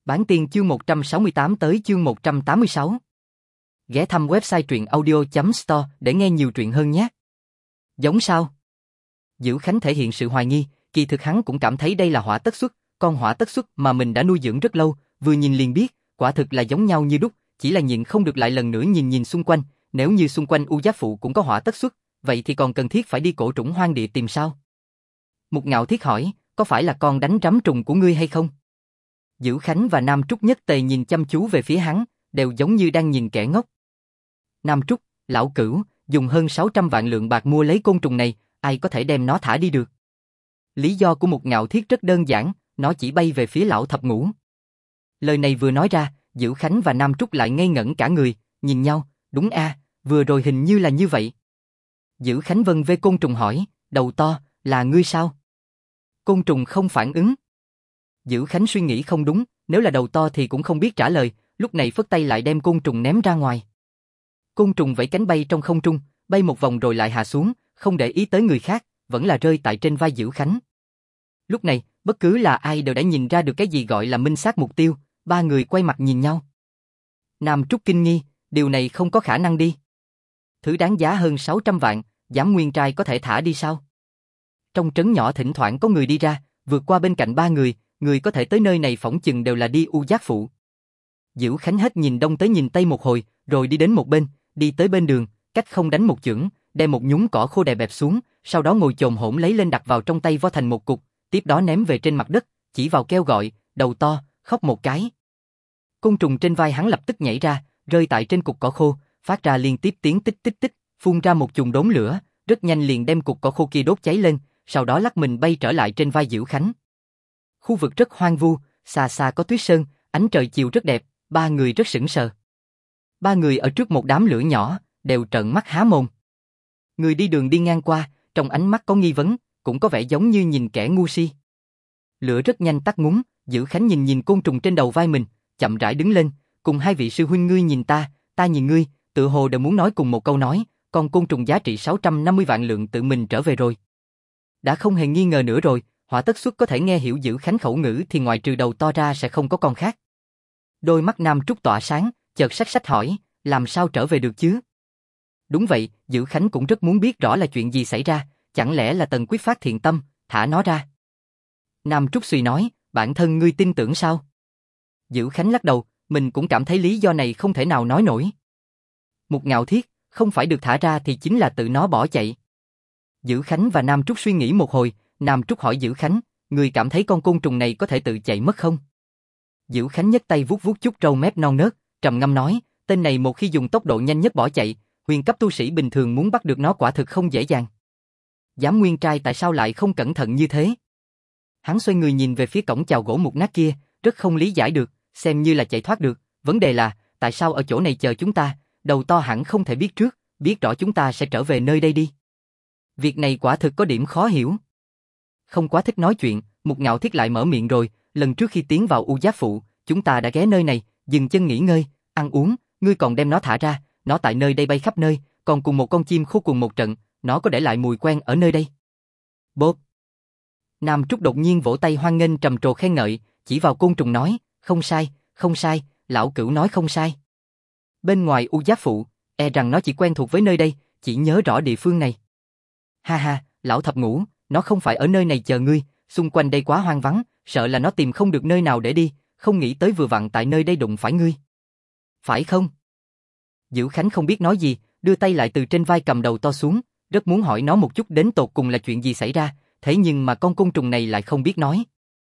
Bản tiên chương 168 tới chương 186. Ghé thăm website truyệnaudio.store để nghe nhiều truyện hơn nhé. Giống sao? Dữ Khánh thể hiện sự hoài nghi, kỳ thực hắn cũng cảm thấy đây là hỏa tất xuất, con hỏa tất xuất mà mình đã nuôi dưỡng rất lâu, vừa nhìn liền biết, quả thực là giống nhau như đúc, chỉ là nhịn không được lại lần nữa nhìn xung quanh, nếu như xung quanh U Giác Phụ cũng có hỏa tất xuất, vậy thì còn cần thiết phải đi cổ trũng hoang địa tìm sao? Mục Ngạo Thiết hỏi, có phải là con đánh rắm trùng của ngươi hay không? Dữ Khánh và Nam Trúc nhất tề nhìn chăm chú về phía hắn, đều giống như đang nhìn kẻ ngốc. Nam Trúc, lão Cửu, dùng hơn 600 vạn lượng bạc mua lấy côn trùng này, ai có thể đem nó thả đi được? Lý do của Mục Ngạo Thiết rất đơn giản, nó chỉ bay về phía lão thập ngũ. Lời này vừa nói ra, Dữ Khánh và Nam Trúc lại ngây ngẩn cả người, nhìn nhau, đúng a, vừa rồi hình như là như vậy. Dữ Khánh vân về côn trùng hỏi, đầu to, là ngươi sao? Côn trùng không phản ứng. Dữ Khánh suy nghĩ không đúng, nếu là đầu to thì cũng không biết trả lời, lúc này phất tay lại đem côn trùng ném ra ngoài. Côn trùng vẫy cánh bay trong không trung, bay một vòng rồi lại hạ xuống, không để ý tới người khác, vẫn là rơi tại trên vai Dữ Khánh. Lúc này, bất cứ là ai đều đã nhìn ra được cái gì gọi là minh xác mục tiêu, ba người quay mặt nhìn nhau. Nam Trúc kinh nghi, điều này không có khả năng đi. Thứ đáng giá hơn 600 vạn, dám nguyên trai có thể thả đi sao? Trong trấn nhỏ thỉnh thoảng có người đi ra, vượt qua bên cạnh ba người có thể tới nơi này phỏng chừng đều là đi U Giác Phụ. Dữ Khánh hết nhìn đông tới nhìn tây một hồi, rồi đi đến một bên, đi tới bên đường, cách không đánh một chưởng, đem một nhúm cỏ khô đè bẹp xuống, sau đó ngồi chồm hổm lấy lên đặt vào trong tay vo thành một cục, tiếp đó ném về trên mặt đất, chỉ vào kêu gọi, đầu to, khóc một cái. Côn trùng trên vai hắn lập tức nhảy ra, rơi tại trên cục cỏ khô, phát ra liên tiếp tiếng tích tích tích, phun ra một chùm đốm lửa, rất nhanh liền đem cục cỏ khô kia đốt cháy lên, sau đó lắc mình bay trở lại trên vai Dữ Khánh. Khu vực rất hoang vu, xa xa có tuyết sơn, ánh trời chiều rất đẹp, ba người rất sững sờ. Ba người ở trước một đám lửa nhỏ, đều trợn mắt há mồm. Người đi đường đi ngang qua, trong ánh mắt có nghi vấn, cũng có vẻ giống như nhìn kẻ ngu si. Lửa rất nhanh tắt ngúm, Dữ Khánh nhìn côn trùng trên đầu vai mình, chậm rãi đứng lên, cùng hai vị sư huynh ngươi nhìn ta nhìn ngươi, tự hồ đều muốn nói cùng một câu nói, con côn trùng giá trị 650 vạn lượng tự mình trở về rồi. Đã không hề nghi ngờ nữa rồi, hỏa tất xuất có thể nghe hiểu Dữ Khánh khẩu ngữ thì ngoài trừ đầu to ra sẽ không có con khác. Đôi mắt Nam Trúc tỏa sáng, chợt sách hỏi, làm sao trở về được chứ? Đúng vậy, Dữ Khánh cũng rất muốn biết rõ là chuyện gì xảy ra, chẳng lẽ là Tần Quyết phát thiện tâm, thả nó ra. Nam Trúc suy nói, bản thân ngươi tin tưởng sao? Dữ Khánh lắc đầu, mình cũng cảm thấy lý do này không thể nào nói nổi. Mục Ngạo Thiết, không phải được thả ra thì chính là tự nó bỏ chạy. Dữ Khánh và Nam Trúc suy nghĩ một hồi, Nam Trúc hỏi Dữ Khánh, ngươi cảm thấy con côn trùng này có thể tự chạy mất không? Dữ Khánh nhấc tay vuốt vuốt chút râu mép non nớt, trầm ngâm nói, tên này một khi dùng tốc độ nhanh nhất bỏ chạy, huyền cấp tu sĩ bình thường muốn bắt được nó quả thực không dễ dàng. Dám nguyên trai tại sao lại không cẩn thận như thế? Hắn xoay người nhìn về phía cổng chào gỗ mục nát kia, rất không lý giải được, xem như là chạy thoát được, vấn đề là, tại sao ở chỗ này chờ chúng ta, đầu to hẳn không thể biết trước, biết rõ chúng ta sẽ trở về nơi đây đi. Việc này quả thực có điểm khó hiểu. Không quá thích nói chuyện, Mục Ngạo Thiết lại mở miệng rồi, lần trước khi tiến vào U Giác Phụ, chúng ta đã ghé nơi này, dừng chân nghỉ ngơi, ăn uống, ngươi còn đem nó thả ra, nó tại nơi đây bay khắp nơi, còn cùng một con chim khô cùng một trận, nó có để lại mùi quen ở nơi đây. Bốp. Nam Trúc đột nhiên vỗ tay hoan nghênh trầm trồ khen ngợi, chỉ vào côn trùng nói, không sai, lão Cửu nói không sai. Bên ngoài U Giác Phụ, e rằng nó chỉ quen thuộc với nơi đây, chỉ nhớ rõ địa phương này. Ha ha, lão thập ngũ, nó không phải ở nơi này chờ ngươi, xung quanh đây quá hoang vắng, sợ là nó tìm không được nơi nào để đi, không nghĩ tới vừa vặn tại nơi đây đụng phải ngươi. Phải không? Dữ Khánh không biết nói gì, đưa tay lại từ trên vai cầm đầu to xuống, rất muốn hỏi nó một chút đến tột cùng là chuyện gì xảy ra, thế nhưng mà con côn trùng này lại không biết nói.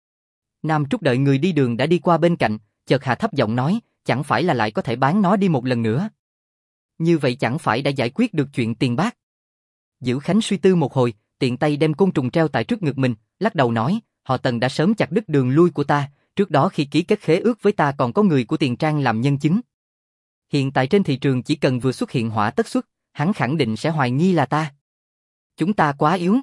Nam Trúc đợi người đi đường đã đi qua bên cạnh, chợt hạ thấp giọng nói, chẳng phải là lại có thể bán nó đi một lần nữa. Như vậy chẳng phải đã giải quyết được chuyện tiền bạc. Dữ Khánh suy tư một hồi, tiện tay đem côn trùng treo tại trước ngực mình, lắc đầu nói, họ Tần đã sớm chặt đứt đường lui của ta, trước đó khi ký kết khế ước với ta còn có người của Tiền Trang làm nhân chứng. Hiện tại trên thị trường chỉ cần vừa xuất hiện hỏa tất xuất, hắn khẳng định sẽ hoài nghi là ta. Chúng ta quá yếu.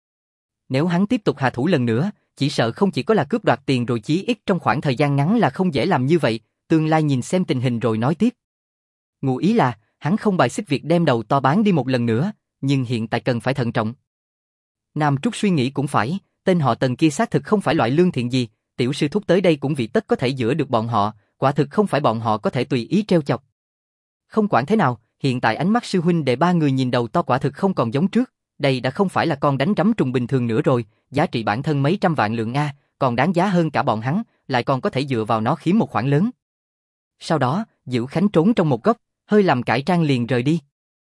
Nếu hắn tiếp tục hạ thủ lần nữa, chỉ sợ không chỉ có là cướp đoạt tiền rồi chí ít trong khoảng thời gian ngắn là không dễ làm như vậy, tương lai nhìn xem tình hình rồi nói tiếp. Ngụ ý là, hắn không bài xích việc đem đầu to bán đi một lần nữa, nhưng hiện tại cần phải thận trọng. Nam Trúc suy nghĩ cũng phải, tên họ Tần kia xác thực không phải loại lương thiện gì, tiểu sư thúc tới đây cũng vì tất có thể giữa được bọn họ, quả thực không phải bọn họ có thể tùy ý trêu chọc. Không quản thế nào, hiện tại ánh mắt sư huynh đệ ba người nhìn đầu to quả thực không còn giống trước, đây đã không phải là con đánh rắm trùng bình thường nữa rồi, giá trị bản thân mấy trăm vạn lượng A, còn đáng giá hơn cả bọn hắn, lại còn có thể dựa vào nó kiếm một khoản lớn. Sau đó, Dữ Khánh trốn trong một góc, hơi làm cải trang liền rời đi.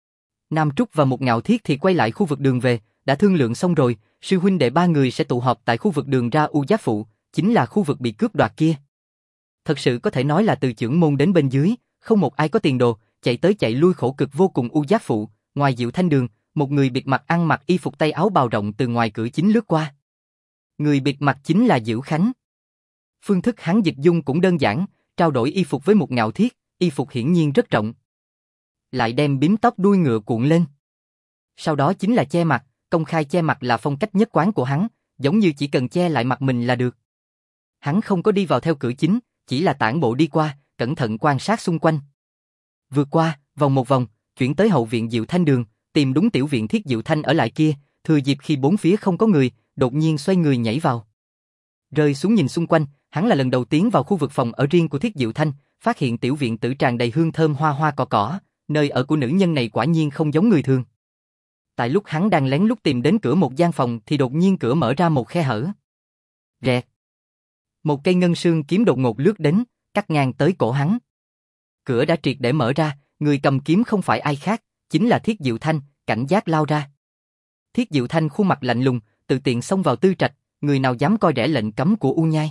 Nam Trúc và Một Ngạo Thiết thì quay lại khu vực đường về, đã thương lượng xong rồi, sư huynh đệ ba người sẽ tụ họp tại khu vực đường ra U Giáp Phụ, chính là khu vực bị cướp đoạt kia. Thật sự có thể nói là từ chưởng môn đến bên dưới, không một ai có tiền đồ, chạy tới chạy lui khổ cực vô cùng. U Giáp Phụ, ngoài Diệu Thanh Đường, một người bịt mặt ăn mặc y phục tay áo bào rộng từ ngoài cửa chính lướt qua. Người bịt mặt chính là Dữ Khánh. Phương thức hắn dịch dung cũng đơn giản, trao đổi y phục với Một Ngạo Thiết, y phục hiển nhiên rất rộng. Lại đem bím tóc đuôi ngựa cuộn lên. Sau đó chính là che mặt, công khai che mặt là phong cách nhất quán của hắn, giống như chỉ cần che lại mặt mình là được. Hắn không có đi vào theo cửa chính, chỉ là tản bộ đi qua, cẩn thận quan sát xung quanh. Vượt qua, vòng một vòng, chuyển tới hậu viện Diệu Thanh Đường, tìm đúng tiểu viện Thiết Diệu Thanh ở lại kia, thừa dịp khi bốn phía không có người, đột nhiên xoay người nhảy vào. Rơi xuống nhìn xung quanh, hắn là lần đầu tiến vào khu vực phòng ở riêng của Thiết Diệu Thanh, phát hiện tiểu viện tử tràn đầy hương thơm hoa hoa cỏ cỏ, nơi ở của nữ nhân này quả nhiên không giống người thường. Tại lúc hắn đang lén lút tìm đến cửa một gian phòng thì đột nhiên cửa mở ra một khe hở. Rẹt. Một cây ngân sương kiếm đột ngột lướt đến, cắt ngang tới cổ hắn. Cửa đã triệt để mở ra, người cầm kiếm không phải ai khác, chính là Thiết Diệu Thanh, cảnh giác lao ra. Thiết Diệu Thanh khuôn mặt lạnh lùng, tự tiện xông vào tư trạch, người nào dám coi rẻ lệnh cấm của U Nhai.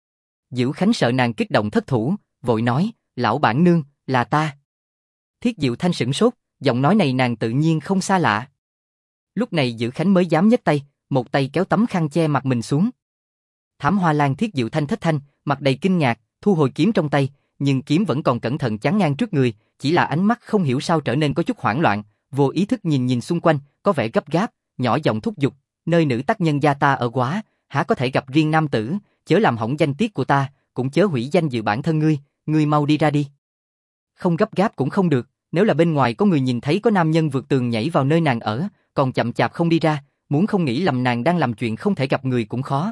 Dữ Khánh sợ nàng kích động thất thủ, vội nói, lão bản nương, là ta. Thiết Diệu Thanh sửng sốt, giọng nói này nàng tự nhiên không xa lạ. Lúc này Dữ Khánh mới dám nhấc tay, một tay kéo tấm khăn che mặt mình xuống. Thảm Hoa Lan Thiết Diệu Thanh thất thanh, mặt đầy kinh ngạc, thu hồi kiếm trong tay, nhưng kiếm vẫn còn cẩn thận chắn ngang trước người, chỉ là ánh mắt không hiểu sao trở nên có chút hoảng loạn, vô ý thức nhìn xung quanh, có vẻ gấp gáp, nhỏ giọng thúc giục, nơi nữ tác nhân gia ta ở quá, há có thể gặp riêng nam tử, chớ làm hỏng danh tiết của ta, cũng chớ hủy danh dự bản thân ngươi mau đi ra đi. Không gấp gáp cũng không được, nếu là bên ngoài có người nhìn thấy có nam nhân vượt tường nhảy vào nơi nàng ở, còn chậm chạp không đi ra, muốn không nghĩ lầm nàng đang làm chuyện không thể gặp người cũng khó.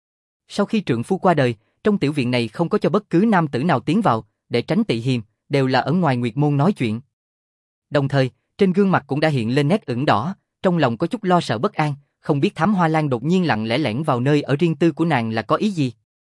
Sau khi trượng phu qua đời, trong tiểu viện này không có cho bất cứ nam tử nào tiến vào, để tránh tị hiềm, đều là ở ngoài Nguyệt Môn nói chuyện. Đồng thời, trên gương mặt cũng đã hiện lên nét ửng đỏ, trong lòng có chút lo sợ bất an, không biết Thám Hoa Lan đột nhiên lặng lẽ lẻn vào nơi ở riêng tư của nàng là có ý gì.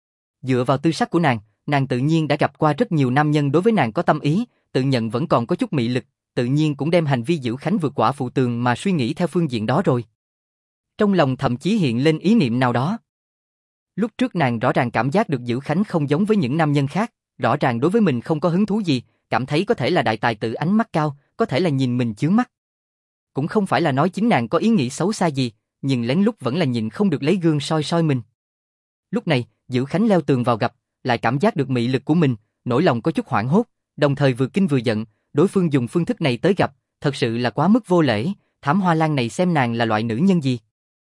Dựa vào tư sắc của nàng tự nhiên đã gặp qua rất nhiều nam nhân đối với nàng có tâm ý, tự nhận vẫn còn có chút mị lực, tự nhiên cũng đem hành vi Dữ Khánh vượt qua phụ tường mà suy nghĩ theo phương diện đó rồi. Trong lòng thậm chí hiện lên ý niệm nào đó. Lúc trước nàng rõ ràng cảm giác được Dữ Khánh không giống với những nam nhân khác, rõ ràng đối với mình không có hứng thú gì, cảm thấy có thể là đại tài tử ánh mắt cao, có thể là nhìn mình chướng mắt. Cũng không phải là nói chính nàng có ý nghĩ xấu xa gì, nhưng lén lút vẫn là nhìn không được lấy gương soi soi mình. Lúc này, Dữ Khánh leo tường vào gặp, lại cảm giác được mị lực của mình, nỗi lòng có chút hoảng hốt, đồng thời vừa kinh vừa giận, đối phương dùng phương thức này tới gặp, thật sự là quá mức vô lễ, Thám Hoa Lan này xem nàng là loại nữ nhân gì.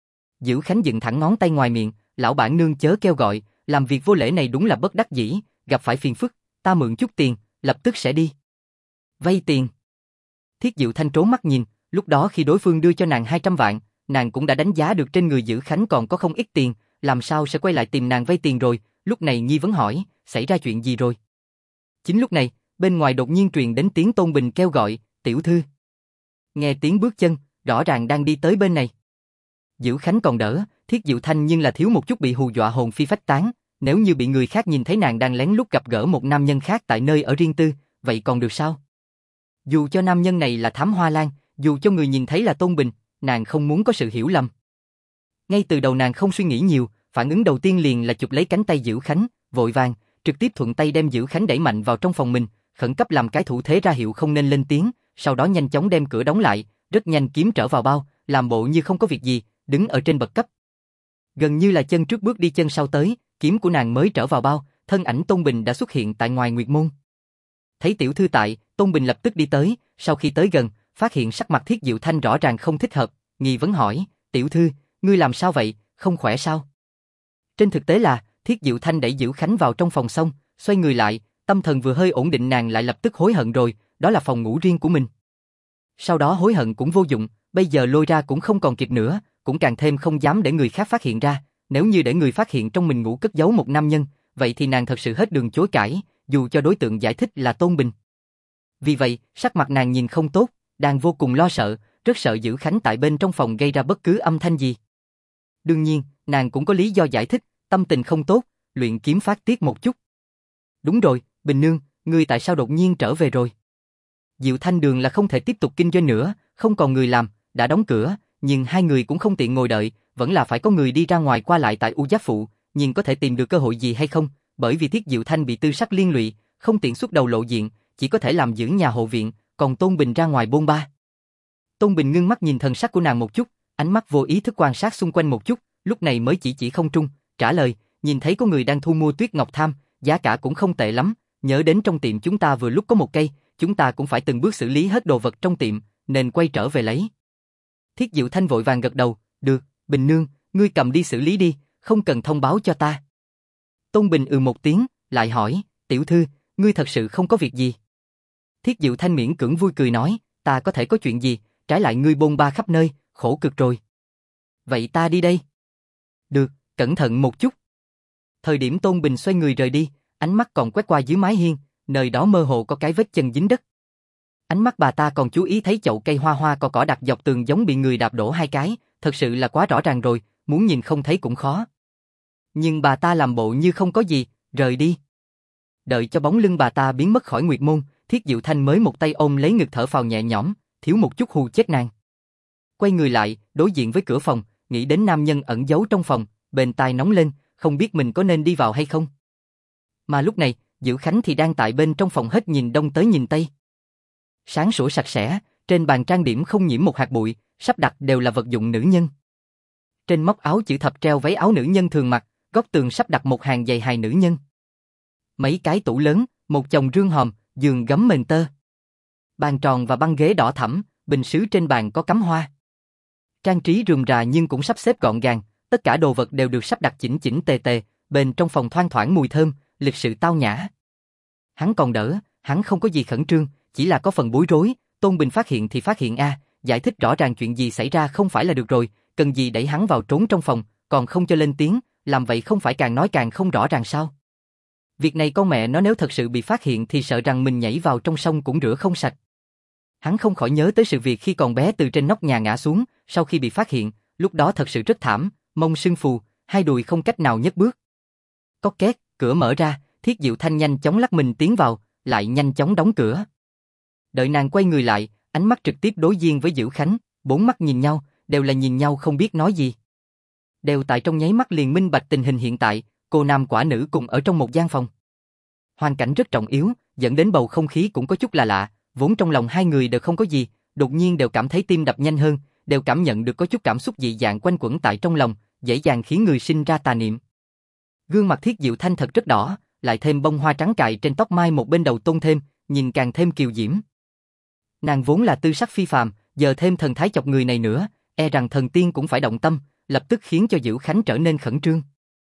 Dữ Khánh dựng thẳng ngón tay ngoài miệng, lão bản nương chớ kêu gọi, làm việc vô lễ này đúng là bất đắc dĩ, gặp phải phiền phức, ta mượn chút tiền, lập tức sẽ đi. Vay tiền. Thiết Diệu Thanh trố mắt nhìn, lúc đó khi đối phương đưa cho nàng 200 vạn, nàng cũng đã đánh giá được trên người Dữ Khánh còn có không ít tiền, làm sao sẽ quay lại tìm nàng vay tiền rồi, lúc này nghi vấn hỏi, xảy ra chuyện gì rồi? Chính lúc này, bên ngoài đột nhiên truyền đến tiếng Tôn Bình kêu gọi, tiểu thư. Nghe tiếng bước chân, rõ ràng đang đi tới bên này. Dữ Khánh còn đỡ, Thiết Diệu Thanh nhưng là thiếu một chút bị hù dọa hồn phi phách tán, nếu như bị người khác nhìn thấy nàng đang lén lút gặp gỡ một nam nhân khác tại nơi ở riêng tư, vậy còn được sao? Dù cho nam nhân này là Thám Hoa Lan, dù cho người nhìn thấy là Tôn Bình, nàng không muốn có sự hiểu lầm. Ngay từ đầu nàng không suy nghĩ nhiều, phản ứng đầu tiên liền là chụp lấy cánh tay Dữ Khánh, vội vàng, trực tiếp thuận tay đem Dữ Khánh đẩy mạnh vào trong phòng mình, khẩn cấp làm cái thủ thế ra hiệu không nên lên tiếng, sau đó nhanh chóng đem cửa đóng lại, rất nhanh kiếm trở vào bao, làm bộ như không có việc gì, đứng ở trên bậc cấp. Gần như là chân trước bước đi chân sau tới, kiếm của nàng mới trở vào bao, thân ảnh Tôn Bình đã xuất hiện tại ngoài Nguyệt Môn. Thấy tiểu thư tại, Tôn Bình lập tức đi tới, sau khi tới gần, phát hiện sắc mặt Thiết Diệu Thanh rõ ràng không thích hợp, nghi vấn hỏi, tiểu thư, ngươi làm sao vậy, không khỏe sao? Trên thực tế là, Thiết Diệu Thanh đẩy Dữ Khánh vào trong phòng xong, xoay người lại, tâm thần vừa hơi ổn định nàng lại lập tức hối hận rồi, đó là phòng ngủ riêng của mình. Sau đó hối hận cũng vô dụng, bây giờ lôi ra cũng không còn kịp nữa, cũng càng thêm không dám để người khác phát hiện ra, nếu như để người phát hiện trong mình ngủ cất giấu một nam nhân, vậy thì nàng thật sự hết đường chối cãi, dù cho đối tượng giải thích là Tôn Bình. Vì vậy, sắc mặt nàng nhìn không tốt, đang vô cùng lo sợ, rất sợ Dữ Khánh tại bên trong phòng gây ra bất cứ âm thanh gì. Đương nhiên, nàng cũng có lý do giải thích, tâm tình không tốt, luyện kiếm phát tiết một chút. Đúng rồi, Bình Nương, ngươi tại sao đột nhiên trở về rồi? Diệu Thanh Đường là không thể tiếp tục kinh doanh nữa, không còn người làm, đã đóng cửa, nhưng hai người cũng không tiện ngồi đợi, vẫn là phải có người đi ra ngoài qua lại tại U Giáp Phụ, nhưng có thể tìm được cơ hội gì hay không, bởi vì Thiết Diệu Thanh bị tư sắc liên lụy, không tiện xuất đầu lộ diện, chỉ có thể làm giữ nhà hộ viện, còn Tôn Bình ra ngoài bôn ba. Tôn Bình ngưng mắt nhìn thần sắc của nàng một chút, ánh mắt vô ý thức quan sát xung quanh một chút, lúc này mới chỉ không trung, trả lời, nhìn thấy có người đang thu mua tuyết ngọc tham, giá cả cũng không tệ lắm, nhớ đến trong tiệm chúng ta vừa lúc có một cây, chúng ta cũng phải từng bước xử lý hết đồ vật trong tiệm, nên quay trở về lấy. Thiết Diệu Thanh vội vàng gật đầu, được, Bình Nương, ngươi cầm đi xử lý đi, không cần thông báo cho ta. Tôn Bình một tiếng, lại hỏi, tiểu thư, ngươi thật sự không có việc gì? Thiết Diệu Thanh miễn cưỡng vui cười nói, ta có thể có chuyện gì, trái lại ngươi bôn ba khắp nơi, khổ cực rồi. Vậy ta đi đây. Được, cẩn thận một chút. Thời điểm Tôn Bình xoay người rời đi, ánh mắt còn quét qua dưới mái hiên, nơi đó mơ hồ có cái vết chân dính đất. Ánh mắt bà ta còn chú ý thấy chậu cây hoa hoa cỏ đặt dọc tường giống bị người đạp đổ hai cái, thật sự là quá rõ ràng rồi, muốn nhìn không thấy cũng khó. Nhưng bà ta làm bộ như không có gì, rời đi. Đợi cho bóng lưng bà ta biến mất khỏi Nguyệt Môn, Thiết Diệu Thanh mới một tay ôm lấy ngực thở phào nhẹ nhõm, thiếu một chút hù chết nàng. Quay người lại, đối diện với cửa phòng, nghĩ đến nam nhân ẩn giấu trong phòng, bên tai nóng lên, không biết mình có nên đi vào hay không. Mà lúc này, Dữ Khánh thì đang tại bên trong phòng hết nhìn đông tới nhìn tây. Sáng sủa sạch sẽ, trên bàn trang điểm không nhiễm một hạt bụi, sắp đặt đều là vật dụng nữ nhân. Trên móc áo chữ thập treo váy áo nữ nhân thường mặc, góc tường sắp đặt một hàng giày hài nữ nhân. Mấy cái tủ lớn, một chồng rương hòm, giường gấm mền tơ. Bàn tròn và băng ghế đỏ thẫm, bình sứ trên bàn có cắm hoa. Trang trí rườm rà nhưng cũng sắp xếp gọn gàng, tất cả đồ vật đều được sắp đặt chỉnh chỉnh tề tề, bên trong phòng thoang thoảng mùi thơm, lịch sự tao nhã. Hắn còn đỡ, hắn không có gì khẩn trương, chỉ là có phần bối rối, Tôn Bình phát hiện thì phát hiện giải thích rõ ràng chuyện gì xảy ra không phải là được rồi, cần gì đẩy hắn vào trốn trong phòng, còn không cho lên tiếng, làm vậy không phải càng nói càng không rõ ràng sao? Việc này con mẹ nó nếu thật sự bị phát hiện thì sợ rằng mình nhảy vào trong sông cũng rửa không sạch. Hắn không khỏi nhớ tới sự việc khi còn bé từ trên nóc nhà ngã xuống, sau khi bị phát hiện, lúc đó thật sự rất thảm, mông sưng phù, hai đùi không cách nào nhấc bước. Có két, cửa mở ra, Thiết Diệu Thanh nhanh chóng lắc mình tiến vào, lại nhanh chóng đóng cửa. Đợi nàng quay người lại, ánh mắt trực tiếp đối diện với Dữ Khánh, bốn mắt nhìn nhau, đều là nhìn nhau không biết nói gì. Đều tại trong nháy mắt liền minh bạch tình hình hiện tại, cô nam quả nữ cùng ở trong một gian phòng. Hoàn cảnh rất trọng yếu, dẫn đến bầu không khí cũng có chút là lạ, vốn trong lòng hai người đều không có gì, đột nhiên đều cảm thấy tim đập nhanh hơn, đều cảm nhận được có chút cảm xúc dị dạng quanh quẩn tại trong lòng, dễ dàng khiến người sinh ra tà niệm. Gương mặt Thiết Diệu Thanh thật rất đỏ, lại thêm bông hoa trắng cài trên tóc mai một bên đầu tôn thêm, nhìn càng thêm kiều diễm. Nàng vốn là tư sắc phi phàm, giờ thêm thần thái chọc người này nữa, e rằng thần tiên cũng phải động tâm, lập tức khiến cho Dữ Khánh trở nên khẩn trương.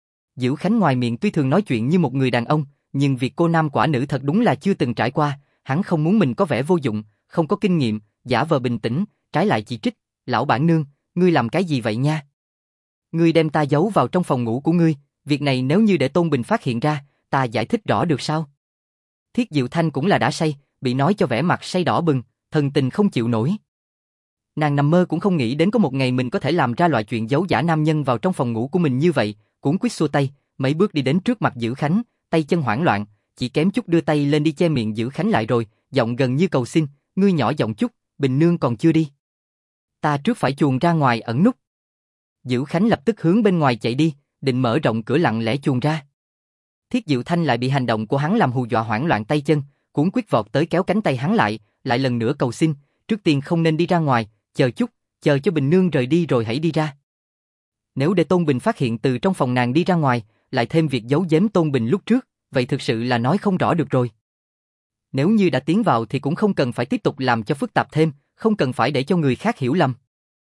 Dữ Khánh ngoài miệng tuy thường nói chuyện như một người đàn ông, nhưng việc cô nam quả nữ thật đúng là chưa từng trải qua, hắn không muốn mình có vẻ vô dụng, không có kinh nghiệm, giả vờ bình tĩnh, trái lại chỉ trích, lão bản nương, ngươi làm cái gì vậy nha? Ngươi đem ta giấu vào trong phòng ngủ của ngươi, việc này nếu như để Tôn Bình phát hiện ra, ta giải thích rõ được sao? Thiết Diệu Thanh cũng là đã say, bị nói cho vẻ mặt say đỏ bừng, thần tình không chịu nổi. Nàng nằm mơ cũng không nghĩ đến có một ngày mình có thể làm ra loại chuyện giấu giả nam nhân vào trong phòng ngủ của mình như vậy, cuống quýt xua tay, mấy bước đi đến trước mặt Dữ Khánh, tay chân hoảng loạn, chỉ kém chút đưa tay lên đi che miệng Dữ Khánh lại rồi, giọng gần như cầu xin, ngươi nhỏ giọng chút, Bình nương còn chưa đi. Ta trước phải chuồn ra ngoài ẩn núp. Dữ Khánh lập tức hướng bên ngoài chạy đi, định mở rộng cửa lặng lẽ chuồn ra. Thiết Diệu Thanh lại bị hành động của hắn làm hù dọa hoảng loạn tay chân, cuống quýt vọt tới kéo cánh tay hắn lại lần nữa cầu xin, trước tiên không nên đi ra ngoài, chờ chút, chờ cho Bình nương rời đi rồi hãy đi ra. Nếu để Tôn Bình phát hiện từ trong phòng nàng đi ra ngoài, lại thêm việc giấu giếm Tôn Bình lúc trước, vậy thực sự là nói không rõ được rồi. Nếu như đã tiến vào thì cũng không cần phải tiếp tục làm cho phức tạp thêm, không cần phải để cho người khác hiểu lầm.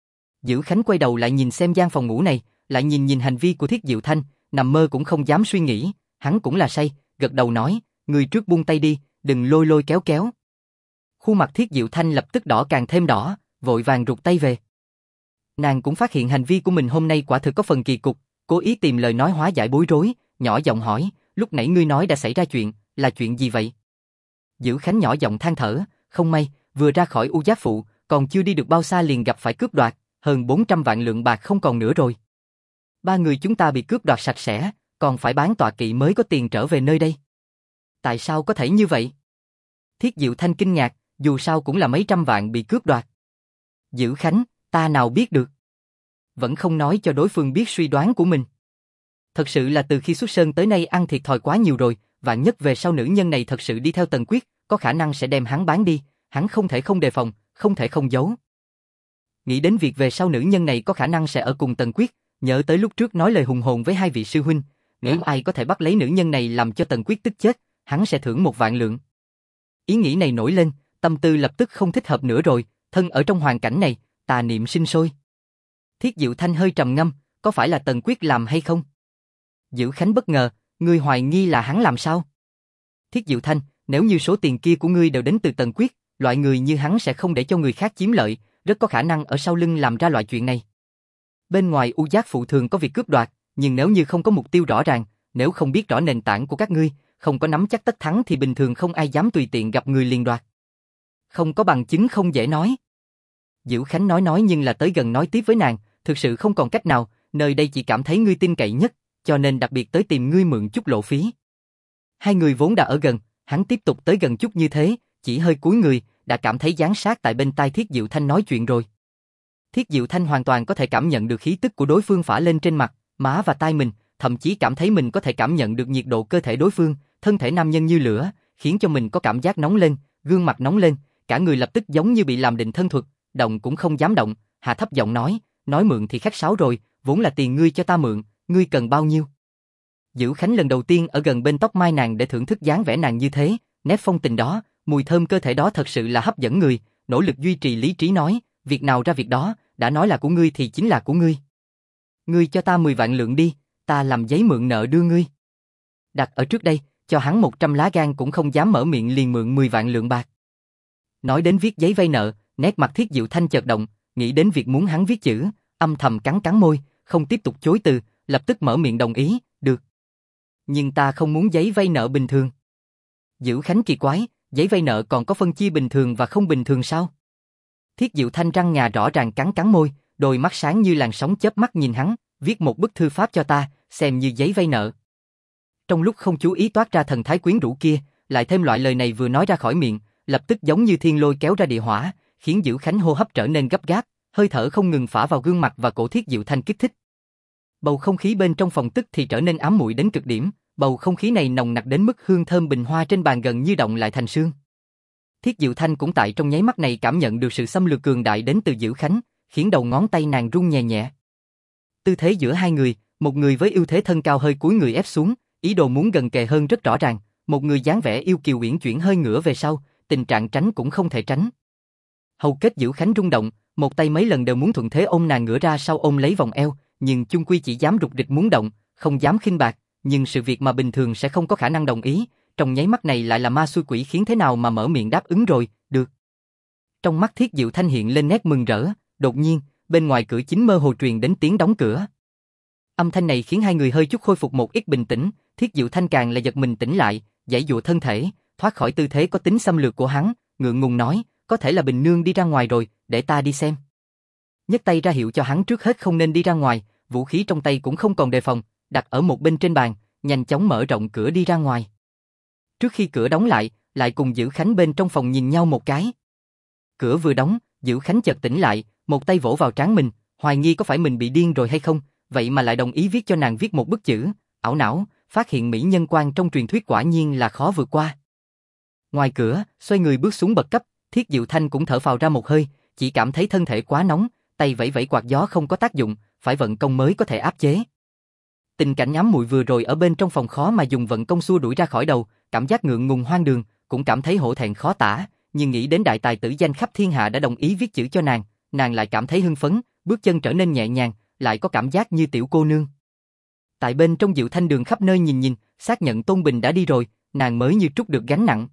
Dữ Khánh quay đầu lại nhìn xem gian phòng ngủ này, lại nhìn hành vi của Thiết Diệu Thanh, nằm mơ cũng không dám suy nghĩ, hắn cũng là say, gật đầu nói, người trước buông tay đi, đừng lôi kéo kéo. Khuôn mặt Thiết Diệu Thanh lập tức đỏ càng thêm đỏ, vội vàng rụt tay về. Nàng cũng phát hiện hành vi của mình hôm nay quả thực có phần kỳ cục, cố ý tìm lời nói hóa giải bối rối, nhỏ giọng hỏi, lúc nãy ngươi nói đã xảy ra chuyện, là chuyện gì vậy? Dữ Khánh nhỏ giọng than thở, không may, vừa ra khỏi U Giác Phụ, còn chưa đi được bao xa liền gặp phải cướp đoạt, hơn 400 vạn lượng bạc không còn nữa rồi. Ba người chúng ta bị cướp đoạt sạch sẽ, còn phải bán tọa kỵ mới có tiền trở về nơi đây. Tại sao có thể như vậy? Thiết Diệu Thanh kinh ngạc, dù sao cũng là mấy trăm vạn bị cướp đoạt. Dữ Khánh, ta nào biết được. Vẫn không nói cho đối phương biết suy đoán của mình. Thật sự là từ khi xuất sơn tới nay ăn thiệt thòi quá nhiều rồi, vạn nhất về sau nữ nhân này thật sự đi theo Tần Quyết, có khả năng sẽ đem hắn bán đi, hắn không thể không đề phòng, không thể không giấu. Nghĩ đến việc về sau nữ nhân này có khả năng sẽ ở cùng Tần Quyết, nhớ tới lúc trước nói lời hùng hồn với hai vị sư huynh, nếu ai có thể bắt lấy nữ nhân này làm cho Tần Quyết tức chết, hắn sẽ thưởng 1 vạn lượng. Ý nghĩ này nổi lên, tâm tư lập tức không thích hợp nữa rồi, thân ở trong hoàn cảnh này, tà niệm sinh sôi. Thiết Diệu Thanh hơi trầm ngâm, có phải là Tần Quyết làm hay không? Dữ Khánh bất ngờ, ngươi hoài nghi là hắn làm sao? Thiết Diệu Thanh, nếu như số tiền kia của ngươi đều đến từ Tần Quyết, loại người như hắn sẽ không để cho người khác chiếm lợi, rất có khả năng ở sau lưng làm ra loại chuyện này. Bên ngoài U Giác Phụ thường có việc cướp đoạt, nhưng nếu như không có mục tiêu rõ ràng, nếu không biết rõ nền tảng của các ngươi, không có nắm chắc tất thắng thì bình thường không ai dám tùy tiện gặp người liền đoạt. Không có bằng chứng không dễ nói. Dữ Khánh nói nhưng là tới gần nói tiếp với nàng, thực sự không còn cách nào, nơi đây chỉ cảm thấy ngươi tin cậy nhất, cho nên đặc biệt tới tìm ngươi mượn chút lộ phí. Hai người vốn đã ở gần, hắn tiếp tục tới gần chút như thế, chỉ hơi cúi người, đã cảm thấy dán sát tại bên tai Thiết Diệu Thanh nói chuyện rồi. Thiết Diệu Thanh hoàn toàn có thể cảm nhận được khí tức của đối phương phả lên trên mặt, má và tai mình, thậm chí cảm thấy mình có thể cảm nhận được nhiệt độ cơ thể đối phương, thân thể nam nhân như lửa, khiến cho mình có cảm giác nóng lên, gương mặt nóng lên, cả người lập tức giống như bị làm định thân thuật, động cũng không dám động, hạ thấp giọng nói mượn thì khách sáo rồi, vốn là tiền ngươi cho ta mượn, ngươi cần bao nhiêu? Dữ Khánh lần đầu tiên ở gần bên tóc mai nàng để thưởng thức dáng vẻ nàng như thế, nét phong tình đó, mùi thơm cơ thể đó thật sự là hấp dẫn người, nỗ lực duy trì lý trí nói, việc nào ra việc đó, đã nói là của ngươi thì chính là của ngươi. Ngươi cho ta 10 vạn lượng đi, ta làm giấy mượn nợ đưa ngươi. Đặt ở trước đây, cho hắn 100 lá gan cũng không dám mở miệng liền mượn 10 vạn lượng bạc. Nói đến viết giấy vay nợ, nét mặt Thiết Diệu Thanh chợt động, nghĩ đến việc muốn hắn viết chữ, âm thầm cắn môi, không tiếp tục chối từ, lập tức mở miệng đồng ý, được. Nhưng ta không muốn giấy vay nợ bình thường. Dữ Khánh kỳ quái, giấy vay nợ còn có phân chia bình thường và không bình thường sao? Thiết Diệu Thanh răng ngà rõ ràng cắn môi, đôi mắt sáng như làn sóng chớp mắt nhìn hắn, viết một bức thư pháp cho ta, xem như giấy vay nợ. Trong lúc không chú ý toát ra thần thái quyến rũ kia, lại thêm loại lời này vừa nói ra khỏi miệng, lập tức giống như thiên lôi kéo ra địa hỏa, khiến Dữ Khánh hô hấp trở nên gấp gáp, hơi thở không ngừng phả vào gương mặt và cổ Thiết Diệu Thanh kích thích. Bầu không khí bên trong phòng tức thì trở nên ám muội đến cực điểm, bầu không khí này nồng nặc đến mức hương thơm bình hoa trên bàn gần như động lại thành sương. Thiết Diệu Thanh cũng tại trong nháy mắt này cảm nhận được sự xâm lược cường đại đến từ Dữ Khánh, khiến đầu ngón tay nàng run nhẹ nhẹ. Tư thế giữa hai người, một người với ưu thế thân cao hơi cúi người ép xuống, ý đồ muốn gần kề hơn rất rõ ràng, một người dáng vẻ yêu kiều uyển chuyển hơi ngửa về sau, tình trạng tránh cũng không thể tránh. Hầu kết Dữ Khánh rung động, một tay mấy lần đều muốn thuận thế ôm nàng ngửa ra sau ôm lấy vòng eo, nhưng chung quy chỉ dám rụt rịch muốn động, không dám khinh bạc, nhưng sự việc mà bình thường sẽ không có khả năng đồng ý, trong nháy mắt này lại là ma xui quỷ khiến thế nào mà mở miệng đáp ứng rồi, được. Trong mắt Thiết Diệu Thanh hiện lên nét mừng rỡ, đột nhiên, bên ngoài cửa chính mơ hồ truyền đến tiếng đóng cửa. Âm thanh này khiến hai người hơi chút khôi phục một ít bình tĩnh, Thiết Diệu Thanh càng là giật mình tỉnh lại, giãy giụa thân thể, thoát khỏi tư thế có tính xâm lược của hắn, ngượng ngùng nói, có thể là Bình Nương đi ra ngoài rồi, để ta đi xem. Nhấc tay ra hiệu cho hắn trước hết không nên đi ra ngoài, vũ khí trong tay cũng không còn đề phòng, đặt ở một bên trên bàn, nhanh chóng mở rộng cửa đi ra ngoài. Trước khi cửa đóng lại cùng Dữ Khánh bên trong phòng nhìn nhau một cái. Cửa vừa đóng, Dữ Khánh chợt tỉnh lại, một tay vỗ vào trán mình, hoài nghi có phải mình bị điên rồi hay không, vậy mà lại đồng ý viết cho nàng viết một bức chữ, ảo não, phát hiện mỹ nhân quan trong truyền thuyết quả nhiên là khó vượt qua. Ngoài cửa, xoay người bước xuống bậc cấp, Thiết Diệu Thanh cũng thở phào ra một hơi, chỉ cảm thấy thân thể quá nóng, tay vẫy vẫy quạt gió không có tác dụng, phải vận công mới có thể áp chế. Tình cảnh ám muội vừa rồi ở bên trong phòng khó mà dùng vận công xua đuổi ra khỏi đầu, cảm giác ngượng ngùng hoang đường, cũng cảm thấy hổ thẹn khó tả, nhưng nghĩ đến đại tài tử danh khắp thiên hạ đã đồng ý viết chữ cho nàng lại cảm thấy hưng phấn, bước chân trở nên nhẹ nhàng, lại có cảm giác như tiểu cô nương. Tại bên trong Diệu Thanh đường khắp nơi nhìn, xác nhận Tôn Bình đã đi rồi, nàng mới như trút được gánh nặng.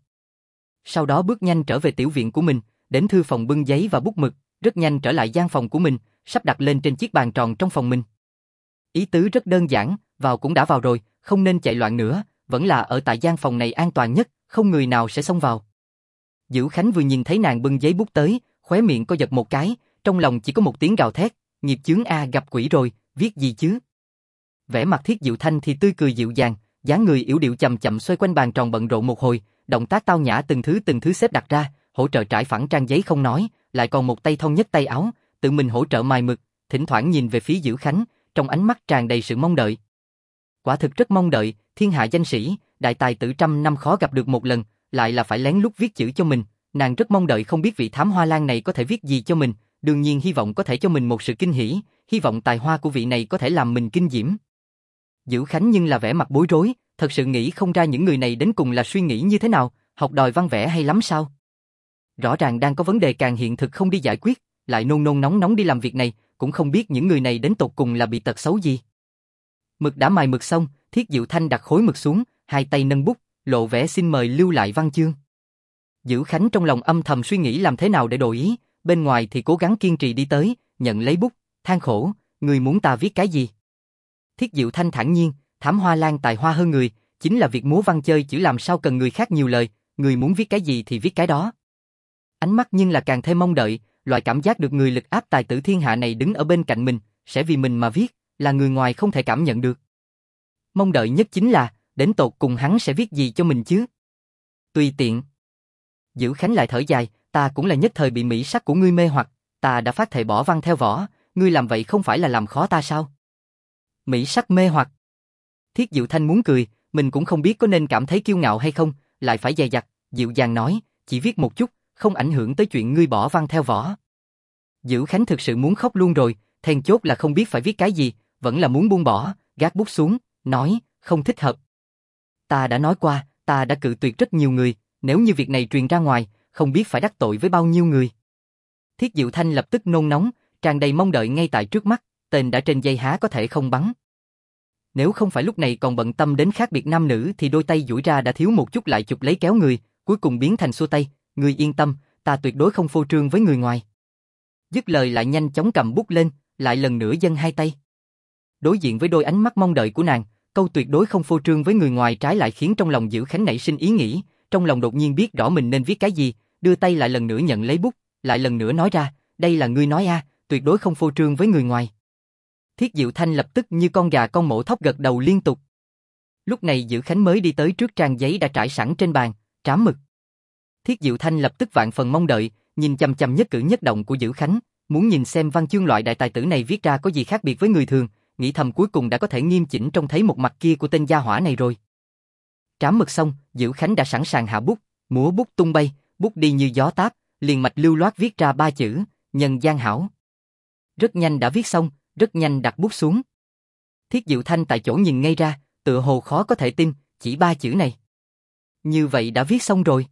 Sau đó bước nhanh trở về tiểu viện của mình, đến thư phòng bưng giấy và bút mực, rất nhanh trở lại gian phòng của mình, sắp đặt lên trên chiếc bàn tròn trong phòng mình. Ý tứ rất đơn giản, vào cũng đã vào rồi, không nên chạy loạn nữa, vẫn là ở tại gian phòng này an toàn nhất, không người nào sẽ xông vào. Dữ Khánh vừa nhìn thấy nàng bưng giấy bút tới, khóe miệng co giật một cái, trong lòng chỉ có một tiếng gào thét, nghiệp chướng a, gặp quỷ rồi, viết gì chứ? Vẻ mặt Thiết Diệu Thanh thì tươi cười dịu dàng, dáng người yểu điệu chậm chậm xoay quanh bàn tròn bận rộn một hồi, động tác tao nhã từng thứ xếp đặt ra, hỗ trợ trải phẳng trang giấy không nói, lại còn một tay thon nhất tay áo, tự mình hỗ trợ mài mực, thỉnh thoảng nhìn về phía Dữ Khánh, trong ánh mắt tràn đầy sự mong đợi. Quả thực rất mong đợi, thiên hạ danh sĩ, đại tài tử trăm năm khó gặp được một lần, lại là phải lén lút viết chữ cho mình, nàng rất mong đợi không biết vị thám hoa lang này có thể viết gì cho mình, đương nhiên hy vọng có thể cho mình một sự kinh hỉ, hy vọng tài hoa của vị này có thể làm mình kinh diễm. Dữ Khánh nhưng là vẻ mặt bối rối, thật sự nghĩ không ra những người này đến cùng là suy nghĩ như thế nào, học đòi văn vẽ hay lắm sao? Rõ ràng đang có vấn đề càng hiện thực không đi giải quyết, lại nôn nôn nóng nóng đi làm việc này, cũng không biết những người này đến tột cùng là bị tật xấu gì. Mực đã mài mực xong, Thiết Diệu Thanh đặt khối mực xuống, hai tay nâng bút, lộ vẻ xin mời lưu lại văn chương. Dữ Khánh trong lòng âm thầm suy nghĩ làm thế nào để đổi ý, bên ngoài thì cố gắng kiên trì đi tới, nhận lấy bút, than khổ, người muốn ta viết cái gì? Thiết Diệu Thanh thản nhiên, thám hoa lang tài hoa hơn người, chính là việc múa văn chơi chữ làm sao cần người khác nhiều lời, người muốn viết cái gì thì viết cái đó. Ánh mắt nhưng là càng thêm mong đợi, loại cảm giác được người lực áp tài tử thiên hạ này đứng ở bên cạnh mình, sẽ vì mình mà viết, là người ngoài không thể cảm nhận được. Mong đợi nhất chính là, đến tột cùng hắn sẽ viết gì cho mình chứ? Tùy tiện. Dữ Khánh lại thở dài, ta cũng là nhất thời bị mỹ sắc của ngươi mê hoặc, ta đã phát thệ bỏ văn theo võ, ngươi làm vậy không phải là làm khó ta sao? Mỹ sắc mê hoặc. Thiết Diệu Thanh muốn cười, mình cũng không biết có nên cảm thấy kiêu ngạo hay không, lại phải dè dặt, dịu dàng nói, chỉ viết một chút, không ảnh hưởng tới chuyện ngươi bỏ văn theo võ. Dữ Khánh thực sự muốn khóc luôn rồi, then chốt là không biết phải viết cái gì, vẫn là muốn buông bỏ, gác bút xuống, nói, không thích hợp. Ta đã nói qua, ta đã cự tuyệt rất nhiều người, nếu như việc này truyền ra ngoài, không biết phải đắc tội với bao nhiêu người. Thiết Diệu Thanh lập tức nôn nóng, tràn đầy mong đợi ngay tại trước mắt, tên đã trên dây há có thể không bắn. Nếu không phải lúc này còn bận tâm đến khác biệt nam nữ thì đôi tay duỗi ra đã thiếu một chút lại chụp lấy kéo người, cuối cùng biến thành xua tay, ngươi yên tâm, ta tuyệt đối không phô trương với người ngoài. Dứt lời lại nhanh chóng cầm bút lên, lại lần nữa dâng hai tay. Đối diện với đôi ánh mắt mong đợi của nàng, câu tuyệt đối không phô trương với người ngoài trái lại khiến trong lòng Dữ Khánh nảy sinh ý nghĩ, trong lòng đột nhiên biết rõ mình nên viết cái gì, đưa tay lại lần nữa nhận lấy bút, lại lần nữa nói ra, đây là ngươi nói a, tuyệt đối không phô trương với người ngoài. Thiết Diệu Thanh lập tức như con gà con mổ thóc gật đầu liên tục. Lúc này Dữ Khánh mới đi tới trước trang giấy đã trải sẵn trên bàn, trám mực. Thiết Diệu Thanh lập tức vạn phần mong đợi, nhìn chằm chằm nhất cử nhất động của Dữ Khánh, muốn nhìn xem văn chương loại đại tài tử này viết ra có gì khác biệt với người thường, nghĩ thầm cuối cùng đã có thể nghiêm chỉnh trông thấy một mặt kia của tên gia hỏa này rồi. Trám mực xong, Dữ Khánh đã sẵn sàng hạ bút, múa bút tung bay, bút đi như gió táp, liền mạch lưu loát viết ra 3 chữ, Nhân Gian Hảo. Rất nhanh đã viết xong, rất nhanh đặt bút xuống. Thiết Diệu Thanh tại chỗ nhìn ngay ra, tựa hồ khó có thể tin, chỉ 3 chữ này. Như vậy đã viết xong rồi.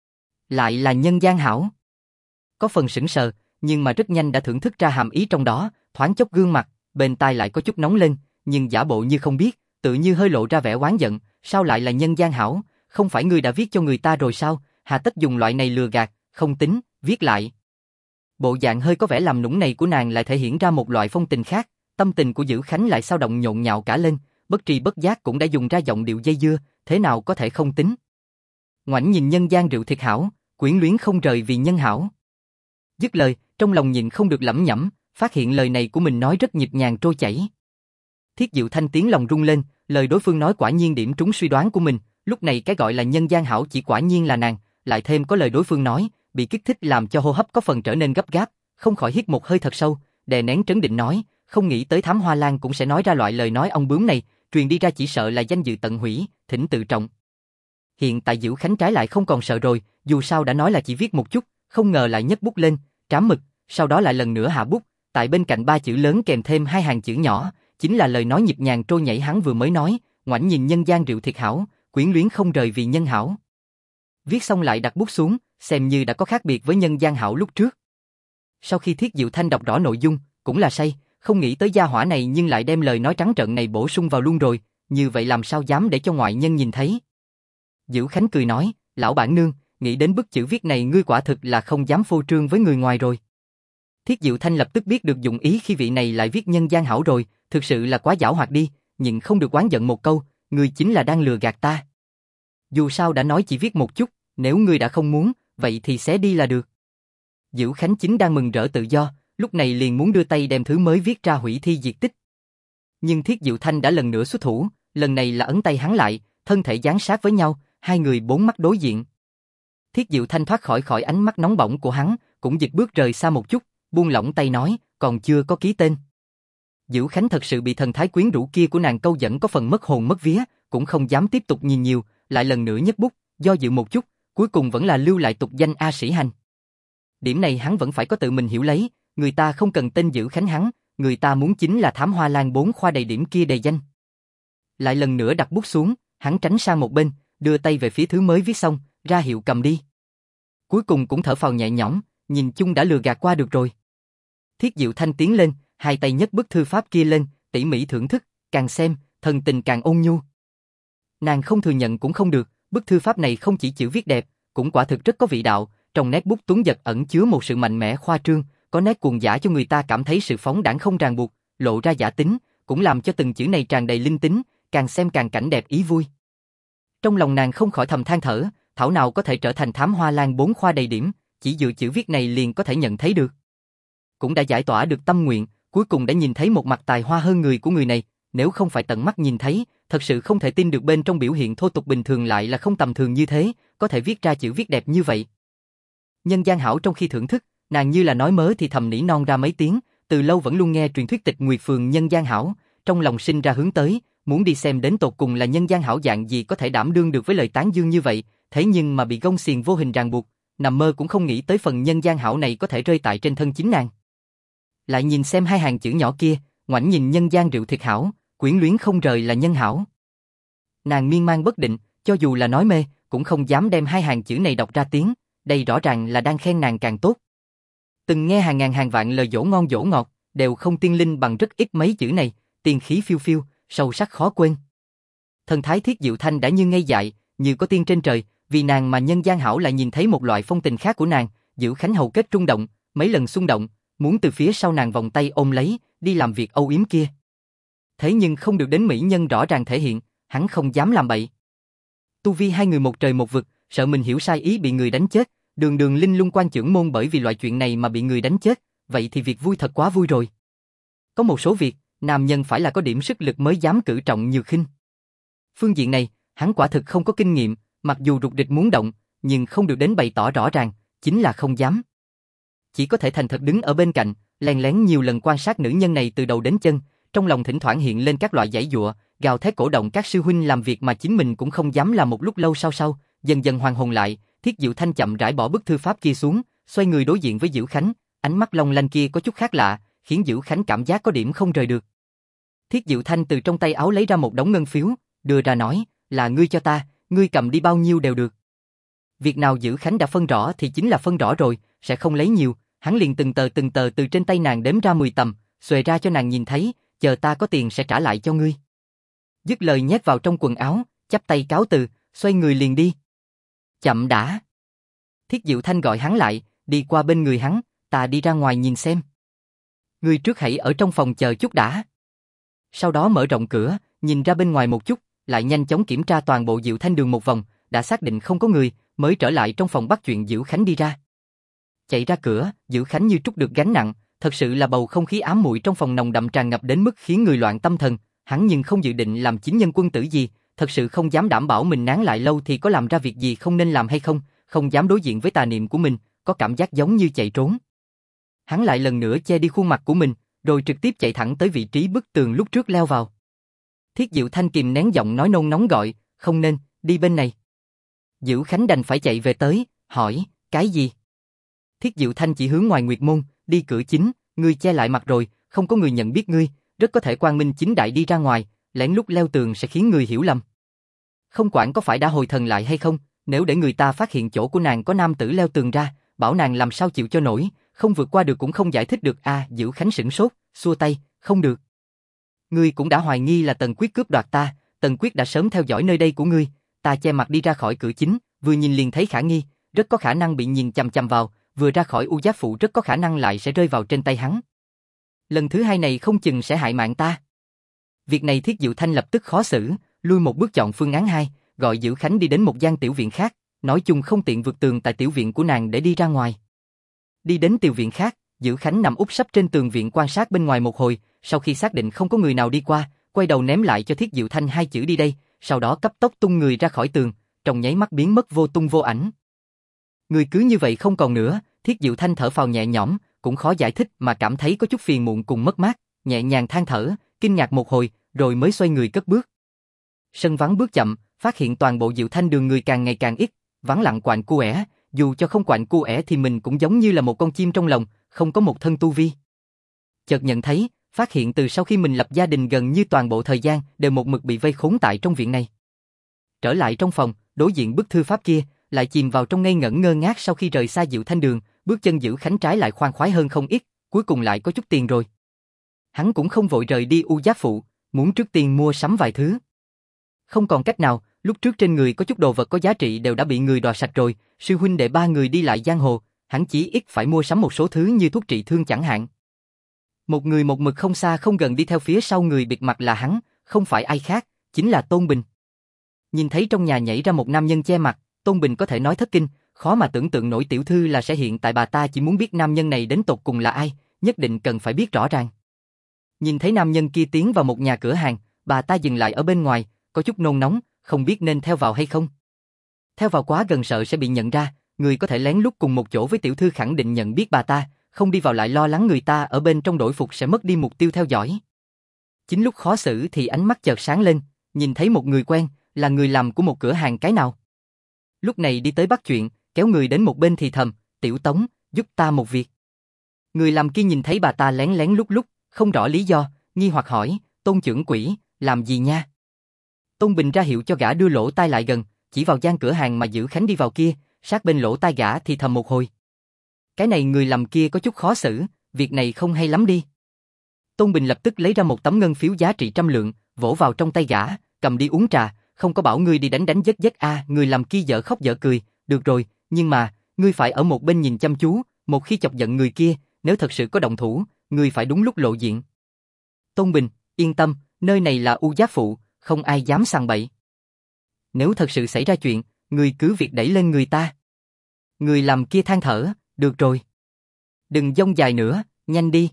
Lại là Nhân Gian Hảo. Có phần sững sờ, nhưng mà rất nhanh đã thưởng thức ra hàm ý trong đó, thoáng chốc gương mặt, bên tai lại có chút nóng lên, nhưng giả bộ như không biết, tự như hơi lộ ra vẻ oán giận, sao lại là Nhân Gian Hảo, không phải ngươi đã viết cho người ta rồi sao, hà tất dùng loại này lừa gạt, không tính, viết lại. Bộ dạng hơi có vẻ làm nũng này của nàng lại thể hiện ra một loại phong tình khác, tâm tình của Dữ Khánh lại sao động nhộn nhạo cả lên, bất tri bất giác cũng đã dùng ra giọng điệu dây dưa, thế nào có thể không tính. Ngoảnh nhìn nhân gian rượu thiệt hảo, quyến luyến không rời vì nhân hảo. Dứt lời, trong lòng nhìn không được lẩm nhẩm, phát hiện lời này của mình nói rất nhịp nhàng trôi chảy. Thiết Diệu Thanh tiếng lòng rung lên, lời đối phương nói quả nhiên điểm trúng suy đoán của mình, lúc này cái gọi là nhân gian hảo chỉ quả nhiên là nàng, lại thêm có lời đối phương nói, bị kích thích làm cho hô hấp có phần trở nên gấp gáp, không khỏi hít một hơi thật sâu, đè nén trấn định nói, không nghĩ tới Thám Hoa Lan cũng sẽ nói ra loại lời nói ong bướm này, truyền đi ra chỉ sợ là danh dự tận hủy, thỉnh tự trọng. Hiện tại Dữ Khánh trái lại không còn sợ rồi, dù sao đã nói là chỉ viết một chút, không ngờ lại nhấc bút lên, trám mực, sau đó lại lần nữa hạ bút, tại bên cạnh 3 chữ lớn kèm thêm 2 hàng chữ nhỏ, chính là lời nói nhịp nhàng trôi nhảy hắn vừa mới nói, ngoảnh nhìn nhân gian rượu thiệt hảo, quyến luyến không rời vì nhân hảo. Viết xong lại đặt bút xuống, xem như đã có khác biệt với nhân gian hảo lúc trước. Sau khi Thiết Diệu Thanh đọc rõ nội dung, cũng là say, không nghĩ tới gia hỏa này nhưng lại đem lời nói trắng trợn này bổ sung vào luôn rồi, như vậy làm sao dám để cho ngoại nhân nhìn thấy. Dữ Khánh cười nói, lão bản nương, nghĩ đến bức chữ viết này ngươi quả thực là không dám phô trương với người ngoài rồi. Thiết Diệu Thanh lập tức biết được dụng ý khi vị này lại viết nhân gian hảo rồi, thực sự là quá giảo hoạt đi, nhưng không được oán giận một câu, ngươi chính là đang lừa gạt ta. Dù sao đã nói chỉ viết một chút, nếu ngươi đã không muốn, vậy thì xé đi là được. Dữ Khánh chính đang mừng rỡ tự do, lúc này liền muốn đưa tay đem thứ mới viết ra hủy thi diệt tích. Nhưng Thiết Diệu Thanh đã lần nữa xuất thủ, lần này là ấn tay hắn lại, thân thể dán sát với nhau, hai người bốn mắt đối diện. Thiết Diệu Thanh thoát khỏi ánh mắt nóng bỏng của hắn, cũng dịch bước rời xa một chút, buông lỏng tay nói, còn chưa có ký tên. Dữ Khánh thật sự bị thần thái quyến rũ kia của nàng câu dẫn có phần mất hồn mất vía, cũng không dám tiếp tục nhìn nhiều, lại lần nữa nhấc bút, do dự một chút, cuối cùng vẫn là lưu lại tục danh A Sĩ Hành. Điểm này hắn vẫn phải có tự mình hiểu lấy, người ta không cần tên Dữ Khánh hắn, người ta muốn chính là Thám Hoa Lan 4 khoa đầy điểm kia đầy danh. Lại lần nữa đặt bút xuống, hắn tránh sang một bên, đưa tay về phía thứ mới viết xong, ra hiệu cầm đi. Cuối cùng cũng thở phào nhẹ nhõm, nhìn chung đã lừa gạt qua được rồi. Thiết Diệu Thanh tiến lên, hai tay nhấc bức thư pháp kia lên, tỉ mỉ thưởng thức, càng xem, thần tình càng ôn nhu. Nàng không thừa nhận cũng không được, bức thư pháp này không chỉ chữ viết đẹp, cũng quả thực rất có vị đạo, trong nét bút tuấn giật ẩn chứa một sự mạnh mẽ khoa trương, có nét cuồng dã cho người ta cảm thấy sự phóng đãng không ràng buộc, lộ ra giả tính, cũng làm cho từng chữ này tràn đầy linh tính, càng xem càng cảnh đẹp ý vui. Trong lòng nàng không khỏi thầm than thở, thảo nào có thể trở thành Thám Hoa Lan 4 khoa đầy điểm, chỉ dựa chữ viết này liền có thể nhận thấy được. Cũng đã giải tỏa được tâm nguyện, cuối cùng đã nhìn thấy một mặt tài hoa hơn người của người này, nếu không phải tận mắt nhìn thấy, thật sự không thể tin được bên trong biểu hiện thô tục bình thường lại là không tầm thường như thế, có thể viết ra chữ viết đẹp như vậy. Nhân Gian Hảo trong khi thưởng thức, nàng như là nói mớ thì thầm nỉ non ra mấy tiếng, từ lâu vẫn luôn nghe truyền thuyết Tịch Nguyệt Phường Nhân Gian Hảo, trong lòng sinh ra hướng tới, muốn đi xem đến tột cùng là Nhân Gian Hảo dạng gì có thể đảm đương được với lời tán dương như vậy, thế nhưng mà bị gông xiềng vô hình ràng buộc, nằm mơ cũng không nghĩ tới phần Nhân Gian Hảo này có thể rơi tại trên thân chính nàng. Lại nhìn xem hai hàng chữ nhỏ kia, ngoảnh nhìn Nhân Gian Rượu Thiệt Hảo, quyến luyến không rời là nhân hảo. Nàng miên man bất định, cho dù là nói mê, cũng không dám đem hai hàng chữ này đọc ra tiếng, đây rõ ràng là đang khen nàng càng tốt. Từng nghe hàng ngàn hàng vạn lời dỗ ngon dỗ ngọt, đều không tiên linh bằng rất ít mấy chữ này, tiên khí phiêu phiêu, sâu sắc khó quên. Thần thái Thiết Diệu Thanh đã như ngây dại, như có tiên trên trời, vì nàng mà Nhân Gian Hảo lại nhìn thấy một loại phong tình khác của nàng, Dữ Khánh hầu kết rung động, mấy lần xung động, muốn từ phía sau nàng vòng tay ôm lấy, đi làm việc âu yếm kia. Thế nhưng không được đến mỹ nhân rõ ràng thể hiện, hắn không dám làm bậy. Tu vi hai người một trời một vực, sợ mình hiểu sai ý bị người đánh chết, đường đường linh lung quan trưởng môn bởi vì loại chuyện này mà bị người đánh chết, vậy thì việc vui thật quá vui rồi. Có một số việc, nam nhân phải là có điểm sức lực mới dám cử trọng nhược khinh. Phương diện này, hắn quả thực không có kinh nghiệm, mặc dù rục rịch muốn động, nhưng không được đến bày tỏ rõ ràng, chính là không dám. Chỉ có thể thành thật đứng ở bên cạnh, lén lén nhiều lần quan sát nữ nhân này từ đầu đến chân, trong lòng thỉnh thoảng hiện lên các loại giãy giụa, gào thét cổ động các sư huynh làm việc mà chính mình cũng không dám làm một lúc lâu sau, dần dần hoàn hồn lại, Thiết Diệu Thanh chậm rãi bỏ bức thư pháp kia xuống, xoay người đối diện với Dữ Khánh, ánh mắt long lanh kia có chút khác lạ, khiến Dữ Khánh cảm giác có điểm không rời được. Thiết Diệu Thanh từ trong tay áo lấy ra một đống ngân phiếu, đưa ra nói, là ngươi cho ta, ngươi cầm đi bao nhiêu đều được. Việc nào Dữ Khánh đã phân rõ thì chính là phân rõ rồi, sẽ không lấy nhiều, hắn liền từng tờ từ trên tay nàng đếm ra 10 tầm, xuề ra cho nàng nhìn thấy, chờ ta có tiền sẽ trả lại cho ngươi. Dứt lời nhét vào trong quần áo, chắp tay cáo từ, xoay người liền đi. Chậm đã. Thiết Diệu Thanh gọi hắn lại, đi qua bên người hắn, ta đi ra ngoài nhìn xem. Ngươi trước hãy ở trong phòng chờ chút đã. Sau đó mở rộng cửa, nhìn ra bên ngoài một chút, lại nhanh chóng kiểm tra toàn bộ Diệu Thanh đường một vòng, đã xác định không có người, mới trở lại trong phòng bắt chuyện Dữ Khánh đi ra. Chạy ra cửa, Dữ Khánh như trút được gánh nặng, thật sự là bầu không khí ám muội trong phòng nồng đậm tràn ngập đến mức khiến người loạn tâm thần, hắn nhưng không dự định làm chính nhân quân tử gì, thật sự không dám đảm bảo mình nán lại lâu thì có làm ra việc gì không nên làm hay không, không dám đối diện với tà niệm của mình, có cảm giác giống như chạy trốn. Hắn lại lần nữa che đi khuôn mặt của mình, rồi trực tiếp chạy thẳng tới vị trí bức tường lúc trước leo vào. Thiết Diệu Thanh kìm nén giọng nói nôn nóng gọi, không nên, đi bên này. Dữ Khánh đành phải chạy về tới, hỏi, cái gì? Thiết Diệu Thanh chỉ hướng ngoài Nguyệt Môn, đi cửa chính, ngươi che lại mặt rồi, không có người nhận biết ngươi, rất có thể quang minh chính đại đi ra ngoài, lén lút leo tường sẽ khiến người hiểu lầm. Không quản có phải đã hồi thần lại hay không, nếu để người ta phát hiện chỗ của nàng có nam tử leo tường ra, bảo nàng làm sao chịu cho nổi, không vượt qua được cũng không giải thích được. Dữ Khánh sửng sốt, xua tay, không được. Ngươi cũng đã hoài nghi là Tần Quyết cướp đoạt ta, Tần Quyết đã sớm theo dõi nơi đây của ngươi, ta che mặt đi ra khỏi cửa chính, vừa nhìn liền thấy khả nghi, rất có khả năng bị nhìn chằm chằm vào, vừa ra khỏi U Giáp Phụ rất có khả năng lại sẽ rơi vào trên tay hắn. Lần thứ hai này không chừng sẽ hại mạng ta. Việc này Thiết Diệu Thanh lập tức khó xử, lui một bước chọn phương án 2, gọi Diễu Khánh đi đến một gian tiểu viện khác, nói chung không tiện vượt tường tại tiểu viện của nàng để đi ra ngoài. Đi đến tiểu viện khác, Diễu Khánh nằm úp sấp trên tường viện quan sát bên ngoài một hồi, sau khi xác định không có người nào đi qua, quay đầu ném lại cho Thiết Diệu Thanh 2 chữ đi đây, sau đó cấp tốc tung người ra khỏi tường, trong nháy mắt biến mất vô tung vô ảnh. Người cứ như vậy không còn nữa, Thiết Diệu Thanh thở phào nhẹ nhõm, cũng khó giải thích mà cảm thấy có chút phiền muộn cùng mất mát, nhẹ nhàng than thở, kinh ngạc một hồi, rồi mới xoay người cất bước. Sân vắng bước chậm, phát hiện toàn bộ Diệu Thanh đường người càng ngày càng ít, vắng lặng quạnh quẻ, dù cho không quạnh quẻ thì mình cũng giống như là một con chim trong lồng, không có một thân tu vi. Chợt nhận thấy, phát hiện từ sau khi mình lập gia đình gần như toàn bộ thời gian đều một mực bị vây khốn tại trong viện này. Trở lại trong phòng, đối diện bức thư pháp kia, lại chìm vào trong ngây ngẩn ngơ ngác sau khi rời xa Diệu Thanh đường, bước chân Diễu Khánh trái lại khoan khoái hơn không ít, cuối cùng lại có chút tiền rồi. Hắn cũng không vội rời đi U Giác Phụ, muốn trước tiên mua sắm vài thứ. Không còn cách nào, lúc trước trên người có chút đồ vật có giá trị đều đã bị người đoạt sạch rồi, sư huynh đệ 3 người đi lại giang hồ, hắn chỉ ít phải mua sắm một số thứ như thuốc trị thương chẳng hạn. Một người một mực không xa không gần đi theo phía sau người bịt mặt là hắn, không phải ai khác, chính là Tôn Bình. Nhìn thấy trong nhà nhảy ra một nam nhân che mặt, Tôn Bình có thể nói thất kinh, khó mà tưởng tượng nổi tiểu thư là sẽ hiện tại, bà ta chỉ muốn biết nam nhân này đến tột cùng là ai, nhất định cần phải biết rõ ràng. Nhìn thấy nam nhân kia tiến vào một nhà cửa hàng, bà ta dừng lại ở bên ngoài, có chút nôn nóng, không biết nên theo vào hay không. Theo vào quá gần sợ sẽ bị nhận ra, người có thể lén lút cùng một chỗ với tiểu thư khẳng định nhận biết bà ta, không đi vào lại lo lắng người ta ở bên trong đổi phục sẽ mất đi mục tiêu theo dõi. Chính lúc khó xử thì ánh mắt chợt sáng lên, nhìn thấy một người quen, là người làm của một cửa hàng cái nào. Lúc này đi tới bắt chuyện, kéo người đến một bên thì thầm, tiểu Tống, giúp ta một việc. Người làm kia nhìn thấy bà ta lén lén lút lút, không rõ lý do, nghi hoặc hỏi, Tôn trưởng quỹ, làm gì nha? Tôn Bình ra hiệu cho gã đưa lỗ tai lại gần, chỉ vào gian cửa hàng mà Diễu Khánh đi vào kia, sát bên lỗ tai gã thì thầm một hồi. Cái này người làm kia có chút khó xử, việc này không hay lắm đi. Tôn Bình lập tức lấy ra một tấm ngân phiếu giá trị 100 lượng, vỗ vào trong tay gã, cầm đi uống trà, không có bảo ngươi đi đánh đánh giết giết a. Người làm kia dở khóc dở cười, được rồi, nhưng mà, ngươi phải ở một bên nhìn chăm chú, một khi chọc giận người kia, nếu thật sự có động thủ, ngươi phải đúng lúc lộ diện. Tôn Bình, yên tâm, nơi này là U Giác Phụ, không ai dám sằng bậy. Nếu thật sự xảy ra chuyện, ngươi cứ việc đẩy lên người ta. Người làm kia than thở, được rồi. Đừng dông dài nữa, nhanh đi.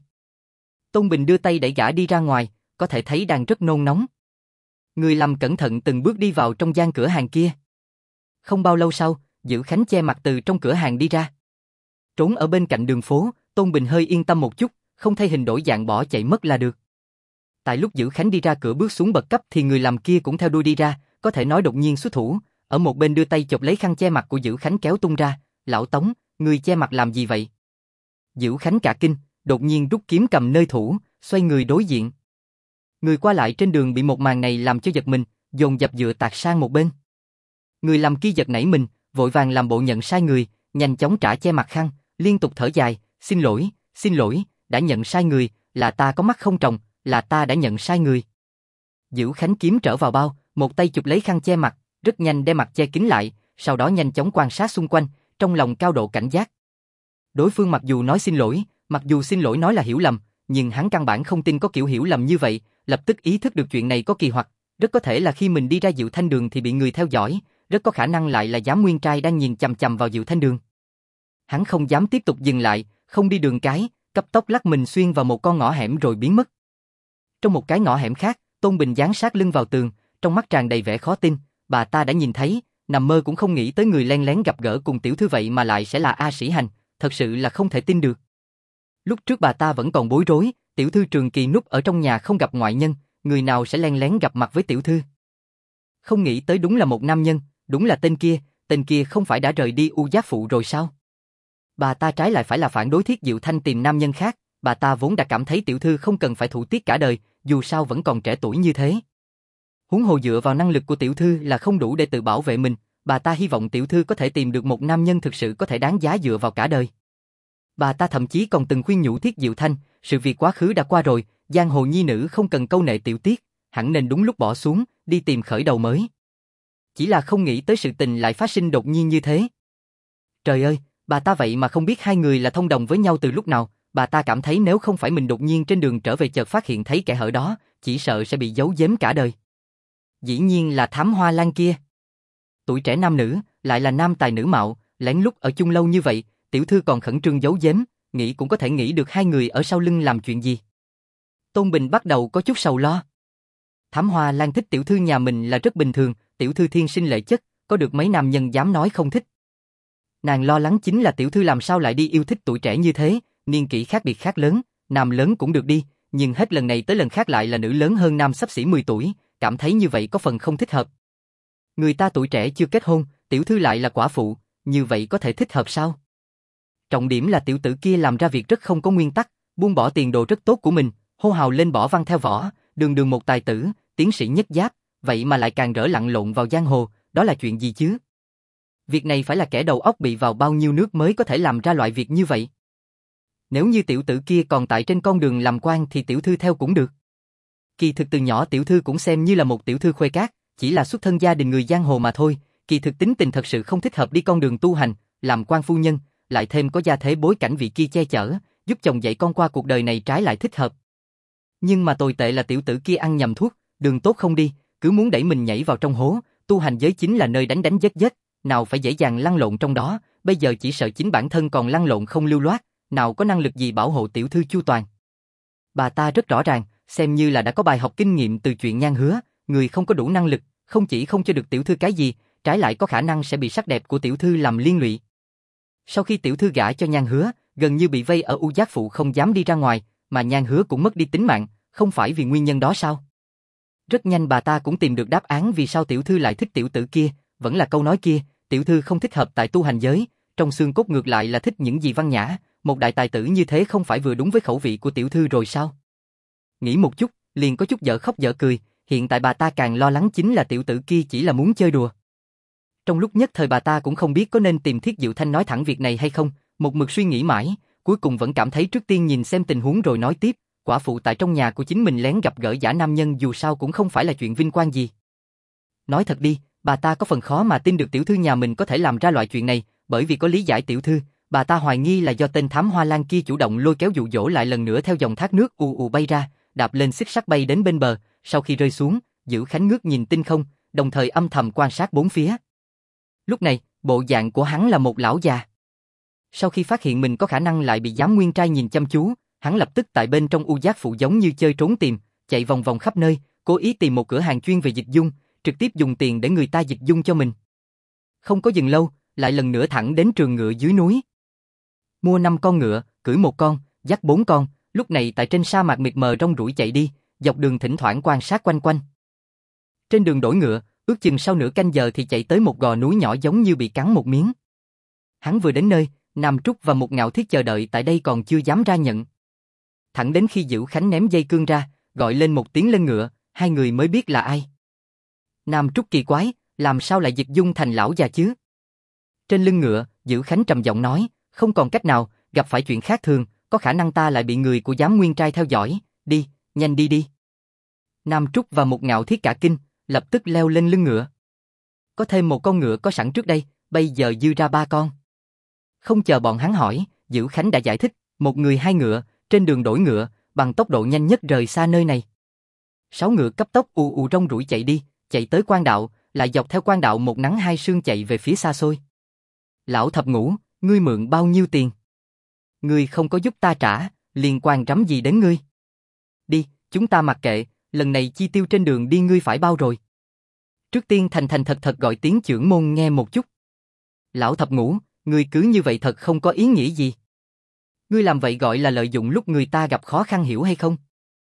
Tôn Bình đưa tay đẩy gã đi ra ngoài, có thể thấy đang rất nôn nóng. Người làm cẩn thận từng bước đi vào trong gian cửa hàng kia. Không bao lâu sau, Diễu Khánh che mặt từ trong cửa hàng đi ra. Trốn ở bên cạnh đường phố, Tôn Bình hơi yên tâm một chút, không thay hình đổi dạng bỏ chạy mất là được. Tại lúc Diễu Khánh đi ra cửa bước xuống bậc cấp thì người làm kia cũng theo đuôi đi ra, có thể nói đột nhiên xuất thủ, ở một bên đưa tay chộp lấy khăn che mặt của Diễu Khánh kéo tung ra, lão Tống, người che mặt làm gì vậy? Diễu Khánh cả kinh, đột nhiên rút kiếm cầm nơi thủ, xoay người đối diện. Người qua lại trên đường bị một màn này làm cho giật mình, dồn dập dựa tạt sang một bên. Người làm kia giật nảy mình, vội vàng làm bộ nhận sai người, nhanh chóng trả che mặt khăn, liên tục thở dài, xin lỗi, đã nhận sai người, là ta có mắt không tròng, là ta đã nhận sai người. Diễu Khánh kiếm trở vào bao, một tay chụp lấy khăn che mặt, rất nhanh đem mặt che kín lại, sau đó nhanh chóng quan sát xung quanh, trong lòng cao độ cảnh giác. Đối phương mặc dù nói xin lỗi, mặc dù xin lỗi nói là hiểu lầm, nhưng hắn căn bản không tin có kiểu hiểu lầm như vậy, lập tức ý thức được chuyện này có kỳ hoặc, rất có thể là khi mình đi ra Diệu Thanh đường thì bị người theo dõi, rất có khả năng lại là Giám Nguyên Trai đang nhìn chằm chằm vào Diệu Thanh đường. Hắn không dám tiếp tục dừng lại, không đi đường cái, cấp tốc lắc mình xuyên vào một con ngõ hẻm rồi biến mất. Trong một cái ngõ hẻm khác, Tôn Bình dán sát lưng vào tường, trong mắt tràn đầy vẻ khó tin, bà ta đã nhìn thấy, nằm mơ cũng không nghĩ tới người len lén gặp gỡ cùng tiểu thư vậy mà lại sẽ là A Sĩ Hành, thật sự là không thể tin được. Lúc trước bà ta vẫn còn bối rối, tiểu thư trường kỳ núp ở trong nhà không gặp ngoại nhân, người nào sẽ len lén gặp mặt với tiểu thư. Không nghĩ tới đúng là một nam nhân, đúng là tên kia không phải đã rời đi U Giác Phụ rồi sao? Bà ta trái lại phải là phản đối Thiết Diệu Thanh tìm nam nhân khác, bà ta vốn đã cảm thấy tiểu thư không cần phải thủ tiết cả đời, dù sao vẫn còn trẻ tuổi như thế. Huống hồ dựa vào năng lực của tiểu thư là không đủ để tự bảo vệ mình, bà ta hy vọng tiểu thư có thể tìm được một nam nhân thực sự có thể đáng giá dựa vào cả đời. Bà ta thậm chí còn từng khuyên nhủ Thiết Diệu Thanh, sự việc quá khứ đã qua rồi, giang hồ nhi nữ không cần câu nệ tiểu tiết, hẳn nên đúng lúc bỏ xuống, đi tìm khởi đầu mới. Chỉ là không nghĩ tới sự tình lại phát sinh đột nhiên như thế. Trời ơi, bà ta vậy mà không biết hai người là thông đồng với nhau từ lúc nào, bà ta cảm thấy nếu không phải mình đột nhiên trên đường trở về chợt phát hiện thấy kẻ hở đó, chỉ sợ sẽ bị giấu giếm cả đời. Dĩ nhiên là Thám Hoa Lan kia. Tuổi trẻ nam nữ, lại là nam tài nữ mạo, lén lút ở chung lâu như vậy, tiểu thư còn khẩn trương giấu giếm, nghĩ cũng có thể nghĩ được hai người ở sau lưng làm chuyện gì. Tôn Bình bắt đầu có chút sầu lo. Thám Hoa Lan thích tiểu thư nhà mình là rất bình thường, tiểu thư thiên sinh lệ chất, có được mấy nam nhân dám nói không thích. Nàng lo lắng chính là tiểu thư làm sao lại đi yêu thích tuổi trẻ như thế, niên kỷ khác biệt khác lớn, nam lớn cũng được đi, nhưng hết lần này tới lần khác lại là nữ lớn hơn nam xấp xỉ 10 tuổi, cảm thấy như vậy có phần không thích hợp. Người ta tuổi trẻ chưa kết hôn, tiểu thư lại là quả phụ, như vậy có thể thích hợp sao? Trọng điểm là tiểu tử kia làm ra việc rất không có nguyên tắc, buông bỏ tiền đồ rất tốt của mình, hô hào lên bỏ văn theo võ, đường đường một tài tử, tiến sĩ nhất giáp, vậy mà lại càng rỡ lặn lộn vào giang hồ, đó là chuyện gì chứ? Việc này phải là kẻ đầu óc bị vào bao nhiêu nước mới có thể làm ra loại việc như vậy? Nếu như tiểu tử kia còn tại trên con đường làm quan thì tiểu thư theo cũng được. Kỳ thực từ nhỏ tiểu thư cũng xem như là một tiểu thư khuê cát, chỉ là xuất thân gia đình người giang hồ mà thôi, kỳ thực tính tình thật sự không thích hợp đi con đường tu hành, làm quan phu nhân, lại thêm có gia thế bối cảnh vị kia che chở, giúp chồng dạy con qua cuộc đời này trái lại thích hợp. Nhưng mà tồi tệ là tiểu tử kia ăn nhầm thuốc, đường tốt không đi, cứ muốn đẩy mình nhảy vào trong hố, tu hành giới chính là nơi đánh đánh giết giết, nào phải dễ dàng lăn lộn trong đó, bây giờ chỉ sợ chính bản thân còn lăn lộn không lưu loát, nào có năng lực gì bảo hộ tiểu thư chu toàn. Bà ta rất rõ ràng, xem như là đã có bài học kinh nghiệm từ chuyện Nhan Hứa, người không có đủ năng lực, không chỉ không cho được tiểu thư cái gì, trái lại có khả năng sẽ bị sắc đẹp của tiểu thư làm liên lụy. Sau khi tiểu thư gả cho Nhan Hứa, gần như bị vây ở U Giác Phụ không dám đi ra ngoài, mà Nhan Hứa cũng mất đi tính mạng, không phải vì nguyên nhân đó sao? Rất nhanh bà ta cũng tìm được đáp án vì sao tiểu thư lại thích tiểu tử kia, vẫn là câu nói kia, tiểu thư không thích hợp tại tu hành giới, trong xương cốt ngược lại là thích những gì văn nhã, một đại tài tử như thế không phải vừa đúng với khẩu vị của tiểu thư rồi sao? Nghĩ một chút, liền có chút dở khóc dở cười, hiện tại bà ta càng lo lắng chính là tiểu tử kia chỉ là muốn chơi đùa. Trong lúc nhất thời bà ta cũng không biết có nên tìm Thiết Diệu Thanh nói thẳng việc này hay không, một mực suy nghĩ mãi, cuối cùng vẫn cảm thấy trước tiên nhìn xem tình huống rồi nói tiếp, quả phụ tại trong nhà của chính mình lén gặp gỡ giả nam nhân dù sao cũng không phải là chuyện vinh quang gì. Nói thật đi, bà ta có phần khó mà tin được tiểu thư nhà mình có thể làm ra loại chuyện này, bởi vì có lý giải tiểu thư, bà ta hoài nghi là do tên Thám Hoa Lan kia chủ động lôi kéo dụ dỗ lại lần nữa theo dòng thác nước ù ù bay ra, đạp lên xích sắt bay đến bên bờ, sau khi rơi xuống, Dữ Khánh ngước nhìn tinh không, đồng thời âm thầm quan sát bốn phía. Lúc này, bộ dạng của hắn là một lão già. Sau khi phát hiện mình có khả năng lại bị Giám Nguyên Trai nhìn chăm chú, hắn lập tức tại bên trong U Giác Phụ giống như chơi trốn tìm, chạy vòng vòng khắp nơi, cố ý tìm một cửa hàng chuyên về dịch dung, trực tiếp dùng tiền để người ta dịch dung cho mình. Không có dừng lâu, lại lần nữa thẳng đến trường ngựa dưới núi. Mua 5 con ngựa, cưỡi 1 con, dắt 4 con, lúc này tại trên sa mạc mịt mờ rong ruổi chạy đi, dọc đường thỉnh thoảng quan sát quanh quanh. Trên đường đổi ngựa, ước chừng sau nửa canh giờ thì chạy tới một gò núi nhỏ giống như bị cắn một miếng. Hắn vừa đến nơi, Nam Trúc và một Ngạo Thiết chờ đợi tại đây còn chưa dám ra nhận. Thẳng đến khi Dữ Khánh ném dây cương ra, gọi lên một tiếng lên ngựa, hai người mới biết là ai. Nam Trúc kỳ quái, làm sao lại dịch dung thành lão già chứ? Trên lưng ngựa, Dữ Khánh trầm giọng nói, không còn cách nào, gặp phải chuyện khác thường, có khả năng ta lại bị người của Giám Nguyên Trai theo dõi, đi, nhanh đi đi. Nam Trúc và một Ngạo Thiết cả kinh, lập tức leo lên lưng ngựa. Có thêm một con ngựa có sẵn trước đây, bây giờ dư ra 3 con. Không chờ bọn hắn hỏi, Dữ Khánh đã giải thích, một người 2 ngựa, trên đường đổi ngựa, bằng tốc độ nhanh nhất rời xa nơi này. 6 ngựa cấp tốc ù ù rong ruổi chạy đi, chạy tới quan đạo, lại dọc theo quan đạo một nắng hai sương chạy về phía xa xôi. Lão Thập Ngũ, ngươi mượn bao nhiêu tiền? Ngươi không có giúp ta trả, liên quan rắm gì đến ngươi? Đi, chúng ta mặc kệ, lần này chi tiêu trên đường đi ngươi phải bao rồi. Trước tiên thành thành thật thật gọi tiếng chưởng môn nghe một chút. Lão Thập Ngũ, ngươi cứ như vậy thật không có ý nghĩa gì. Ngươi làm vậy gọi là lợi dụng lúc người ta gặp khó khăn hiểu hay không?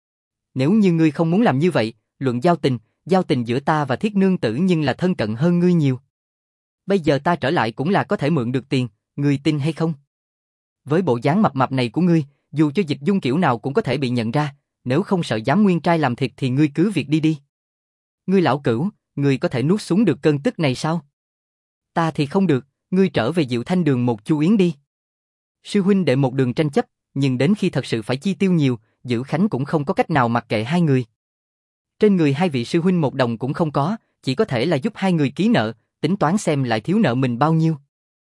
Nếu như ngươi không muốn làm như vậy, luận giao tình giữa ta và Thiết Nương Tử nhưng là thân cận hơn ngươi nhiều. Bây giờ ta trở lại cũng là có thể mượn được tiền, ngươi tin hay không? Với bộ dáng mập mạp này của ngươi, dù cho dịch dung kiểu nào cũng có thể bị nhận ra, nếu không sợ Giám Nguyên Trai làm thịt thì ngươi cứ việc đi đi. Ngươi lão cửu, ngươi có thể nuốt xuống được cơn tức này sao? Ta thì không được, ngươi trở về Diệu Thanh Đường một Chu Yến đi. Sư huynh đệ một đường tranh chấp, nhưng đến khi thật sự phải chi tiêu nhiều, Dữ Khánh cũng không có cách nào mặc kệ hai người. Trên người hai vị sư huynh một đồng cũng không có, chỉ có thể là giúp hai người ký nợ, tính toán xem lại thiếu nợ mình bao nhiêu.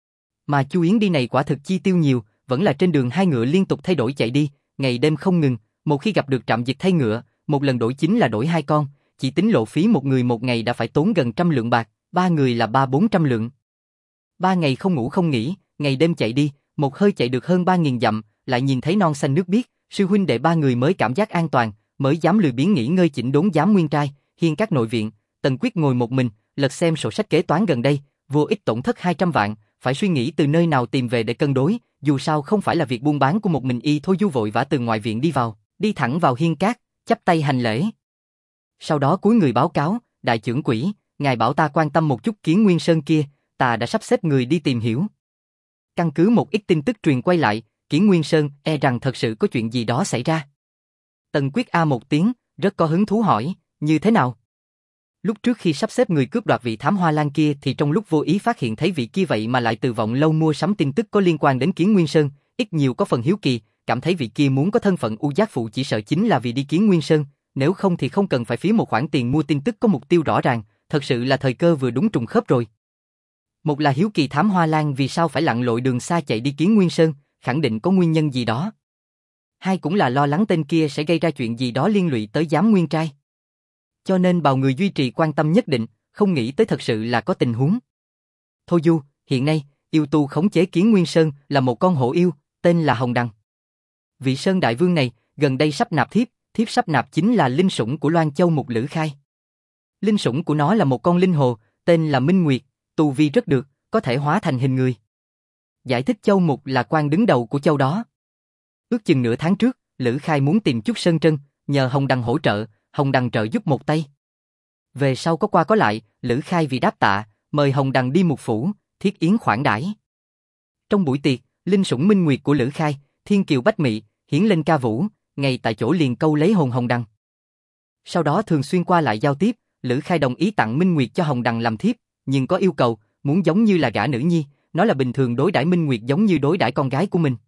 Mà Chu Yến đi này quả thực chi tiêu nhiều, vẫn là trên đường hai ngựa liên tục thay đổi chạy đi, ngày đêm không ngừng, một khi gặp được trạm dịch thay ngựa, một lần đổi chính là đổi 2 con, chỉ tính lộ phí một người một ngày đã phải tốn gần 100 lượng bạc, 3 người là 300-400 lượng. 3 ngày không ngủ không nghỉ, ngày đêm chạy đi, một hơi chạy được hơn 3.000 dặm, lại nhìn thấy non xanh nước biếc, sư huynh đệ 3 người mới cảm giác an toàn, mới dám lười biếng nghỉ ngơi chỉnh đốn giám nguyên trai, hiên các nội viện. Tần Quyết ngồi một mình, lật xem sổ sách kế toán gần đây, vô ích tổn thất 200 vạn, phải suy nghĩ từ nơi nào tìm về để cân đối, dù sao không phải là việc buôn bán của một mình y. Thôi Du vội vã từ ngoại viện đi vào, đi thẳng vào hiên các, chắp tay hành lễ. Sau đó cúi người báo cáo, đại trưởng quỹ, ngài bảo ta quan tâm một chút Kiến Nguyên Sơn kia, ta đã sắp xếp người đi tìm hiểu. Căn cứ một ít tin tức truyền quay lại, Kiến Nguyên Sơn e rằng thật sự có chuyện gì đó xảy ra. Tần Quyết a một tiếng, rất có hứng thú hỏi, như thế nào? Lúc trước khi sắp xếp người cướp đoạt vị thám hoa lan kia thì trong lúc vô ý phát hiện thấy vị kia vậy mà lại từ Vọng Lâu mua sắm tin tức có liên quan đến Kiến Nguyên Sơn, ít nhiều có phần hiếu kỳ, cảm thấy vị kia muốn có thân phận U Giác Phụ chỉ sợ chính là vì đi Kiến Nguyên Sơn, nếu không thì không cần phải phí một khoản tiền mua tin tức có mục tiêu rõ ràng, thật sự là thời cơ vừa đúng trùng khớp rồi. Một là hiếu kỳ thám hoa lan vì sao phải lặn lội đường xa chạy đi Kiến Nguyên Sơn, khẳng định có nguyên nhân gì đó. Hai cũng là lo lắng tên kia sẽ gây ra chuyện gì đó liên lụy tới giám nguyên trai. Cho nên bảo người duy trì quan tâm nhất định, không nghĩ tới thật sự là có tình huống. Thôi Du, hiện nay, yêu tu khống chế Kiến Nguyên Sơn là một con hổ yêu, tên là Hồng Đằng. Vị Sơn Đại Vương này, gần đây sắp nạp thiếp, thiếp sắp nạp chính là linh sủng của Loan Châu Mục Lữ Khai. Linh sủng của nó là một con linh hồ, tên là Minh Nguyệt, tu vi rất được, có thể hóa thành hình người. Giải thích Châu Mục là quan đứng đầu của châu đó. Ước chừng nửa tháng trước, Lữ Khai muốn tìm chút sơn trân, nhờ Hồng Đằng hỗ trợ, Hồng Đằng trợ giúp một tay. Về sau có qua có lại, Lữ Khai vì đáp tạ, mời Hồng Đằng đi Mục phủ, thiết yến khoản đãi. Trong buổi tiệc, linh sủng Minh Nguyệt của Lữ Khai, thiên kiều bách mị, hiển lên ca vũ, ngay tại chỗ liền câu lấy hồn Hồng Đằng. Sau đó thường xuyên qua lại giao tiếp, Lữ Khai đồng ý tặng Minh Nguyệt cho Hồng Đằng làm thiếp, nhưng có yêu cầu, muốn giống như là gả nữ nhi, nói là bình thường đối đãi Minh Nguyệt giống như đối đãi con gái của mình.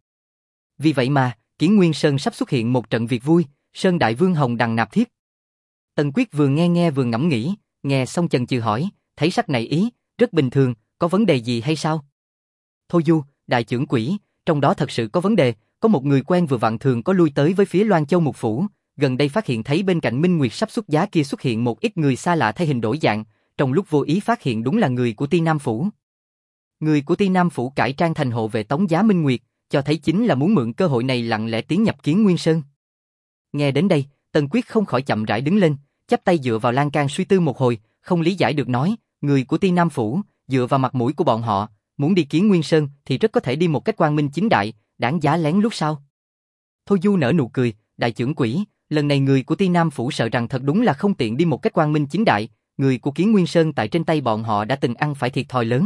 Vì vậy mà, Kiến Nguyên Sơn sắp xuất hiện một trận việc vui, Sơn Đại Vương Hồng Đằng nạp thiếp. Tần Quyết vừa nghe vừa ngẫm nghĩ, nghe xong chần chừ hỏi, thấy sắc này ý, rất bình thường, có vấn đề gì hay sao? Thôi Du, đại trưởng quỹ, trong đó thật sự có vấn đề, có một người quen vừa vặn thường có lui tới với phía Loan Châu Mục phủ, gần đây phát hiện thấy bên cạnh Minh Nguyệt sắp xuất giá kia xuất hiện một ít người xa lạ thay hình đổi dạng, trong lúc vô ý phát hiện đúng là người của Ti Nam phủ. Người của Ti Nam phủ cải trang thành hộ vệ tống giá Minh Nguyệt, cho thấy chính là muốn mượn cơ hội này lặng lẽ tiến nhập Kiến Nguyên Sơn. Nghe đến đây, Tần Quyết không khỏi chậm rãi đứng lên, chắp tay dựa vào lan can suy tư một hồi, không lý giải được nói, người của Ti Nam phủ, dựa vào mặt mũi của bọn họ, muốn đi Kiến Nguyên Sơn thì rất có thể đi một cách quang minh chính đại, đáng giá lén lút sao? Thôi Du nở nụ cười, đại trưởng quỹ, lần này người của Ti Nam phủ sợ rằng thật đúng là không tiện đi một cách quang minh chính đại, người của Kiến Nguyên Sơn tại trên tay bọn họ đã từng ăn phải thiệt thòi lớn.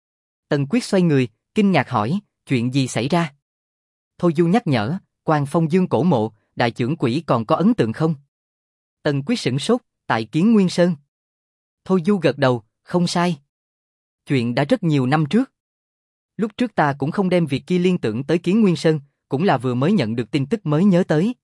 Tần Quyết xoay người, kinh ngạc hỏi, chuyện gì xảy ra? Thôi Du nhắc nhở, Quan Phong Dương cổ mộ, đại trưởng quỹ còn có ấn tượng không? Tần Quyết sửng sốt, tại Kiến Nguyên Sơn. Thôi Du gật đầu, không sai. Chuyện đã rất nhiều năm trước. Lúc trước ta cũng không đem việc kia liên tưởng tới Kiến Nguyên Sơn, cũng là vừa mới nhận được tin tức mới nhớ tới.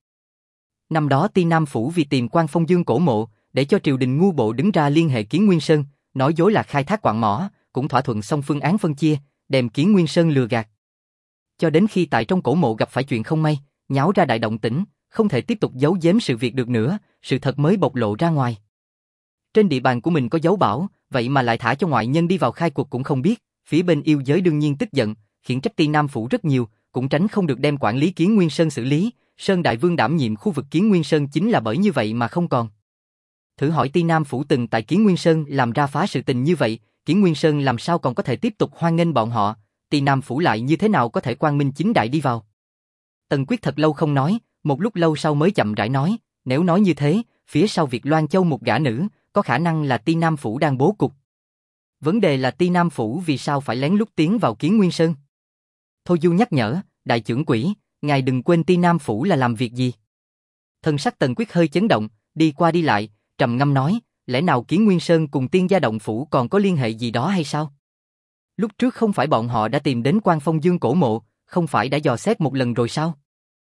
Năm đó Ti Nam phủ vì tìm Quan Phong Dương cổ mộ, để cho triều đình ngu bộ đứng ra liên hệ Kiến Nguyên Sơn, nói dối là khai thác quặng mỏ, cũng thỏa thuận xong phương án phân chia, đem Kiến Nguyên Sơn lừa gạt. Cho đến khi tại trong cổ mộ gặp phải chuyện không may, nháo ra đại động tĩnh, không thể tiếp tục giấu giếm sự việc được nữa, sự thật mới bộc lộ ra ngoài. Trên địa bàn của mình có dấu bảo, vậy mà lại thả cho ngoại nhân đi vào khai cuộc cũng không biết, phía bên yêu giới đương nhiên tức giận, khiển trách Ti Nam phủ rất nhiều, cũng tránh không được đem quản lý Kiến Nguyên Sơn xử lý, Sơn Đại Vương đảm nhiệm khu vực Kiến Nguyên Sơn chính là bởi như vậy mà không còn. Thử hỏi Ti Nam phủ từng tại Kiến Nguyên Sơn làm ra phá sự tình như vậy, Kiến Nguyên Sơn làm sao còn có thể tiếp tục hoan nghênh bọn họ, Ti Nam phủ lại như thế nào có thể quang minh chính đại đi vào. Tần Quyết thật lâu không nói, một lúc lâu sau mới chậm rãi nói, nếu nói như thế, phía sau việc Loan Châu một gã nữ, có khả năng là Ti Nam phủ đang bố cục. Vấn đề là Ti Nam phủ vì sao phải lén lút tiến vào Kiến Nguyên Sơn? Thôi Du nhắc nhở, đại trưởng quỹ, ngài đừng quên Ti Nam phủ là làm việc gì. Thần sắc Tần Quyết hơi chấn động, đi qua đi lại, trầm ngâm nói, lẽ nào Kiến Nguyên Sơn cùng Tiên Gia Động phủ còn có liên hệ gì đó hay sao? Lúc trước không phải bọn họ đã tìm đến Quan Phong Dương cổ mộ, không phải đã dò xét một lần rồi sao?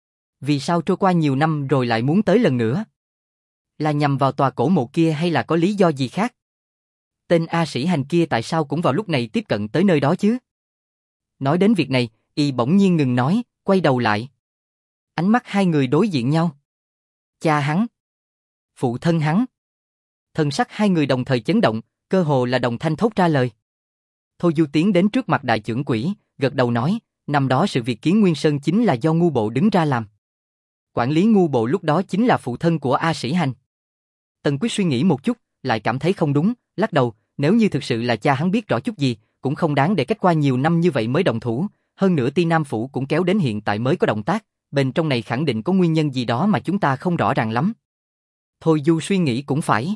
Vì sao trôi qua nhiều năm rồi lại muốn tới lần nữa? Là nhằm vào tòa cổ mộ kia hay là có lý do gì khác? Tên A Sĩ Hành kia tại sao cũng vào lúc này tiếp cận tới nơi đó chứ? Nói đến việc này, y bỗng nhiên ngừng nói, quay đầu lại. Ánh mắt hai người đối diện nhau. Cha hắn. Phụ thân hắn. Thân sắc hai người đồng thời chấn động, cơ hồ là đồng thanh thốt ra lời. Thôi Du tiến đến trước mặt đại chưởng quỷ, gật đầu nói, năm đó sự việc Kiến Nguyên Sơn chính là do ngu bộ đứng ra làm. Quản lý ngu bộ lúc đó chính là phụ thân của A Sĩ Hành. Tần Quyết suy nghĩ một chút, lại cảm thấy không đúng, lắc đầu, nếu như thực sự là cha hắn biết rõ chút gì, cũng không đáng để cách qua nhiều năm như vậy mới động thủ, hơn nữa Ti Nam Phủ cũng kéo đến hiện tại mới có động tác, bên trong này khẳng định có nguyên nhân gì đó mà chúng ta không rõ ràng lắm. Thôi Du suy nghĩ cũng phải.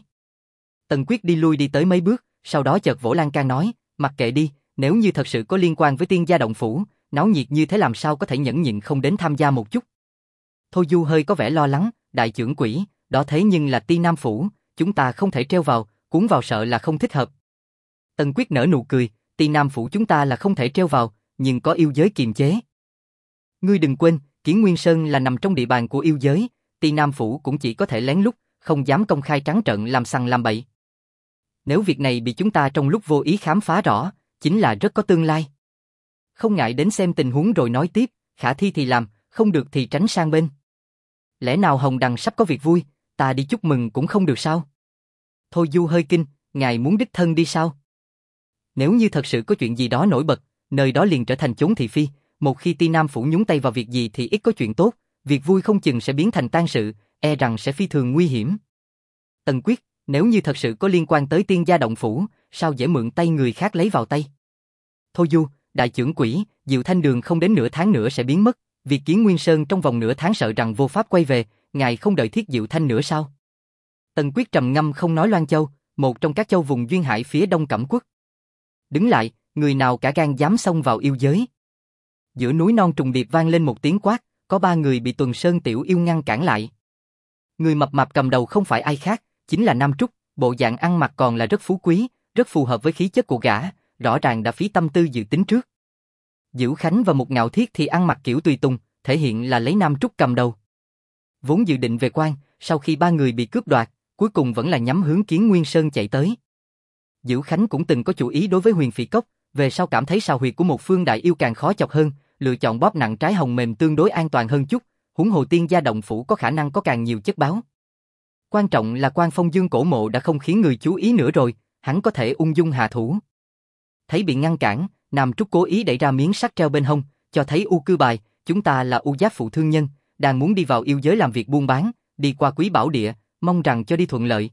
Tần Quyết đi lui đi tới mấy bước, sau đó chợt vỗ lan can nói, mặc kệ đi, nếu như thật sự có liên quan với Tiên gia động phủ, náo nhiệt như thế làm sao có thể nhẫn nhịn không đến tham gia một chút. Thôi Du hơi có vẻ lo lắng, đại chưởng quỷ, đó thế nhưng là Ti Nam Phủ, chúng ta không thể treo vào, cuốn vào sợ là không thích hợp. Tần Quyết nở nụ cười, Ti Nam Phủ chúng ta là không thể treo vào, nhưng có yêu giới kiềm chế. Ngươi đừng quên, Kiến Nguyên Sơn là nằm trong địa bàn của yêu giới, Ti Nam Phủ cũng chỉ có thể lén lút, không dám công khai trắng trợn làm sằng làm bậy. Nếu việc này bị chúng ta trong lúc vô ý khám phá rõ, chính là rất có tương lai. Không ngại đến xem tình huống rồi nói tiếp, khả thi thì làm, không được thì tránh sang bên. Lẽ nào Hồng Đằng sắp có việc vui, ta đi chúc mừng cũng không được sao? Thôi Du hơi kinh, ngài muốn đích thân đi sao? Nếu như thật sự có chuyện gì đó nổi bật, nơi đó liền trở thành chốn thị phi, một khi Ti Nam Phủ nhúng tay vào việc gì thì ít có chuyện tốt, việc vui không chừng sẽ biến thành tang sự, e rằng sẽ phi thường nguy hiểm. Tần Quyết, nếu như thật sự có liên quan tới Tiên gia động phủ, sao dễ mượn tay người khác lấy vào tay? Thôi Du, đại chưởng quỷ, Diệu Thanh Đường không đến nửa tháng nữa sẽ biến mất, việc Kiến Nguyên Sơn trong vòng nửa tháng sợ rằng vô pháp quay về, ngài không đợi Thiết Diệu Thanh nữa sao? Tần Quyết trầm ngâm không nói. Loan Châu, một trong các châu vùng duyên hải phía đông Cẩm Quốc. Đứng lại, người nào cả gan dám xông vào yêu giới? Giữa núi non trùng điệp vang lên một tiếng quát, có ba người bị Tuần Sơn tiểu yêu ngăn cản lại. Người mập mạp cầm đầu không phải ai khác, chính là Nam Trúc, bộ dạng ăn mặc còn là rất phú quý, rất phù hợp với khí chất của gã, rõ ràng đã phí tâm tư dự tính trước. Dữu Khánh và Mục Ngạo Thiết thì ăn mặc kiểu tùy tùng, thể hiện là lấy Nam Trúc cầm đầu. Vốn dự định về quan, sau khi ba người bị cướp đoạt, cuối cùng vẫn là nhắm hướng Kiến Nguyên Sơn chạy tới. Dữu Khánh cũng từng có chủ ý đối với Huyền Phỉ Cốc, về sau cảm thấy sào huyệt của một phương đại yêu càng khó chọc hơn, lựa chọn bóp nặng trái hồng mềm tương đối an toàn hơn chút, huống hồ Tiên gia động phủ có khả năng có càng nhiều chất báo. Quan trọng là Quan Phong Dương cổ mộ đã không khiến người chú ý nữa rồi, hắn có thể ung dung hạ thủ. Thấy bị ngăn cản, Nam Trúc cố ý đẩy ra miếng sắt treo bên hông, cho thấy U Cư Bài, chúng ta là U Giáp phụ thương nhân, đang muốn đi vào yêu giới làm việc buôn bán, đi qua Quý Bảo Địa, mong rằng cho đi thuận lợi.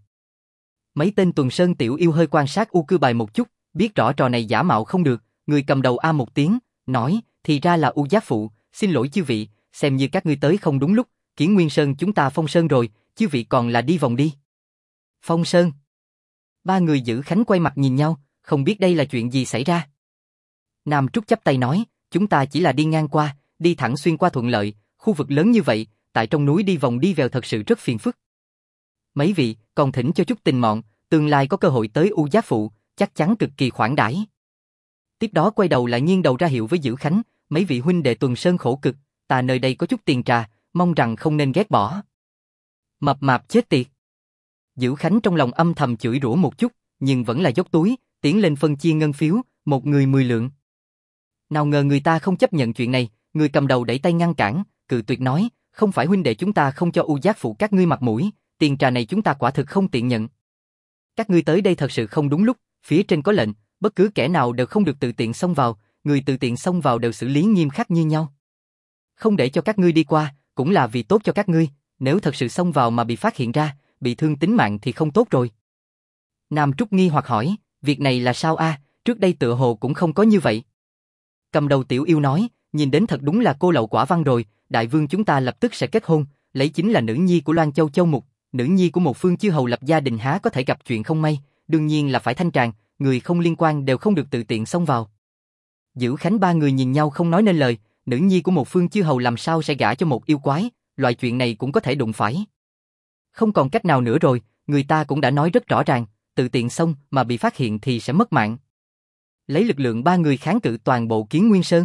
Mấy tên Tuần Sơn tiểu yêu hơi quan sát U Cư Bài một chút, biết rõ trò này giả mạo không được, người cầm đầu a một tiếng, nói, thì ra là U Giáp phụ, xin lỗi chư vị, xem như các ngươi tới không đúng lúc, Kiến Nguyên Sơn chúng ta phong sơn rồi, chư vị còn là đi vòng đi. Phong sơn. Ba người Dữ Khánh quay mặt nhìn nhau, không biết đây là chuyện gì xảy ra. Nam Trúc chắp tay nói, chúng ta chỉ là đi ngang qua, đi thẳng xuyên qua thuận lợi, khu vực lớn như vậy, tại trong núi đi vòng đi vèo thật sự rất phiền phức. Mấy vị, còn thỉnh cho chút tình mọn, tương lai có cơ hội tới U Giáp phụ, chắc chắn cực kỳ khoản đãi. Tiếp đó quay đầu lại nghiêng đầu ra hiệu với Dữ Khánh, mấy vị huynh đệ Tuần Sơn khổ cực, ta nơi đây có chút tiền trà, mong rằng không nên ghét bỏ. Mập mạp chết tiệt. Dữ Khánh trong lòng âm thầm chửi rủa một chút, nhưng vẫn là dốc túi, tiến lên phân chia ngân phiếu, một người 10 lượng. Nào ngờ người ta không chấp nhận chuyện này, người cầm đầu đẩy tay ngăn cản, cự tuyệt nói, không phải huynh đệ chúng ta không cho U Giác phụ các ngươi mặt mũi, tiền trà này chúng ta quả thực không tiện nhận. Các ngươi tới đây thật sự không đúng lúc, phía trên có lệnh, bất cứ kẻ nào đều không được tự tiện xông vào, người tự tiện xông vào đều xử lý nghiêm khắc như nhau. Không để cho các ngươi đi qua, cũng là vì tốt cho các ngươi, nếu thật sự xông vào mà bị phát hiện ra, bị thương tính mạng thì không tốt rồi. Nam Trúc nghi hoặc hỏi, việc này là sao a? Trước đây tựa hồ cũng không có như vậy. Cầm đầu tiểu yêu nói, nhìn đến thật đúng là cô lậu quả văn rồi, đại vương chúng ta lập tức sẽ kết hôn, lấy chính là nữ nhi của Loan Châu Châu Mục, nữ nhi của một phương chư hầu lập gia đình há có thể gặp chuyện không may, đương nhiên là phải thanh tràng, người không liên quan đều không được tự tiện xông vào. Dữ Khánh ba người nhìn nhau không nói nên lời, nữ nhi của một phương chư hầu làm sao sẽ gả cho một yêu quái, loại chuyện này cũng có thể đụng phải. Không còn cách nào nữa rồi, người ta cũng đã nói rất rõ ràng, tự tiện xông mà bị phát hiện thì sẽ mất mạng. Lấy lực lượng ba người kháng cự toàn bộ Kiến Nguyên Sơn.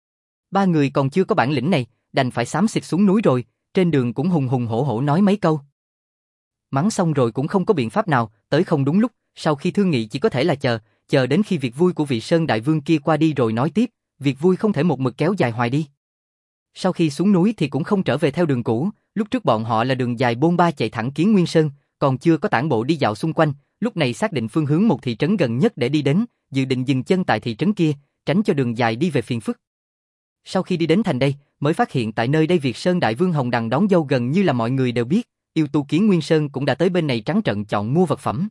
Ba người còn chưa có bản lĩnh này, đành phải xám xịt xuống núi rồi, trên đường cũng hùng hùng hổ hổ nói mấy câu. Mắng xong rồi cũng không có biện pháp nào, tới không đúng lúc, sau khi thương nghị chỉ có thể là chờ đến khi việc vui của vị Sơn Đại Vương kia qua đi rồi nói tiếp, việc vui không thể một mực kéo dài hoài đi. Sau khi xuống núi thì cũng không trở về theo đường cũ, lúc trước bọn họ là đường dài bôn ba chạy thẳng Kiến Nguyên Sơn, còn chưa có tản bộ đi dạo xung quanh, lúc này xác định phương hướng một thị trấn gần nhất để đi đến, dự định dừng chân tại thị trấn kia, tránh cho đường dài đi về phiền phức. Sau khi đi đến thành đây, mới phát hiện tại nơi đây Việt Sơn Đại Vương Hồng Đằng đón dâu gần như là mọi người đều biết, yêu tu Kiến Nguyên Sơn cũng đã tới bên này trắng trợn chọn mua vật phẩm.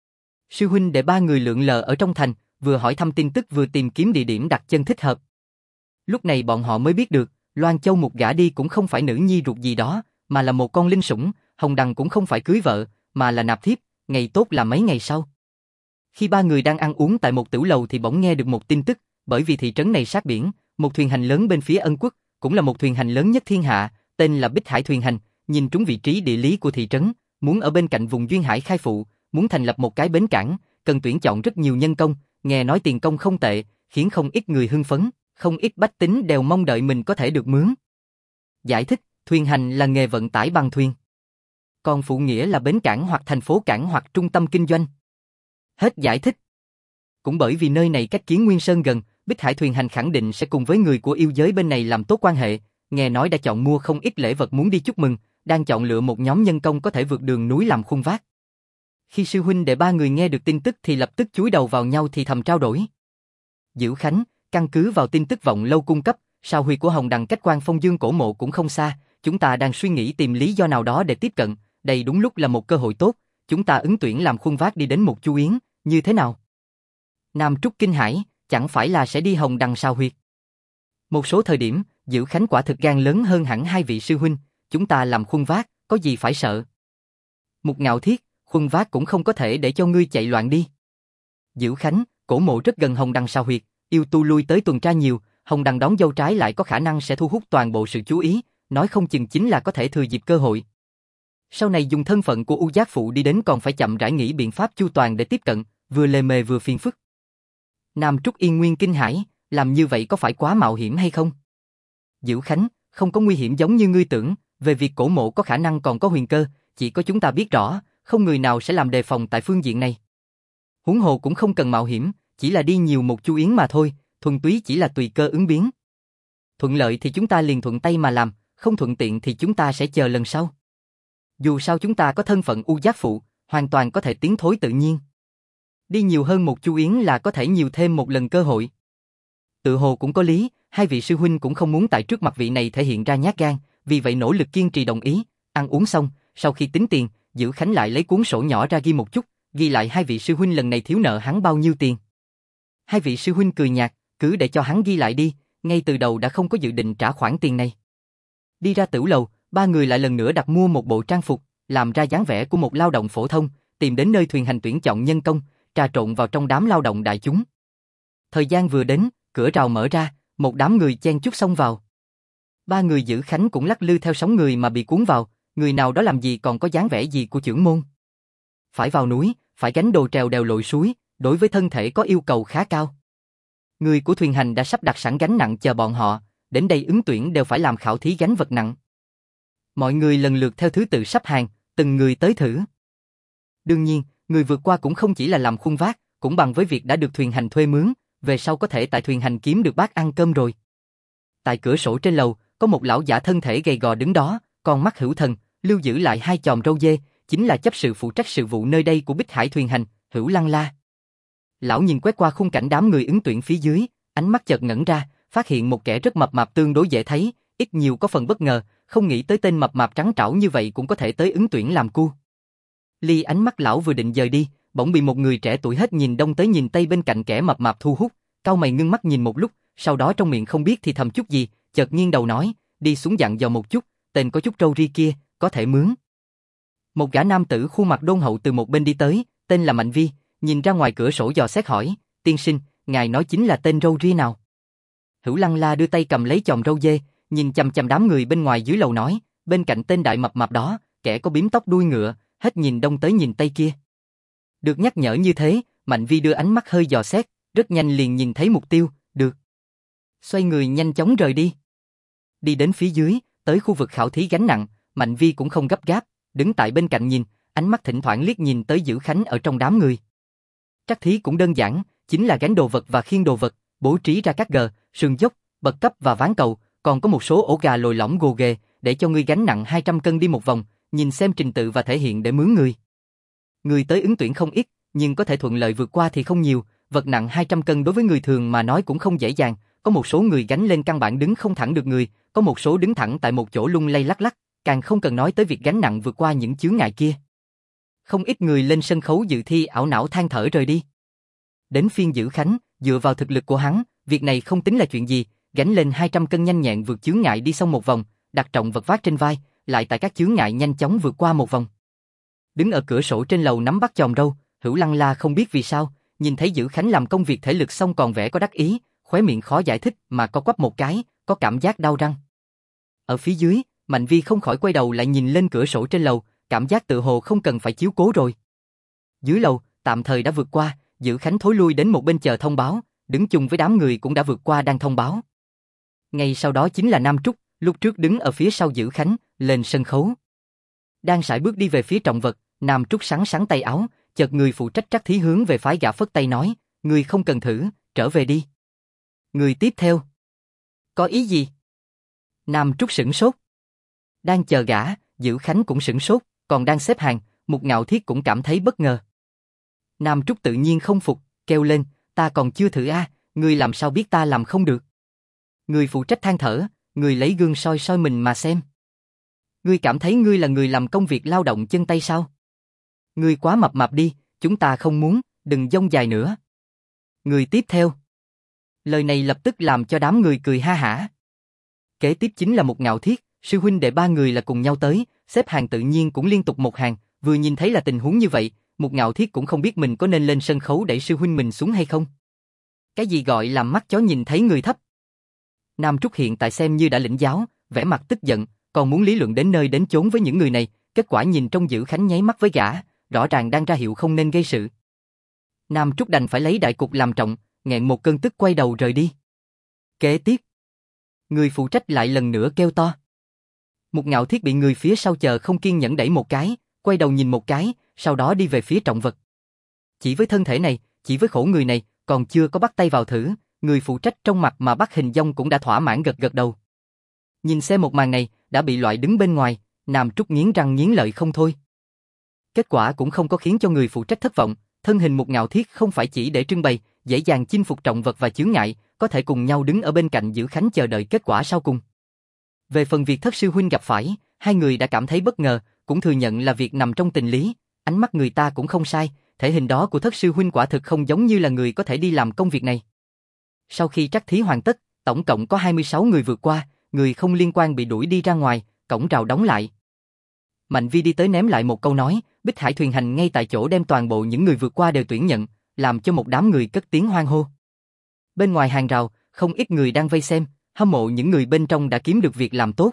Sư huynh để ba người lượn lờ ở trong thành, vừa hỏi thăm tin tức vừa tìm kiếm địa điểm đặt chân thích hợp. Lúc này bọn họ mới biết được, Loan Châu một gả đi cũng không phải nữ nhi ruột gì đó, mà là một con linh sủng, Hồng Đằng cũng không phải cưới vợ, mà là nạp thiếp, ngày tốt là mấy ngày sau. Khi ba người đang ăn uống tại một tửu lầu thì bỗng nghe được một tin tức, bởi vì thị trấn này sát biển, một thuyền hành lớn bên phía Ân Quốc, cũng là một thuyền hành lớn nhất thiên hạ, tên là Bích Hải Thuyền Hành, nhìn trúng vị trí địa lý của thị trấn, muốn ở bên cạnh vùng duyên hải khai phụ, muốn thành lập một cái bến cảng, cần tuyển chọn rất nhiều nhân công, nghe nói tiền công không tệ, khiến không ít người hưng phấn, không ít bách tính đều mong đợi mình có thể được mướn. Giải thích, thuyền hành là nghề vận tải bằng thuyền. Còn phụ nghĩa là bến cảng hoặc thành phố cảng hoặc trung tâm kinh doanh. Hết giải thích. Cũng bởi vì nơi này cách Kiến Nguyên Sơn gần, Bích Hải Thuyền Hành khẳng định sẽ cùng với người của yêu giới bên này làm tốt quan hệ, nghe nói đã chọn mua không ít lễ vật muốn đi chúc mừng, đang chọn lựa một nhóm nhân công có thể vượt đường núi làm khuôn vác. Khi sư huynh đệ ba người nghe được tin tức thì lập tức chúi đầu vào nhau thì thầm trao đổi. Dữ Khánh, căn cứ vào tin tức vọng lâu cung cấp, sao huy của Hồng Đằng cách Quan Phong Dương cổ mộ cũng không xa, chúng ta đang suy nghĩ tìm lý do nào đó để tiếp cận, đây đúng lúc là một cơ hội tốt, chúng ta ứng tuyển làm khuôn vác đi đến một Chu Yến, như thế nào? Nam Trúc kinh hãi, chẳng phải là sẽ đi Hồng Đằng sao huyệt? Một số thời điểm, Dữ Khánh quả thực gan lớn hơn hẳn hai vị sư huynh, chúng ta làm khuôn vác, có gì phải sợ? Một Ngạo Thiết, khuôn vác cũng không có thể để cho ngươi chạy loạn đi. Dữ Khánh, cổ mộ rất gần Hồng Đằng sao huyệt, yêu tu lui tới tuần tra nhiều, Hồng Đằng đón dâu trái lại có khả năng sẽ thu hút toàn bộ sự chú ý, nói không chừng chính là có thể thừa dịp cơ hội. Sau này dùng thân phận của U Giác Phụ đi đến còn phải chậm rãi nghĩ biện pháp chu toàn để tiếp cận, vừa lề mề vừa phiền phức. Nam Trúc Yên Nguyên kinh hãi, làm như vậy có phải quá mạo hiểm hay không? Dữ Khánh, không có nguy hiểm giống như ngươi tưởng, về việc cổ mộ có khả năng còn có huyền cơ, chỉ có chúng ta biết rõ, không người nào sẽ làm đề phòng tại phương diện này. Huống hồ cũng không cần mạo hiểm, chỉ là đi nhiều một Chu Yến mà thôi, thuần túy chỉ là tùy cơ ứng biến. Thuận lợi thì chúng ta liền thuận tay mà làm, không thuận tiện thì chúng ta sẽ chờ lần sau. Dù sao chúng ta có thân phận U Giác Phụ, hoàn toàn có thể tiến thối tự nhiên. Đi nhiều hơn một Chu Yến là có thể nhiều thêm một lần cơ hội. Tự hồ cũng có lý, hai vị sư huynh cũng không muốn tại trước mặt vị này thể hiện ra nhát gan, vì vậy nỗ lực kiên trì đồng ý. Ăn uống xong, sau khi tính tiền, Dữ Khánh lại lấy cuốn sổ nhỏ ra ghi một chút, ghi lại hai vị sư huynh lần này thiếu nợ hắn bao nhiêu tiền. Hai vị sư huynh cười nhạt, cứ để cho hắn ghi lại đi, ngay từ đầu đã không có dự định trả khoản tiền này. Đi ra tửu lầu, ba người lại lần nữa đặt mua một bộ trang phục, làm ra dáng vẻ của một lao động phổ thông, tìm đến nơi thuyền hành tuyển chọn nhân công, trà trộn vào trong đám lao động đại chúng. Thời gian vừa đến, cửa rào mở ra, một đám người chen chúc xông vào. Ba người Dữ Khánh cũng lắc lư theo sóng người mà bị cuốn vào, người nào đó làm gì còn có dáng vẻ gì của trưởng môn. Phải vào núi, phải gánh đồ trèo đèo lội suối, đối với thân thể có yêu cầu khá cao. Người của thuyền hành đã sắp đặt sẵn gánh nặng chờ bọn họ, đến đây ứng tuyển đều phải làm khảo thí gánh vật nặng. Mọi người lần lượt theo thứ tự sắp hàng, từng người tới thử. Đương nhiên, người vượt qua cũng không chỉ là làm khuôn vác, cũng bằng với việc đã được thuyền hành thuê mướn, về sau có thể tại thuyền hành kiếm được bát ăn cơm rồi. Tại cửa sổ trên lầu, có một lão giả thân thể gầy gò đứng đó, con mắt hữu thần, lưu giữ lại hai chòm râu dê, chính là chấp sự phụ trách sự vụ nơi đây của Bích Hải Thuyền Hành, Hữu Lăng La. Lão nhìn quét qua khung cảnh đám người ứng tuyển phía dưới, ánh mắt chợt ngẩn ra, phát hiện một kẻ rất mập mạp tương đối dễ thấy, ít nhiều có phần bất ngờ, không nghĩ tới tên mập mạp trắng trảo như vậy cũng có thể tới ứng tuyển làm cu. Ly ánh mắt lão vừa định dời đi, bỗng bị một người trẻ tuổi hết nhìn đông tới nhìn tây bên cạnh kẻ mập mạp thu hút, cau mày ngưng mắt nhìn một lúc, sau đó trong miệng không biết thì thầm chút gì, chợt nghiêng đầu nói, đi xuống dặn dò một chút, tên có chút râu ria kia, có thể mướn. Một gã nam tử khuôn mặt đôn hậu từ một bên đi tới, tên là Mạnh Vi, nhìn ra ngoài cửa sổ dò xét hỏi, tiên sinh, ngài nói chính là tên râu ria nào? Hữu Lăng La đưa tay cầm lấy chòm râu dê, nhìn chằm chằm đám người bên ngoài dưới lầu nói, bên cạnh tên đại mập mạp đó, kẻ có bím tóc đuôi ngựa, hết nhìn đông tới nhìn tây kia. Được nhắc nhở như thế, Mạnh Vi đưa ánh mắt hơi dò xét, rất nhanh liền nhìn thấy mục tiêu, được. Xoay người nhanh chóng rời đi. Đi đến phía dưới, tới khu vực khảo thí gánh nặng, Mạnh Vi cũng không gấp gáp, đứng tại bên cạnh nhìn, ánh mắt thỉnh thoảng liếc nhìn tới Dữ Khánh ở trong đám người. Trắc thí cũng đơn giản, chính là gánh đồ vật và khiêng đồ vật, bố trí ra các gờ, sườn dốc, bậc cấp và ván cầu, còn có một số ổ gà lồi lõm gồ ghề, để cho ngươi gánh nặng 200 cân đi một vòng, nhìn xem trình tự và thể hiện để mướn người. Người tới ứng tuyển không ít, nhưng có thể thuận lợi vượt qua thì không nhiều, vật nặng 200 cân đối với người thường mà nói cũng không dễ dàng, có một số người gánh lên căn bản đứng không thẳng được người, có một số đứng thẳng tại một chỗ lung lay lắc lắc, càng không cần nói tới việc gánh nặng vượt qua những chướng ngại kia. Không ít người lên sân khấu dự thi ảo não than thở rời đi. Đến phiên Dữ Khánh, dựa vào thực lực của hắn, việc này không tính là chuyện gì, gánh lên 200 cân nhanh nhẹn vượt chướng ngại đi xong một vòng, đặt trọng vật vác trên vai, lại tại các chướng ngại nhanh chóng vượt qua một vòng. Đứng ở cửa sổ trên lầu nắm bắt chòm râu, Hữu Lăng La không biết vì sao, nhìn thấy Dữ Khánh làm công việc thể lực xong còn vẻ có đắc ý, khóe miệng khó giải thích mà co quắp một cái, có cảm giác đau răng. Ở phía dưới, Mạnh Vi không khỏi quay đầu lại nhìn lên cửa sổ trên lầu, cảm giác tự hồ không cần phải chiếu cố rồi. Dưới lầu, tạm thời đã vượt qua, Dữ Khánh thối lui đến một bên chờ thông báo, đứng chung với đám người cũng đã vượt qua đang thông báo. Ngay sau đó chính là Nam Trúc, lúc trước đứng ở phía sau Dữ Khánh, lên sân khấu. Đang sải bước đi về phía trọng vật, Nam Trúc sắn sắn tay áo, chợt người phụ trách trắc thí hướng về phái gã phất tay nói, người không cần thử, trở về đi. Người tiếp theo. Có ý gì? Nam Trúc sửng sốt. Đang chờ gã, Dữ Khánh cũng sửng sốt, còn đang xếp hàng, Mục Ngạo Thiết cũng cảm thấy bất ngờ. Nam Trúc tự nhiên không phục, kêu lên, ta còn chưa thử ngươi làm sao biết ta làm không được? Người phụ trách than thở, người lấy gương soi soi mình mà xem. Ngươi cảm thấy ngươi là người làm công việc lao động chân tay sao? Ngươi quá mập mạp đi, chúng ta không muốn, đừng dông dài nữa. Người tiếp theo. Lời này lập tức làm cho đám người cười ha hả. Kế tiếp chính là Mục Ngạo Thiết, sư huynh đệ ba người là cùng nhau tới, xếp hàng tự nhiên cũng liên tục một hàng, vừa nhìn thấy là tình huống như vậy, Mục Ngạo Thiết cũng không biết mình có nên lên sân khấu đẩy sư huynh mình xuống hay không. Cái gì gọi là mắt chó nhìn thấy người thấp? Nam Trúc hiện tại xem như đã lĩnh giáo, vẻ mặt tức giận, còn muốn lý luận đến nơi đến chốn với những người này, kết quả nhìn trong Dữ Khánh nháy mắt với gã, rõ ràng đang ra hiệu không nên gây sự. Nam Trúc đành phải lấy đại cục làm trọng, nghẹn một cơn tức quay đầu rời đi. Kế tiếp, người phụ trách lại lần nữa kêu to. Mục Ngạo Thiết bị người phía sau chờ không kiên nhẫn đẩy một cái, quay đầu nhìn một cái, sau đó đi về phía trọng vật. Chỉ với thân thể này, chỉ với khổ người này, còn chưa có bắt tay vào thử, người phụ trách trong mặt mà bắt hình dong cũng đã thỏa mãn gật gật đầu. Nhìn xem một màn này, đã bị loại đứng bên ngoài, Nam Trúc nghiến răng nghiến lợi không thôi. Kết quả cũng không có khiến cho người phụ trách thất vọng, thân hình Mục Ngạo Thiết không phải chỉ để trưng bày, dễ dàng chinh phục trọng vật và chướng ngại, có thể cùng nhau đứng ở bên cạnh Dữ Khánh chờ đợi kết quả sau cùng. Về phần việc thất sư huynh gặp phải, hai người đã cảm thấy bất ngờ, cũng thừa nhận là việc nằm trong tình lý, ánh mắt người ta cũng không sai, thể hình đó của thất sư huynh quả thực không giống như là người có thể đi làm công việc này. Sau khi trắc thí hoàn tất, tổng cộng có 26 người vượt qua, người không liên quan bị đuổi đi ra ngoài, cổng rào đóng lại. Mạnh Vi đi tới ném lại một câu nói, Bích Hải thuyền hành ngay tại chỗ đem toàn bộ những người vượt qua đều tuyển nhận, làm cho một đám người cất tiếng hoan hô. Bên ngoài hàng rào, không ít người đang vây xem, hâm mộ những người bên trong đã kiếm được việc làm tốt.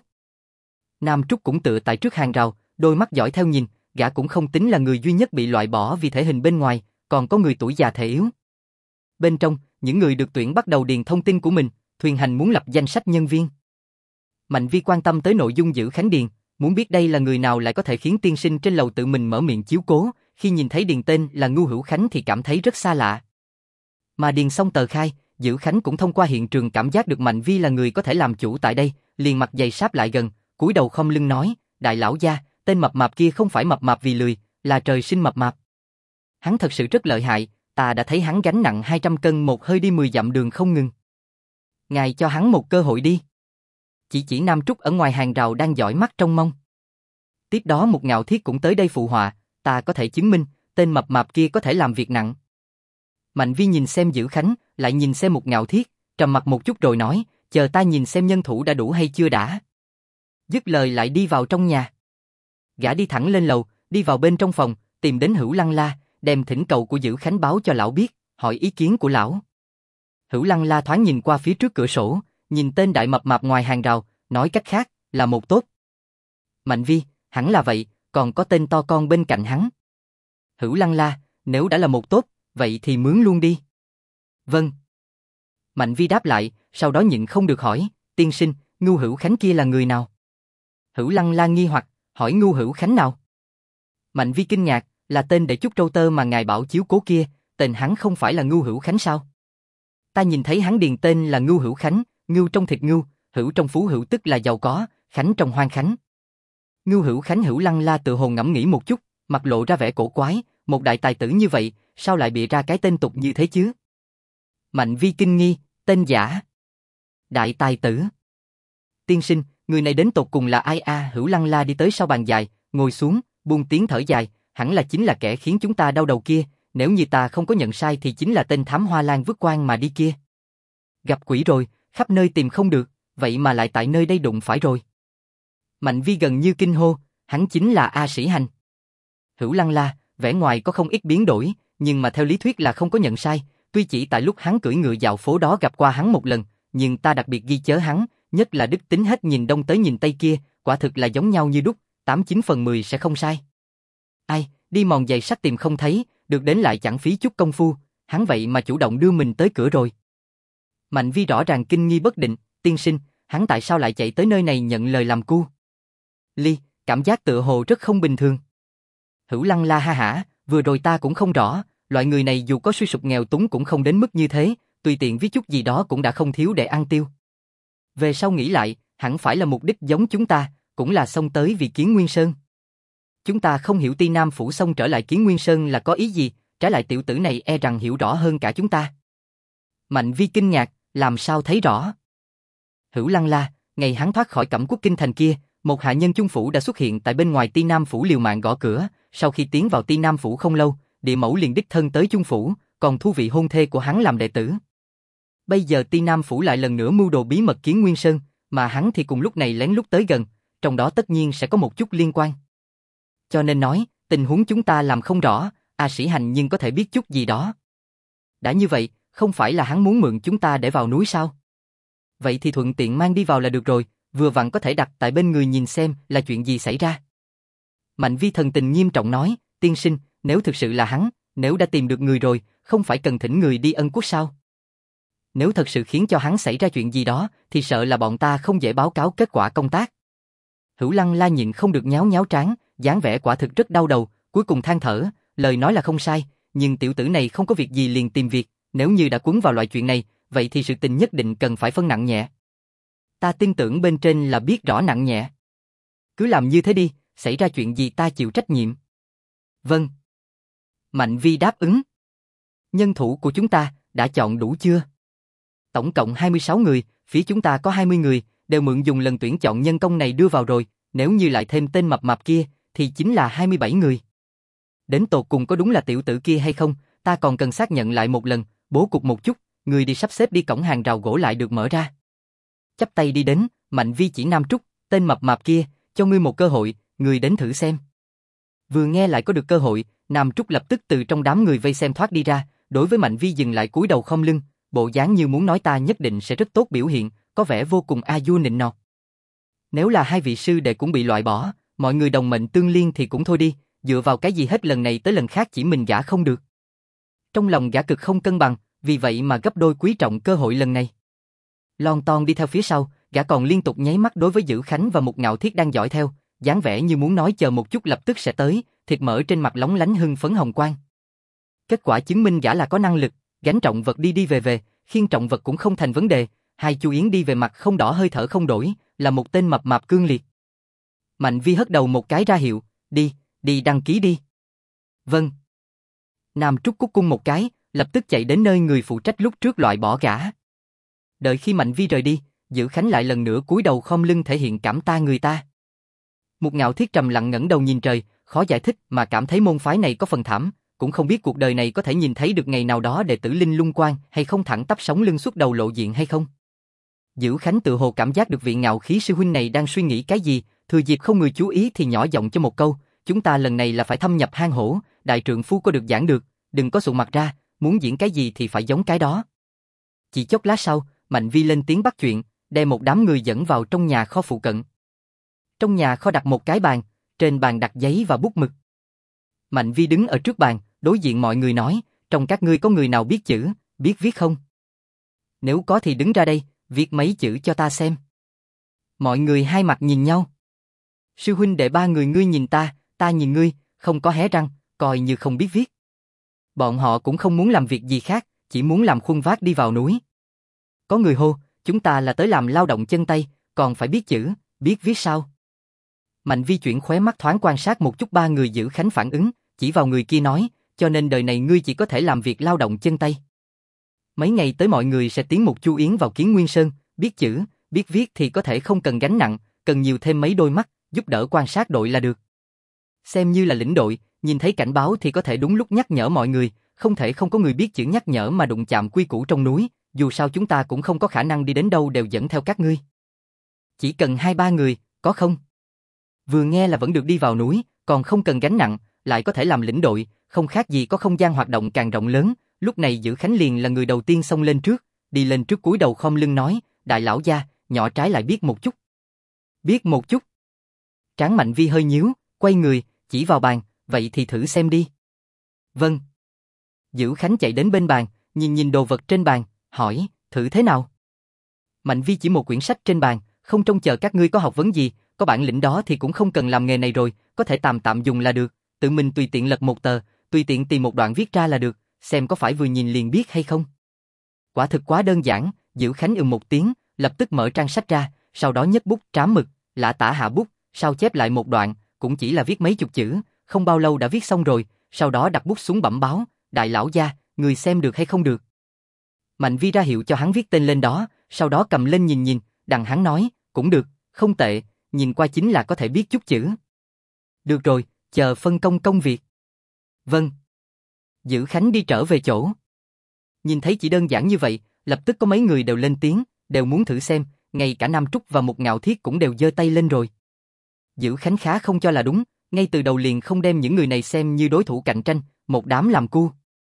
Nam Trúc cũng tựa tại trước hàng rào, đôi mắt dõi theo nhìn, gã cũng không tính là người duy nhất bị loại bỏ vì thể hình bên ngoài, còn có người tuổi già thể yếu. Bên trong, những người được tuyển bắt đầu điền thông tin của mình, thuyền hành muốn lập danh sách nhân viên. Mạnh Vi quan tâm tới nội dung Dữ Khánh điền, muốn biết đây là người nào lại có thể khiến tiên sinh trên lầu tự mình mở miệng chiếu cố, khi nhìn thấy điền tên là Ngưu Hữu Khánh thì cảm thấy rất xa lạ. Mà điền xong tờ khai, Dữ Khánh cũng thông qua hiện trường cảm giác được Mạnh Vi là người có thể làm chủ tại đây, liền mặt dày sáp lại gần, cúi đầu khom lưng nói, đại lão gia, tên mập mạp kia không phải mập mạp vì lười, là trời sinh mập mạp. Hắn thật sự rất lợi hại, ta đã thấy hắn gánh nặng 200 cân một hơi đi 10 dặm đường không ngừng. Ngài cho hắn một cơ hội đi. Chỉ Nam Trúc ở ngoài hàng rào đang dõi mắt trông mong. Tiếp đó Mục Ngạo Thiết cũng tới đây phụ họa, ta có thể chứng minh, tên mập mạp kia có thể làm việc nặng. Mạnh Vi nhìn xem Dữ Khánh, lại nhìn xem Mục Ngạo Thiết, trầm mặt một chút rồi nói, chờ ta nhìn xem nhân thủ đã đủ hay chưa đã. Dứt lời lại đi vào trong nhà. Gã đi thẳng lên lầu, đi vào bên trong phòng, tìm đến Hữu Lăng La, đem thỉnh cầu của Dữ Khánh báo cho lão biết, hỏi ý kiến của lão. Hữu Lăng La thoáng nhìn qua phía trước cửa sổ, nhìn tên đại mập mạp ngoài hàng rào, nói cách khác, là một tốt. Mạnh Vi, hẳn là vậy, còn có tên to con bên cạnh hắn. Hữu Lăng La, nếu đã là một tốt, vậy thì mướn luôn đi. Vâng. Mạnh Vi đáp lại, sau đó nhịn không được hỏi, tiên sinh, Ngưu Hữu Khánh kia là người nào? Hữu Lăng La nghi hoặc, hỏi Ngưu Hữu Khánh nào? Mạnh Vi kinh ngạc, là tên để chút trâu tơ mà ngài bảo chiếu cố kia, tên hắn không phải là Ngưu Hữu Khánh sao? Ta nhìn thấy hắn điền tên là Ngưu Hữu Khánh, Ngưu trong thịt ngưu, Hữu trong phú hữu tức là giàu có, Khánh trong hoang khánh. Ngưu Hữu Khánh. Hữu Lăng La tự hồ ngẫm nghĩ một chút, mặt lộ ra vẻ cổ quái, một đại tài tử như vậy, sao lại bịa ra cái tên tục như thế chứ? Mạnh Vi kinh nghi, tên giả. Đại tài tử. Tiên sinh, người này đến tột cùng là ai a? Hữu Lăng La đi tới sau bàn dài, ngồi xuống, buông tiếng thở dài, hẳn là chính là kẻ khiến chúng ta đau đầu kia, nếu như ta không có nhận sai thì chính là tên thám hoa lan vứt quan mà đi kia. Gặp quỷ rồi, khắp nơi tìm không được, vậy mà lại tại nơi đây đụng phải rồi. Mạnh Vi gần như kinh hô, hắn chính là A Sĩ Hành. Hữu Lăng La, vẻ ngoài có không ít biến đổi, nhưng mà theo lý thuyết là không có nhận sai, tuy chỉ tại lúc hắn cưỡi ngựa dạo phố đó gặp qua hắn một lần, nhưng ta đặc biệt ghi chớ hắn, nhất là đức tính hết nhìn đông tới nhìn tây kia, quả thực là giống nhau như đúc, 89/10 sẽ không sai. Ai, đi mòn giày sắt tìm không thấy, được đến lại chẳng phí chút công phu, hắn vậy mà chủ động đưa mình tới cửa rồi. Mạnh Vi rõ ràng kinh nghi bất định, tiên sinh, hắn tại sao lại chạy tới nơi này nhận lời làm cu? Ly, cảm giác tựa hồ rất không bình thường. Hữu Lăng La ha hả, vừa rồi ta cũng không rõ, loại người này dù có suy sụp nghèo túng cũng không đến mức như thế, tùy tiện viết chút gì đó cũng đã không thiếu để ăn tiêu. Về sau nghĩ lại, hẳn phải là mục đích giống chúng ta, cũng là xông tới vì Kiến Nguyên Sơn. Chúng ta không hiểu Ti Nam Phủ xông trở lại Kiến Nguyên Sơn là có ý gì, trái lại tiểu tử này e rằng hiểu rõ hơn cả chúng ta. Mạnh Vi kinh ngạc, làm sao thấy rõ? Hữu Lăng La, ngày hắn thoát khỏi Cẩm Quốc Kinh thành kia, một hạ nhân chung phủ đã xuất hiện tại bên ngoài Ti Nam Phủ liều mạng gõ cửa, sau khi tiến vào Ti Nam Phủ không lâu, địa mẫu liền đích thân tới chung phủ, còn thu vị hôn thê của hắn làm đệ tử. Bây giờ Ti Nam Phủ lại lần nữa mưu đồ bí mật Kiến Nguyên Sơn, mà hắn thì cùng lúc này lén lút tới gần, trong đó tất nhiên sẽ có một chút liên quan. Cho nên nói, tình huống chúng ta làm không rõ, A Sĩ Hành nhưng có thể biết chút gì đó. Đã như vậy, không phải là hắn muốn mượn chúng ta để vào núi sao? Vậy thì thuận tiện mang đi vào là được rồi, vừa vặn có thể đặt tại bên người nhìn xem là chuyện gì xảy ra. Mạnh Vi thần tình nghiêm trọng nói, tiên sinh, nếu thực sự là hắn, nếu đã tìm được người rồi, không phải cần thỉnh người đi ân quốc sao? Nếu thật sự khiến cho hắn xảy ra chuyện gì đó, thì sợ là bọn ta không dễ báo cáo kết quả công tác. Hữu Lăng La nhịn không được nháo nháo trán, dáng vẻ quả thực rất đau đầu, cuối cùng than thở, lời nói là không sai, nhưng tiểu tử này không có việc gì liền tìm việc, nếu như đã cuốn vào loại chuyện này, vậy thì sự tình nhất định cần phải phân nặng nhẹ. Ta tin tưởng bên trên là biết rõ nặng nhẹ. Cứ làm như thế đi, xảy ra chuyện gì ta chịu trách nhiệm. Vâng. Mạnh Vi đáp ứng. Nhân thủ của chúng ta đã chọn đủ chưa? Tổng cộng 26 người, phía chúng ta có 20 người, đều mượn dùng lần tuyển chọn nhân công này đưa vào rồi, nếu như lại thêm tên mập mạp kia, thì chính là 27 người. Đến tột cùng có đúng là tiểu tử kia hay không, ta còn cần xác nhận lại một lần, bố cục một chút, người đi sắp xếp đi cổng hàng rào gỗ lại được mở ra. Chắp tay đi đến, Mạnh Vi chỉ Nam Trúc, tên mập mạp kia, cho ngươi một cơ hội, người đến thử xem. Vừa nghe lại có được cơ hội, Nam Trúc lập tức từ trong đám người vây xem thoát đi ra, đối với Mạnh Vi dừng lại cúi đầu khom lưng, bộ dáng như muốn nói ta nhất định sẽ rất tốt biểu hiện, có vẻ vô cùng a du nịnh nọt. Nếu là hai vị sư đệ cũng bị loại bỏ, mọi người đồng mệnh tương liên thì cũng thôi đi, dựa vào cái gì hết lần này tới lần khác chỉ mình gã không được. Trong lòng gã cực không cân bằng, vì vậy mà gấp đôi quý trọng cơ hội lần này. Lon ton đi theo phía sau, gã còn liên tục nháy mắt đối với Dữ Khánh và Mục Ngạo Thiết đang dõi theo, dáng vẻ như muốn nói chờ một chút lập tức sẽ tới, thịt mỡ trên mặt lóng lánh hưng phấn hồng quang. Kết quả chứng minh gã là có năng lực, gánh trọng vật đi đi về về, khiêng trọng vật cũng không thành vấn đề, hai Chu Yến đi về mặt không đỏ hơi thở không đổi, là một tên mập mạp cương liệt. Mạnh Vi hất đầu một cái ra hiệu, đi đăng ký đi. Vâng. Nam Trúc cúc cung một cái, lập tức chạy đến nơi người phụ trách lúc trước loại bỏ gã. Đợi khi Mạnh Vi rời đi, Dữ Khánh lại lần nữa cúi đầu khom lưng thể hiện cảm ta người ta. Mục Ngạo Thiết trầm lặng ngẩng đầu nhìn trời, khó giải thích mà cảm thấy môn phái này có phần thảm, cũng không biết cuộc đời này có thể nhìn thấy được ngày nào đó đệ tử Linh Lung Quan hay không thẳng tắp sống lưng suốt đầu lộ diện hay không. Dữ Khánh tự hồ cảm giác được vị ngạo khí sư huynh này đang suy nghĩ cái gì, thừa dịp không người chú ý thì nhỏ giọng cho một câu, chúng ta lần này là phải thâm nhập hang hổ, đại trượng phu có được giảng được, đừng có sụ mặt ra, muốn diễn cái gì thì phải giống cái đó. Chỉ chốc lát sau, Mạnh Vi lên tiếng bắt chuyện, đem một đám người dẫn vào trong nhà kho phụ cận. Trong nhà kho đặt một cái bàn, trên bàn đặt giấy và bút mực. Mạnh Vi đứng ở trước bàn, đối diện mọi người nói, trong các ngươi có người nào biết chữ, biết viết không? Nếu có thì đứng ra đây, viết mấy chữ cho ta xem. Mọi người hai mặt nhìn nhau. Sư huynh đệ ba người ngươi nhìn ta nhìn ngươi, không có hé răng, coi như không biết viết. Bọn họ cũng không muốn làm việc gì khác, chỉ muốn làm khuôn vác đi vào núi. Có người hô, chúng ta là tới làm lao động chân tay, còn phải biết chữ, biết viết sao? Mạnh Vi chuyển khóe mắt thoáng quan sát một chút ba người Dữ Khánh phản ứng, chỉ vào người kia nói, cho nên đời này ngươi chỉ có thể làm việc lao động chân tay. Mấy ngày tới mọi người sẽ tiến một chu yến vào Kiến Nguyên Sơn, biết chữ, biết viết thì có thể không cần gánh nặng, cần nhiều thêm mấy đôi mắt, giúp đỡ quan sát đội là được. Xem như là lĩnh đội, nhìn thấy cảnh báo thì có thể đúng lúc nhắc nhở mọi người, không thể không có người biết chữ nhắc nhở mà đụng chạm quy củ trong núi, dù sao chúng ta cũng không có khả năng đi đến đâu đều dẫn theo các ngươi. Chỉ cần 2-3 người, có không? Vừa nghe là vẫn được đi vào núi, còn không cần gánh nặng, lại có thể làm lĩnh đội, không khác gì có không gian hoạt động càng rộng lớn. Lúc này Dữ Khánh liền là người đầu tiên xông lên trước, đi lên trước cúi đầu khom lưng nói, đại lão gia, nhỏ trái lại biết một chút. Biết một chút. Tráng Mạnh Vi hơi nhíu, quay người, chỉ vào bàn, vậy thì thử xem đi. Vâng. Dữ Khánh chạy đến bên bàn, nhìn nhìn đồ vật trên bàn, hỏi, thử thế nào? Mạnh Vi chỉ một quyển sách trên bàn, không trông chờ các ngươi có học vấn gì, có bản lĩnh đó thì cũng không cần làm nghề này rồi, có thể tạm tạm dùng là được, tự mình tùy tiện lật một tờ, tùy tiện tìm một đoạn viết ra là được, xem có phải vừa nhìn liền biết hay không. Quả thực quá đơn giản, Dữ Khánh một tiếng, lập tức mở trang sách ra, sau đó nhấc bút trám mực, lã tả hạ bút, sao chép lại một đoạn, cũng chỉ là viết mấy chục chữ, không bao lâu đã viết xong rồi, sau đó đặt bút xuống bẩm báo, đại lão gia, người xem được hay không được. Mạnh Vi ra hiệu cho hắn viết tên lên đó, sau đó cầm lên nhìn nhìn, đằng hắn nói, cũng được, không tệ, nhìn qua chính là có thể biết chút chữ. Được rồi, chờ phân công công việc. Vâng. Dữ Khánh đi trở về chỗ. Nhìn thấy chỉ đơn giản như vậy, lập tức có mấy người đều lên tiếng, đều muốn thử xem, ngay cả Nam Trúc và một Ngạo Thiết cũng đều giơ tay lên rồi. Dữ Khánh khá không cho là đúng, ngay từ đầu liền không đem những người này xem như đối thủ cạnh tranh, một đám làm cu.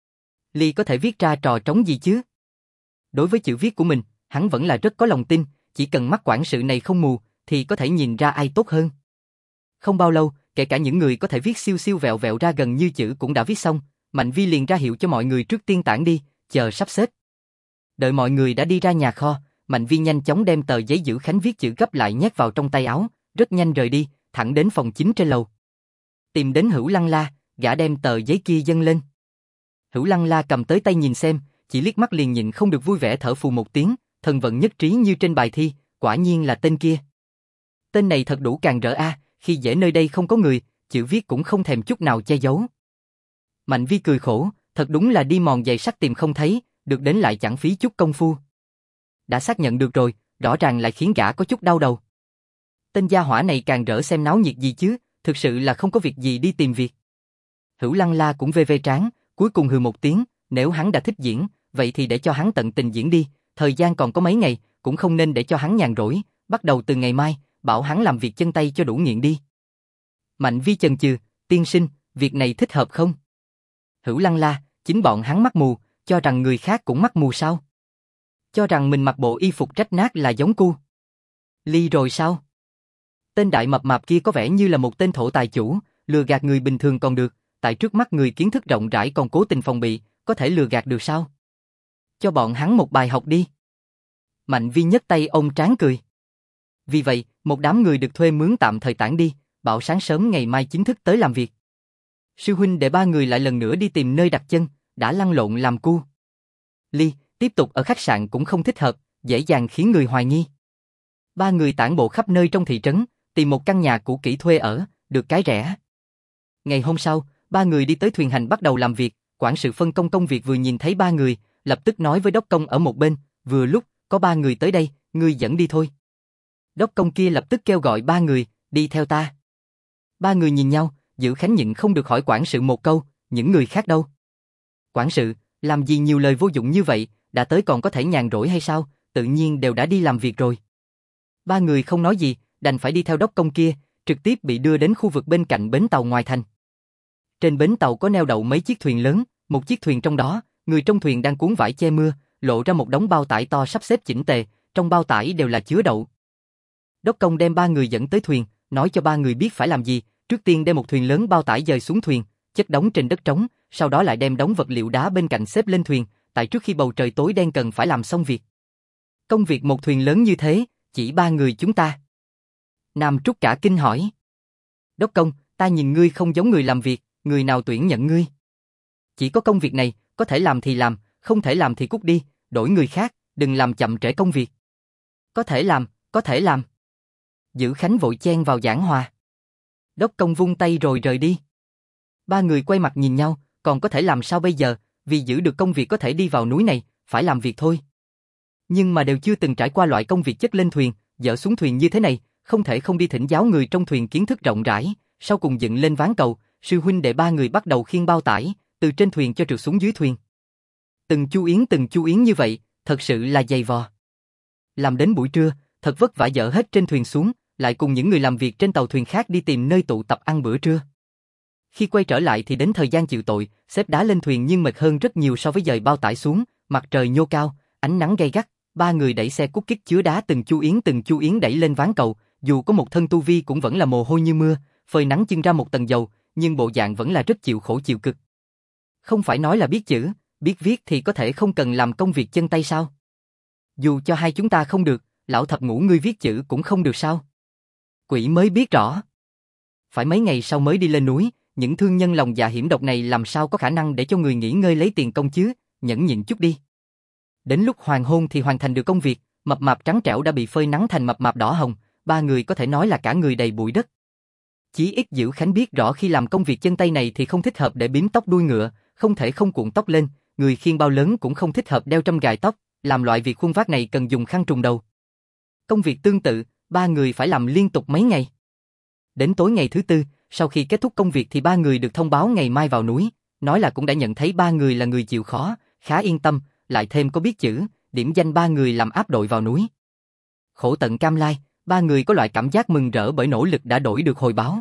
Ly có thể viết ra trò trống gì chứ? Đối với chữ viết của mình, hắn vẫn là rất có lòng tin, chỉ cần mắt quản sự này không mù, thì có thể nhìn ra ai tốt hơn. Không bao lâu, kể cả những người có thể viết siêu siêu vẹo vẹo ra gần như chữ cũng đã viết xong, Mạnh Vi liền ra hiệu cho mọi người trước tiên tản đi, chờ sắp xếp. Đợi mọi người đã đi ra nhà kho, Mạnh Vi nhanh chóng đem tờ giấy Dữ Khánh viết chữ gấp lại nhét vào trong tay áo, rất nhanh rời đi, thẳng đến phòng chính trên lầu. Tìm đến Hữu Lăng La, gã đem tờ giấy kia dâng lên. Hữu Lăng La cầm tới tay nhìn xem, chỉ liếc mắt liền nhịn không được vui vẻ thở phù một tiếng, thần vận nhất trí như trên bài thi, quả nhiên là tên kia. Tên này thật đủ càng rỡ a, khi dễ nơi đây không có người, chữ viết cũng không thèm chút nào che giấu. Mạnh Vi cười khổ, thật đúng là đi mòn giày sắt tìm không thấy, được đến lại chẳng phí chút công phu. Đã xác nhận được rồi, rõ ràng lại khiến gã có chút đau đầu. Tên gia hỏa này càng rỡ xem náo nhiệt gì chứ, thực sự là không có việc gì đi tìm việc. Hữu Lăng La cũng vê trán, cuối cùng hừ một tiếng, nếu hắn đã thích diễn, vậy thì để cho hắn tận tình diễn đi, thời gian còn có mấy ngày, cũng không nên để cho hắn nhàn rỗi, bắt đầu từ ngày mai, bảo hắn làm việc chân tay cho đủ nghiện đi. Mạnh Vi chần chừ, tiên sinh, việc này thích hợp không? Hữu Lăng La, chính bọn hắn mắt mù, cho rằng người khác cũng mắt mù sao? Cho rằng mình mặc bộ y phục rách nát là giống cu. Ly rồi sao? Tên đại mập mạp kia có vẻ như là một tên thổ tài chủ, lừa gạt người bình thường còn được, tại trước mắt người kiến thức rộng rãi còn cố tình phòng bị, có thể lừa gạt được sao? Cho bọn hắn một bài học đi. Mạnh Vi nhấc tay ôm trán cười. Vì vậy, một đám người được thuê mướn tạm thời tản đi, bảo sáng sớm ngày mai chính thức tới làm việc. Sư huynh để 3 người lại lần nữa đi tìm nơi đặt chân, đã lăn lộn làm cu. Ly, tiếp tục ở khách sạn cũng không thích hợp, dễ dàng khiến người hoài nghi. 3 người tản bộ khắp nơi trong thị trấn, tìm một căn nhà cũ kỹ thuê ở, được cái rẻ. Ngày hôm sau, 3 người đi tới thuyền hành bắt đầu làm việc, quản sự phân công công việc vừa nhìn thấy 3 người, lập tức nói với đốc công ở một bên, vừa lúc, có 3 người tới đây, ngươi dẫn đi thôi. Đốc công kia lập tức kêu gọi 3 người, đi theo ta. 3 người nhìn nhau, Dữ Khánh nhịn không được hỏi quản sự một câu, những người khác đâu? Quản sự, làm gì nhiều lời vô dụng như vậy, đã tới còn có thể nhàn rỗi hay sao, tự nhiên đều đã đi làm việc rồi. 3 người không nói gì, đành phải đi theo đốc công kia, trực tiếp bị đưa đến khu vực bên cạnh bến tàu ngoài thành. Trên bến tàu có neo đậu mấy chiếc thuyền lớn, một chiếc thuyền trong đó, người trong thuyền đang cuốn vải che mưa, lộ ra một đống bao tải to sắp xếp chỉnh tề, trong bao tải đều là chứa đậu. Đốc công đem 3 người dẫn tới thuyền, nói cho 3 người biết phải làm gì, trước tiên đem một thuyền lớn bao tải dời xuống thuyền, chất đóng trên đất trống, sau đó lại đem đống vật liệu đá bên cạnh xếp lên thuyền, tại trước khi bầu trời tối đen cần phải làm xong việc. Công việc một thuyền lớn như thế, chỉ 3 người chúng ta. Nam Trúc cả kinh hỏi. Đốc công, ta nhìn ngươi không giống người làm việc, người nào tuyển nhận ngươi? Chỉ có công việc này, có thể làm thì làm, không thể làm thì cút đi, đổi người khác, đừng làm chậm trễ công việc. Có thể làm, có thể làm. Dữ Khánh vội chen vào giảng hòa. Đốc công vung tay rồi rời đi. 3 người quay mặt nhìn nhau, còn có thể làm sao bây giờ, vì giữ được công việc có thể đi vào núi này, phải làm việc thôi. Nhưng mà đều chưa từng trải qua loại công việc chất lên thuyền, dỡ xuống thuyền như thế này, không thể không đi thỉnh giáo người trong thuyền kiến thức rộng rãi, sau cùng dựng lên ván cầu, sư huynh đệ ba người bắt đầu khiêng bao tải, từ trên thuyền cho trượt xuống dưới thuyền. Từng chu yến như vậy, thật sự là dày vò. Làm đến buổi trưa, thật vất vả dỡ hết trên thuyền xuống, lại cùng những người làm việc trên tàu thuyền khác đi tìm nơi tụ tập ăn bữa trưa. Khi quay trở lại thì đến thời gian chịu tội, xếp đá lên thuyền nhưng mệt hơn rất nhiều so với dời bao tải xuống, mặt trời nhô cao, ánh nắng gay gắt, ba người đẩy xe cút kít chứa đá từng chu yến đẩy lên ván cầu, dù có một thân tu vi cũng vẫn là mồ hôi như mưa, phơi nắng chưng ra một tầng dầu, nhưng bộ dạng vẫn là rất chịu khổ chịu cực. Không phải nói là biết chữ, biết viết thì có thể không cần làm công việc chân tay sao? Dù cho hai chúng ta không được, lão thập ngũ ngươi viết chữ cũng không được sao? Quỷ mới biết rõ. Phải mấy ngày sau mới đi lên núi, những thương nhân lòng dạ hiểm độc này làm sao có khả năng để cho người nghỉ ngơi lấy tiền công chứ, nhẫn nhịn chút đi. Đến lúc hoàng hôn thì hoàn thành được công việc, mập mạp trắng trẻo đã bị phơi nắng thành mập mạp đỏ hồng, ba người có thể nói là cả người đầy bụi đất. Chí ít Dữ Khánh biết rõ khi làm công việc chân tay này thì không thích hợp để bím tóc đuôi ngựa, không thể không cuộn tóc lên, người khiêng bao lớn cũng không thích hợp đeo trâm gài tóc, làm loại việc khuân vác này cần dùng khăn trùm đầu. Công việc tương tự, ba người phải làm liên tục mấy ngày. Đến tối ngày thứ tư, sau khi kết thúc công việc thì ba người được thông báo ngày mai vào núi, nói là cũng đã nhận thấy ba người là người chịu khó, khá yên tâm, lại thêm có biết chữ, điểm danh ba người làm áp đội vào núi. Khổ tận cam lai, ba người có loại cảm giác mừng rỡ bởi nỗ lực đã đổi được hồi báo.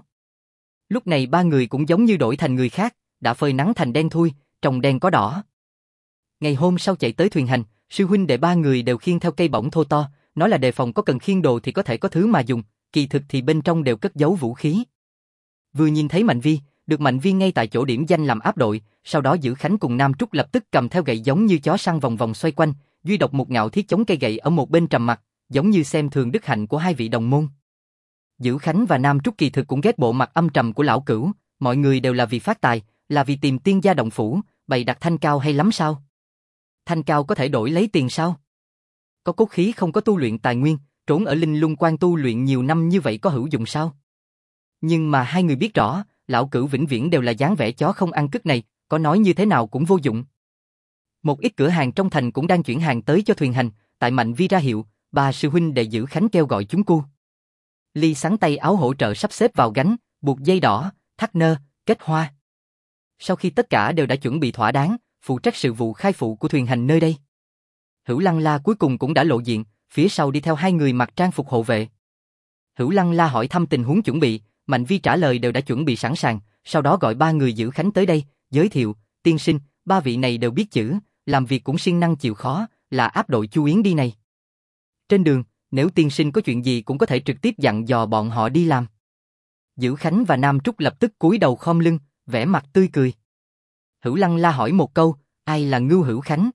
Lúc này ba người cũng giống như đổi thành người khác, đã phơi nắng thành đen thui, trồng đen có đỏ. Ngày hôm sau chạy tới thuyền hành, sư huynh đệ ba người đều khiêng theo cây bổng thô to, nói là đề phòng có cần khiêng đồ thì có thể có thứ mà dùng, kỳ thực thì bên trong đều cất giấu vũ khí. Vừa nhìn thấy Mạnh Vi, được Mạnh Vi ngay tại chỗ điểm danh làm áp đội, sau đó Dữ Khánh cùng Nam Trúc lập tức cầm theo gậy giống như chó săn vòng vòng xoay quanh, duy độc một Ngạo Thiết chống cây gậy ở một bên trầm mặc, giống như xem thường đức hạnh của hai vị đồng môn. Dữ Khánh và Nam Trúc kỳ thực cũng ghét bộ mặt âm trầm của lão cửu, mọi người đều là vì phát tài, là vì tìm tiên gia động phủ, bày đặt thanh cao hay lắm sao? Thanh cao có thể đổi lấy tiền sao? Có cốt khí không có tu luyện tài nguyên, trốn ở Linh Lung Quan tu luyện nhiều năm như vậy có hữu dụng sao? Nhưng mà hai người biết rõ, lão cửu vĩnh viễn đều là dáng vẻ chó không ăn cứt này, có nói như thế nào cũng vô dụng. Một ít cửa hàng trong thành cũng đang chuyển hàng tới cho thuyền hành, tại Mạnh Vi ra hiệu, ba sư huynh đệ Dữ Khánh kêu gọi chúng cu. Ly sắn tay áo hỗ trợ sắp xếp vào gánh, buộc dây đỏ, thắt nơ, kết hoa. Sau khi tất cả đều đã chuẩn bị thỏa đáng, phụ trách sự vụ khai phụ của thuyền hành nơi đây. Hữu Lăng La cuối cùng cũng đã lộ diện, phía sau đi theo hai người mặc trang phục hộ vệ. Hữu Lăng La hỏi thăm tình huống chuẩn bị, Mạnh Vi trả lời đều đã chuẩn bị sẵn sàng, sau đó gọi ba người Dữ Khánh tới đây, giới thiệu, tiên sinh, ba vị này đều biết chữ, làm việc cũng siêng năng chịu khó, là áp đội Chu Yến đi này. Trên đường, nếu tiên sinh có chuyện gì cũng có thể trực tiếp dặn dò bọn họ đi làm. Dữ Khánh và Nam Trúc lập tức cúi đầu khom lưng, vẻ mặt tươi cười. Hữu Lăng La hỏi một câu, ai là Ngưu Hữu Khánh?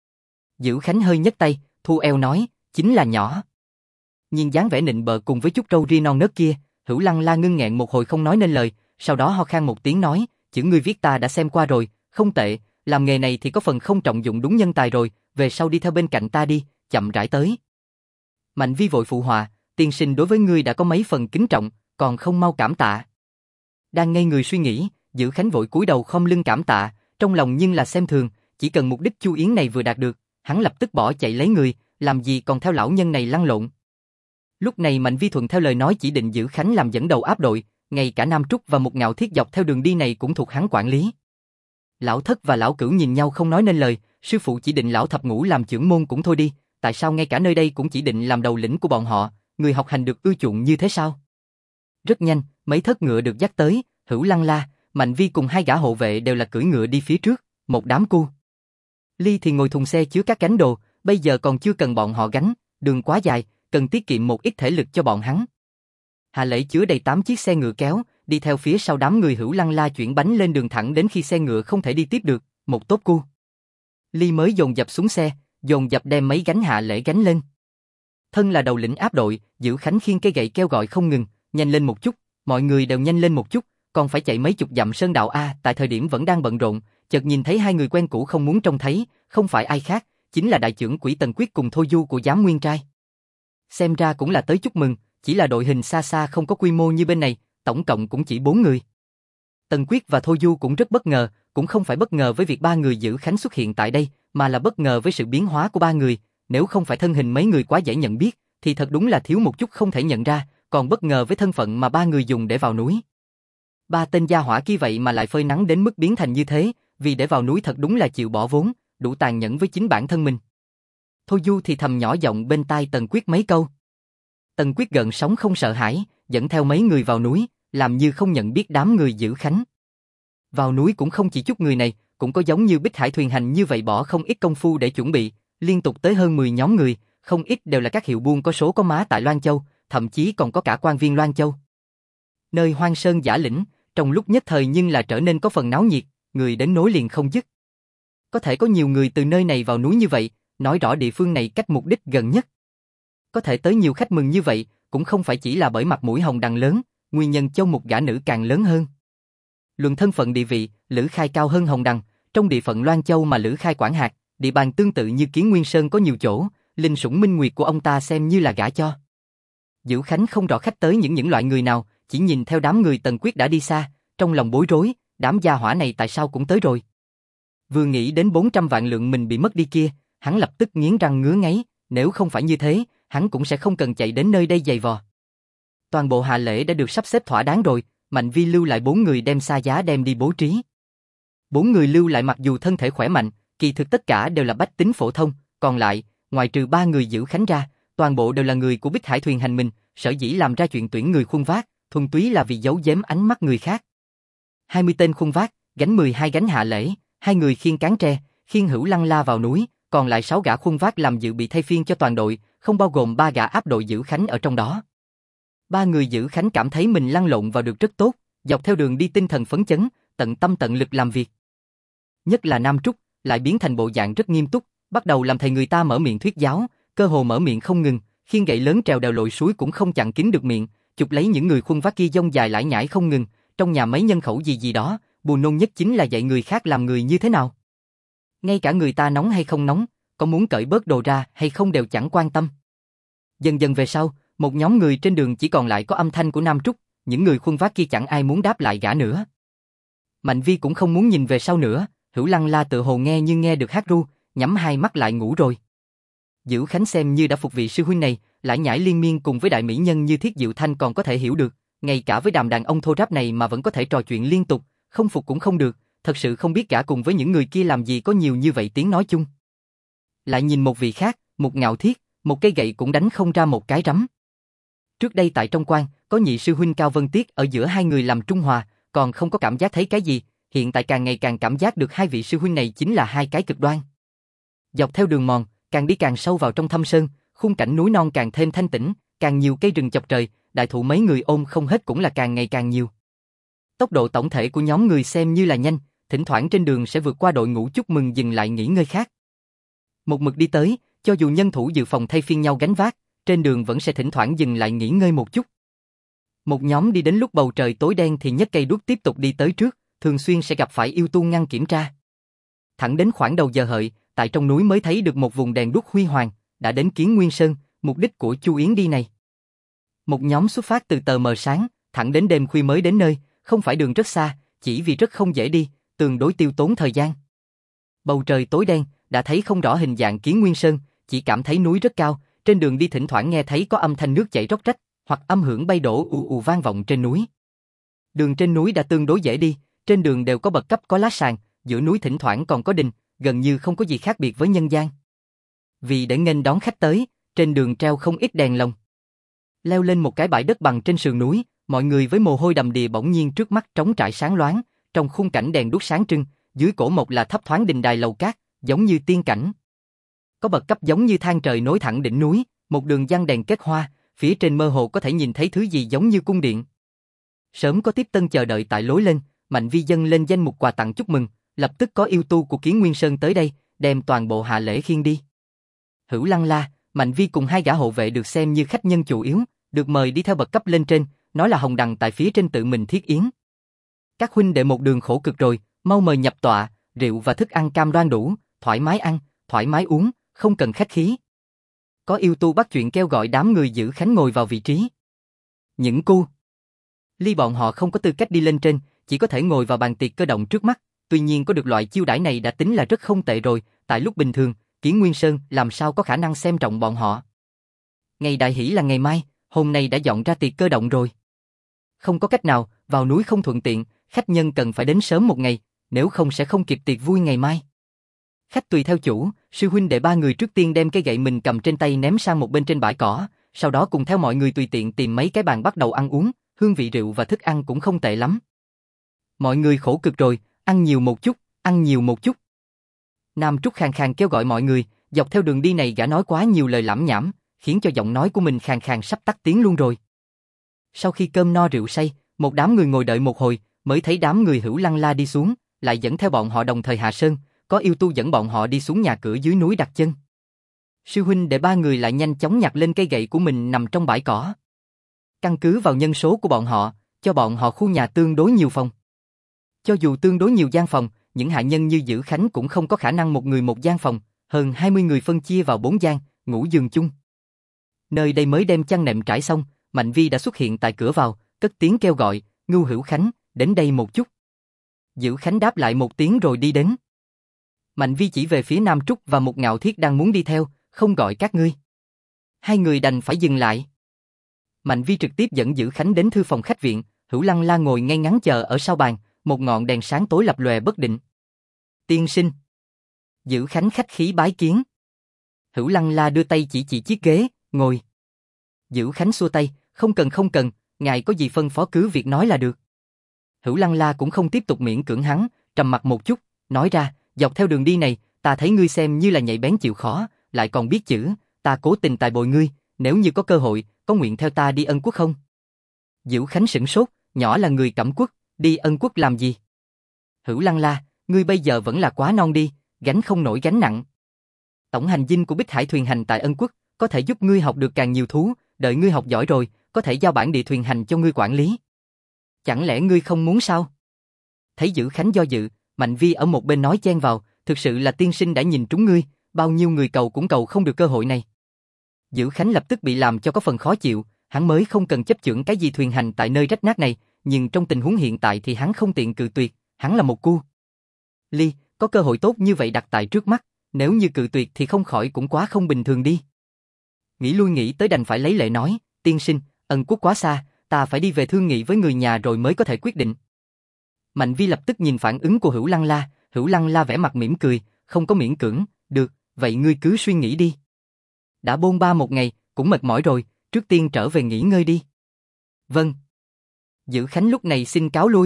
Dữ Khánh hơi nhấc tay, thu eo nói, chính là nhỏ. Nhìn dáng vẻ nịnh bợ cùng với chút râu ria non nớt kia, Hữu Lăng La ngưng nghẹn một hồi không nói nên lời, sau đó ho khan một tiếng nói, chữ ngươi viết ta đã xem qua rồi, không tệ, làm nghề này thì có phần không trọng dụng đúng nhân tài rồi, về sau đi theo bên cạnh ta đi, chậm rãi tới. Mạnh Vi vội phụ họa, tiên sinh đối với ngươi đã có mấy phần kính trọng, còn không mau cảm tạ. Đang ngây người suy nghĩ, Dữ Khánh vội cúi đầu khom lưng cảm tạ, trong lòng nhưng là xem thường, chỉ cần mục đích Chu Yến này vừa đạt được, hắn lập tức bỏ chạy lấy người, làm gì còn theo lão nhân này lăn lộn. Lúc này Mạnh Vi thuận theo lời nói chỉ định Dữ Khánh làm dẫn đầu áp đội, ngay cả Nam Trúc và một Ngạo Thiết dọc theo đường đi này cũng thuộc hắn quản lý. Lão Thất và lão Cửu nhìn nhau không nói nên lời, sư phụ chỉ định lão thập ngũ làm trưởng môn cũng thôi đi, tại sao ngay cả nơi đây cũng chỉ định làm đầu lĩnh của bọn họ, người học hành được ưa chuộng như thế sao? Rất nhanh, mấy thất ngựa được dắt tới, Hữu Lăng La, Mạnh Vi cùng hai gã hộ vệ đều là cưỡi ngựa đi phía trước, một đám cu. Ly thì ngồi thùng xe chứa các gánh đồ, bây giờ còn chưa cần bọn họ gánh, đường quá dài, cần tiết kiệm một ít thể lực cho bọn hắn. Hạ Lễ chứa đầy 8 chiếc xe ngựa kéo, đi theo phía sau đám người Hữu Lăng La chuyển bánh lên đường thẳng đến khi xe ngựa không thể đi tiếp được, một tốp cu. Ly mới dồn dập xuống xe, dồn dập đem mấy gánh Hạ Lễ gánh lên. Thân là đầu lĩnh áp đội, Dữ Khánh khiêng cây gậy kêu gọi không ngừng, nhanh lên một chút, mọi người đều nhanh lên một chút, còn phải chạy mấy chục dặm sơn đạo a. Tại thời điểm vẫn đang bận rộn, chợt nhìn thấy hai người quen cũ không muốn trông thấy, không phải ai khác, chính là đại trưởng quỹ Tần Quyết cùng Thôi Du của Giám Nguyên Trai. Xem ra cũng là tới chúc mừng, chỉ là đội hình xa xa không có quy mô như bên này, tổng cộng cũng chỉ 4 người. Tần Quyết và Thôi Du cũng rất bất ngờ, cũng không phải bất ngờ với việc ba người giữ khánh xuất hiện tại đây, mà là bất ngờ với sự biến hóa của ba người, nếu không phải thân hình mấy người quá dễ nhận biết, thì thật đúng là thiếu một chút không thể nhận ra, còn bất ngờ với thân phận mà ba người dùng để vào núi. Ba tên gia hỏa kia vậy mà lại phơi nắng đến mức biến thành như thế, vì để vào núi thật đúng là chịu bỏ vốn, đủ tàn nhẫn với chính bản thân mình. Thôi Du thì thầm nhỏ giọng bên tai Tần Quyết mấy câu. Tần Quyết gợn sóng không sợ hãi, dẫn theo mấy người vào núi, làm như không nhận biết đám người giữ khánh. Vào núi cũng không chỉ chút người này, cũng có giống như Bích Hải thuyền hành như vậy bỏ không ít công phu để chuẩn bị, liên tục tới hơn 10 nhóm người, không ít đều là các hiệu buôn có số có má tại Loan Châu, thậm chí còn có cả quan viên Loan Châu. Nơi hoang sơn dã lĩnh, trong lúc nhất thời nhưng là trở nên có phần náo nhiệt, người đến nối liền không dứt. Có thể có nhiều người từ nơi này vào núi như vậy, nói rõ địa phương này cách mục đích gần nhất. Có thể tới nhiều khách mừng như vậy, cũng không phải chỉ là bởi mặt mũi Hồng Đằng lớn, nguyên nhân Châu một gã nữ càng lớn hơn. Luận thân phận địa vị, Lữ Khai cao hơn Hồng Đằng, trong địa phận Loan Châu mà Lữ Khai quản hạt, địa bàn tương tự như Kiến Nguyên Sơn có nhiều chỗ, linh sủng minh nguyệt của ông ta xem như là gả cho. Dữ Khánh không rõ khách tới những loại người nào, chỉ nhìn theo đám người Tần Quyết đã đi xa, trong lòng bối rối, đám gia hỏa này tại sao cũng tới rồi. Vừa nghĩ đến 400 vạn lượng mình bị mất đi kia, hắn lập tức nghiến răng ngứa ngáy, nếu không phải như thế, hắn cũng sẽ không cần chạy đến nơi đây giày vò. Toàn bộ hạ lễ đã được sắp xếp thỏa đáng rồi, Mạnh Vi lưu lại 4 người đem xa giá đem đi bố trí. 4 người lưu lại mặc dù thân thể khỏe mạnh, kỳ thực tất cả đều là bách tính phổ thông, còn lại, ngoài trừ 3 người giữ khánh ra, toàn bộ đều là người của Bích Hải thuyền hành mình, sở dĩ làm ra chuyện tuyển người khuân vác, thuần túy là vì giấu giếm ánh mắt người khác. 20 tên khuân vác, gánh 12 gánh hạ lễ, 2 người khiêng cán tre, khiêng Hữu Lăng La vào núi, còn lại 6 gã khuân vác làm dự bị thay phiên cho toàn đội, không bao gồm 3 gã áp đội giữ khánh ở trong đó. 3 người giữ khánh cảm thấy mình lăn lộn vào được rất tốt, dọc theo đường đi tinh thần phấn chấn, tận tâm tận lực làm việc. Nhất là Nam Trúc, lại biến thành bộ dạng rất nghiêm túc, bắt đầu làm thầy người ta mở miệng thuyết giáo, cơ hồ mở miệng không ngừng, khiêng gậy lớn trèo đèo lội suối cũng không chặn kín được miệng, chụp lấy những người khuân vác kia dông dài lải nhải không ngừng, trong nhà mấy nhân khẩu gì đó, buồn nôn nhất chính là dạy người khác làm người như thế nào. Ngay cả người ta nóng hay không nóng, có muốn cởi bớt đồ ra hay không đều chẳng quan tâm. Dần dần về sau, một nhóm người trên đường chỉ còn lại có âm thanh của Nam Trúc, những người khuân vác kia chẳng ai muốn đáp lại gã nữa. Mạnh Vi cũng không muốn nhìn về sau nữa, Hữu Lăng La tự hồ nghe như nghe được hát ru, nhắm hai mắt lại ngủ rồi. Dữ Khánh xem như đã phục vị sư huynh này, lải nhải liên miên cùng với đại mỹ nhân như Thiết Diệu Thanh còn có thể hiểu được, ngay cả với đám đàn ông thô ráp này mà vẫn có thể trò chuyện liên tục, không phục cũng không được, thật sự không biết cả cùng với những người kia làm gì có nhiều như vậy tiếng nói chung. Lại nhìn một vị khác, một Ngạo Thiết, một cây gậy cũng đánh không ra một cái rắm. Trước đây tại trong quan, có nhị sư huynh Cao Vân Tiết ở giữa hai người làm trung hòa, còn không có cảm giác thấy cái gì, hiện tại càng ngày càng cảm giác được hai vị sư huynh này chính là hai cái cực đoan. Dọc theo đường mòn, càng đi càng sâu vào trong thâm sơn, khung cảnh núi non càng thêm thanh tĩnh, càng nhiều cây rừng chọc trời, đại thụ mấy người ôm không hết cũng là càng ngày càng nhiều. Tốc độ tổng thể của nhóm người xem như là nhanh, thỉnh thoảng trên đường sẽ vượt qua đội ngũ chúc mừng dừng lại nghỉ ngơi khác. Một mực đi tới, cho dù nhân thủ dự phòng thay phiên nhau gánh vác, trên đường vẫn sẽ thỉnh thoảng dừng lại nghỉ ngơi một chút. Một nhóm đi đến lúc bầu trời tối đen thì nhấc cây đuốc tiếp tục đi tới trước, thường xuyên sẽ gặp phải yêu tu ngăn kiểm tra. Thẳng đến khoảng đầu giờ hợi, tại trong núi mới thấy được một vùng đèn đuốc huy hoàng, đã đến Kiến Nguyên Sơn, mục đích của Chu Yến đi này. Một nhóm xuất phát từ tờ mờ sáng, thẳng đến đêm khuya mới đến nơi, không phải đường rất xa, chỉ vì rất không dễ đi, tương đối tiêu tốn thời gian. Bầu trời tối đen, đã thấy không rõ hình dạng Kiến Nguyên Sơn, chỉ cảm thấy núi rất cao, trên đường đi thỉnh thoảng nghe thấy có âm thanh nước chảy róc rách, hoặc âm hưởng bay đổ ù ù vang vọng trên núi. Đường trên núi đã tương đối dễ đi, trên đường đều có bậc cấp có lá sàn, giữa núi thỉnh thoảng còn có đình, gần như không có gì khác biệt với nhân gian. Vì để nghênh đón khách tới, trên đường treo không ít đèn lồng. Leo lên một cái bãi đất bằng trên sườn núi, mọi người với mồ hôi đầm đìa bỗng nhiên trước mắt trống trải sáng loáng, trong khung cảnh đèn đuốc sáng trưng, dưới cổ mộc là thấp thoáng đình đài lầu cát, giống như tiên cảnh. Có bậc cấp giống như thang trời nối thẳng đỉnh núi, một đường giăng đèn kết hoa, phía trên mơ hồ có thể nhìn thấy thứ gì giống như cung điện. Sớm có tiếp tân chờ đợi tại lối lên, Mạnh Vi dâng lên danh mục quà tặng chúc mừng, lập tức có yêu tu của Kiến Nguyên Sơn tới đây, đem toàn bộ hạ lễ khiêng đi. Hữu Lăng La, Mạnh Vi cùng hai gã hộ vệ được xem như khách nhân chủ yếu, được mời đi theo bậc cấp lên trên, nói là Hồng Đằng tại phía trên tự mình thiết yến. Các huynh đệ một đường khổ cực rồi, mau mời nhập tọa, rượu và thức ăn cam đoan đủ, thoải mái ăn, thoải mái uống, không cần khách khí. Có yêu tu bắt chuyện kêu gọi đám người giữ khánh ngồi vào vị trí. Những cu ly bọn họ không có tư cách đi lên trên, chỉ có thể ngồi vào bàn tiệc cơ động trước mắt, tuy nhiên có được loại chiêu đãi này đã tính là rất không tệ rồi, tại lúc bình thường, Kiến Nguyên Sơn làm sao có khả năng xem trọng bọn họ. Ngày đại hỷ là ngày mai, hôm nay đã dọn ra tiệc cơ động rồi. Không có cách nào, vào núi không thuận tiện, khách nhân cần phải đến sớm một ngày, nếu không sẽ không kịp tiệc vui ngày mai. Khách tùy theo chủ, sư huynh đệ ba người trước tiên đem cây gậy mình cầm trên tay ném sang một bên trên bãi cỏ, sau đó cùng theo mọi người tùy tiện tìm mấy cái bàn bắt đầu ăn uống, hương vị rượu và thức ăn cũng không tệ lắm. Mọi người khổ cực rồi, ăn nhiều một chút, ăn nhiều một chút. Nam Trúc khàn khàn kêu gọi mọi người, dọc theo đường đi này gã nói quá nhiều lời lẩm nhẩm, khiến cho giọng nói của mình khàn khàn sắp tắt tiếng luôn rồi. Sau khi cơm no rượu say, một đám người ngồi đợi một hồi, mới thấy đám người Hữu Lăng La đi xuống, lại dẫn theo bọn họ đồng thời hạ sơn, có yêu tu dẫn bọn họ đi xuống nhà cửa dưới núi đặt chân. Sư huynh để ba người lại nhanh chóng nhặt lên cây gậy của mình nằm trong bãi cỏ. Căn cứ vào nhân số của bọn họ, cho bọn họ khu nhà tương đối nhiều phòng. Cho dù tương đối nhiều gian phòng, những hạ nhân như Dữ Khánh cũng không có khả năng một người một gian phòng, hơn 20 người phân chia vào 4 gian, ngủ giường chung. Nơi đây mới đem chăn nệm trải xong, Mạnh Vi đã xuất hiện tại cửa vào, cất tiếng kêu gọi, Ngưu Hữu Khánh, đến đây một chút. Dữ Khánh đáp lại một tiếng rồi đi đến. Mạnh Vi chỉ về phía Nam Trúc và một Ngạo Thiết đang muốn đi theo, không gọi các ngươi. Hai người đành phải dừng lại. Mạnh Vi trực tiếp dẫn Dữ Khánh đến thư phòng khách viện, Hữu Lăng La ngồi ngay ngắn chờ ở sau bàn, một ngọn đèn sáng tối lập lòe bất định. Tiên sinh. Dữ Khánh khách khí bái kiến. Hữu Lăng La đưa tay chỉ chiếc ghế, ngồi. Dữ Khánh xua tay, không cần, ngài có gì phân phó cứ việc nói là được. Hữu Lăng La cũng không tiếp tục miễn cưỡng hắn, trầm mặt một chút, nói ra, dọc theo đường đi này, ta thấy ngươi xem như là nhạy bén chịu khó, lại còn biết chữ, ta cố tình tài bồi ngươi, nếu như có cơ hội, có nguyện theo ta đi Ân Quốc không? Dữ Khánh sửng sốt, nhỏ là người Cẩm Quốc, đi Ân Quốc làm gì? Hữu Lăng La, ngươi bây giờ vẫn là quá non đi, gánh không nổi gánh nặng. Tổng hành dinh của Bích Hải thuyền hành tại Ân Quốc, có thể giúp ngươi học được càng nhiều thú, đợi ngươi học giỏi rồi, có thể giao bản địa thuyền hành cho ngươi quản lý. Chẳng lẽ ngươi không muốn sao? Thấy Dữ Khánh do dự, Mạnh Vi ở một bên nói chen vào, thực sự là tiên sinh đã nhìn trúng ngươi, bao nhiêu người cầu cũng cầu không được cơ hội này. Dữ Khánh lập tức bị làm cho có phần khó chịu, hắn mới không cần chấp chưởng cái gì thuyền hành tại nơi rách nát này, nhưng trong tình huống hiện tại thì hắn không tiện cự tuyệt, hắn là một cu Ly, có cơ hội tốt như vậy đặt tại trước mắt, nếu như cự tuyệt thì không khỏi cũng quá không bình thường đi. Nghĩ lui nghĩ tới đành phải lấy lệ nói, tiên sinh, Ân Quốc quá xa, ta phải đi về thương nghị với người nhà rồi mới có thể quyết định. Mạnh Vi lập tức nhìn phản ứng của Hữu Lăng La vẻ mặt mỉm cười, không có miễn cưỡng, được, vậy ngươi cứ suy nghĩ đi. Đã bôn ba một ngày, cũng mệt mỏi rồi, trước tiên trở về nghỉ ngơi đi. Vâng. Dữ Khánh lúc này xin cáo lui.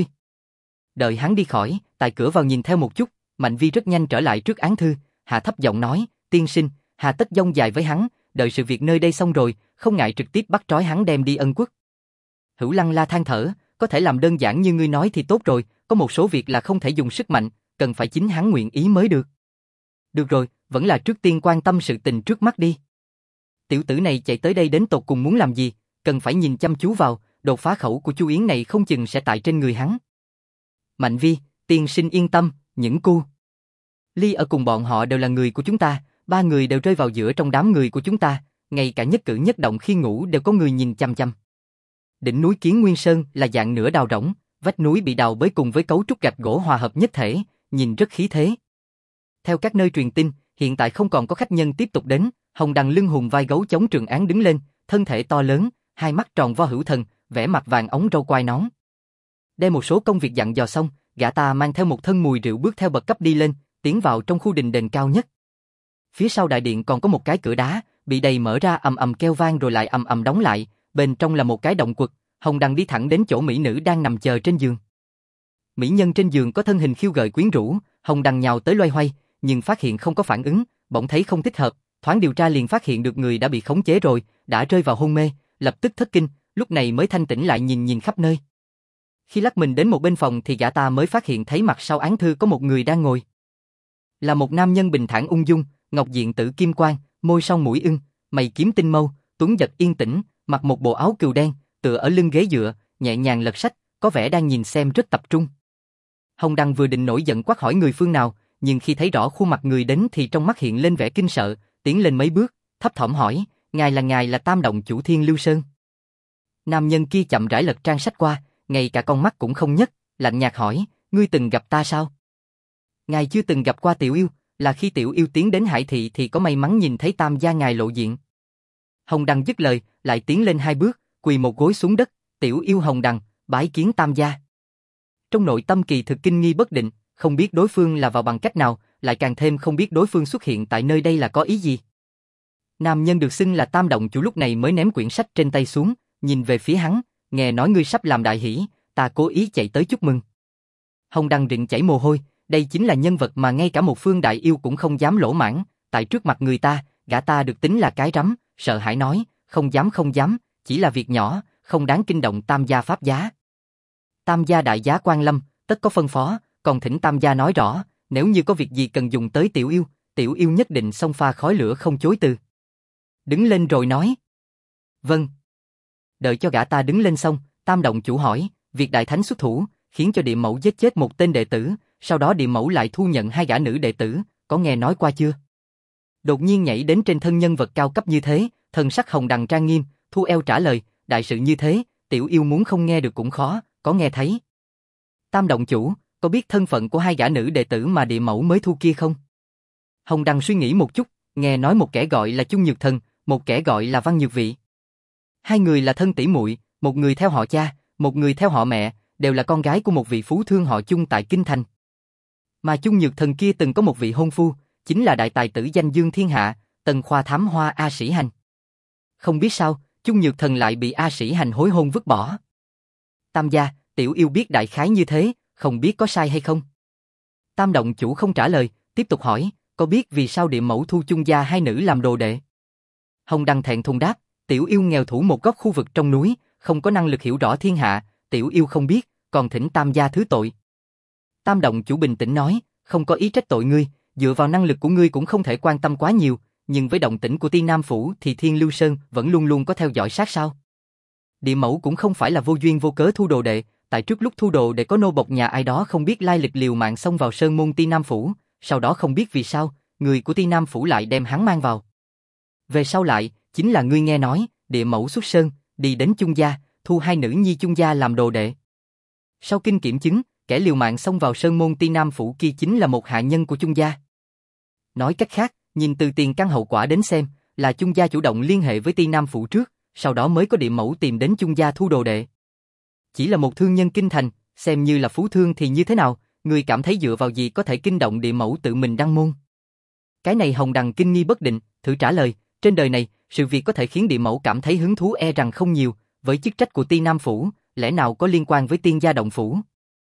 Đợi hắn đi khỏi, tại cửa vào nhìn theo một chút, Mạnh Vi rất nhanh trở lại trước án thư, hạ thấp giọng nói, tiên sinh, hà tất dông dài với hắn, đợi sự việc nơi đây xong rồi, không ngại trực tiếp bắt trói hắn đem đi Ân Quốc. Hữu Lăng La than thở, có thể làm đơn giản như ngươi nói thì tốt rồi, có một số việc là không thể dùng sức mạnh, cần phải chính hắn nguyện ý mới được. Được rồi, vẫn là trước tiên quan tâm sự tình trước mắt đi. Tiểu tử này chạy tới đây đến tột cùng muốn làm gì, cần phải nhìn chăm chú vào, đột phá khẩu của Chu Yến này không chừng sẽ tại trên người hắn. Mạnh Vi, tiên sinh yên tâm, những cu Ly ở cùng bọn họ đều là người của chúng ta, ba người đều rơi vào giữa trong đám người của chúng ta, ngay cả nhất cử nhất động khi ngủ đều có người nhìn chăm chăm. Đỉnh núi Kiến Nguyên Sơn là dạng nửa đào rỗng, vách núi bị đào bới cùng với cấu trúc gạch gỗ hòa hợp nhất thể, nhìn rất khí thế. Theo các nơi truyền tin, hiện tại không còn có khách nhân tiếp tục đến, Hồng Đằng lưng hùm vai gấu chống Trường Án đứng lên, thân thể to lớn, hai mắt tròn vo hữu thần, vẻ mặt vàng óng râu quai nón. Đem một số công việc dặn dò xong, gã ta mang theo một thân mùi rượu bước theo bậc cấp đi lên, tiến vào trong khu đình đền cao nhất. Phía sau đại điện còn có một cái cửa đá, bị đầy mở ra ầm ầm kêu vang rồi lại ầm ầm đóng lại, bên trong là một cái động quật, Hồng Đằng đi thẳng đến chỗ mỹ nữ đang nằm chờ trên giường. Mỹ nhân trên giường có thân hình khiêu gợi quyến rũ, Hồng Đằng nhào tới loay hoay, nhưng phát hiện không có phản ứng, bỗng thấy không thích hợp, thoáng điều tra liền phát hiện được người đã bị khống chế rồi, đã rơi vào hôn mê, lập tức thất kinh, lúc này mới thanh tỉnh lại nhìn khắp nơi. Khi lắc mình đến một bên phòng thì gã ta mới phát hiện thấy mặt sau án thư có một người đang ngồi. Là một nam nhân bình thản ung dung, ngọc diện tử kim quang, môi son mũi ưng, mày kiếm tinh mâu, tuấn giật yên tĩnh, mặc một bộ áo cừu đen, tựa ở lưng ghế dựa, nhẹ nhàng lật sách, có vẻ đang nhìn xem rất tập trung. Hồng Đăng vừa định nổi giận quát hỏi người phương nào, nhưng khi thấy rõ khuôn mặt người đến thì trong mắt hiện lên vẻ kinh sợ, tiến lên mấy bước, thấp thỏm hỏi, ngài là Tam Động chủ Thiên Lưu Sơn. Nam nhân kia chậm rãi lật trang sách qua, ngay cả con mắt cũng không nhấc, lạnh nhạt hỏi, ngươi từng gặp ta sao? Ngài chưa từng gặp qua tiểu yêu, là khi tiểu yêu tiến đến Hải Thị thì có may mắn nhìn thấy Tam gia ngài lộ diện. Hồng Đằng dứt lời, lại tiến lên 2 bước, quỳ một gối xuống đất, tiểu yêu Hồng Đằng, bái kiến Tam gia. Trong nội tâm kỳ thực kinh nghi bất định, không biết đối phương là vào bằng cách nào, lại càng thêm không biết đối phương xuất hiện tại nơi đây là có ý gì. Nam nhân được xưng là Tam động chủ lúc này mới ném quyển sách trên tay xuống, nhìn về phía hắn, nghe nói ngươi sắp làm đại hỷ, ta cố ý chạy tới chúc mừng. Hồng Đằng rịn chảy mồ hôi, đây chính là nhân vật mà ngay cả một phương đại yêu cũng không dám lỗ mãng, tại trước mặt người ta, gã ta được tính là cái rắm, sợ hãi nói, không dám, chỉ là việc nhỏ, không đáng kinh động Tam gia pháp giá. Tam gia đại giá quan lâm, tất có phân phó, còn thỉnh Tam gia nói rõ, nếu như có việc gì cần dùng tới tiểu yêu nhất định xông pha khói lửa không chối từ. Đứng lên rồi nói. Vâng. Đợi cho gã ta đứng lên xong, Tam động chủ hỏi, việc đại thánh xuất thủ, khiến cho địa mẫu giết chết một tên đệ tử, sau đó địa mẫu lại thu nhận 2 gã nữ đệ tử, có nghe nói qua chưa? Đột nhiên nhảy đến trên thân nhân vật cao cấp như thế, thần sắc Hồng Đằng trang nghiêm, thu eo trả lời, đại sự như thế, tiểu yêu muốn không nghe được cũng khó, có nghe thấy. Tam động chủ, có biết thân phận của 2 gã nữ đệ tử mà địa mẫu mới thu kia không? Hồng Đằng suy nghĩ một chút, nghe nói một kẻ gọi là Chung Nhược Thần, một kẻ gọi là Văn Nhược Vị. 2 người là thân tỷ muội, một người theo họ cha, một người theo họ mẹ, đều là con gái của một vị phú thương họ Chung tại Kinh Thành. Mà Chung Nhược Thần kia từng có một vị hôn phu, chính là đại tài tử danh dương thiên hạ, Tần Khoa Thám Hoa A Sĩ Hành. Không biết sao, Chung Nhược Thần lại bị A Sĩ Hành hối hôn vứt bỏ. Tam gia, tiểu yêu biết đại khái như thế, không biết có sai hay không? Tam động chủ không trả lời, tiếp tục hỏi, có biết vì sao địa mẫu thu Chung gia 2 nữ làm đồ đệ? Hồng Đằng thẹn thùng đáp, tiểu yêu nghèo thủ một góc khu vực trong núi, không có năng lực hiểu rõ thiên hạ, tiểu yêu không biết, còn thỉnh Tam gia thứ tội. Tam động chủ bình tĩnh nói, không có ý trách tội ngươi, dựa vào năng lực của ngươi cũng không thể quan tâm quá nhiều, nhưng với động tĩnh của Ti Nam Phủ thì Thiên Lưu Sơn vẫn luôn luôn có theo dõi sát sao. Địa mẫu cũng không phải là vô duyên vô cớ thu đồ đệ, tại trước lúc thu đồ để có nô bộc nhà ai đó không biết lai lịch liều mạng xông vào sơn môn Ti Nam Phủ, sau đó không biết vì sao, người của Ti Nam Phủ lại đem hắn mang vào. Về sau lại, chính là ngươi nghe nói, địa mẫu xuất sơn, đi đến Chung gia, thu 2 nữ nhi Chung gia làm đồ đệ. Sau kinh kiểm chứng, kẻ liều mạng xông vào sơn môn Ti Nam Phủ kia chính là một hạ nhân của Chung gia. Nói cách khác, nhìn từ tiền căn hậu quả đến xem, là Chung gia chủ động liên hệ với Ti Nam Phủ trước, sau đó mới có địa mẫu tìm đến Chung gia thu đồ đệ. Chỉ là một thương nhân kinh thành, xem như là phú thương thì như thế nào, người cảm thấy dựa vào gì có thể kinh động địa mẫu tự mình đăng môn? Cái này Hồng Đằng kinh nghi bất định, thử trả lời, trên đời này, sự việc có thể khiến địa mẫu cảm thấy hứng thú e rằng không nhiều, với chức trách của Ti Nam Phủ, lẽ nào có liên quan với Tiên gia động phủ?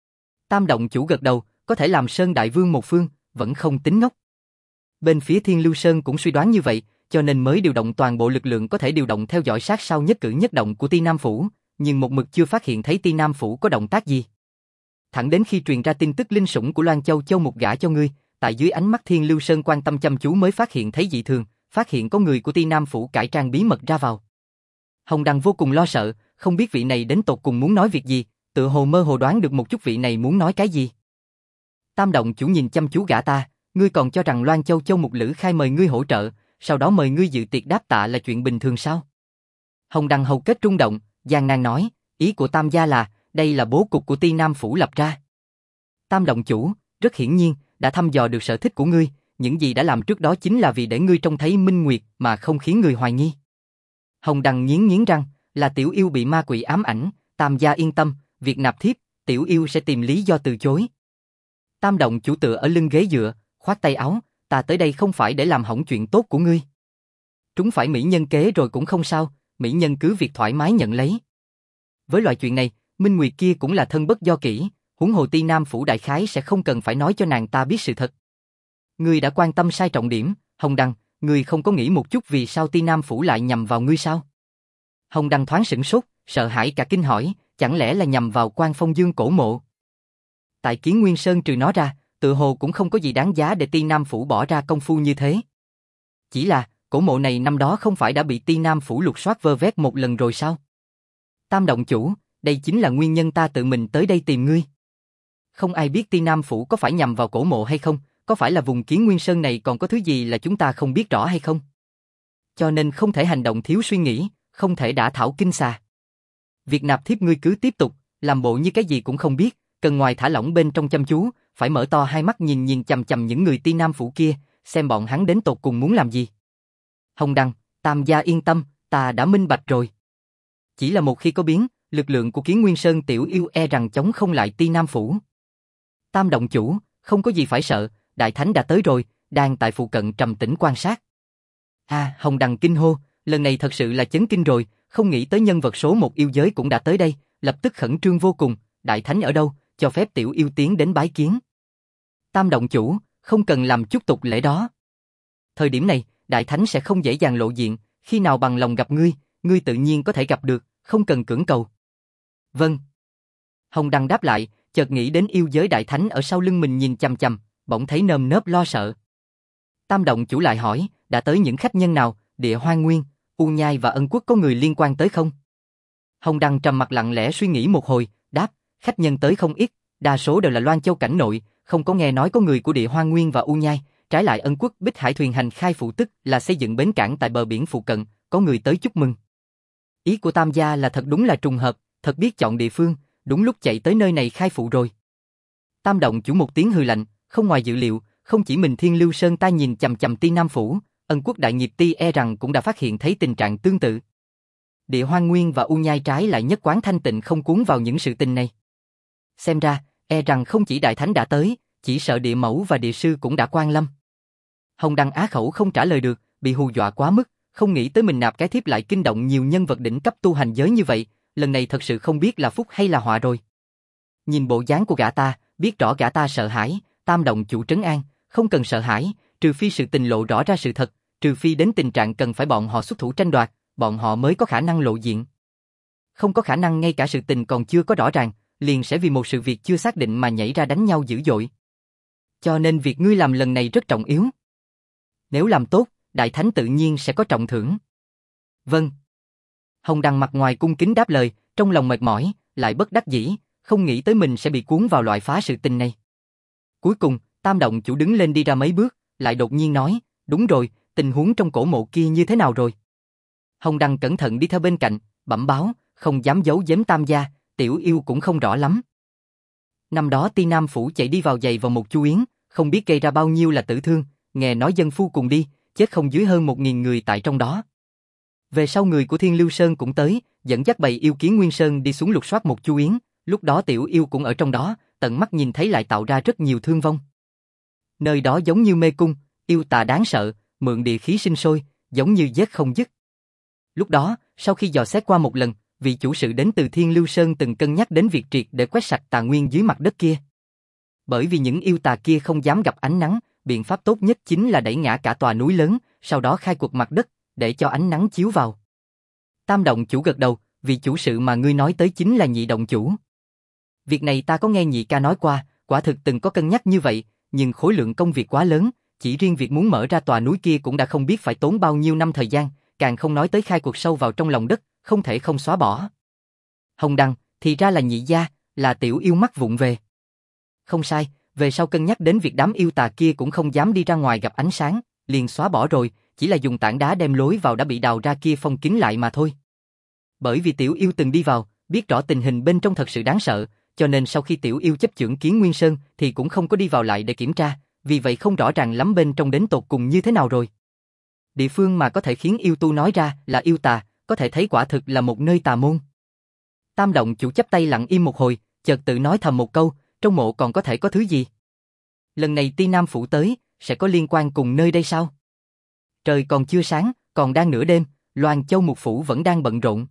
Tam động chủ gật đầu, có thể làm Sơn Đại Vương một phương, vẫn không tính ngốc. Bên phía Thiên Lưu Sơn cũng suy đoán như vậy, cho nên mới điều động toàn bộ lực lượng có thể điều động theo dõi sát sao nhất cử nhất động của Ti Nam Phủ, nhưng một mực chưa phát hiện thấy Ti Nam Phủ có động tác gì. Thẳng đến khi truyền ra tin tức linh sủng của Loan Châu Châu một gả cho ngươi, tại dưới ánh mắt Thiên Lưu Sơn quan tâm chăm chú mới phát hiện thấy dị thường, phát hiện có người của Ti Nam Phủ cải trang bí mật ra vào. Hồng Đằng vô cùng lo sợ, không biết vị này đến tột cùng muốn nói việc gì, tự hồ mơ hồ đoán được một chút vị này muốn nói cái gì. Tam động chủ nhìn chăm chú gã ta, ngươi còn cho rằng Loan Châu Châu Mục Lữ khai mời ngươi hỗ trợ, sau đó mời ngươi dự tiệc đáp tạ là chuyện bình thường sao? Hồng Đằng hầu kết rung động, gian nan nói, ý của Tam gia là, đây là bố cục của Ti Nam Phủ lập ra. Tam động chủ, rất hiển nhiên, đã thăm dò được sở thích của ngươi, những gì đã làm trước đó chính là vì để ngươi trông thấy minh nguyệt mà không khiến người hoài nghi. Hồng Đằng nghiến răng, là tiểu yêu bị ma quỷ ám ảnh, Tam gia yên tâm, việc nạp thiếp, tiểu yêu sẽ tìm lý do từ chối. Tam động chủ tựa ở lưng ghế dựa, khoát tay áo, ta tới đây không phải để làm hỏng chuyện tốt của ngươi. Trúng phải mỹ nhân kế rồi cũng không sao, mỹ nhân cứ việc thoải mái nhận lấy. Với loại chuyện này, Minh Nguyệt kia cũng là thân bất do kỹ, huống hồ Ti Nam Phủ đại khái sẽ không cần phải nói cho nàng ta biết sự thật. Ngươi đã quan tâm sai trọng điểm, Hồng Đằng, ngươi không có nghĩ một chút vì sao Ti Nam Phủ lại nhằm vào ngươi sao? Hồng Đằng thoáng sửng sốt, sợ hãi cả kinh hỏi, chẳng lẽ là nhằm vào Quan Phong Dương cổ mộ? Tại Kiến Nguyên Sơn trừ nó ra, tự hồ cũng không có gì đáng giá để Ti Nam Phủ bỏ ra công phu như thế. Chỉ là, cổ mộ này năm đó không phải đã bị Ti Nam Phủ lục soát vơ vét một lần rồi sao? Tam động chủ, đây chính là nguyên nhân ta tự mình tới đây tìm ngươi. Không ai biết Ti Nam Phủ có phải nhằm vào cổ mộ hay không, có phải là vùng Kiến Nguyên Sơn này còn có thứ gì là chúng ta không biết rõ hay không? Cho nên không thể hành động thiếu suy nghĩ, không thể đả thảo kinh xà. Việc nạp thiếp ngươi cứ tiếp tục, làm bộ như cái gì cũng không biết, cần ngoài thả lỏng bên trong chăm chú, phải mở to hai mắt nhìn chằm chằm những người Ti Nam Phủ kia, xem bọn hắn đến tột cùng muốn làm gì. Hồng Đăng, Tam gia yên tâm, ta đã minh bạch rồi. Chỉ là một khi có biến, lực lượng của Kiến Nguyên Sơn tiểu yêu e rằng chống không lại Ti Nam Phủ. Tam động chủ, không có gì phải sợ, Đại Thánh đã tới rồi, đang tại phụ cận trầm tĩnh quan sát. Hồng Đăng kinh hô, lần này thật sự là chấn kinh rồi, không nghĩ tới nhân vật số một yêu giới cũng đã tới đây, lập tức khẩn trương vô cùng, Đại Thánh ở đâu, cho phép tiểu yêu tiến đến bái kiến. Tam động chủ, không cần làm chút tục lễ đó. Thời điểm này, Đại Thánh sẽ không dễ dàng lộ diện, khi nào bằng lòng gặp ngươi, ngươi tự nhiên có thể gặp được, không cần cưỡng cầu. Vâng. Hồng Đăng đáp lại, chợt nghĩ đến yêu giới Đại Thánh ở sau lưng mình nhìn chằm chằm, bỗng thấy nơm nớp lo sợ. Tam động chủ lại hỏi, đã tới những khách nhân nào, Địa Hoang Nguyên, U Nhai và Ân Quốc có người liên quan tới không? Hồng Đăng trầm mặt lặng lẽ suy nghĩ một hồi, đáp, khách nhân tới không ít, đa số đều là Loan Châu cảnh nội, không có nghe nói có người của Địa Hoang Nguyên và U Nhai, trái lại Ân Quốc Bích Hải thuyền hành khai phụ tức là xây dựng bến cảng tại bờ biển phụ cận, có người tới chúc mừng. Ý của Tam gia là thật đúng là trùng hợp, thật biết chọn địa phương, đúng lúc chạy tới nơi này khai phụ rồi. Tam động chủ một tiếng hừ lạnh, không ngoài dự liệu, không chỉ mình Thiên Lưu Sơn ta nhìn chằm chằm Ti Nam Phủ, Ân Quốc đại nghiệp Ti e rằng cũng đã phát hiện thấy tình trạng tương tự. Địa Hoang Nguyên và U Nhai trái lại nhất quán thanh tịnh không cuốn vào những sự tình này. Xem ra, e rằng không chỉ Đại Thánh đã tới, chỉ sợ Địa Mẫu và Địa Sư cũng đã quan lâm. Hồng Đăng á khẩu không trả lời được, bị hù dọa quá mức, không nghĩ tới mình nạp cái thiếp lại kinh động nhiều nhân vật đỉnh cấp tu hành giới như vậy, lần này thật sự không biết là phúc hay là họa rồi. Nhìn bộ dáng của gã ta, biết rõ gã ta sợ hãi, Tam động chủ trấn an, không cần sợ hãi, trừ phi sự tình lộ rõ ra sự thật, trừ phi đến tình trạng cần phải bọn họ xuất thủ tranh đoạt, bọn họ mới có khả năng lộ diện. Không có khả năng ngay cả sự tình còn chưa có rõ ràng, liền sẽ vì một sự việc chưa xác định mà nhảy ra đánh nhau dữ dội. Cho nên việc ngươi làm lần này rất trọng yếu. Nếu làm tốt, Đại Thánh tự nhiên sẽ có trọng thưởng. Vâng. Hồng Đăng mặt ngoài cung kính đáp lời, trong lòng mệt mỏi, lại bất đắc dĩ, không nghĩ tới mình sẽ bị cuốn vào loại phá sự tình này. Cuối cùng, Tam động chủ đứng lên đi ra mấy bước, lại đột nhiên nói, đúng rồi, tình huống trong cổ mộ kia như thế nào rồi? Hồng Đăng cẩn thận đi theo bên cạnh, bẩm báo, không dám giấu giếm Tam gia, tiểu yêu cũng không rõ lắm. Năm đó Ti Nam Phủ chạy đi vào giày vào một chu yến, không biết gây ra bao nhiêu là tử thương, nghe nói dân phu cùng đi, chết không dưới hơn 1.000 người tại trong đó. Về sau người của Thiên Lưu Sơn cũng tới, dẫn dắt bầy yêu Kiến Nguyên Sơn đi xuống lục soát một chu yến, lúc đó tiểu yêu cũng ở trong đó, tận mắt nhìn thấy lại tạo ra rất nhiều thương vong. Nơi đó giống như mê cung, yêu tà đáng sợ, mượn địa khí sinh sôi, giống như giết không dứt. Lúc đó, sau khi dò xét qua một lần, vị chủ sự đến từ Thiên Lưu Sơn từng cân nhắc đến việc triệt để quét sạch tà nguyên dưới mặt đất kia. Bởi vì những yêu tà kia không dám gặp ánh nắng, biện pháp tốt nhất chính là đẩy ngã cả tòa núi lớn, sau đó khai quật mặt đất, để cho ánh nắng chiếu vào. Tam động chủ gật đầu, vị chủ sự mà ngươi nói tới chính là Nhị động chủ. Việc này ta có nghe Nhị ca nói qua, quả thực từng có cân nhắc như vậy, nhưng khối lượng công việc quá lớn, chỉ riêng việc muốn mở ra tòa núi kia cũng đã không biết phải tốn bao nhiêu năm thời gian, càng không nói tới khai quật sâu vào trong lòng đất, không thể không xóa bỏ. Hồng Đăng, thì ra là Nhị gia, là tiểu yêu mắt vụng về. Không sai, về sau cân nhắc đến việc đám yêu tà kia cũng không dám đi ra ngoài gặp ánh sáng, liền xóa bỏ rồi, chỉ là dùng tảng đá đem lối vào đã bị đào ra kia phong kín lại mà thôi. Bởi vì tiểu yêu từng đi vào, biết rõ tình hình bên trong thật sự đáng sợ, cho nên sau khi tiểu yêu chấp chưởng Kiến Nguyên Sơn thì cũng không có đi vào lại để kiểm tra, vì vậy không rõ ràng lắm bên trong đến tột cùng như thế nào rồi. Địa phương mà có thể khiến yêu tu nói ra là yêu tà, có thể thấy quả thực là một nơi tà môn. Tam động chủ chắp tay lặng im một hồi, chợt tự nói thầm một câu, trong mộ còn có thể có thứ gì? Lần này Ti Nam Phủ tới, sẽ có liên quan cùng nơi đây sao? Trời còn chưa sáng, còn đang nửa đêm, Loan Châu Mục Phủ vẫn đang bận rộn.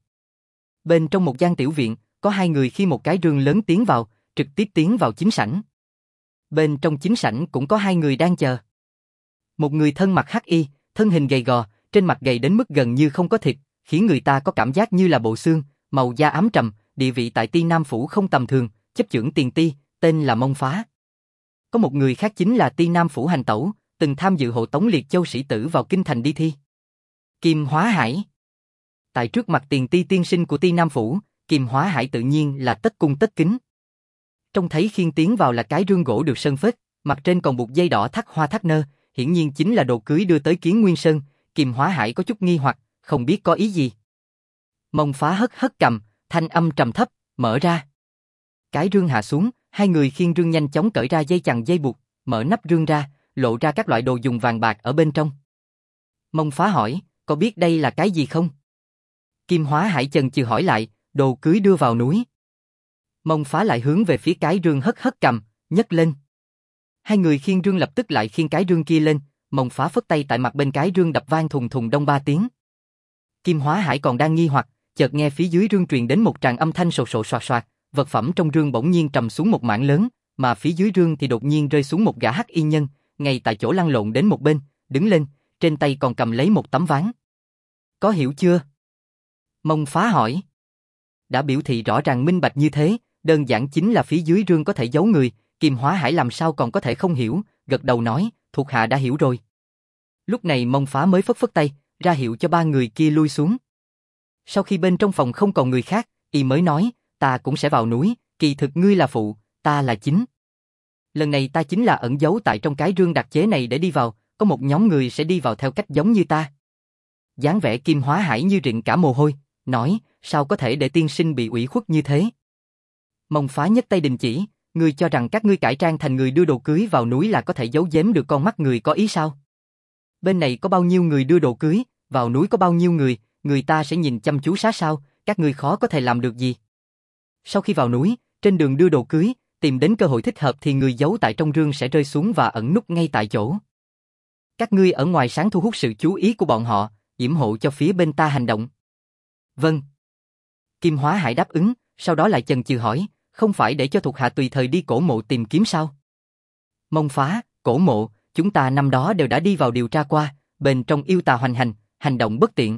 Bên trong một gian tiểu viện, có hai người khi một cái rương lớn tiến vào, trực tiếp tiến vào chính sảnh. Bên trong chính sảnh cũng có hai người đang chờ. Một người thân mặc hắc y, thân hình gầy gò, trên mặt gầy đến mức gần như không có thịt, khiến người ta có cảm giác như là bộ xương, màu da ám trầm, địa vị tại Ti Nam Phủ không tầm thường, chấp chưởng tiền ti, tên là Mông Phá. Có một người khác chính là Ti Nam Phủ hành tẩu, từng tham dự hộ tống Liệt Châu sĩ tử vào kinh thành đi thi. Kim Hóa Hải. Tại trước mặt tiền ti tiên sinh của Ti Nam Phủ, Kim Hóa Hải tự nhiên là tất cung tất kính. Trông thấy khiêng tiến vào là cái rương gỗ được sơn phết, mặt trên còn buộc dây đỏ thắt hoa thắt nơ, hiển nhiên chính là đồ cưới đưa tới Kiến Nguyên Sơn. Kim Hóa Hải có chút nghi hoặc, không biết có ý gì. Mông Phá hất hất cầm, thanh âm trầm thấp, mở ra. Cái rương hạ xuống, Hai người khiêng rương nhanh chóng cởi ra dây chằng dây buộc, mở nắp rương ra, lộ ra các loại đồ dùng vàng bạc ở bên trong. Mông Phá hỏi, có biết đây là cái gì không? Kim Hóa Hải chần chừ hỏi lại, đồ cưới đưa vào núi. Mông Phá lại hướng về phía cái rương hất hất cầm, nhấc lên. Hai người khiêng rương lập tức lại khiêng cái rương kia lên, Mông Phá phất tay tại mặt bên cái rương đập vang thùng thùng đông 3 tiếng. Kim Hóa Hải còn đang nghi hoặc, chợt nghe phía dưới rương truyền đến một tràng âm thanh sột sột soạt soạt, vật phẩm trong rương bỗng nhiên trầm xuống một mảng lớn, mà phía dưới rương thì đột nhiên rơi xuống một gã hắc y nhân, ngay tại chỗ lăn lộn đến một bên, đứng lên, trên tay còn cầm lấy một tấm ván. Có hiểu chưa? Mông Phá hỏi. Đã biểu thị rõ ràng minh bạch như thế, đơn giản chính là phía dưới rương có thể giấu người, Kim Hóa Hải làm sao còn có thể không hiểu, gật đầu nói, thuộc hạ đã hiểu rồi. Lúc này Mông Phá mới phất phất tay, ra hiệu cho ba người kia lui xuống. Sau khi bên trong phòng không còn người khác, y mới nói, ta cũng sẽ vào núi, kỳ thực ngươi là phụ, ta là chính. Lần này ta chính là ẩn giấu tại trong cái rương đặc chế này để đi vào, có một nhóm người sẽ đi vào theo cách giống như ta. Dáng vẻ Kim Hóa Hải như rịn cả mồ hôi, nói, sao có thể để tiên sinh bị ủy khuất như thế? Mông Phá nhấc tay đình chỉ, ngươi cho rằng các ngươi cải trang thành người đưa đồ cưới vào núi là có thể giấu giếm được con mắt người có ý sao? Bên này có bao nhiêu người đưa đồ cưới, vào núi có bao nhiêu người, người ta sẽ nhìn chăm chú sát sao, các ngươi khó có thể làm được gì. Sau khi vào núi, trên đường đưa đồ cưới, tìm đến cơ hội thích hợp thì người giấu tại trong rương sẽ rơi xuống và ẩn núp ngay tại chỗ. Các ngươi ở ngoài sáng thu hút sự chú ý của bọn họ, yểm hộ cho phía bên ta hành động. Vâng. Kim Hóa Hải đáp ứng, sau đó lại chần chừ hỏi, không phải để cho thuộc hạ tùy thời đi cổ mộ tìm kiếm sao? Mông Phá, cổ mộ, chúng ta năm đó đều đã đi vào điều tra qua, bên trong yêu tà hoành hành, hành động bất tiện.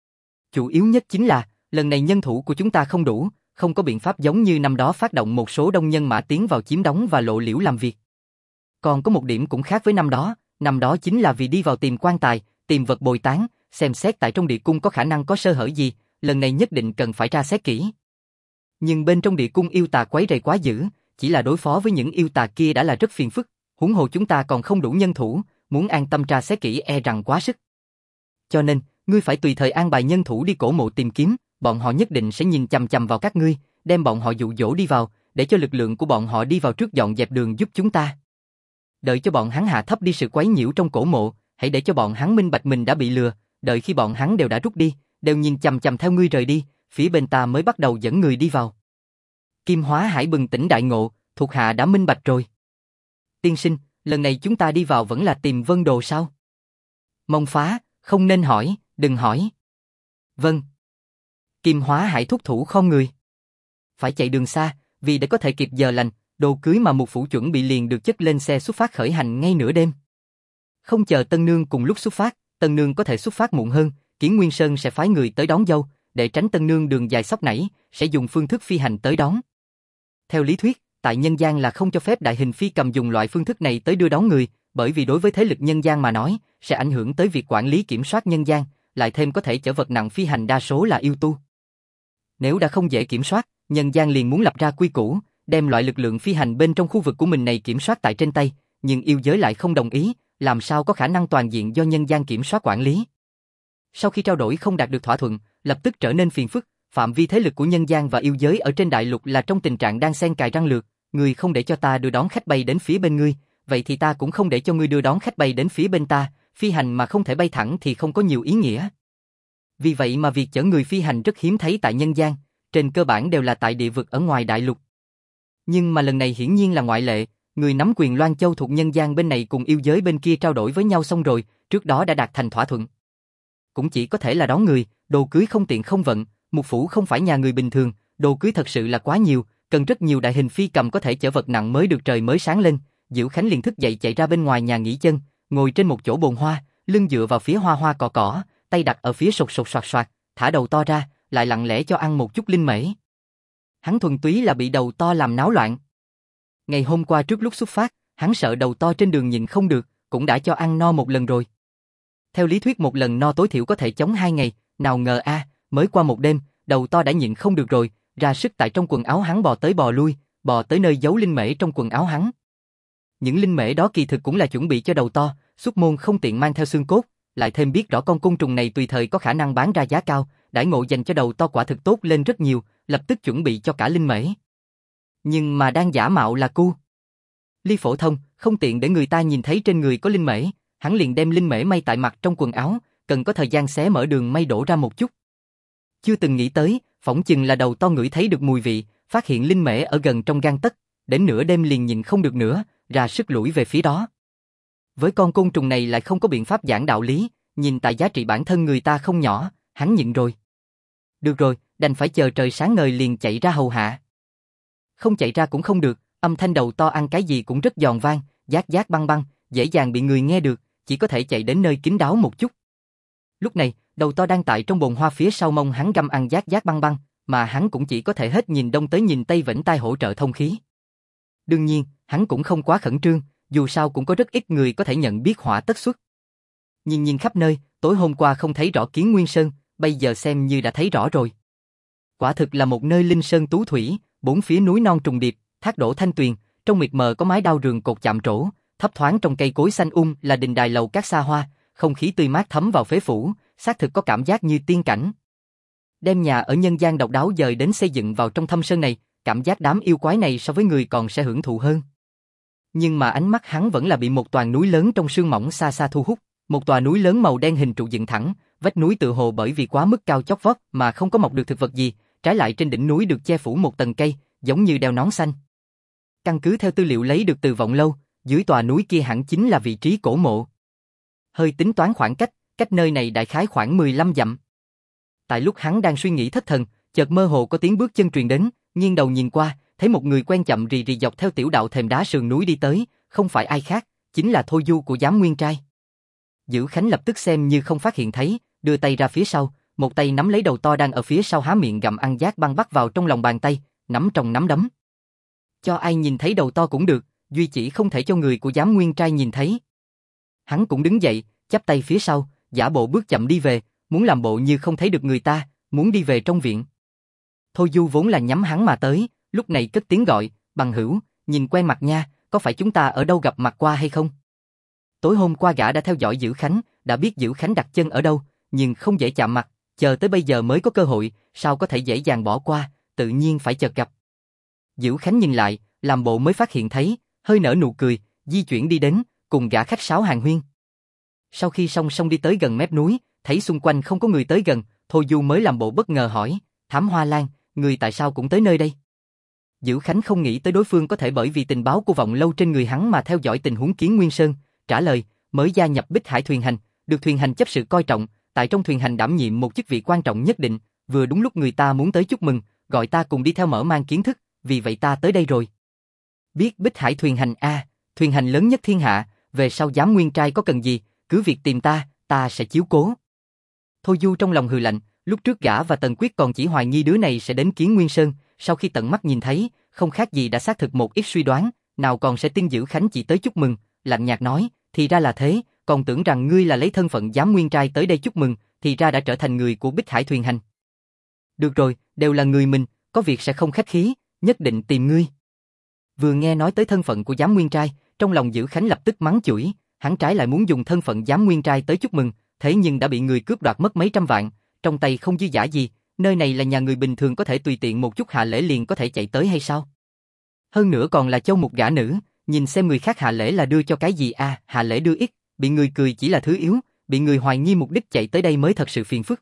Chủ yếu nhất chính là, lần này nhân thủ của chúng ta không đủ, không có biện pháp giống như năm đó phát động một số đông nhân mã tiến vào chiếm đóng và lộ liễu làm việc. Còn có một điểm cũng khác với năm đó chính là vì đi vào tìm quan tài, tìm vật bồi tán, xem xét tại trong địa cung có khả năng có sơ hở gì, lần này nhất định cần phải tra xét kỹ. Nhưng bên trong địa cung yêu tà quấy rầy quá dữ, chỉ là đối phó với những yêu tà kia đã là rất phiền phức, huống hồ chúng ta còn không đủ nhân thủ, muốn an tâm tra xét kỹ e rằng quá sức. Cho nên, ngươi phải tùy thời an bài nhân thủ đi cổ mộ tìm kiếm, bọn họ nhất định sẽ nhìn chằm chằm vào các ngươi, đem bọn họ dụ dỗ đi vào, để cho lực lượng của bọn họ đi vào trước dọn dẹp đường giúp chúng ta. Đợi cho bọn hắn hạ thấp đi sự quấy nhiễu trong cổ mộ, hãy để cho bọn hắn minh bạch mình đã bị lừa, đợi khi bọn hắn đều đã rút đi, đều nhìn chằm chằm theo ngươi rời đi, phía bên ta mới bắt đầu dẫn người đi vào. Kim Hóa Hải bừng tỉnh đại ngộ, thuộc hạ đã minh bạch rồi. Tiên sinh, lần này chúng ta đi vào vẫn là tìm Vân Đồ sao? Mông Phá, không nên hỏi, đừng hỏi. Vâng. Kim Hóa Hải thúc thủ khom người. Phải chạy đường xa, vì để có thể kịp giờ lành, đồ cưới mà Mục phủ chuẩn bị liền được chất lên xe xuất phát khởi hành ngay nửa đêm. Không chờ Tân Nương cùng lúc xuất phát, Tân Nương có thể xuất phát muộn hơn, Kiến Nguyên Sơn sẽ phái người tới đón dâu, để tránh Tân Nương đường dài sóc nảy, sẽ dùng phương thức phi hành tới đón. Theo lý thuyết, tại nhân gian là không cho phép đại hình phi cầm dùng loại phương thức này tới đưa đón người, bởi vì đối với thế lực nhân gian mà nói, sẽ ảnh hưởng tới việc quản lý kiểm soát nhân gian, lại thêm có thể chở vật nặng phi hành đa số là yêu tu. Nếu đã không dễ kiểm soát, nhân gian liền muốn lập ra quy củ, đem loại lực lượng phi hành bên trong khu vực của mình này kiểm soát tại trên tay, nhưng yêu giới lại không đồng ý, làm sao có khả năng toàn diện do nhân gian kiểm soát quản lý. Sau khi trao đổi không đạt được thỏa thuận, lập tức trở nên phiền phức, phạm vi thế lực của nhân gian và yêu giới ở trên đại lục là trong tình trạng đang xen cài răng lược, ngươi không để cho ta đưa đón khách bay đến phía bên ngươi, vậy thì ta cũng không để cho ngươi đưa đón khách bay đến phía bên ta, phi hành mà không thể bay thẳng thì không có nhiều ý nghĩa. Vì vậy mà việc chở người phi hành rất hiếm thấy tại nhân gian, trên cơ bản đều là tại địa vực ở ngoài đại lục. Nhưng mà lần này hiển nhiên là ngoại lệ, người nắm quyền Loan Châu thuộc nhân gian bên này cùng yêu giới bên kia trao đổi với nhau xong rồi, trước đó đã đạt thành thỏa thuận. Cũng chỉ có thể là đón người, đồ cưới không tiện không vận, Mục phủ không phải nhà người bình thường, đồ cưới thật sự là quá nhiều, cần rất nhiều đại hình phi cầm có thể chở vật nặng mới được trời mới sáng lên. Diệu Khánh liền thức dậy chạy ra bên ngoài nhà nghỉ chân, ngồi trên một chỗ bồn hoa, lưng dựa vào phía hoa hoa cỏ cỏ, tay đặt ở phía sột sột soạt soạt, thả đầu to ra, lại lặng lẽ cho ăn một chút linh mễ. Hắn thuần túy là bị đầu to làm náo loạn. Ngày hôm qua trước lúc xuất phát, hắn sợ đầu to trên đường nhịn không được, cũng đã cho ăn no một lần rồi. Theo lý thuyết một lần no tối thiểu có thể chống 2 ngày, nào ngờ mới qua một đêm, đầu to đã nhịn không được rồi, ra sức tại trong quần áo hắn bò tới bò lui, bò tới nơi giấu linh mễ trong quần áo hắn. Những linh mễ đó kỳ thực cũng là chuẩn bị cho đầu to, xuất môn không tiện mang theo xương cốt, lại thêm biết rõ con côn trùng này tùy thời có khả năng bán ra giá cao, đãi ngộ dành cho đầu to quả thực tốt lên rất nhiều, lập tức chuẩn bị cho cả linh mễ. nhưng mà đang giả mạo là cu. Ly phổ thông, không tiện để người ta nhìn thấy trên người có linh mễ, hắn liền đem linh mễ may tại mặt trong quần áo, cần có thời gian xé mở đường may đổ ra một chút. Chưa từng nghĩ tới, phỏng chừng là đầu to ngửi thấy được mùi vị, phát hiện linh mễ ở gần trong gang tấc, đến nửa đêm liền nhìn không được nữa, ra sức lủi về phía đó. Với con côn trùng này lại không có biện pháp giảng đạo lý, nhìn tại giá trị bản thân người ta không nhỏ, hắn nhịn rồi. Được rồi, đành phải chờ trời sáng ngời liền chạy ra hầu hạ. Không chạy ra cũng không được, âm thanh đầu to ăn cái gì cũng rất giòn vang, giác giác băng băng, dễ dàng bị người nghe được, chỉ có thể chạy đến nơi kín đáo một chút. Lúc này, đầu to đang tại trong bồn hoa phía sau mông hắn găm ăn giác giác băng băng, mà hắn cũng chỉ có thể hết nhìn đông tới nhìn tây vểnh tai hỗ trợ thông khí. Đương nhiên, hắn cũng không quá khẩn trương, dù sao cũng có rất ít người có thể nhận biết hỏa tất xuất. Nhìn khắp nơi, tối hôm qua không thấy rõ Kiến Nguyên Sơn, bây giờ xem như đã thấy rõ rồi. Quả thực là một nơi linh sơn tú thủy, bốn phía núi non trùng điệp, thác đổ thanh tuyền, trong mịt mờ có mái đao rường cột chạm trổ, thấp thoáng trong cây cối xanh là đình đài lầu các xa hoa, không khí tươi mát thấm vào phế phủ, xác thực có cảm giác như tiên cảnh. Đem nhà ở nhân gian độc đáo dời đến xây dựng vào trong thâm sơn này, cảm giác đám yêu quái này so với người còn sẽ hưởng thụ hơn. Nhưng mà ánh mắt hắn vẫn là bị một toàn núi lớn trong sương mỏng xa xa thu hút, một tòa núi lớn màu đen hình trụ dựng thẳng, vách núi tựa hồ bởi vì quá mức cao chót vót mà không có mọc được thực vật gì, trái lại trên đỉnh núi được che phủ một tầng cây, giống như đeo nón xanh. Căn cứ theo tư liệu lấy được từ Vọng Lâu, dưới tòa núi kia hẳn chính là vị trí cổ mộ. Hơi tính toán khoảng cách nơi này đại khái khoảng 15 dặm. Tại lúc hắn đang suy nghĩ thất thần, chợt mơ hồ có tiếng bước chân truyền đến, nghiêng đầu nhìn qua, thấy một người quen chậm rì rì dọc theo tiểu đạo thềm đá sườn núi đi tới, không phải ai khác, chính là Thôi Du của Giám Nguyên Trai. Dữ Khánh lập tức xem như không phát hiện thấy, đưa tay ra phía sau, một tay nắm lấy đầu to đang ở phía sau há miệng gặm ăn giác băng bắt vào trong lòng bàn tay, nắm trong nắm đấm. Cho ai nhìn thấy đầu to cũng được, duy chỉ không thể cho người của Giám Nguyên Trai nhìn thấy. Hắn cũng đứng dậy, chắp tay phía sau, giả bộ bước chậm đi về, muốn làm bộ như không thấy được người ta, muốn đi về trong viện. Thôi Du vốn là nhắm hắn mà tới, lúc này cất tiếng gọi, bằng hữu, nhìn quen mặt nha, có phải chúng ta ở đâu gặp mặt qua hay không? Tối hôm qua gã đã theo dõi Dữ Khánh, đã biết Dữ Khánh đặt chân ở đâu, nhưng không dễ chạm mặt, chờ tới bây giờ mới có cơ hội, sao có thể dễ dàng bỏ qua, tự nhiên phải chợt gặp. Dữ Khánh nhìn lại, làm bộ mới phát hiện thấy, hơi nở nụ cười, di chuyển đi đến, cùng gã khách sáo hàn huyên. Sau khi song song đi tới gần mép núi, thấy xung quanh không có người tới gần, Thôi Du mới làm bộ bất ngờ hỏi, Thám Hoa Lan, người tại sao cũng tới nơi đây? Dữ Khánh không nghĩ tới đối phương có thể bởi vì tình báo của Vọng Lâu trên người hắn mà theo dõi tình huống Kiến Nguyên Sơn, trả lời, mới gia nhập Bích Hải thuyền hành, được thuyền hành chấp sự coi trọng, tại trong thuyền hành đảm nhiệm một chức vị quan trọng nhất định, vừa đúng lúc người ta muốn tới chúc mừng, gọi ta cùng đi theo mở mang kiến thức, vì vậy ta tới đây rồi. Biết Bích Hải thuyền hành thuyền hành lớn nhất thiên hạ, về sau Giám Nguyên Trai có cần gì, cứ việc tìm ta sẽ chiếu cố. Thôi Du trong lòng hừ lạnh, lúc trước gã và Tần Quyết còn chỉ hoài nghi đứa này sẽ đến Kiến Nguyên Sơn, sau khi tận mắt nhìn thấy, không khác gì đã xác thực một ít suy đoán, nào còn sẽ tin Dữ Khánh chỉ tới chúc mừng, lạnh nhạt nói, thì ra là thế, còn tưởng rằng ngươi là lấy thân phận Giám Nguyên Trai tới đây chúc mừng, thì ra đã trở thành người của Bích Hải thuyền hành. Được rồi, đều là người mình, có việc sẽ không khách khí, nhất định tìm ngươi. Vừa nghe nói tới thân phận của Giám Nguyên Trai, trong lòng Dữ Khánh lập tức mắng chửi, hắn trái lại muốn dùng thân phận Giám Nguyên Trai tới chúc mừng, thế nhưng đã bị người cướp đoạt mất mấy trăm vạn, trong tay không dư giả gì, nơi này là nhà người bình thường có thể tùy tiện một chút hạ lễ liền có thể chạy tới hay sao? Hơn nữa còn là châu mục gả nữ, nhìn xem người khác hạ lễ là đưa cho cái gì hạ lễ đưa ít, bị người cười chỉ là thứ yếu, bị người hoài nghi mục đích chạy tới đây mới thật sự phiền phức.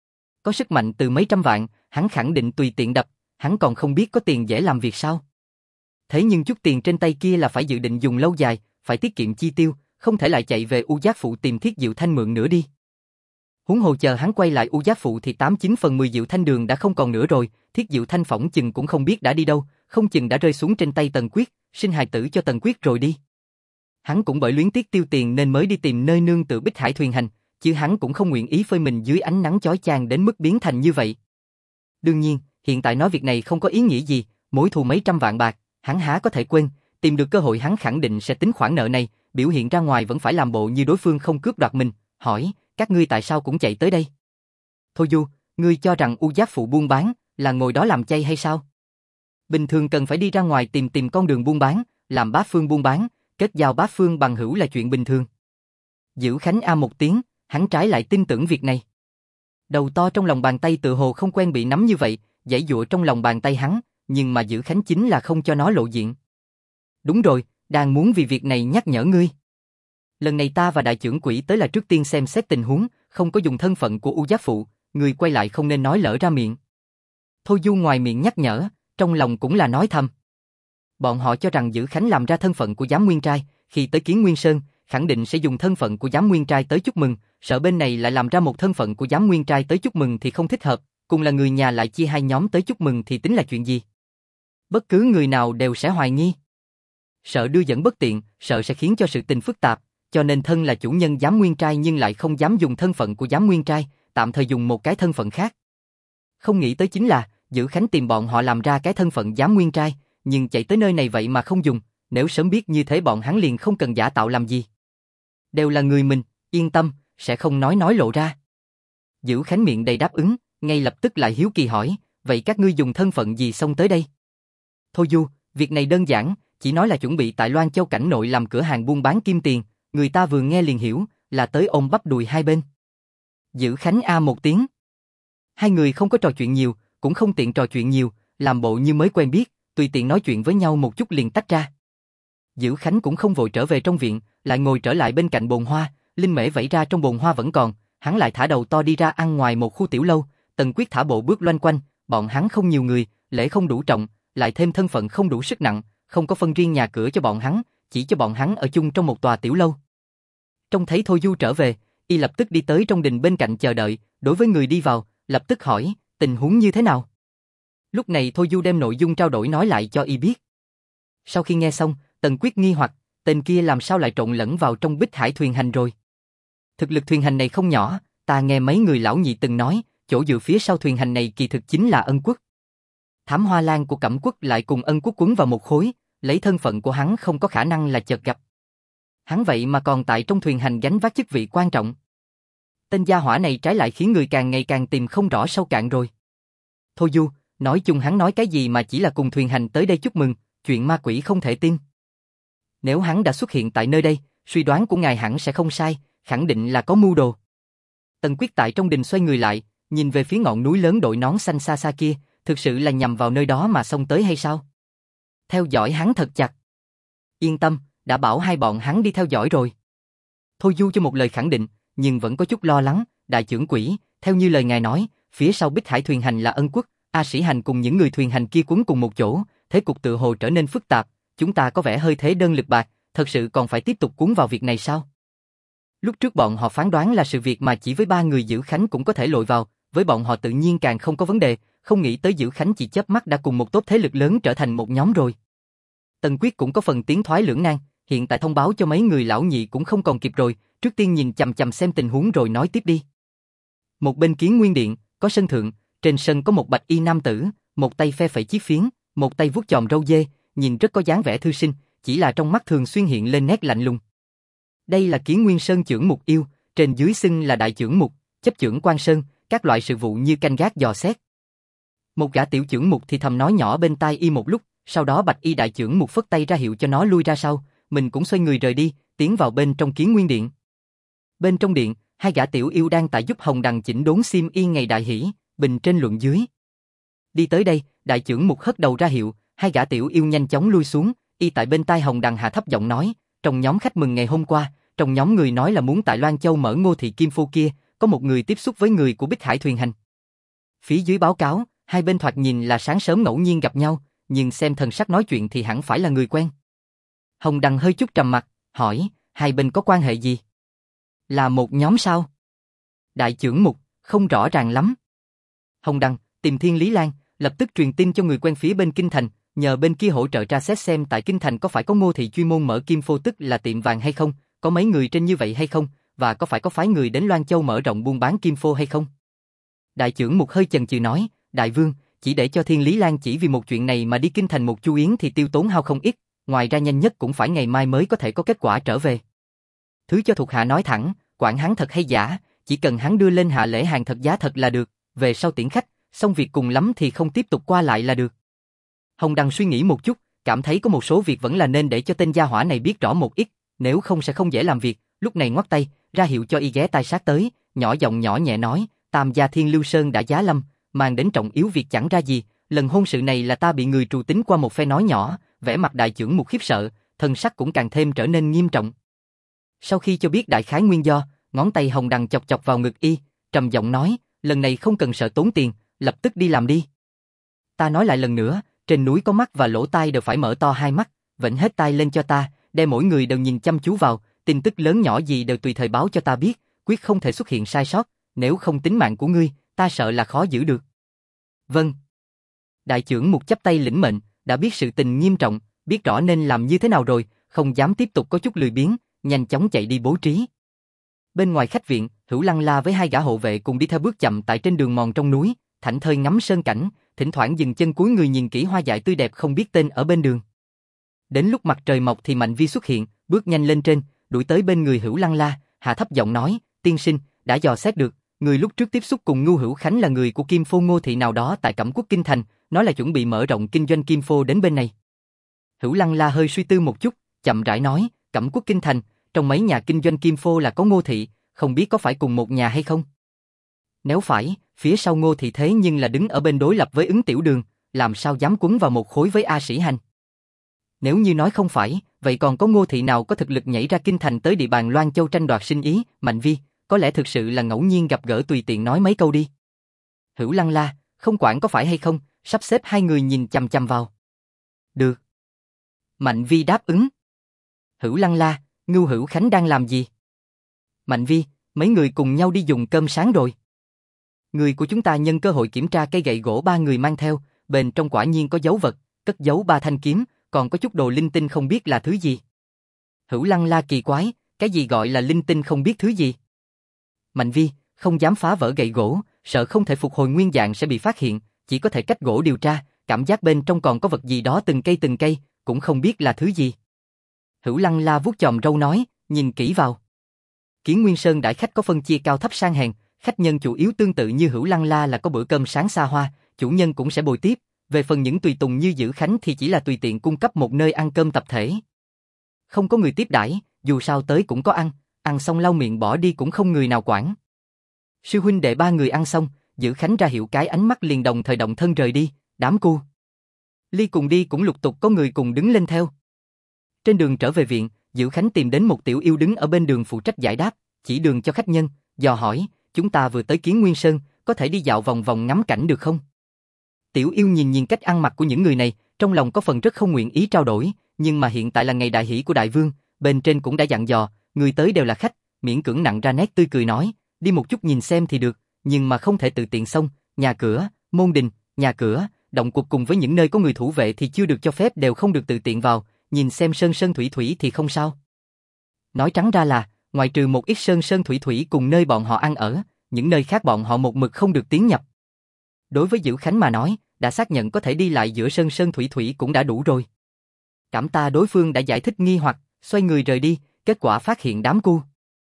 Có sức mạnh từ mấy trăm vạn, hắn khẳng định tùy tiện đập, hắn còn không biết có tiền dễ làm việc sao? Thế nhưng chút tiền trên tay kia là phải dự định dùng lâu dài, phải tiết kiệm chi tiêu, không thể lại chạy về U Giác Phụ tìm Thiết Diệu Thanh mượn nữa đi. Huống hồ chờ hắn quay lại U Giác Phụ thì 89/10 Diệu Thanh đường đã không còn nữa rồi, Thiết Diệu Thanh phỏng chừng cũng không biết đã đi đâu, không chừng đã rơi xuống trên tay Tần Quyết, sinh hài tử cho Tần Quyết rồi đi. Hắn cũng bởi luyến tiếc tiêu tiền nên mới đi tìm nơi nương tựa Bích Hải thuyền hành, chứ hắn cũng không nguyện ý phơi mình dưới ánh nắng chói chang đến mức biến thành như vậy. Đương nhiên, hiện tại nói việc này không có ý nghĩa gì, mối thù mấy trăm vạn bạc, hắn há có thể quên, tìm được cơ hội hắn khẳng định sẽ tính khoản nợ này, biểu hiện ra ngoài vẫn phải làm bộ như đối phương không cướp đoạt mình, hỏi, các ngươi tại sao cũng chạy tới đây? Thôi Du, ngươi cho rằng U Giác Phụ buôn bán là ngồi đó làm chay hay sao? Bình thường cần phải đi ra ngoài tìm con đường buôn bán, làm bá phương buôn bán, kết giao bá phương bằng hữu là chuyện bình thường. Dữ Khánh một tiếng, hắn trái lại tin tưởng việc này. Đầu to trong lòng bàn tay tự hồ không quen bị nắm như vậy, giãy giụa trong lòng bàn tay hắn, nhưng mà Dữ Khánh chính là không cho nó lộ diện. Đúng rồi, đang muốn vì việc này nhắc nhở ngươi. Lần này ta và đại trưởng quỹ tới là trước tiên xem xét tình huống, không có dùng thân phận của U Giáp Phụ, ngươi quay lại không nên nói lỡ ra miệng. Thôi Du ngoài miệng nhắc nhở, trong lòng cũng là nói thầm. Bọn họ cho rằng Dữ Khánh làm ra thân phận của Giám Nguyên Trai, khi tới Kiến Nguyên Sơn, khẳng định sẽ dùng thân phận của Giám Nguyên Trai tới chúc mừng, sợ bên này lại làm ra một thân phận của Giám Nguyên Trai tới chúc mừng thì không thích hợp, cùng là người nhà lại chia hai nhóm tới chúc mừng thì tính là chuyện gì? Bất cứ người nào đều sẽ hoài nghi. Sợ đưa dẫn bất tiện, sợ sẽ khiến cho sự tình phức tạp, cho nên thân là chủ nhân Giám Nguyên Trai nhưng lại không dám dùng thân phận của Giám Nguyên Trai, tạm thời dùng một cái thân phận khác. Không nghĩ tới chính là, Dữ Khánh tìm bọn họ làm ra cái thân phận Giám Nguyên Trai, nhưng chạy tới nơi này vậy mà không dùng, nếu sớm biết như thế bọn hắn liền không cần giả tạo làm gì. Đều là người mình, yên tâm, sẽ không nói lộ ra. Dữ Khánh miệng đầy đáp ứng, ngay lập tức lại hiếu kỳ hỏi, vậy các ngươi dùng thân phận gì xông tới đây? Thôi Du, việc này đơn giản, chỉ nói là chuẩn bị tại Loan Châu cảnh nội làm cửa hàng buôn bán kim tiền, người ta vừa nghe liền hiểu, là tới ôm bắp đùi hai bên. Dữ Khánh a một tiếng. Hai người không có trò chuyện nhiều, cũng không tiện trò chuyện nhiều, làm bộ như mới quen biết, tùy tiện nói chuyện với nhau một chút liền tách ra. Dữ Khánh cũng không vội trở về trong viện, lại ngồi trở lại bên cạnh bồn hoa, linh mễ vẩy ra trong bồn hoa vẫn còn, hắn lại thả đầu to đi ra ăn ngoài một khu tiểu lâu, Tần Quyết thả bộ bước loanh quanh, bọn hắn không nhiều người, lễ không đủ trọng, lại thêm thân phận không đủ sức nặng, không có phân riêng nhà cửa cho bọn hắn, chỉ cho bọn hắn ở chung trong một tòa tiểu lâu. Trông thấy Thôi Du trở về, y lập tức đi tới trong đình bên cạnh chờ đợi, đối với người đi vào, lập tức hỏi, tình huống như thế nào? Lúc này Thôi Du đem nội dung trao đổi nói lại cho y biết. Sau khi nghe xong, Tần Quyết nghi hoặc, tên kia làm sao lại trộn lẫn vào trong Bích Hải thuyền hành rồi? Thực lực thuyền hành này không nhỏ, ta nghe mấy người lão nhị từng nói, chỗ dựa phía sau thuyền hành này kỳ thực chính là Ân Quốc. Thám Hoa Lan của Cẩm Quốc lại cùng Ân Quốc quấn vào một khối, lấy thân phận của hắn không có khả năng là chợt gặp. Hắn vậy mà còn tại trong thuyền hành gánh vác chức vị quan trọng. Tên gia hỏa này trái lại khiến người càng ngày càng tìm không rõ sâu cạn rồi. Thôi Du, nói chung hắn nói cái gì mà chỉ là cùng thuyền hành tới đây chúc mừng, chuyện ma quỷ không thể tin. Nếu hắn đã xuất hiện tại nơi đây, suy đoán của ngài hẳn sẽ không sai, khẳng định là có mưu đồ. Tần Quyết tại trong đình xoay người lại, nhìn về phía ngọn núi lớn đội nón xanh xa xa kia, thực sự là nhằm vào nơi đó mà xông tới hay sao? Theo dõi hắn thật chặt. Yên tâm, đã bảo hai bọn hắn đi theo dõi rồi. Thôi Du cho một lời khẳng định, nhưng vẫn có chút lo lắng, đại trưởng quỹ, theo như lời ngài nói, phía sau Bích Hải thuyền hành là Ân Quốc, A Sĩ Hành cùng những người thuyền hành kia quấn cùng một chỗ, thế cục tự hồ trở nên phức tạp, chúng ta có vẻ hơi thế đơn lực bạc, thật sự còn phải tiếp tục cuốn vào việc này sao? Lúc trước bọn họ phán đoán là sự việc mà chỉ với ba người Dữ Khánh cũng có thể lội vào, với bọn họ tự nhiên càng không có vấn đề, không nghĩ tới Dữ Khánh chỉ chớp mắt đã cùng một tốp thế lực lớn trở thành một nhóm rồi. Tần Quyết cũng có phần tiến thoái lưỡng nan, hiện tại thông báo cho mấy người lão nhị cũng không còn kịp rồi, trước tiên nhìn chằm chằm xem tình huống rồi nói tiếp đi. Một bên Kiến Nguyên Điện, có sân thượng, trên sân có một bạch y nam tử, một tay phe phẩy chiếc phiến, một tay vuốt chòm râu dê, nhìn rất có dáng vẻ thư sinh, chỉ là trong mắt thường xuyên hiện lên nét lạnh lùng. Đây là Kiến Nguyên Sơn trưởng mục yêu, trên dưới xưng là đại trưởng mục, chấp trưởng quan sơn, các loại sự vụ như canh gác dò xét. Một gã tiểu trưởng mục thì thầm nói nhỏ bên tai y một lúc, sau đó bạch y đại trưởng mục phất tay ra hiệu cho nó lui ra sau, mình cũng xoay người rời đi, tiến vào bên trong Kiến Nguyên Điện. Bên trong điện, hai gã tiểu yêu đang tại giúp Hồng Đằng chỉnh đốn xiêm y ngày đại hỷ, bình trên luận dưới. Đi tới đây, đại trưởng mục hất đầu ra hiệu, hai gã tiểu yêu nhanh chóng lui xuống, y tại bên tai Hồng Đằng hạ thấp giọng nói, trong nhóm khách mừng ngày hôm qua, trong nhóm người nói là muốn tại Loan Châu mở Ngô thị kim phô kia, có một người tiếp xúc với người của Bích Hải thuyền hành. Phía dưới báo cáo, hai bên thoạt nhìn là sáng sớm ngẫu nhiên gặp nhau, nhưng xem thần sắc nói chuyện thì hẳn phải là người quen. Hồng Đằng hơi chút trầm mặt, hỏi, hai bên có quan hệ gì? Là một nhóm sao? Đại trưởng mục, không rõ ràng lắm. Hồng Đằng, tìm Thiên Lý Lan, lập tức truyền tin cho người quen phía bên Kinh Thành, nhờ bên kia hỗ trợ tra xét xem tại Kinh Thành có phải có Ngô thị chuyên môn mở kim phô tức là tiệm vàng hay không, có mấy người trên như vậy hay không, và có phải có phái người đến Loan Châu mở rộng buôn bán kim phô hay không? Đại trưởng mục hơi chần chừ nói, đại vương, chỉ để cho Thiên Lý Lan chỉ vì một chuyện này mà đi Kinh Thành một chu yến thì tiêu tốn hao không ít, ngoài ra nhanh nhất cũng phải ngày mai mới có thể có kết quả trở về. Thứ cho thuộc hạ nói thẳng, quản hắn thật hay giả, chỉ cần hắn đưa lên hạ lễ hàng thật giá thật là được, về sau tiễn khách, xong việc cùng lắm thì không tiếp tục qua lại là được. Hồng Đằng suy nghĩ một chút, cảm thấy có một số việc vẫn là nên để cho tên gia hỏa này biết rõ một ít, nếu không sẽ không dễ làm việc, lúc này ngoắt tay, ra hiệu cho y ghé tai sát tới, nhỏ giọng nhỏ nhẹ nói, Tam gia Thiên Lưu Sơn đã giá lâm, mang đến trọng yếu việc chẳng ra gì, lần hôn sự này là ta bị người trù tính qua một phe nói nhỏ, vẻ mặt đại chưởng một khiếp sợ, thân sắc cũng càng thêm trở nên nghiêm trọng. Sau khi cho biết đại khái nguyên do, ngón tay hồng đằng chọc chọc vào ngực y, trầm giọng nói, lần này không cần sợ tốn tiền, lập tức đi làm đi. Ta nói lại lần nữa, trên núi có mắt và lỗ tai đều phải mở to hai mắt, vểnh hết tai lên cho ta, để mỗi người đều nhìn chăm chú vào, tin tức lớn nhỏ gì đều tùy thời báo cho ta biết, quyết không thể xuất hiện sai sót, nếu không tính mạng của ngươi, ta sợ là khó giữ được. Vâng. Đại trưởng Mục chắp tay lĩnh mệnh, đã biết sự tình nghiêm trọng, biết rõ nên làm như thế nào rồi, không dám tiếp tục có chút lười biếng, nhanh chóng chạy đi bố trí. Bên ngoài khách viện, Hữu Lăng La với hai gã hộ vệ cùng đi theo bước chậm tại trên đường mòn trong núi, thảnh thơi ngắm sơn cảnh, thỉnh thoảng dừng chân cúi người nhìn kỹ hoa dại tươi đẹp không biết tên ở bên đường. Đến lúc mặt trời mọc thì Mạnh Vi xuất hiện, bước nhanh lên trên, đuổi tới bên người Hữu Lăng La, hạ thấp giọng nói, tiên sinh, đã dò xét được, người lúc trước tiếp xúc cùng Ngưu Hữu Khánh là người của Kim Phô Ngô Thị nào đó tại Cẩm Quốc Kinh Thành, nói là chuẩn bị mở rộng kinh doanh Kim Phô đến bên này. Hữu Lăng La hơi suy tư một chút, chậm rãi nói, Cẩm Quốc Kinh Thành, trong mấy nhà kinh doanh Kim Phô là có Ngô Thị, không biết có phải cùng một nhà hay không? Nếu phải, phía sau Ngô Thị thế nhưng là đứng ở bên đối lập với Ứng Tiểu Đường, làm sao dám quấn vào một khối với A Sĩ Hành? Nếu như nói không phải, vậy còn có Ngô Thị nào có thực lực nhảy ra kinh thành tới địa bàn Loan Châu tranh đoạt sinh ý? Mạnh Vi, có lẽ thực sự là ngẫu nhiên gặp gỡ tùy tiện nói mấy câu đi. Hữu Lăng La, không quản có phải hay không, sắp xếp hai người nhìn chằm chằm vào. Được. Mạnh Vi đáp ứng. Hữu Lăng La, Ngưu Hữu Khánh đang làm gì? Mạnh Vi, mấy người cùng nhau đi dùng cơm sáng rồi. Người của chúng ta nhân cơ hội kiểm tra cây gậy gỗ ba người mang theo, bên trong quả nhiên có dấu vật, cất giấu ba thanh kiếm, còn có chút đồ linh tinh không biết là thứ gì. Hữu Lăng La kỳ quái, cái gì gọi là linh tinh không biết thứ gì? Mạnh Vi, không dám phá vỡ gậy gỗ, sợ không thể phục hồi nguyên dạng sẽ bị phát hiện, chỉ có thể cách gỗ điều tra, cảm giác bên trong còn có vật gì đó từng cây, cũng không biết là thứ gì. Hữu Lăng La vuốt chòm râu nói, nhìn kỹ vào. Kiến Nguyên Sơn đãi khách có phân chia cao thấp sang hèn, khách nhân chủ yếu tương tự như Hữu Lăng La là có bữa cơm sáng xa hoa, chủ nhân cũng sẽ bồi tiếp, về phần những tùy tùng như Dữ Khánh thì chỉ là tùy tiện cung cấp một nơi ăn cơm tập thể. Không có người tiếp đãi, dù sao tới cũng có ăn xong lau miệng bỏ đi cũng không người nào quản. Sư huynh đệ ba người ăn xong, Dữ Khánh ra hiệu cái ánh mắt liền đồng thời động thân rời đi, đám cu Ly cùng đi cũng lục tục có người cùng đứng lên theo. Trên đường trở về viện, Dữ Khánh tìm đến một tiểu yêu đứng ở bên đường phụ trách giải đáp, chỉ đường cho khách nhân, dò hỏi, chúng ta vừa tới Kiến Nguyên Sơn, có thể đi dạo vòng vòng ngắm cảnh được không? Tiểu yêu nhìn cách ăn mặc của những người này, trong lòng có phần rất không nguyện ý trao đổi, nhưng mà hiện tại là ngày đại hỷ của đại vương, bên trên cũng đã dặn dò, người tới đều là khách, miễn cưỡng nặn ra nét tươi cười nói, đi một chút nhìn xem thì được, nhưng mà không thể tự tiện xông, nhà cửa, môn đình, nhà cửa, động cuộc cùng với những nơi có người thủ vệ thì chưa được cho phép đều không được tự tiện vào, nhìn xem sơn thủy thì không sao. Nói trắng ra là, ngoại trừ một ít sơn thủy cùng nơi bọn họ ăn ở, những nơi khác bọn họ một mực không được tiến nhập. Đối với Dữ Khánh mà nói, đã xác nhận có thể đi lại giữa sơn thủy cũng đã đủ rồi. Cảm ta đối phương đã giải thích nghi hoặc, xoay người rời đi, kết quả phát hiện đám cu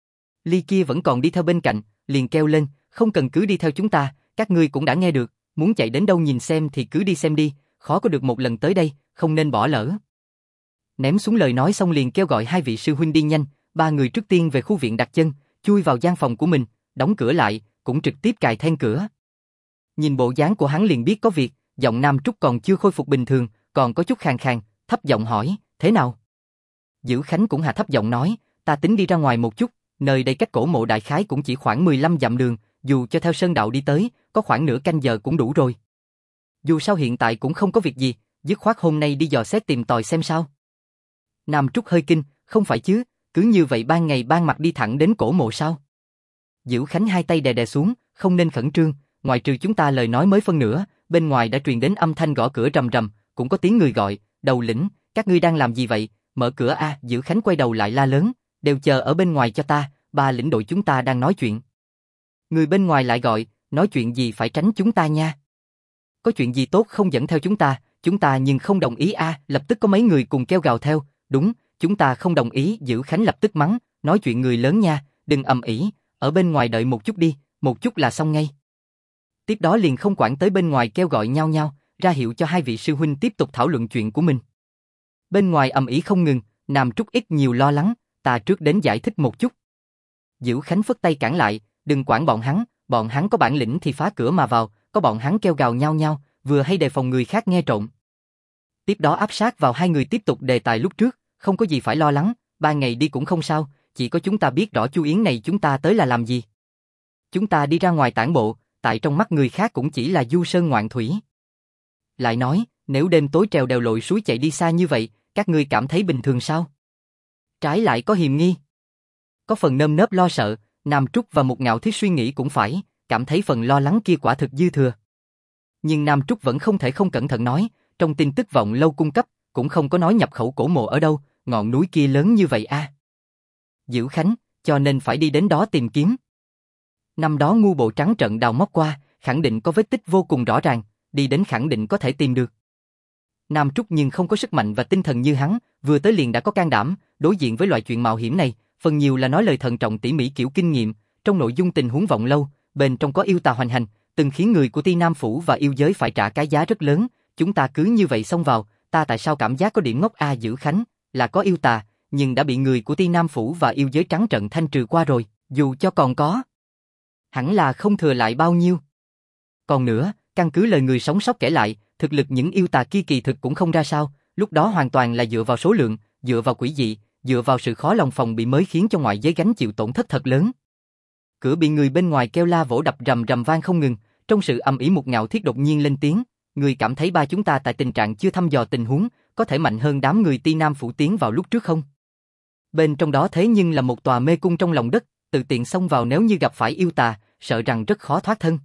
Ly kia vẫn còn đi theo bên cạnh, liền kêu lên, không cần cứ đi theo chúng ta, các ngươi cũng đã nghe được, muốn chạy đến đâu nhìn xem thì cứ đi xem đi, khó có được một lần tới đây, không nên bỏ lỡ. Ném xuống lời nói xong liền kêu gọi hai vị sư huynh đi nhanh, ba người trước tiên về khu viện đặt chân, chui vào gian phòng của mình, đóng cửa lại, cũng trực tiếp cài then cửa. Nhìn bộ dáng của hắn liền biết có việc, giọng Nam Trúc còn chưa khôi phục bình thường, còn có chút khàn khàn, thấp giọng hỏi, thế nào? Dữ Khánh cũng hạ thấp giọng nói, ta tính đi ra ngoài một chút, nơi đây cách cổ mộ đại khái cũng chỉ khoảng 15 dặm đường, dù cho theo sơn đạo đi tới, có khoảng nửa canh giờ cũng đủ rồi. Dù sao hiện tại cũng không có việc gì, dứt khoát hôm nay đi dò xét tìm tòi xem sao. Nam Trúc hơi kinh, không phải chứ, cứ như vậy ban ngày ban mặt đi thẳng đến cổ mộ sao? Dữ Khánh hai tay đè xuống, không nên khẩn trương, ngoài trừ chúng ta lời nói mới phân nửa, bên ngoài đã truyền đến âm thanh gõ cửa rầm rầm, cũng có tiếng người gọi, đầu lĩnh, các ngươi đang làm gì vậy, mở cửa a. Dữ Khánh quay đầu lại la lớn, đều chờ ở bên ngoài cho ta, ba lĩnh đội chúng ta đang nói chuyện. Người bên ngoài lại gọi, nói chuyện gì phải tránh chúng ta nha. Có chuyện gì tốt không dẫn theo chúng ta nhưng không đồng ý a. Lập tức có mấy người cùng kêu gào theo, đúng, chúng ta không đồng ý. Dữ Khánh lập tức mắng, nói chuyện người lớn nha, đừng ầm ĩ, ở bên ngoài đợi một chút đi, một chút là xong ngay. Tiếp đó liền không quản tới bên ngoài kêu gọi nhau nhau, ra hiệu cho hai vị sư huynh tiếp tục thảo luận chuyện của mình. Bên ngoài ầm ĩ không ngừng, Nam Trúc ít nhiều lo lắng, ta trước đến giải thích một chút. Dữ Khánh phất tay cản lại, đừng quản bọn hắn có bản lĩnh thì phá cửa mà vào, có bọn hắn kêu gào nhau nhau, vừa hay đề phòng người khác nghe trộm. Tiếp đó áp sát vào hai người tiếp tục đề tài lúc trước, không có gì phải lo lắng, 3 ngày đi cũng không sao, chỉ có chúng ta biết rõ Chu Yến này chúng ta tới là làm gì. Chúng ta đi ra ngoài tản bộ, tại trong mắt người khác cũng chỉ là du sơn ngoạn thủy. Lại nói, nếu đêm tối trèo đèo lội suối chạy đi xa như vậy, các ngươi cảm thấy bình thường sao? Trái lại có hiềm nghi. Có phần nơm nớp lo sợ, Nam Trúc và Mục Ngạo Thiết suy nghĩ cũng phải, cảm thấy phần lo lắng kia quả thực dư thừa. Nhưng Nam Trúc vẫn không thể không cẩn thận nói, trong tin tức vọng lâu cung cấp, cũng không có nói nhập khẩu cổ mộ ở đâu, ngọn núi kia lớn như vậy a. Dữ Khánh, cho nên phải đi đến đó tìm kiếm. Năm đó ngu bộ trắng trận đào móc qua, khẳng định có vết tích vô cùng rõ ràng, đi đến khẳng định có thể tìm được. Nam Trúc nhưng không có sức mạnh và tinh thần như hắn, vừa tới liền đã có can đảm, đối diện với loại chuyện mạo hiểm này, phần nhiều là nói lời thận trọng tỉ mỉ kiểu kinh nghiệm, trong nội dung tình huống vọng lâu, bên trong có yêu tà hoành hành, từng khiến người của Ti Nam phủ và yêu giới phải trả cái giá rất lớn, chúng ta cứ như vậy xông vào, ta tại sao cảm giác có điểm ngốc a Dữ Khánh, là có yêu tà, nhưng đã bị người của Ti Nam phủ và yêu giới trắng trận thanh trừ qua rồi, dù cho còn có, hẳn là không thừa lại bao nhiêu. Còn nữa, căn cứ lời người sống sót kể lại, thực lực những yêu tà kia kỳ thực cũng không ra sao, lúc đó hoàn toàn là dựa vào số lượng, dựa vào quỷ dị, dựa vào sự khó lòng phòng bị mới khiến cho ngoại giới gánh chịu tổn thất thật lớn. Cửa bị người bên ngoài kêu la vỗ đập rầm rầm vang không ngừng, trong sự âm ỉ Mục Ngạo Thiết đột nhiên lên tiếng, người cảm thấy ba chúng ta tại tình trạng chưa thăm dò tình huống, có thể mạnh hơn đám người Ti Nam phủ tiến vào lúc trước không? Bên trong đó thế nhưng là một tòa mê cung trong lòng đất, tự tiện xông vào nếu như gặp phải yêu tà, sợ rằng rất khó thoát thân.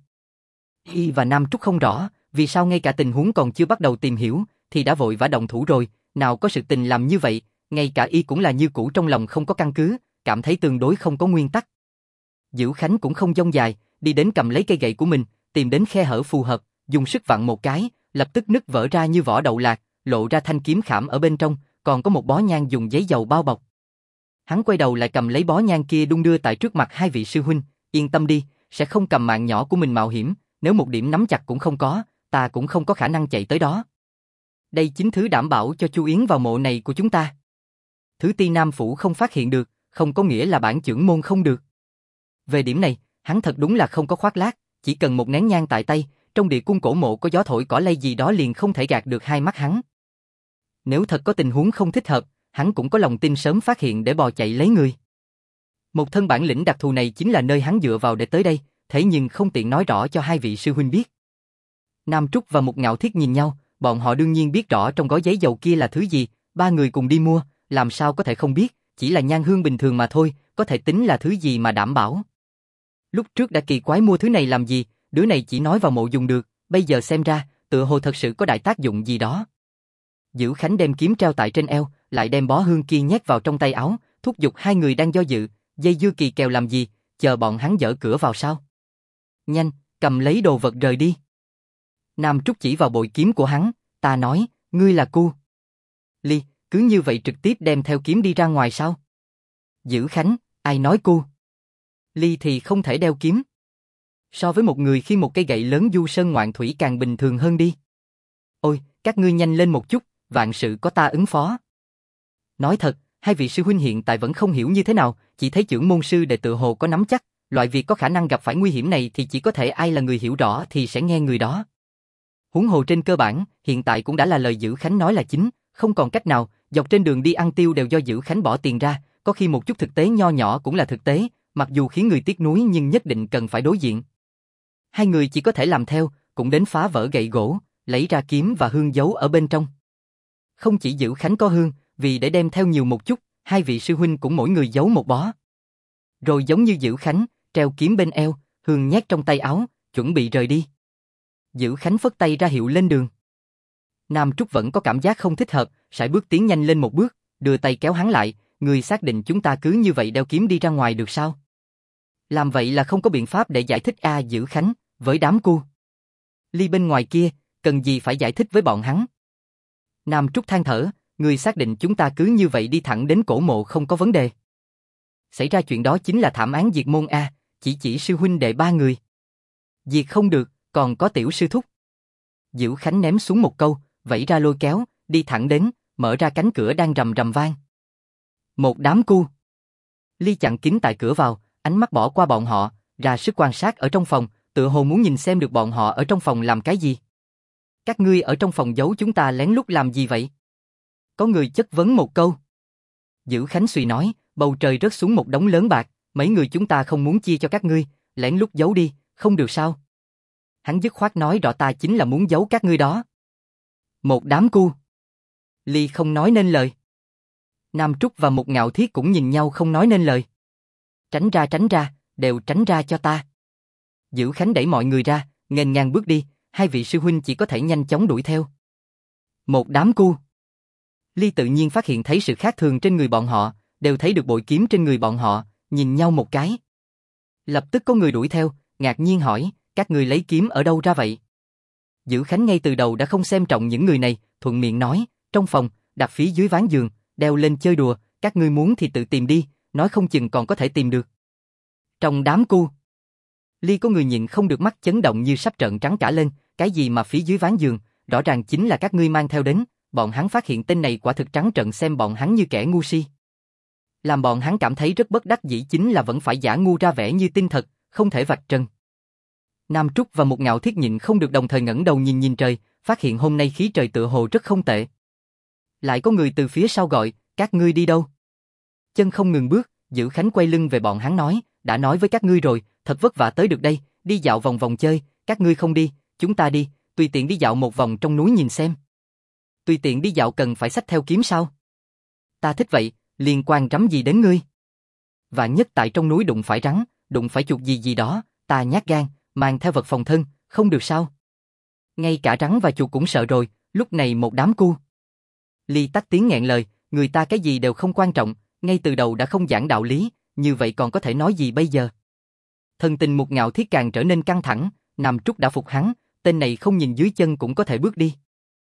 Y và Nam Trúc không rõ, vì sao ngay cả tình huống còn chưa bắt đầu tìm hiểu, thì đã vội vã động thủ rồi, nào có sự tình làm như vậy, ngay cả Y cũng là như cũ trong lòng không có căn cứ, cảm thấy tương đối không có nguyên tắc. Dữ Khánh cũng không dông dài, đi đến cầm lấy cây gậy của mình, tìm đến khe hở phù hợp, dùng sức vặn một cái, lập tức nứt vỡ ra như vỏ đậu lạc, lộ ra thanh kiếm khảm ở bên trong, còn có một bó nhang dùng giấy dầu bao bọc. Hắn quay đầu lại cầm lấy bó nhang kia đung đưa tại trước mặt hai vị sư huynh, yên tâm đi, sẽ không cầm mạng nhỏ của mình mạo hiểm, nếu một điểm nắm chặt cũng không có, ta cũng không có khả năng chạy tới đó. Đây chính thứ đảm bảo cho Chu Yến vào mộ này của chúng ta. Thứ Ti Nam phủ không phát hiện được, không có nghĩa là bản chưởng môn không được. Về điểm này, hắn thật đúng là không có khoác lác, chỉ cần một nén nhang tại tay, trong địa cung cổ mộ có gió thổi cỏ lay gì đó liền không thể gạt được hai mắt hắn. Nếu thật có tình huống không thích hợp, hắn cũng có lòng tin sớm phát hiện để bò chạy lấy người. Một thân bản lĩnh đặc thù này chính là nơi hắn dựa vào để tới đây, thế nhưng không tiện nói rõ cho hai vị sư huynh biết. Nam Trúc và Mục Ngạo Thiết nhìn nhau, bọn họ đương nhiên biết rõ trong gói giấy dầu kia là thứ gì, ba người cùng đi mua, làm sao có thể không biết, chỉ là nhang hương bình thường mà thôi, có thể tính là thứ gì mà đảm bảo. Lúc trước đã kỳ quái mua thứ này làm gì, đứa này chỉ nói vào mộ dùng được, bây giờ xem ra, tựa hồ thật sự có đại tác dụng gì đó. Dữ Khánh đem kiếm treo tại trên eo, lại đem bó hương kia nhét vào trong tay áo, thúc giục hai người đang do dự, dây dưa kỳ kèo làm gì, chờ bọn hắn dỡ cửa vào sao? Nhanh, cầm lấy đồ vật rời đi. Nam Trúc chỉ vào bội kiếm của hắn, ta nói, ngươi là cu. Ly, cứ như vậy trực tiếp đem theo kiếm đi ra ngoài sao? Dữ Khánh, ai nói cu? Ly thì không thể đeo kiếm. So với một người khi một cây gậy lớn du sơn ngoạn thủy càng bình thường hơn đi. Ôi, các ngươi nhanh lên một chút, vạn sự có ta ứng phó. Nói thật, hai vị sư huynh hiện tại vẫn không hiểu như thế nào, chỉ thấy chưởng môn sư đệ tự hồ có nắm chắc, loại việc có khả năng gặp phải nguy hiểm này thì chỉ có thể ai là người hiểu rõ thì sẽ nghe người đó. Huống hồ trên cơ bản, hiện tại cũng đã là lời Dữ Khánh nói là chính, không còn cách nào, dọc trên đường đi ăn tiêu đều do Dữ Khánh bỏ tiền ra, có khi một chút thực tế nho nhỏ cũng là thực tế, mặc dù khiến người tiếc nuối nhưng nhất định cần phải đối diện. Hai người chỉ có thể làm theo, cũng đến phá vỡ gậy gỗ, lấy ra kiếm và hương giấu ở bên trong. Không chỉ Dữ Khánh có hương, vì để đem theo nhiều một chút, hai vị sư huynh cũng mỗi người giấu một bó. Rồi giống như Dữ Khánh, treo kiếm bên eo, hương nhét trong tay áo, chuẩn bị rời đi. Dữ Khánh phất tay ra hiệu lên đường. Nam Trúc vẫn có cảm giác không thích hợp, sải bước tiến nhanh lên một bước, đưa tay kéo hắn lại, người xác định chúng ta cứ như vậy đeo kiếm đi ra ngoài được sao? Làm vậy là không có biện pháp để giải thích Dữ Khánh, với đám cu. Ly bên ngoài kia, cần gì phải giải thích với bọn hắn? Nam Trúc than thở, người xác định chúng ta cứ như vậy đi thẳng đến cổ mộ không có vấn đề. Xảy ra chuyện đó chính là thảm án diệt môn chỉ sư huynh đệ ba người. Diệt không được, còn có tiểu sư thúc. Dữ Khánh ném xuống một câu, vẫy ra lôi kéo, đi thẳng đến, mở ra cánh cửa đang rầm rầm vang. Một đám cu. Ly chặn kín tại cửa vào, ánh mắt bỏ qua bọn họ, ra sức quan sát ở trong phòng, tựa hồ muốn nhìn xem được bọn họ ở trong phòng làm cái gì. Các ngươi ở trong phòng giấu chúng ta lén lút làm gì vậy? Có người chất vấn một câu. Dữ Khánh suy nói, bầu trời rớt xuống một đống lớn bạc, mấy người chúng ta không muốn chia cho các ngươi, lén lút giấu đi, không được sao? Hắn dứt khoát nói rõ ta chính là muốn giấu các ngươi đó. Một đám cu. Ly không nói nên lời. Nam Trúc và một Ngạo Thiết cũng nhìn nhau không nói nên lời. Tránh ra, đều tránh ra cho ta. Dữ Khánh đẩy mọi người ra, nghênh ngang bước đi, hai vị sư huynh chỉ có thể nhanh chóng đuổi theo. Một đám cu. Ly tự nhiên phát hiện thấy sự khác thường trên người bọn họ, đều thấy được bội kiếm trên người bọn họ, nhìn nhau một cái. Lập tức có người đuổi theo, ngạc nhiên hỏi, các người lấy kiếm ở đâu ra vậy? Dữ Khánh ngay từ đầu đã không xem trọng những người này, thuận miệng nói, trong phòng, đặt phía dưới ván giường, đeo lên chơi đùa, các ngươi muốn thì tự tìm đi, nói không chừng còn có thể tìm được. Trong đám cu. Ly có người nhịn không được mắt chấn động như sắp trợn trắng cả lên, cái gì mà phía dưới ván giường, rõ ràng chính là các ngươi mang theo đến, bọn hắn phát hiện tên này quả thực trắng trợn xem bọn hắn như kẻ ngu si. Làm bọn hắn cảm thấy rất bất đắc dĩ chính là vẫn phải giả ngu ra vẻ như tin thật, không thể vạch trần. Nam Trúc và một Ngạo Thiết nhịn không được đồng thời ngẩng đầu nhìn trời, phát hiện hôm nay khí trời tựa hồ rất không tệ. Lại có người từ phía sau gọi, các ngươi đi đâu? Chân không ngừng bước, Dữ Khánh quay lưng về bọn hắn nói, đã nói với các ngươi rồi, thật vất vả tới được đây, đi dạo vòng vòng chơi, các ngươi không đi, chúng ta đi, tùy tiện đi dạo một vòng trong núi nhìn xem. Tùy tiện đi dạo cần phải xách theo kiếm sao? Ta thích vậy, liên quan rắm gì đến ngươi? Và nhất tại trong núi đụng phải rắn, đụng phải chuột gì gì đó, ta nhát gan, mang theo vật phòng thân, không được sao? Ngay cả rắn và chuột cũng sợ rồi, lúc này một đám cu. Ly tắt tiếng nghẹn lời, người ta cái gì đều không quan trọng, ngay từ đầu đã không giảng đạo lý, như vậy còn có thể nói gì bây giờ? Thần tình một Ngạo Thiết càng trở nên căng thẳng, Nam Trúc đã phục hắn, tên này không nhìn dưới chân cũng có thể bước đi.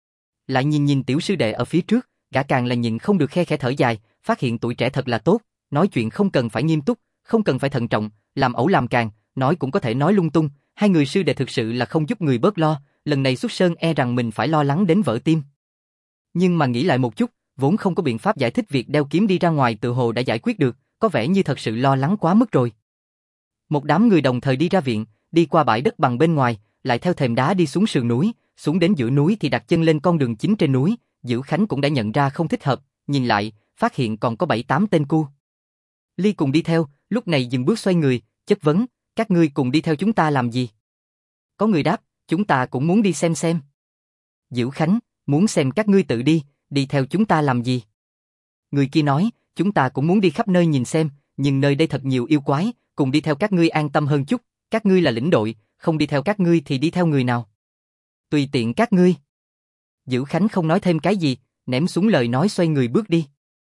Lại nhìn tiểu sư đệ ở phía trước, gã càng là nhìn không được khe khẽ thở dài, phát hiện tuổi trẻ thật là tốt, nói chuyện không cần phải nghiêm túc, không cần phải thận trọng, làm ẩu làm càng, nói cũng có thể nói lung tung, hai người sư đệ thực sự là không giúp người bớt lo, lần này xuất sơn e rằng mình phải lo lắng đến vỡ tim. Nhưng mà nghĩ lại một chút, vốn không có biện pháp giải thích việc đeo kiếm đi ra ngoài tự hồ đã giải quyết được, có vẻ như thật sự lo lắng quá mức rồi. Một đám người đồng thời đi ra viện, đi qua bãi đất bằng bên ngoài, lại theo thềm đá đi xuống sườn núi, xuống đến giữa núi thì đặt chân lên con đường chính trên núi, Dữ Khánh cũng đã nhận ra không thích hợp, nhìn lại, phát hiện còn có 7-8 tên cu. Ly cùng đi theo, lúc này dừng bước xoay người, chất vấn, các ngươi cùng đi theo chúng ta làm gì? Có người đáp, chúng ta cũng muốn đi xem. Dữ Khánh, muốn xem các ngươi tự đi, đi theo chúng ta làm gì? Người kia nói, chúng ta cũng muốn đi khắp nơi nhìn xem, nhưng nơi đây thật nhiều yêu quái, cùng đi theo các ngươi an tâm hơn chút, các ngươi là lĩnh đội, không đi theo các ngươi thì đi theo người nào? Tùy tiện các ngươi. Dữ Khánh không nói thêm cái gì, ném xuống lời nói xoay người bước đi.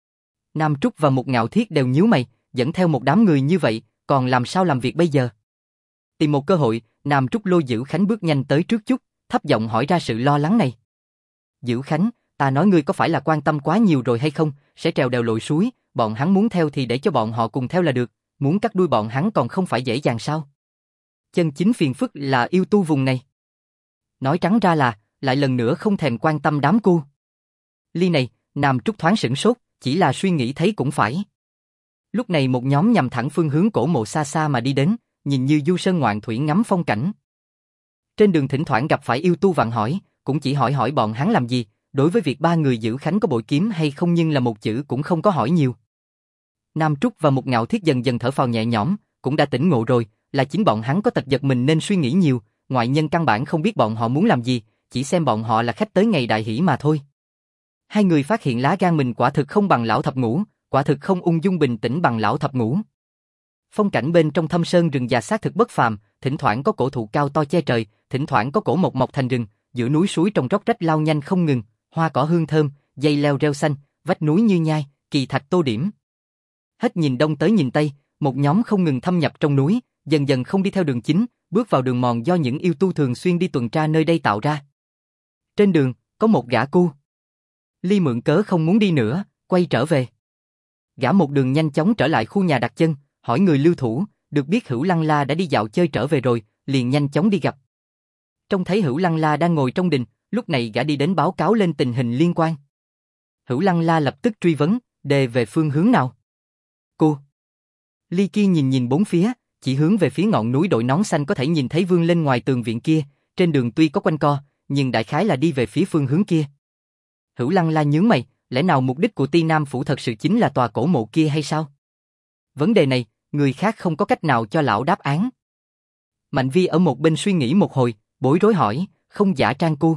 Nam Trúc và một Ngạo Thiết đều nhíu mày, dẫn theo một đám người như vậy, còn làm sao làm việc bây giờ? Tìm một cơ hội, Nam Trúc lôi Dữ Khánh bước nhanh tới trước chút, thấp giọng hỏi ra sự lo lắng này. Dữ Khánh, ta nói ngươi có phải là quan tâm quá nhiều rồi hay không, sẽ trèo đèo lội suối, bọn hắn muốn theo thì để cho bọn họ cùng theo là được, muốn cắt đuôi bọn hắn còn không phải dễ dàng sao? Chân chính phiền phức là yêu tu vùng này. Nói trắng ra là, lại lần nữa không thèm quan tâm đám cu. Ly này, Nam Trúc thoáng sửng sốt, chỉ là suy nghĩ thấy cũng phải. Lúc này một nhóm nhằm thẳng phương hướng cổ mộ xa xa mà đi đến, nhìn như du sơn ngoạn thủy ngắm phong cảnh. Trên đường thỉnh thoảng gặp phải yêu tu vặn hỏi, cũng chỉ hỏi bọn hắn làm gì, đối với việc ba người Dữ Khánh có bội kiếm hay không nhưng là một chữ cũng không có hỏi nhiều. Nam Trúc và một Ngạo Thiết dần dần thở phào nhẹ nhõm, cũng đã tỉnh ngộ rồi, là chính bọn hắn có tật giật mình nên suy nghĩ nhiều, ngoại nhân căn bản không biết bọn họ muốn làm gì, chỉ xem bọn họ là khách tới ngày đại hỷ mà thôi. Hai người phát hiện lá gan mình quả thực không bằng lão thập ngũ, quả thực không ung dung bình tĩnh bằng lão thập ngũ. Phong cảnh bên trong thâm sơn rừng già xác thực bất phàm, thỉnh thoảng có cổ thụ cao to che trời, thỉnh thoảng có cổ mộc mọc thành rừng, giữa núi suối trong róc rách lao nhanh không ngừng, hoa cỏ hương thơm, dây leo rêu xanh, vách núi như nhai, kỳ thạch tô điểm. Hết nhìn đông tới nhìn tây, một nhóm không ngừng thâm nhập trong núi, dần dần không đi theo đường chính, bước vào đường mòn do những yêu tu thường xuyên đi tuần tra nơi đây tạo ra. Trên đường, có một gã cu. Ly mượn cớ không muốn đi nữa, quay trở về. Gã một đường nhanh chóng trở lại khu nhà đặt chân, hỏi người lưu thủ, được biết Hữu Lăng La đã đi dạo chơi trở về rồi, liền nhanh chóng đi gặp. Trông thấy Hữu Lăng La đang ngồi trong đình, lúc này gã đi đến báo cáo lên tình hình liên quan. Hữu Lăng La lập tức truy vấn, đề về phương hướng nào? Cô. Ly kia nhìn bốn phía, chỉ hướng về phía ngọn núi đội nón xanh có thể nhìn thấy vươn lên ngoài tường viện kia, trên đường tuy có quanh co, nhưng đại khái là đi về phía phương hướng kia. Hữu Lăng La nhướng mày, lẽ nào mục đích của Ti Nam Phủ thật sự chính là tòa cổ mộ kia hay sao? Vấn đề này, người khác không có cách nào cho lão đáp án. Mạnh Vi ở một bên suy nghĩ một hồi, bối rối hỏi, không giả trang cu.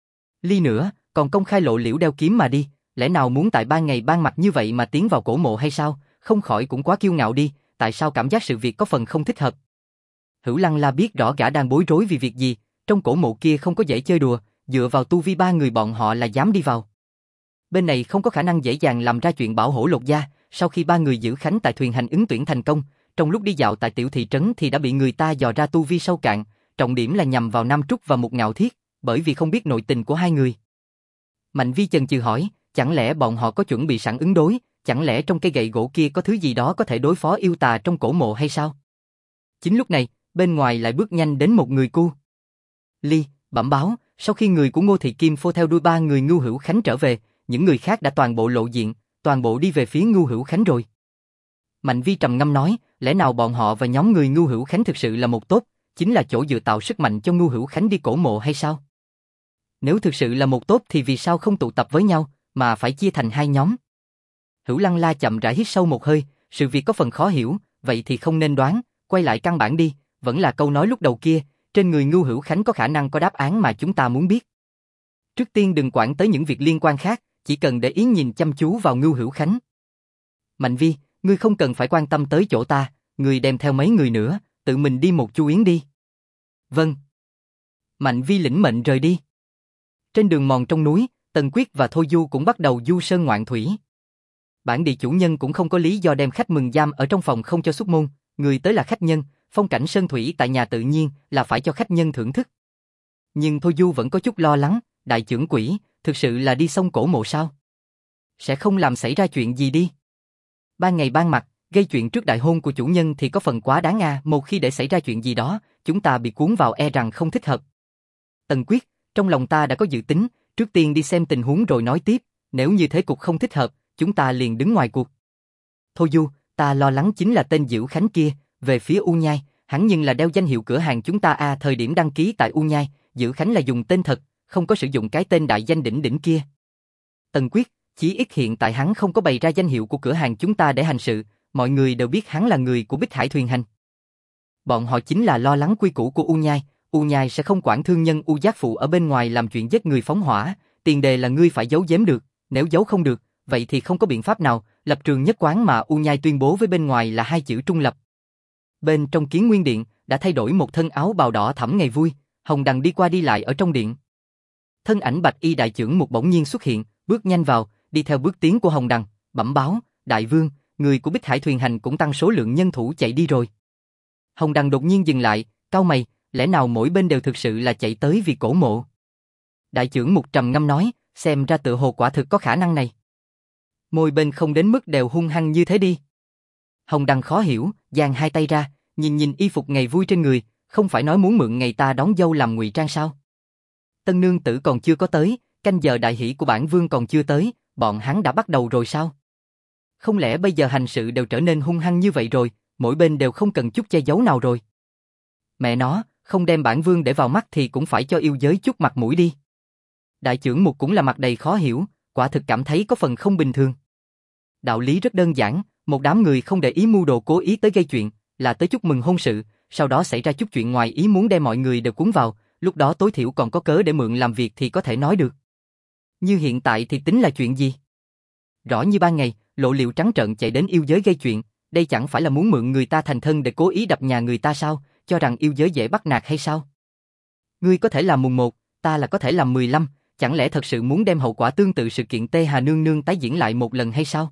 Ly nữa, còn công khai lộ liễu đeo kiếm mà đi, lẽ nào muốn tại ban ngày ban mặt như vậy mà tiến vào cổ mộ hay sao? Không khỏi cũng quá kiêu ngạo đi, tại sao cảm giác sự việc có phần không thích hợp? Hữu Lăng La biết rõ gã đang bối rối vì việc gì, trong cổ mộ kia không có dễ chơi đùa, dựa vào tu vi ba người bọn họ là dám đi vào. Bên này không có khả năng dễ dàng làm ra chuyện bảo hổ lột da, sau khi ba người giữ khánh tại thuyền hành ứng tuyển thành công, trong lúc đi dạo tại tiểu thị trấn thì đã bị người ta dò ra tu vi sâu cạn, trọng điểm là nhằm vào Nam Trúc và Mục Ngạo Thiết, bởi vì không biết nội tình của hai người. Mạnh Vi chần chừ hỏi, chẳng lẽ bọn họ có chuẩn bị sẵn ứng đối, chẳng lẽ trong cây gậy gỗ kia có thứ gì đó có thể đối phó yêu tà trong cổ mộ hay sao? Chính lúc này, bên ngoài lại bước nhanh đến một người cu. Ly, bẩm báo, sau khi người của Ngô Thị Kim Phô theo đuôi ba người Ngưu Hữu Khánh trở về, những người khác đã toàn bộ lộ diện, toàn bộ đi về phía Ngưu Hữu Khánh rồi. Mạnh Vi trầm ngâm nói, lẽ nào bọn họ và nhóm người Ngưu Hữu Khánh thực sự là một tốt, chính là chỗ dựa tạo sức mạnh cho Ngưu Hữu Khánh đi cổ mộ hay sao? Nếu thực sự là một tốt thì vì sao không tụ tập với nhau, mà phải chia thành hai nhóm? Hữu Lăng La chậm rãi hít sâu một hơi, sự việc có phần khó hiểu, vậy thì không nên đoán, quay lại căn bản đi, vẫn là câu nói lúc đầu kia, trên người Ngưu Hữu Khánh có khả năng có đáp án mà chúng ta muốn biết. Trước tiên đừng quản tới những việc liên quan khác, chỉ cần để ý nhìn chăm chú vào Ngưu Hữu Khánh. Mạnh Vi, ngươi không cần phải quan tâm tới chỗ ta, ngươi đem theo mấy người nữa, tự mình đi một chu yến đi. Vâng. Mạnh Vi lĩnh mệnh rời đi. Trên đường mòn trong núi, Tần Quyết và Thôi Du cũng bắt đầu du sơn ngoạn thủy. Bản địa chủ nhân cũng không có lý do đem khách mừng giam ở trong phòng không cho xuất môn, người tới là khách nhân, phong cảnh sơn thủy tại nhà tự nhiên là phải cho khách nhân thưởng thức. Nhưng Thôi Du vẫn có chút lo lắng, đại trưởng quỷ, thực sự là đi sông cổ mộ sao? Sẽ không làm xảy ra chuyện gì đi. Ban ngày ban mặt, gây chuyện trước đại hôn của chủ nhân thì có phần quá đáng à, một khi để xảy ra chuyện gì đó, chúng ta bị cuốn vào e rằng không thích hợp. Tần Quyết, trong lòng ta đã có dự tính, trước tiên đi xem tình huống rồi nói tiếp, nếu như thế cục không thích hợp, chúng ta liền đứng ngoài cuộc. Thôi Du, ta lo lắng chính là tên Dữu Khánh kia, về phía U Nhai, hắn nhưng là đeo danh hiệu cửa hàng chúng ta à, thời điểm đăng ký tại U Nhai, Dữu Khánh là dùng tên thật, không có sử dụng cái tên đại danh đỉnh đỉnh kia. Tần Quyết, chí ít hiện tại hắn không có bày ra danh hiệu của cửa hàng chúng ta để hành sự, mọi người đều biết hắn là người của Bích Hải Thuyền Hành. Bọn họ chính là lo lắng quy củ của U Nhai sẽ không quản thương nhân U Giác Phụ ở bên ngoài làm chuyện giết người phóng hỏa, tiền đề là ngươi phải giấu giếm được, nếu giấu không được, vậy thì không có biện pháp nào, lập trường nhất quán mà U Nhai tuyên bố với bên ngoài là hai chữ trung lập. Bên trong Kiến Nguyên Điện, đã thay đổi một thân áo bào đỏ thẫm ngày vui, Hồng Đằng đi qua đi lại ở trong điện. Thân ảnh Bạch Y đại trưởng một bỗng nhiên xuất hiện, bước nhanh vào, đi theo bước tiến của Hồng Đằng, bẩm báo, đại vương, người của Bích Hải Thuyền Hành cũng tăng số lượng nhân thủ chạy đi rồi. Hồng Đằng đột nhiên dừng lại, cau mày, lẽ nào mỗi bên đều thực sự là chạy tới vì cổ mộ? Đại trưởng một trầm ngâm nói, xem ra tựa hồ quả thực có khả năng này. Môi bên không đến mức đều hung hăng như thế đi. Hồng Đằng khó hiểu, giang hai tay ra, nhìn y phục ngày vui trên người, không phải nói muốn mượn ngày ta đón dâu làm ngụy trang sao? Tân nương tử còn chưa có tới, canh giờ đại hỷ của bản vương còn chưa tới, bọn hắn đã bắt đầu rồi sao? Không lẽ bây giờ hành sự đều trở nên hung hăng như vậy rồi, mỗi bên đều không cần chút che giấu nào rồi? Mẹ nó, không đem bản vương để vào mắt thì cũng phải cho yêu giới chút mặt mũi đi. Đại trưởng Mục cũng là mặt đầy khó hiểu, quả thực cảm thấy có phần không bình thường. Đạo lý rất đơn giản, một đám người không để ý mưu đồ cố ý tới gây chuyện, là tới chúc mừng hôn sự, sau đó xảy ra chút chuyện ngoài ý muốn đem mọi người đều cuốn vào, lúc đó tối thiểu còn có cớ để mượn làm việc thì có thể nói được. Như hiện tại thì tính là chuyện gì? Rõ như ban ngày, lộ liễu trắng trợn chạy đến yêu giới gây chuyện, đây chẳng phải là muốn mượn người ta thành thân để cố ý đập nhà người ta sao, cho rằng yêu giới dễ bắt nạt hay sao? Ngươi có thể làm mùng 1, ta là có thể làm 15, chẳng lẽ thật sự muốn đem hậu quả tương tự sự kiện Tê Hà Nương Nương tái diễn lại một lần hay sao?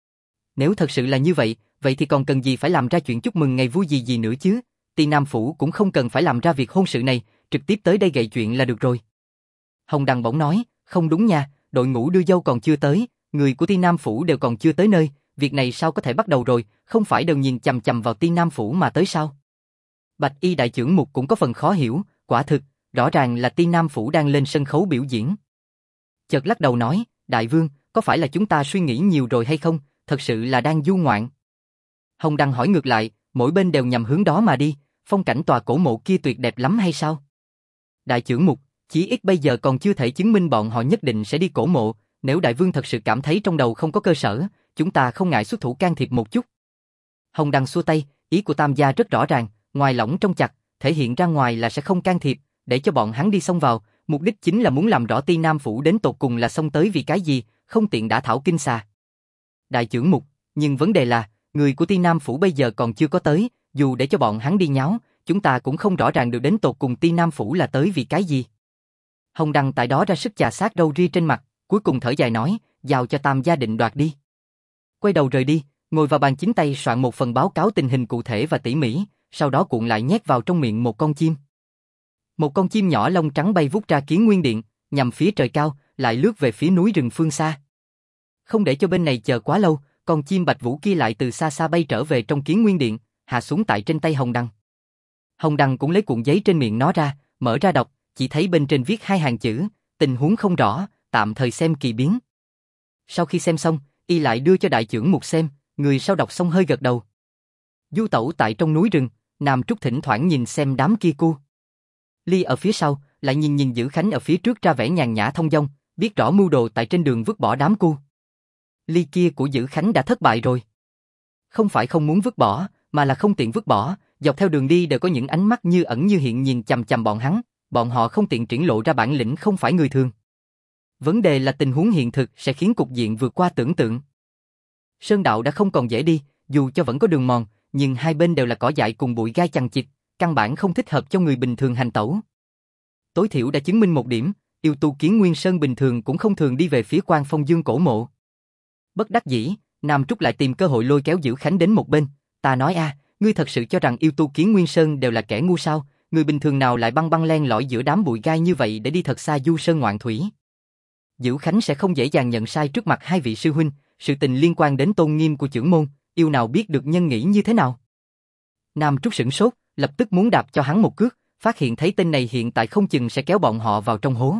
Nếu thật sự là như vậy, vậy thì còn cần gì phải làm ra chuyện chúc mừng ngày vui gì nữa chứ? Ti Nam Phủ cũng không cần phải làm ra việc hôn sự này, trực tiếp tới đây gậy chuyện là được rồi. Hồng Đằng bỗng nói, không đúng nha, đội ngũ đưa dâu còn chưa tới, người của Ti Nam Phủ đều còn chưa tới nơi, việc này sao có thể bắt đầu rồi, không phải đều nhìn chằm chằm vào Ti Nam Phủ mà tới sao? Bạch Y đại trưởng Mục cũng có phần khó hiểu, quả thực, rõ ràng là Ti Nam Phủ đang lên sân khấu biểu diễn. Chợt lắc đầu nói, đại vương, có phải là chúng ta suy nghĩ nhiều rồi hay không, thật sự là đang du ngoạn. Hồng Đằng hỏi ngược lại, mỗi bên đều nhằm hướng đó mà đi, phong cảnh tòa cổ mộ kia tuyệt đẹp lắm hay sao? Đại trưởng Mục, Chí ít bây giờ còn chưa thể chứng minh bọn họ nhất định sẽ đi cổ mộ, nếu đại vương thật sự cảm thấy trong đầu không có cơ sở, chúng ta không ngại xuất thủ can thiệp một chút. Hồng Đăng xua tay, ý của Tam gia rất rõ ràng, ngoài lỏng trong chặt, thể hiện ra ngoài là sẽ không can thiệp, để cho bọn hắn đi xông vào, mục đích chính là muốn làm rõ Ti Nam Phủ đến tột cùng là xông tới vì cái gì, không tiện đả thảo kinh xà. Đại trưởng mục, nhưng vấn đề là, người của Ti Nam Phủ bây giờ còn chưa có tới, dù để cho bọn hắn đi nháo, chúng ta cũng không rõ ràng được đến tột cùng Ti Nam Phủ là tới vì cái gì. Hồng Đăng tại đó ra sức chà sát râu ria trên mặt, cuối cùng thở dài nói, giao cho Tam gia định đoạt đi. Quay đầu rời đi, ngồi vào bàn chính tay soạn một phần báo cáo tình hình cụ thể và tỉ mỉ, sau đó cuộn lại nhét vào trong miệng một con chim. Một con chim nhỏ lông trắng bay vút ra Kiến Nguyên Điện, nhằm phía trời cao, lại lướt về phía núi rừng phương xa. Không để cho bên này chờ quá lâu, con chim Bạch Vũ kia lại từ xa xa bay trở về trong Kiến Nguyên Điện, hạ xuống tại trên tay Hồng Đăng. Hồng Đăng cũng lấy cuộn giấy trên miệng nó ra, mở ra đọc, chỉ thấy bên trên viết hai hàng chữ, tình huống không rõ, tạm thời xem kỳ biến. Sau khi xem xong, y lại đưa cho đại trưởng mục xem, người sau đọc xong hơi gật đầu. Du tẩu tại trong núi rừng, Nam Trúc thỉnh thoảng nhìn xem đám kia cu. Ly ở phía sau, lại nhìn Dữ Khánh ở phía trước ra vẻ nhàn nhã thông dong, biết rõ mưu đồ tại trên đường vứt bỏ đám cu. Ly kia của Dữ Khánh đã thất bại rồi. Không phải không muốn vứt bỏ, mà là không tiện vứt bỏ, dọc theo đường đi đều có những ánh mắt như ẩn như hiện nhìn chằm chằm bọn hắn, bọn họ không tiện triển lộ ra bản lĩnh không phải người thường. Vấn đề là tình huống hiện thực sẽ khiến cục diện vượt qua tưởng tượng. Sơn đạo đã không còn dễ đi, dù cho vẫn có đường mòn, nhưng hai bên đều là cỏ dại cùng bụi gai chằng chịt, căn bản không thích hợp cho người bình thường hành tẩu. Tối thiểu đã chứng minh một điểm, yêu tu Kiến Nguyên Sơn bình thường cũng không thường đi về phía Quan Phong Dương cổ mộ. Bất đắc dĩ, Nam Trúc lại tìm cơ hội lôi kéo Dữ Khánh đến một bên, ta nói ngươi thật sự cho rằng yêu tu Kiến Nguyên Sơn đều là kẻ ngu sao, người bình thường nào lại băng len lỏi giữa đám bụi gai như vậy để đi thật xa du sơn ngoạn thủy. Dữ Khánh sẽ không dễ dàng nhận sai trước mặt hai vị sư huynh, sự tình liên quan đến tôn nghiêm của trưởng môn, yêu nào biết được nhân nghĩ như thế nào. Nam Trúc sửng sốt, lập tức muốn đạp cho hắn một cước, phát hiện thấy tên này hiện tại không chừng sẽ kéo bọn họ vào trong hố.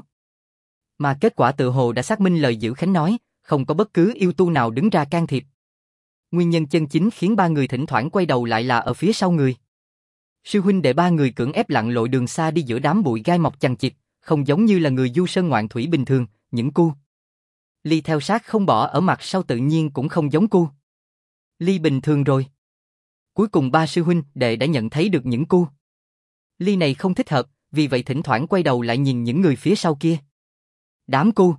Mà kết quả tự hồ đã xác minh lời Dữ Khánh nói, không có bất cứ yêu tu nào đứng ra can thiệp. Nguyên nhân chân chính khiến ba người thỉnh thoảng quay đầu lại là ở phía sau người. Sư huynh đệ ba người cưỡng ép lặn lội đường xa đi giữa đám bụi gai mọc chằng chịt, không giống như là người du sơn ngoạn thủy bình thường, những cu. Ly theo sát không bỏ ở mặt sau tự nhiên cũng không giống cu. Ly bình thường rồi. Cuối cùng ba sư huynh đệ đã nhận thấy được những cu. Ly này không thích hợp, vì vậy thỉnh thoảng quay đầu lại nhìn những người phía sau kia. Đám cu.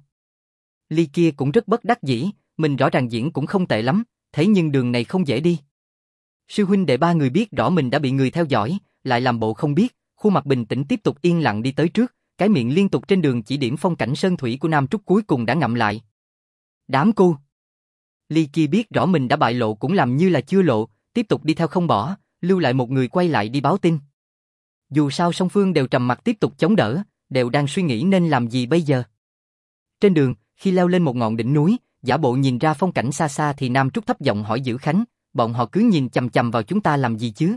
Ly kia cũng rất bất đắc dĩ, mình rõ ràng diễn cũng không tệ lắm, thế nhưng đường này không dễ đi. Sư huynh đệ ba người biết rõ mình đã bị người theo dõi, lại làm bộ không biết, khuôn mặt bình tĩnh tiếp tục yên lặng đi tới trước, cái miệng liên tục trên đường chỉ điểm phong cảnh sơn thủy của Nam Trúc cuối cùng đã ngậm lại. Đám cu. Ly kia biết rõ mình đã bại lộ cũng làm như là chưa lộ, tiếp tục đi theo không bỏ, lưu lại một người quay lại đi báo tin. Dù sao song phương đều trầm mặc tiếp tục chống đỡ, đều đang suy nghĩ nên làm gì bây giờ. Trên đường, khi leo lên một ngọn đỉnh núi, giả bộ nhìn ra phong cảnh xa xa thì Nam Trúc thấp giọng hỏi Dữ Khánh, bọn họ cứ nhìn chằm chằm vào chúng ta làm gì chứ?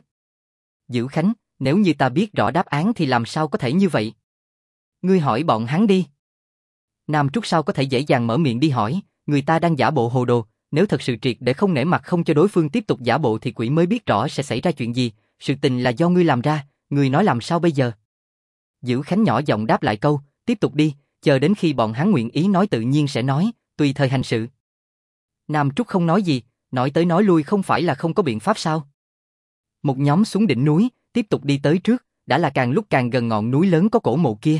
Dữ Khánh, nếu như ta biết rõ đáp án thì làm sao có thể như vậy? Ngươi hỏi bọn hắn đi. Nam Trúc sao có thể dễ dàng mở miệng đi hỏi, người ta đang giả bộ hồ đồ, nếu thật sự triệt để không nể mặt không cho đối phương tiếp tục giả bộ thì quỷ mới biết rõ sẽ xảy ra chuyện gì, sự tình là do ngươi làm ra, ngươi nói làm sao bây giờ? Dữ Khánh nhỏ giọng đáp lại câu, tiếp tục đi, chờ đến khi bọn hắn nguyện ý nói tự nhiên sẽ nói, tùy thời hành sự. Nam Trúc không nói gì, nói tới nói lui không phải là không có biện pháp sao? Một nhóm xuống đỉnh núi, tiếp tục đi tới trước, đã là càng lúc càng gần ngọn núi lớn có cổ mộ kia.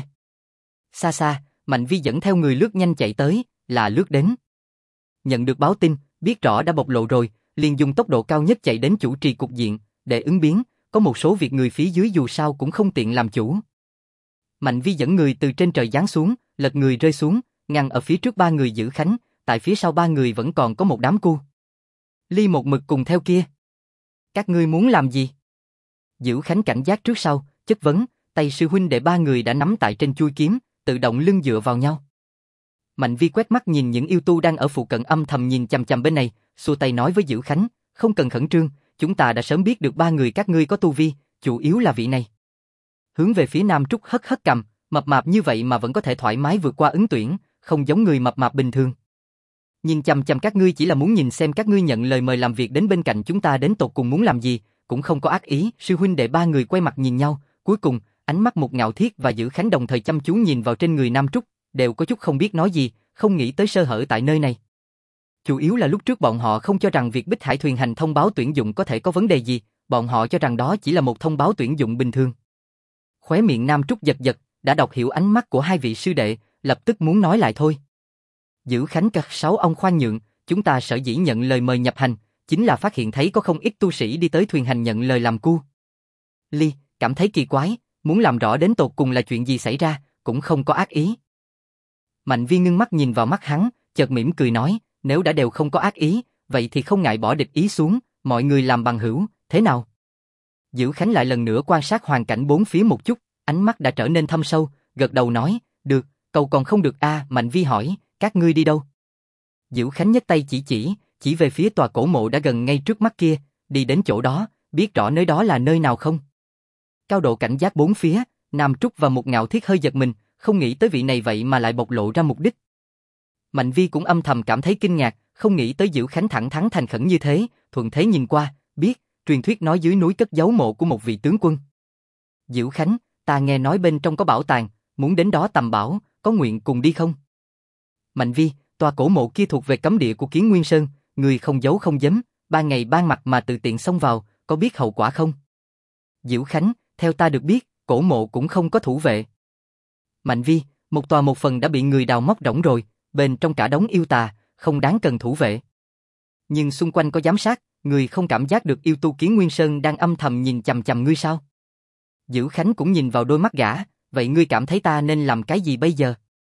Xa xa, Mạnh Vi dẫn theo người lướt nhanh chạy tới, là lướt đến. Nhận được báo tin, biết rõ đã bộc lộ rồi, liền dùng tốc độ cao nhất chạy đến chủ trì cục diện, để ứng biến, có một số việc người phía dưới dù sao cũng không tiện làm chủ. Mạnh Vi dẫn người từ trên trời giáng xuống, lật người rơi xuống, ngăn ở phía trước ba người Dữ Khánh, tại phía sau ba người vẫn còn có một đám cu. Ly một mực cùng theo kia. Các ngươi muốn làm gì? Dữ Khánh cảnh giác trước sau, chất vấn, tay sư huynh đệ ba người đã nắm tại trên chuôi kiếm, tự động lưng dựa vào nhau. Mạnh Vi quét mắt nhìn những yêu tu đang ở phụ cận âm thầm nhìn chằm chằm bên này, xua tay nói với Dữ Khánh, không cần khẩn trương, chúng ta đã sớm biết được ba người các ngươi có tu vi, chủ yếu là vị này. Hướng về phía Nam Trúc hất hất cằm, mập mạp như vậy mà vẫn có thể thoải mái vượt qua ứng tuyển, không giống người mập mạp bình thường. Nhìn chằm chằm các ngươi chỉ là muốn nhìn xem các ngươi nhận lời mời làm việc đến bên cạnh chúng ta đến tột cùng muốn làm gì, cũng không có ác ý. Sư huynh đệ ba người quay mặt nhìn nhau, cuối cùng Ánh mắt Một Ngạo Thiết và Dữ Khánh đồng thời chăm chú nhìn vào trên người Nam Trúc, đều có chút không biết nói gì, không nghĩ tới sơ hở tại nơi này. Chủ yếu là lúc trước bọn họ không cho rằng việc Bích Hải Thuyền Hành thông báo tuyển dụng có thể có vấn đề gì, bọn họ cho rằng đó chỉ là một thông báo tuyển dụng bình thường. Khóe miệng Nam Trúc giật giật, đã đọc hiểu ánh mắt của hai vị sư đệ, lập tức muốn nói lại thôi. Dữ Khánh cắt sáu ông khoan nhượng, chúng ta sở dĩ nhận lời mời nhập hành, chính là phát hiện thấy có không ít tu sĩ đi tới Thuyền Hành nhận lời làm cu. Ly, cảm thấy kỳ quái, muốn làm rõ đến tột cùng là chuyện gì xảy ra, cũng không có ác ý. Mạnh Vi ngưng mắt nhìn vào mắt hắn, chợt mỉm cười nói, nếu đã đều không có ác ý, vậy thì không ngại bỏ địch ý xuống, mọi người làm bằng hữu, thế nào? Dữ Khánh lại lần nữa quan sát hoàn cảnh bốn phía một chút, ánh mắt đã trở nên thâm sâu, gật đầu nói, được, cầu còn không được a. Mạnh Vi hỏi, các ngươi đi đâu? Dữ Khánh nhấc tay chỉ về phía tòa cổ mộ đã gần ngay trước mắt kia, đi đến chỗ đó, biết rõ nơi đó là nơi nào không? Cao độ cảnh giác bốn phía, Nam Trúc và Một Ngạo Thiết hơi giật mình, không nghĩ tới vị này vậy mà lại bộc lộ ra mục đích. Mạnh Vi cũng âm thầm cảm thấy kinh ngạc, không nghĩ tới Dữ Khánh thẳng thắn thành khẩn như thế, thuận thế nhìn qua, biết, truyền thuyết nói dưới núi cất giấu mộ của một vị tướng quân. Dữ Khánh, ta nghe nói bên trong có bảo tàng, muốn đến đó tầm bảo, có nguyện cùng đi không? Mạnh Vi, tòa cổ mộ kia thuộc về cấm địa của Kiến Nguyên Sơn, người không giấu không giếm, ban ngày ban mặt mà tự tiện xông vào, có biết hậu quả không? Dữ Khánh, theo ta được biết, cổ mộ cũng không có thủ vệ. Mạnh Vi, một tòa một phần đã bị người đào móc rỗng rồi, bên trong cả đống yêu tà, không đáng cần thủ vệ. Nhưng xung quanh có giám sát, người không cảm giác được yêu tu Kiến Nguyên Sơn đang âm thầm nhìn chằm chằm ngươi sao? Dữ Khánh cũng nhìn vào đôi mắt gã, vậy ngươi cảm thấy ta nên làm cái gì bây giờ?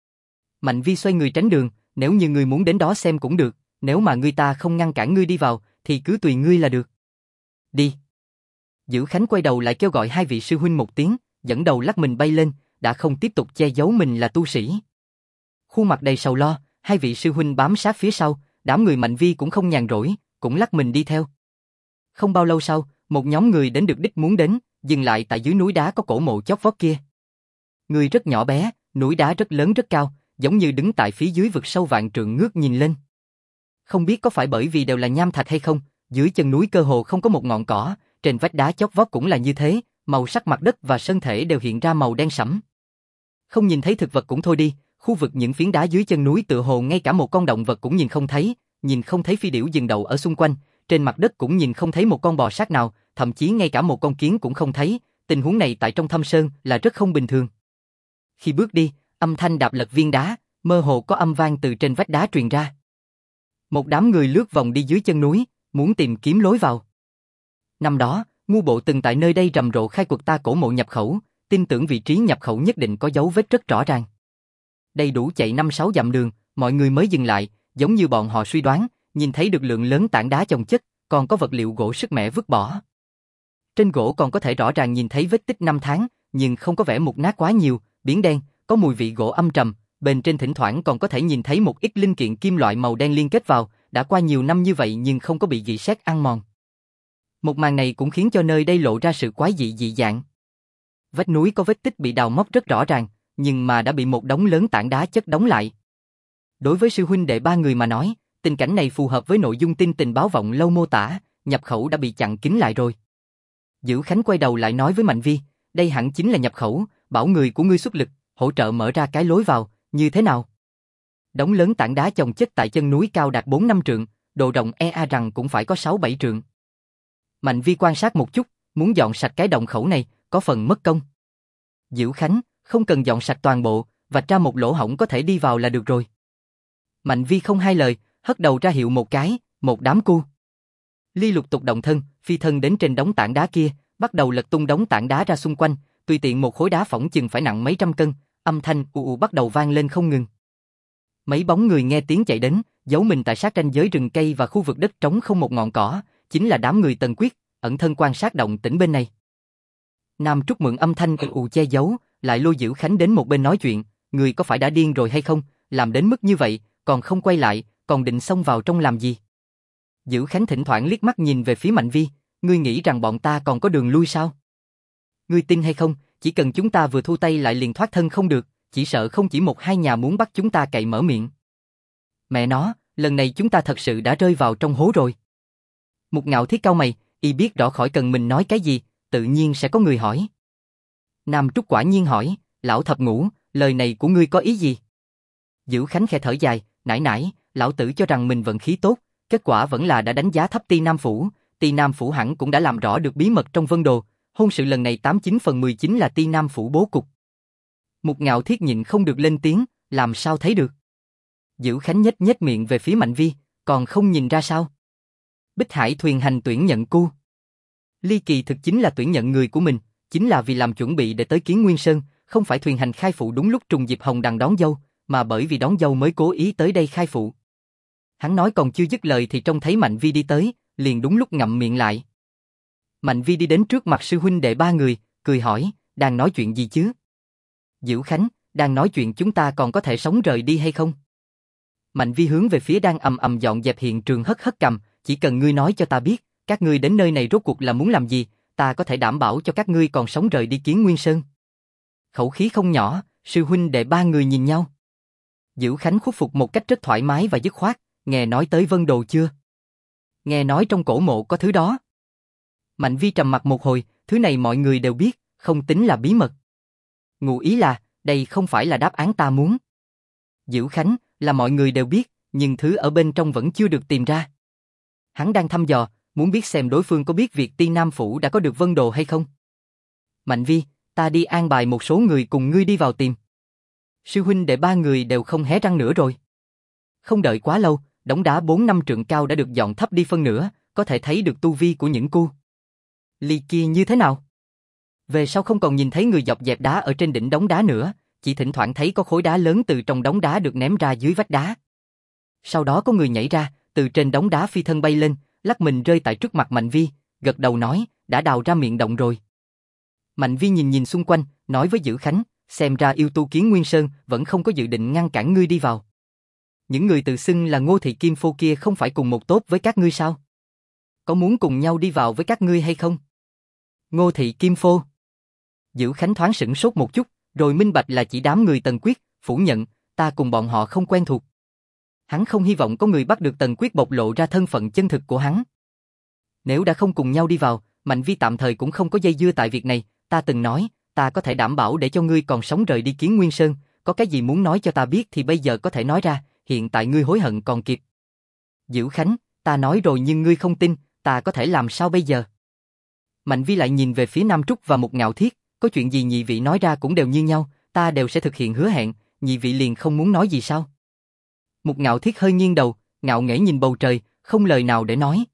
Mạnh Vi xoay người tránh đường, nếu như ngươi muốn đến đó xem cũng được, nếu mà ngươi ta không ngăn cản ngươi đi vào, thì cứ tùy ngươi là được. Đi. Dữ Khánh quay đầu lại kêu gọi hai vị sư huynh một tiếng, dẫn đầu lắc mình bay lên, đã không tiếp tục che giấu mình là tu sĩ. Khuôn mặt đầy sầu lo, hai vị sư huynh bám sát phía sau, đám người Mạnh Vi cũng không nhàn rỗi, cũng lắc mình đi theo. Không bao lâu sau, một nhóm người đến được đích muốn đến, dừng lại tại dưới núi đá có cổ mộ chót vót kia. Người rất nhỏ bé, núi đá rất lớn rất cao, giống như đứng tại phía dưới vực sâu vạn trượng ngước nhìn lên. Không biết có phải bởi vì đều là nham thạch hay không, dưới chân núi cơ hồ không có một ngọn cỏ, trên vách đá chót vót cũng là như thế, màu sắc mặt đất và sơn thể đều hiện ra màu đen sẫm. Không nhìn thấy thực vật cũng thôi đi, khu vực những phiến đá dưới chân núi tựa hồ ngay cả một con động vật cũng nhìn không thấy phi điểu dừng đầu ở xung quanh, trên mặt đất cũng nhìn không thấy một con bò sát nào, thậm chí ngay cả một con kiến cũng không thấy, tình huống này tại trong thâm sơn là rất không bình thường. Khi bước đi, âm thanh đạp lật viên đá, mơ hồ có âm vang từ trên vách đá truyền ra. Một đám người lướt vòng đi dưới chân núi, muốn tìm kiếm lối vào. Năm đó, ngu bộ từng tại nơi đây rầm rộ khai quật ta cổ mộ nhập khẩu, tin tưởng vị trí nhập khẩu nhất định có dấu vết rất rõ ràng. Đầy đủ chạy 5-6 dặm đường, mọi người mới dừng lại, giống như bọn họ suy đoán, nhìn thấy được lượng lớn tảng đá chồng chất, còn có vật liệu gỗ sức mẻ vứt bỏ. Trên gỗ còn có thể rõ ràng nhìn thấy vết tích năm tháng, nhưng không có vẻ mục nát quá nhiều, biển đen, có mùi vị gỗ âm trầm, bên trên thỉnh thoảng còn có thể nhìn thấy một ít linh kiện kim loại màu đen liên kết vào, đã qua nhiều năm như vậy nhưng không có bị rỉ sét ăn mòn. Một màn này cũng khiến cho nơi đây lộ ra sự quái dị dị dạng. Vách núi có vết tích bị đào móc rất rõ ràng, nhưng mà đã bị một đống lớn tảng đá chất đóng lại. Đối với sư huynh đệ ba người mà nói, tình cảnh này phù hợp với nội dung tin tình báo vọng lâu mô tả, nhập khẩu đã bị chặn kín lại rồi. Dữ Khánh quay đầu lại nói với Mạnh Vi, đây hẳn chính là nhập khẩu, bảo người của ngươi xuất lực, hỗ trợ mở ra cái lối vào, như thế nào? Đống lớn tảng đá chồng chất tại chân núi cao đạt 4-5 trượng, độ rộng rằng cũng phải có 6-7 trượng. Mạnh Vi quan sát một chút, muốn dọn sạch cái động khẩu này, có phần mất công. Dữ Khánh, không cần dọn sạch toàn bộ, vạch ra một lỗ hổng có thể đi vào là được rồi. Mạnh Vi không hai lời, hất đầu ra hiệu một cái, một đám cu. Ly lục tục động thân, phi thân đến trên đống tảng đá kia, bắt đầu lật tung đống tảng đá ra xung quanh, tùy tiện một khối đá phỏng chừng phải nặng mấy trăm cân, âm thanh ù bắt đầu vang lên không ngừng. Mấy bóng người nghe tiếng chạy đến, giấu mình tại sát ranh giới rừng cây và khu vực đất trống không một ngọn cỏ, chính là đám người Tần Quyết, ẩn thân quan sát động tĩnh bên này. Nam Trúc mượn âm thanh ù che giấu, lại lôi Dữ Khánh đến một bên nói chuyện, người có phải đã điên rồi hay không, làm đến mức như vậy, còn không quay lại, còn định xông vào trong làm gì? Dữ Khánh thỉnh thoảng liếc mắt nhìn về phía Mạnh Vi, ngươi nghĩ rằng bọn ta còn có đường lui sao? Ngươi tin hay không, chỉ cần chúng ta vừa thu tay lại liền thoát thân không được, chỉ sợ không chỉ 1-2 nhà muốn bắt chúng ta cậy mở miệng. Mẹ nó, lần này chúng ta thật sự đã rơi vào trong hố rồi. Một Ngạo Thiết cau mày, y biết rõ khỏi cần mình nói cái gì, tự nhiên sẽ có người hỏi. Nam Trúc quả nhiên hỏi, lão thập ngũ, lời này của ngươi có ý gì? Dữ Khánh khẽ thở dài, nãy nãy, lão tử cho rằng mình vận khí tốt, kết quả vẫn là đã đánh giá thấp Ti Nam Phủ. Ti Nam Phủ hẳn cũng đã làm rõ được bí mật trong Vân Đồ, hôn sự lần này 89 phần 10 chính là Ti Nam Phủ bố cục. Mục Ngạo Thiết nhịn không được lên tiếng, làm sao thấy được? Dữ Khánh nhếch nhếch miệng về phía Mạnh Vi, còn không nhìn ra sao? Bích Hải thuyền hành tuyển nhận cu. Ly Kỳ thực chính là tuyển nhận người của mình, chính là vì làm chuẩn bị để tới Kiến Nguyên Sơn, không phải thuyền hành khai phụ đúng lúc trùng dịp Hồng Đằng đón dâu, mà bởi vì đón dâu mới cố ý tới đây khai phụ. Hắn nói còn chưa dứt lời thì trông thấy Mạnh Vi đi tới, liền đúng lúc ngậm miệng lại. Mạnh Vi đi đến trước mặt sư huynh đệ ba người, cười hỏi, đang nói chuyện gì chứ? Dữ Khánh, đang nói chuyện chúng ta còn có thể sống rời đi hay không? Mạnh Vi hướng về phía đang ầm ầm dọn dẹp hiện trường hất hất cằm, chỉ cần ngươi nói cho ta biết, các ngươi đến nơi này rốt cuộc là muốn làm gì, ta có thể đảm bảo cho các ngươi còn sống rời đi Kiến Nguyên Sơn. Khẩu khí không nhỏ, sư huynh đệ ba người nhìn nhau. Dữ Khánh khuất phục một cách rất thoải mái và dứt khoát, nghe nói tới Vân Đồ chưa? Nghe nói trong cổ mộ có thứ đó. Mạnh Vi trầm mặt một hồi, thứ này mọi người đều biết, không tính là bí mật. Ngụ ý là, đây không phải là đáp án ta muốn. Dữ Khánh, là mọi người đều biết, nhưng thứ ở bên trong vẫn chưa được tìm ra. Hắn đang thăm dò, muốn biết xem đối phương có biết việc Ti Nam Phủ đã có được Vân Đồ hay không. Mạnh Vi, ta đi an bài một số người cùng ngươi đi vào tìm. Sư huynh đệ ba người đều không hé răng nữa rồi. Không đợi quá lâu, đống đá 4 năm trượng cao đã được dọn thấp đi phân nửa, có thể thấy được tu vi của những cu Ly kia như thế nào. Về sau không còn nhìn thấy người dọc dẹp đá ở trên đỉnh đống đá nữa, chỉ thỉnh thoảng thấy có khối đá lớn từ trong đống đá được ném ra dưới vách đá. Sau đó có người nhảy ra, từ trên đống đá phi thân bay lên, lắc mình rơi tại trước mặt Mạnh Vi, gật đầu nói, đã đào ra miệng động rồi. Mạnh Vi nhìn nhìn xung quanh, nói với Dữ Khánh, xem ra yêu tu Kiến Nguyên Sơn vẫn không có dự định ngăn cản ngươi đi vào. Những người tự xưng là Ngô Thị Kim Phô kia không phải cùng một tốt với các ngươi sao? Có muốn cùng nhau đi vào với các ngươi hay không? Ngô Thị Kim Phô. Dữ Khánh thoáng sửng sốt một chút, rồi minh bạch là chỉ đám người Tần Quyết, phủ nhận, ta cùng bọn họ không quen thuộc. Hắn không hy vọng có người bắt được Tần Quyết bộc lộ ra thân phận chân thực của hắn. Nếu đã không cùng nhau đi vào, Mạnh Vi tạm thời cũng không có dây dưa tại việc này, ta từng nói, ta có thể đảm bảo để cho ngươi còn sống rời đi Kiến Nguyên Sơn, có cái gì muốn nói cho ta biết thì bây giờ có thể nói ra, hiện tại ngươi hối hận còn kịp. Dữ Khánh, ta nói rồi nhưng ngươi không tin, ta có thể làm sao bây giờ? Mạnh Vi lại nhìn về phía Nam Trúc và Mục Ngạo Thiết, có chuyện gì nhị vị nói ra cũng đều như nhau, ta đều sẽ thực hiện hứa hẹn, nhị vị liền không muốn nói gì sao? Mục Ngạo Thiết hơi nghiêng đầu, ngạo nghễ nhìn bầu trời, không lời nào để nói.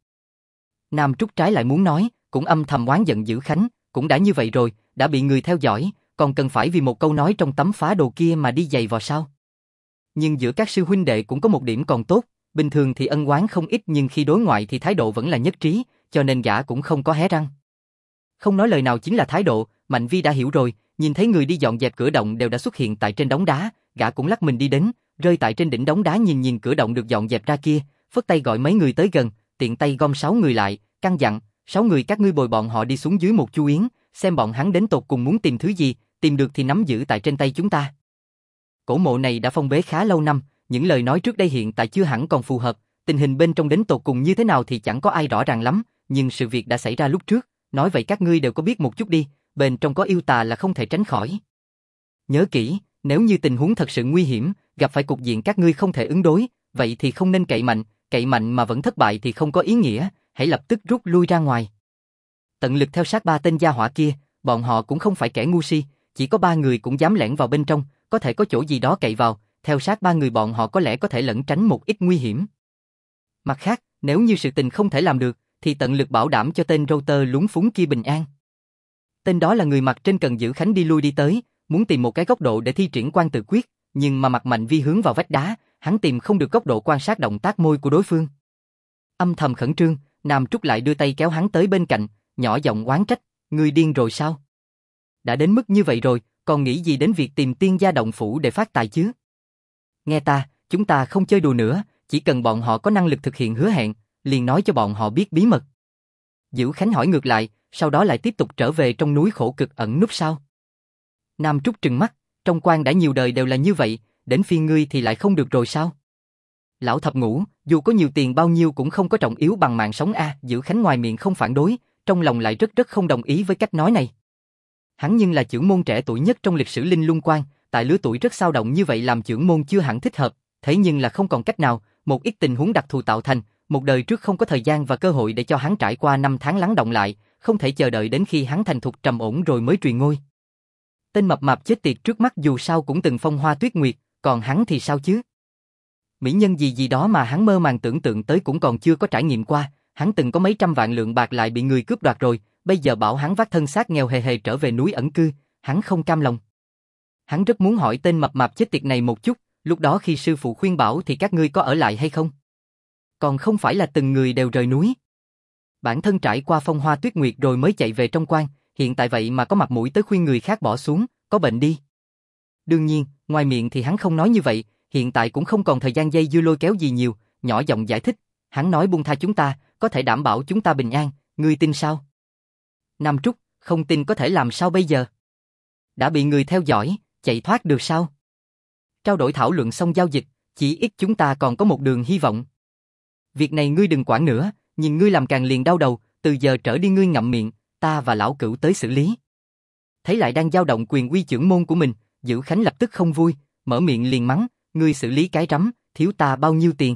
Nam Trúc trái lại muốn nói, cũng âm thầm oán giận Dữ Khánh, cũng đã như vậy rồi, đã bị người theo dõi, còn cần phải vì một câu nói trong tấm phá đồ kia mà đi giày vào sao? Nhưng giữa các sư huynh đệ cũng có một điểm còn tốt, bình thường thì ân oán không ít nhưng khi đối ngoại thì thái độ vẫn là nhất trí, cho nên gã cũng không có hé răng. Không nói lời nào chính là thái độ, Mạnh Vi đã hiểu rồi, nhìn thấy người đi dọn dẹp cửa động đều đã xuất hiện tại trên đống đá, gã cũng lắc mình đi đến, rơi tại trên đỉnh đống đá nhìn nhìn cửa động được dọn dẹp ra kia, phất tay gọi mấy người tới gần, tiện tay gom 6 người lại, căn dặn, 6 người các ngươi bồi bọn họ đi xuống dưới một chu yến, xem bọn hắn đến tột cùng muốn tìm thứ gì, tìm được thì nắm giữ tại trên tay chúng ta. Cổ mộ này đã phong bế khá lâu năm, những lời nói trước đây hiện tại chưa hẳn còn phù hợp, tình hình bên trong đến tột cùng như thế nào thì chẳng có ai rõ ràng lắm, nhưng sự việc đã xảy ra lúc trước, nói vậy các ngươi đều có biết một chút đi, bên trong có yêu tà là không thể tránh khỏi. Nhớ kỹ, nếu như tình huống thật sự nguy hiểm, gặp phải cục diện các ngươi không thể ứng đối, vậy thì không nên cậy mạnh mà vẫn thất bại thì không có ý nghĩa, hãy lập tức rút lui ra ngoài. Tận lực theo sát 3 tên gia hỏa kia, bọn họ cũng không phải kẻ ngu si, chỉ có 3 người cũng dám lẻn vào bên trong, có thể có chỗ gì đó cậy vào, theo sát 3 người bọn họ có lẽ có thể lẩn tránh một ít nguy hiểm. Mặt khác, nếu như sự tình không thể làm được, thì tận lực bảo đảm cho tên râu tơ lúng phúng kia bình an. Tên đó là người mặt trên cần Dữ Khánh đi lui đi tới, muốn tìm một cái góc độ để thi triển quan tự quyết, nhưng mà mặt Mạnh Vi hướng vào vách đá, hắn tìm không được góc độ quan sát động tác môi của đối phương. Âm thầm khẩn trương, Nam Trúc lại đưa tay kéo hắn tới bên cạnh, nhỏ giọng oán trách, ngươi điên rồi sao? Đã đến mức như vậy rồi, còn nghĩ gì đến việc tìm tiên gia động phủ để phát tài chứ? Nghe ta, chúng ta không chơi đùa nữa, chỉ cần bọn họ có năng lực thực hiện hứa hẹn, liền nói cho bọn họ biết bí mật. Dữ Khánh hỏi ngược lại, sau đó lại tiếp tục trở về trong núi khổ cực ẩn núp sao? Nam Trúc trừng mắt, trong quan đã nhiều đời đều là như vậy, đến phiên ngươi thì lại không được rồi sao? Lão thập ngũ, dù có nhiều tiền bao nhiêu cũng không có trọng yếu bằng mạng sống a. Dữ Khánh ngoài miệng không phản đối, trong lòng lại rất không đồng ý với cách nói này. Hắn nhưng là chưởng môn trẻ tuổi nhất trong lịch sử Linh Lung Quan, tại lứa tuổi rất xao động như vậy làm chưởng môn chưa hẳn thích hợp, thế nhưng là không còn cách nào, một ít tình huống đặc thù tạo thành, một đời trước không có thời gian và cơ hội để cho hắn trải qua 5 tháng lắng động lại, không thể chờ đợi đến khi hắn thành thục trầm ổn rồi mới truyền ngôi. Tên mập mạp chết tiệt trước mắt dù sao cũng từng phong hoa tuyết nguyệt, còn hắn thì sao chứ? Mỹ nhân gì gì đó mà hắn mơ màng tưởng tượng tới cũng còn chưa có trải nghiệm qua, hắn từng có mấy trăm vạn lượng bạc lại bị người cướp đoạt rồi, bây giờ bảo hắn vác thân xác nghèo hề hề trở về núi ẩn cư, hắn không cam lòng. Hắn rất muốn hỏi tên mập mạp chết tiệt này một chút, lúc đó khi sư phụ khuyên bảo thì các ngươi có ở lại hay không? Còn không phải là từng người đều rời núi. Bản thân trải qua phong hoa tuyết nguyệt rồi mới chạy về trong quan, hiện tại vậy mà có mặt mũi tới khuyên người khác bỏ xuống, có bệnh đi. Đương nhiên, ngoài miệng thì hắn không nói như vậy, hiện tại cũng không còn thời gian dây dưa lôi kéo gì nhiều, nhỏ giọng giải thích, hắn nói buông tha chúng ta, có thể đảm bảo chúng ta bình an, ngươi tin sao? Nam Trúc, không tin có thể làm sao bây giờ? Đã bị người theo dõi, chạy thoát được sao? Trao đổi thảo luận xong giao dịch, chỉ ít chúng ta còn có một đường hy vọng. Việc này ngươi đừng quản nữa, nhìn ngươi làm càng liền đau đầu, từ giờ trở đi ngươi ngậm miệng, ta và lão cửu tới xử lý. Thấy lại đang dao động quyền uy chưởng môn của mình, Dữ Khánh lập tức không vui, mở miệng liền mắng, ngươi xử lý cái rắm, thiếu ta bao nhiêu tiền?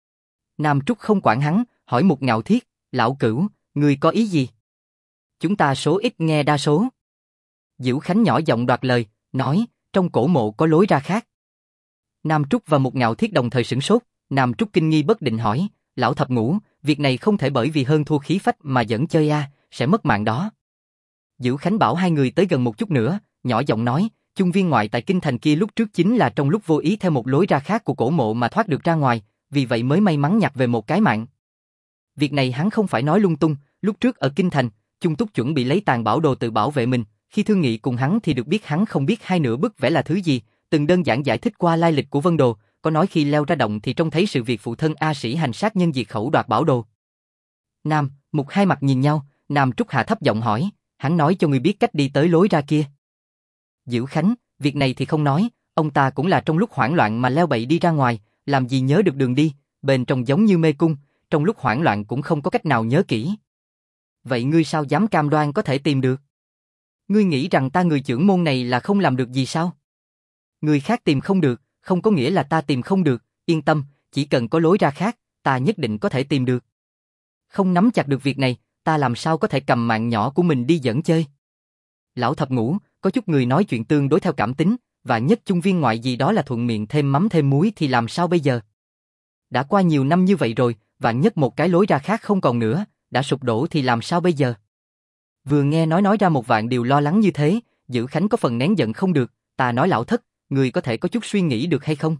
Nam Trúc không quản hắn, hỏi một Ngạo Thiết, lão cửu, ngươi có ý gì? Chúng ta số ít nghe đa số. Dữ Khánh nhỏ giọng đoạt lời, nói, trong cổ mộ có lối ra khác. Nam Trúc và một Ngạo Thiết đồng thời sửng sốt, Nam Trúc kinh nghi bất định hỏi, lão thập ngũ, việc này không thể bởi vì hơn thua khí phách mà dẫn chơi sẽ mất mạng đó. Dữ Khánh bảo hai người tới gần một chút nữa, nhỏ giọng nói, chung viên ngoại tại kinh thành kia lúc trước chính là trong lúc vô ý theo một lối ra khác của cổ mộ mà thoát được ra ngoài, vì vậy mới may mắn nhặt về một cái mạng. Việc này hắn không phải nói lung tung, lúc trước ở kinh thành, Chung Túc chuẩn bị lấy tàn bảo đồ tự bảo vệ mình, khi thương nghị cùng hắn thì được biết hắn không biết hai nửa bức vẽ là thứ gì, từng đơn giản giải thích qua lai lịch của Vân Đồ, có nói khi leo ra động thì trông thấy sự việc phụ thân A Sĩ hành sát nhân diệt khẩu đoạt bảo đồ. Nam, Mục hai mặt nhìn nhau, Nam Trúc hạ thấp giọng hỏi, hắn nói cho người biết cách đi tới lối ra kia. Dữ Khánh, việc này thì không nói, ông ta cũng là trong lúc hoảng loạn mà leo bậy đi ra ngoài, làm gì nhớ được đường đi, bên trong giống như mê cung, trong lúc hoảng loạn cũng không có cách nào nhớ kỹ. Vậy ngươi sao dám cam đoan có thể tìm được? Ngươi nghĩ rằng ta người chưởng môn này là không làm được gì sao? Người khác tìm không được, không có nghĩa là ta tìm không được, yên tâm, chỉ cần có lối ra khác, ta nhất định có thể tìm được. Không nắm chặt được việc này, ta làm sao có thể cầm mạng nhỏ của mình đi dẫn chơi? Lão thập ngũ, có chút người nói chuyện tương đối theo cảm tính, và nhất chung viên ngoại gì đó là thuận miệng thêm mắm thêm muối thì làm sao bây giờ? Đã qua nhiều năm như vậy rồi, và nhất một cái lối ra khác không còn nữa, đã sụp đổ thì làm sao bây giờ? Vừa nghe nói ra một vạn điều lo lắng như thế, Dữ Khánh có phần nén giận không được, ta nói lão thất, người có thể có chút suy nghĩ được hay không?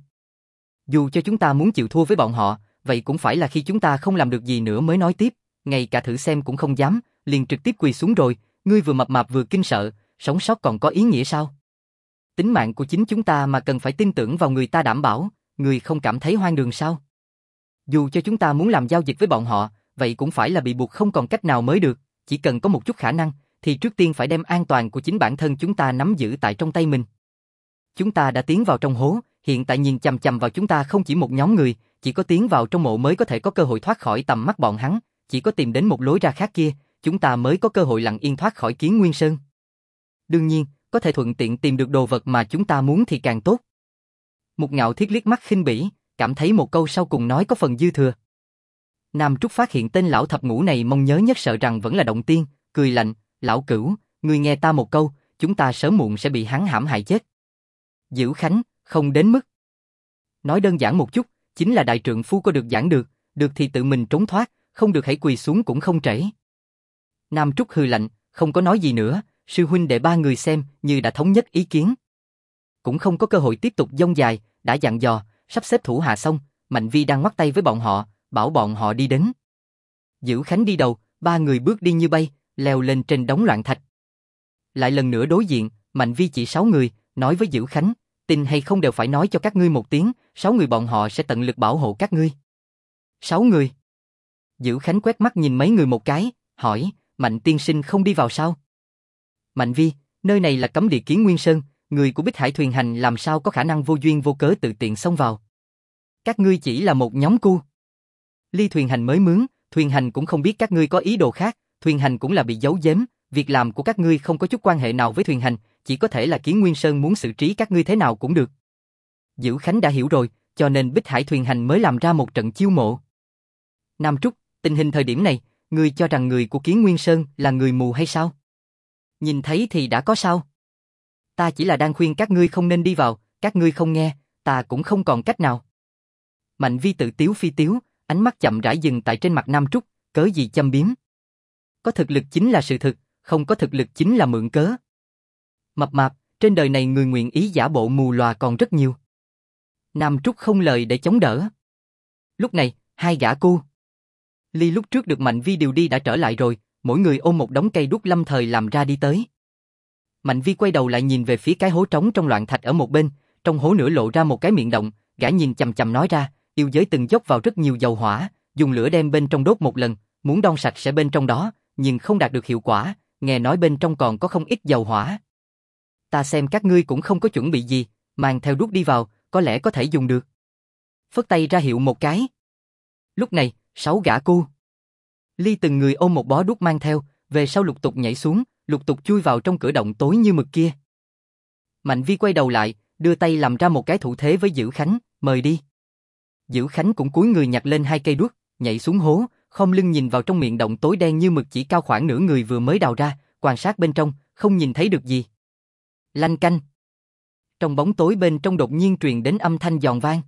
Dù cho chúng ta muốn chịu thua với bọn họ, vậy cũng phải là khi chúng ta không làm được gì nữa mới nói tiếp, ngay cả thử xem cũng không dám, liền trực tiếp quỳ xuống rồi, ngươi vừa mập mạp vừa kinh sợ, sống sót còn có ý nghĩa sao? Tính mạng của chính chúng ta mà cần phải tin tưởng vào người ta đảm bảo, người không cảm thấy hoang đường sao? Dù cho chúng ta muốn làm giao dịch với bọn họ, vậy cũng phải là bị buộc không còn cách nào mới được, chỉ cần có một chút khả năng, thì trước tiên phải đem an toàn của chính bản thân chúng ta nắm giữ tại trong tay mình. Chúng ta đã tiến vào trong hố, hiện tại nhìn chằm chằm vào chúng ta không chỉ một nhóm người, chỉ có tiến vào trong mộ mới có thể có cơ hội thoát khỏi tầm mắt bọn hắn, chỉ có tìm đến một lối ra khác kia, chúng ta mới có cơ hội lặng yên thoát khỏi Kiến Nguyên Sơn. Đương nhiên, có thể thuận tiện tìm được đồ vật mà chúng ta muốn thì càng tốt. Một Ngạo Thiết liếc mắt khinh bỉ, cảm thấy một câu sau cùng nói có phần dư thừa. Nam Trúc phát hiện tên lão thập ngũ này mong nhớ nhất sợ rằng vẫn là Động Tiên, cười lạnh, lão cửu, ngươi nghe ta một câu, chúng ta sớm muộn sẽ bị hắn hãm hại chết. Dữ Khánh, không đến mức. Nói đơn giản một chút, chính là đại trượng phu có được giảng được thì tự mình trốn thoát, không được hãy quỳ xuống cũng không trễ. Nam Trúc hừ lạnh, không có nói gì nữa, sư huynh đệ ba người xem như đã thống nhất ý kiến. Cũng không có cơ hội tiếp tục dông dài, đã dặn dò, sắp xếp thủ hạ xong, Mạnh Vi đang ngoắt tay với bọn họ, bảo bọn họ đi đến. Dữ Khánh đi đầu, ba người bước đi như bay, leo lên trên đống loạn thạch. Lại lần nữa đối diện, Mạnh Vi chỉ 6 người, nói với Dữ Khánh, tin hay không đều phải nói cho các ngươi một tiếng, 6 người bọn họ sẽ tận lực bảo hộ các ngươi. 6 người. Dữ Khánh quét mắt nhìn mấy người một cái, hỏi, Mạnh tiên sinh không đi vào sao? Mạnh Vi, nơi này là cấm địa Kiến Nguyên Sơn, người của Bích Hải Thuyền Hành làm sao có khả năng vô duyên vô cớ tự tiện xông vào. Các ngươi chỉ là một nhóm cu. Ly Thuyền Hành mới mướn, Thuyền Hành cũng không biết các ngươi có ý đồ khác, Thuyền Hành cũng là bị giấu giếm, việc làm của các ngươi không có chút quan hệ nào với Thuyền Hành, chỉ có thể là Kiến Nguyên Sơn muốn xử trí các ngươi thế nào cũng được. Dữ Khánh đã hiểu rồi, cho nên Bích Hải Thuyền Hành mới làm ra một trận chiêu mộ. Nam Trúc, tình hình thời điểm này, ngươi cho rằng người của Kiến Nguyên Sơn là người mù hay sao? Nhìn thấy thì đã có sao? Ta chỉ là đang khuyên các ngươi không nên đi vào, các ngươi không nghe, ta cũng không còn cách nào. Mạnh Vi tự tiếu phi tiếu, ánh mắt chậm rãi dừng tại trên mặt Nam Trúc, cớ gì châm biếm. Có thực lực chính là sự thực, không có thực lực chính là mượn cớ. Mập mạp, trên đời này người nguyện ý giả bộ mù lòa còn rất nhiều. Nam Trúc không lời để chống đỡ. Lúc này, hai gã cu Ly lúc trước được Mạnh Vi điều đi đã trở lại rồi, mỗi người ôm một đống cây đúc lâm thời làm ra đi tới. Mạnh Vi quay đầu lại nhìn về phía cái hố trống trong loạn thạch ở một bên, trong hố nửa lộ ra một cái miệng động, gã nhìn chằm chằm nói ra, yêu giới từng dốc vào rất nhiều dầu hỏa, dùng lửa đem bên trong đốt một lần, muốn đong sạch sẽ bên trong đó, nhưng không đạt được hiệu quả, nghe nói bên trong còn có không ít dầu hỏa. Ta xem các ngươi cũng không có chuẩn bị gì, mang theo đuốc đi vào, có lẽ có thể dùng được. Phất tay ra hiệu một cái. Lúc này, 6 gã cu Ly từng người ôm một bó đuốc mang theo, về sau lục tục nhảy xuống, lục tục chui vào trong cửa động tối như mực kia. Mạnh Vi quay đầu lại, đưa tay làm ra một cái thủ thế với Dữ Khánh, mời đi. Dữ Khánh cũng cúi người nhặt lên 2 cây đuốc, nhảy xuống hố, khom lưng nhìn vào trong miệng động tối đen như mực chỉ cao khoảng nửa người vừa mới đào ra, quan sát bên trong, không nhìn thấy được gì. Lanh canh. Trong bóng tối bên trong đột nhiên truyền đến âm thanh giòn vang.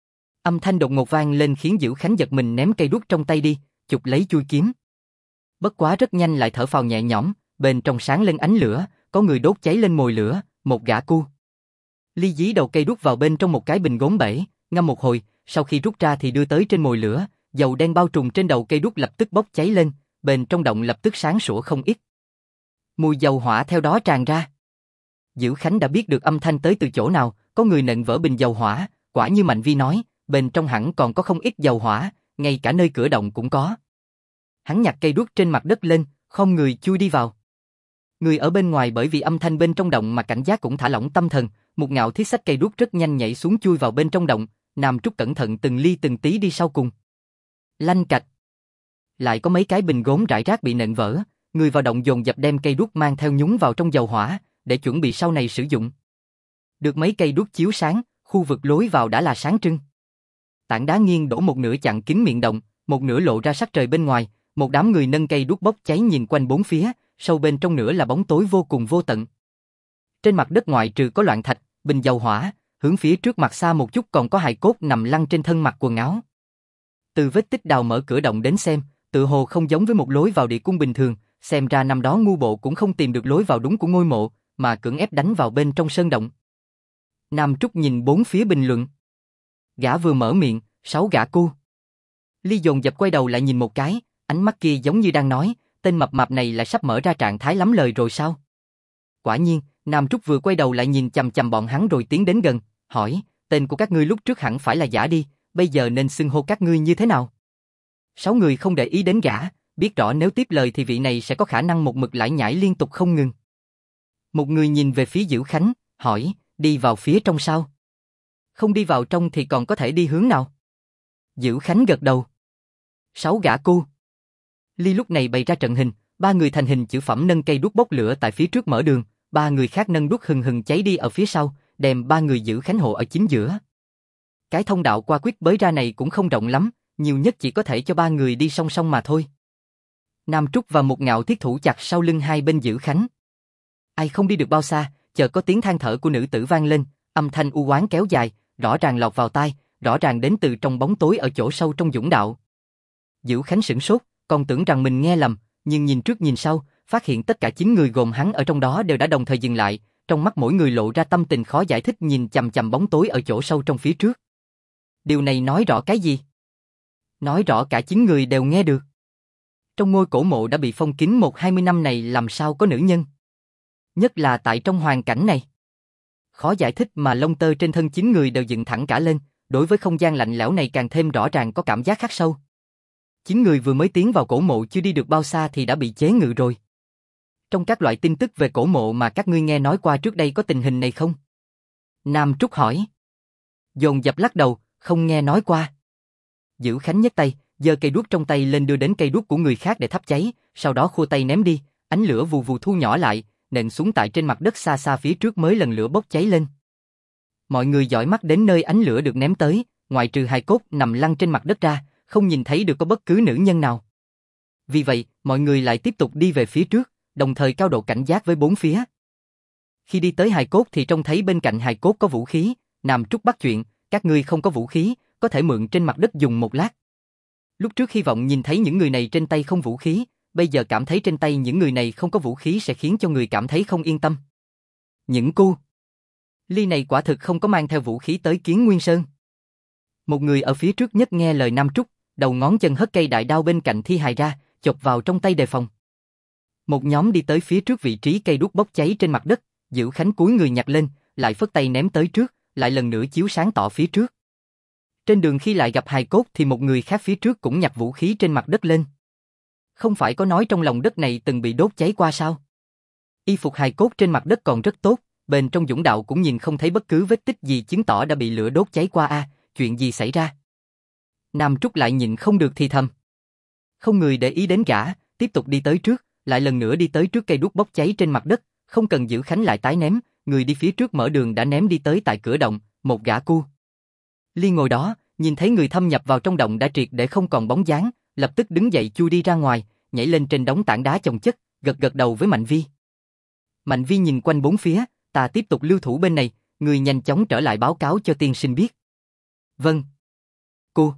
Âm thanh đột ngột vang lên khiến Dữ Khánh giật mình ném cây đuốc trong tay đi, chụp lấy chui kiếm. Bất quá rất nhanh lại thở phào nhẹ nhõm, bên trong sáng lên ánh lửa, có người đốt cháy lên mồi lửa, một gã cu Ly dí đầu cây đuốc vào bên trong một cái bình gốm bể, ngâm một hồi, sau khi rút ra thì đưa tới trên mồi lửa, dầu đen bao trùm trên đầu cây đuốc lập tức bốc cháy lên, bên trong động lập tức sáng sủa không ít. Mùi dầu hỏa theo đó tràn ra. Dữ Khánh đã biết được âm thanh tới từ chỗ nào, có người nện vỡ bình dầu hỏa, quả như Mạnh Vi nói, bên trong hẳn còn có không ít dầu hỏa, ngay cả nơi cửa động cũng có. Hắn nhặt cây đuốc trên mặt đất lên, không người chui đi vào. Người ở bên ngoài bởi vì âm thanh bên trong động mà cảnh giác cũng thả lỏng tâm thần, một ngạo thiết xách cây đuốc rất nhanh nhảy xuống chui vào bên trong động, Nam Trúc cẩn thận từng ly từng tí đi sau cùng. Lanh cạch. Lại có mấy cái bình gốm rải rác bị nện vỡ, người vào động dồn dập đem cây đuốc mang theo nhúng vào trong dầu hỏa, để chuẩn bị sau này sử dụng. Được mấy cây đuốc chiếu sáng, khu vực lối vào đã là sáng trưng. Tảng đá nghiêng đổ một nửa chặn kín miệng động, một nửa lộ ra sắc trời bên ngoài, một đám người nâng cây đuốc bốc cháy nhìn quanh bốn phía, sâu bên trong nửa là bóng tối vô cùng vô tận. Trên mặt đất ngoại trừ có loạn thạch, bình dầu hỏa, hướng phía trước mặt xa một chút còn có hài cốt nằm lăn trên thân mặc quần áo. Từ vết tích đào mở cửa động đến xem, tự hồ không giống với một lối vào địa cung bình thường, xem ra năm đó ngu bộ cũng không tìm được lối vào đúng của ngôi mộ, mà cưỡng ép đánh vào bên trong sơn động. Nam Trúc nhìn bốn phía bình luận. Gã vừa mở miệng, 6 gã cu Ly dồn dập quay đầu lại nhìn một cái, ánh mắt kia giống như đang nói, tên mập mạp này là sắp mở ra trạng thái lắm lời rồi sao? Quả nhiên, Nam Trúc vừa quay đầu lại nhìn chằm chằm bọn hắn rồi tiến đến gần, hỏi, tên của các ngươi lúc trước hẳn phải là Giả đi, bây giờ nên xưng hô các ngươi như thế nào? 6 người không để ý đến gã, biết rõ nếu tiếp lời thì vị này sẽ có khả năng một mực lải nhải liên tục không ngừng. Một người nhìn về phía Dữ Khánh, hỏi, đi vào phía trong sao? Không đi vào trong thì còn có thể đi hướng nào? Dữ Khánh gật đầu. 6 gã cu Ly lúc này bày ra trận hình, 3 người thành hình chữ phẩm nâng cây đuốc bốc lửa tại phía trước mở đường, 3 người khác nâng đuốc hừng hừng cháy đi ở phía sau, đem 3 người Dữ Khánh hộ ở chính giữa. Cái thông đạo qua quyết bới ra này cũng không rộng lắm, nhiều nhất chỉ có thể cho 3 người đi song song mà thôi. Nam Trúc và một ngạo thiết thủ chặt sau lưng hai bên Dữ Khánh. Ai không đi được bao xa, chợt có tiếng than thở của nữ tử vang lên, âm thanh u oán kéo dài, rõ ràng lọt vào tai, rõ ràng đến từ trong bóng tối ở chỗ sâu trong dũng đạo. Dữ Khánh sửng sốt, còn tưởng rằng mình nghe lầm, nhưng nhìn trước nhìn sau, phát hiện tất cả 9 người gồm hắn ở trong đó đều đã đồng thời dừng lại, trong mắt mỗi người lộ ra tâm tình khó giải thích nhìn chằm chằm bóng tối ở chỗ sâu trong phía trước. Điều này nói rõ cái gì? Nói rõ cả 9 người đều nghe được. Trong ngôi cổ mộ đã bị phong kín 20 năm này làm sao có nữ nhân? Nhất là tại trong hoàn cảnh này. Khó giải thích mà lông tơ trên thân 9 người đều dựng thẳng cả lên, đối với không gian lạnh lẽo này càng thêm rõ ràng có cảm giác khắc sâu. 9 người vừa mới tiến vào cổ mộ chưa đi được bao xa thì đã bị chế ngự rồi. Trong các loại tin tức về cổ mộ mà các ngươi nghe nói qua trước đây có tình hình này không? Nam Trúc hỏi. Dồn dập lắc đầu, không nghe nói qua. Dữ Khánh nhấc tay, giơ cây đuốc trong tay lên đưa đến cây đuốc của người khác để thắp cháy, sau đó khua tay ném đi, ánh lửa vù vù thu nhỏ lại, nện xuống tại trên mặt đất xa xa phía trước mới lần lửa bốc cháy lên. Mọi người dõi mắt đến nơi ánh lửa được ném tới, ngoại trừ hài cốt nằm lăn trên mặt đất ra, không nhìn thấy được có bất cứ nữ nhân nào. Vì vậy, mọi người lại tiếp tục đi về phía trước, đồng thời cao độ cảnh giác với bốn phía. Khi đi tới hài cốt thì trông thấy bên cạnh hài cốt có vũ khí, Nam Trúc bắt chuyện, các ngươi không có vũ khí, có thể mượn trên mặt đất dùng một lát. Lúc trước hy vọng nhìn thấy những người này trên tay không vũ khí, bây giờ cảm thấy trên tay những người này không có vũ khí sẽ khiến cho người cảm thấy không yên tâm. Những cô Ly này quả thực không có mang theo vũ khí tới Kiến Nguyên Sơn. Một người ở phía trước nhất nghe lời Nam Trúc, đầu ngón chân hất cây đại đao bên cạnh thi hài ra, chộp vào trong tay đề phòng. Một nhóm đi tới phía trước vị trí cây đuốc bốc cháy trên mặt đất, Dữ Khánh cúi người nhặt lên, lại phất tay ném tới trước, lại lần nữa chiếu sáng tỏ phía trước. Trên đường khi lại gặp hài cốt thì một người khác phía trước cũng nhặt vũ khí trên mặt đất lên. Không phải có nói trong lòng đất này từng bị đốt cháy qua sao? Y phục hài cốt trên mặt đất còn rất tốt, bên trong dũng đạo cũng nhìn không thấy bất cứ vết tích gì chứng tỏ đã bị lửa đốt cháy qua chuyện gì xảy ra? Nam Trúc lại nhịn không được thì thầm. Không người để ý đến gã, tiếp tục đi tới trước, lại lần nữa đi tới trước cây đuốc bốc cháy trên mặt đất, không cần Dữ Khánh lại tái ném, người đi phía trước mở đường đã ném đi tới tại cửa động, một gã cu. Ly ngồi đó, nhìn thấy người thâm nhập vào trong động đã triệt để không còn bóng dáng, lập tức đứng dậy chui đi ra ngoài, nhảy lên trên đống tảng đá chồng chất, gật gật đầu với Mạnh Vi. Mạnh Vi nhìn quanh bốn phía, ta tiếp tục lưu thủ bên này, người nhanh chóng trở lại báo cáo cho tiên sinh biết. Vâng. Cô.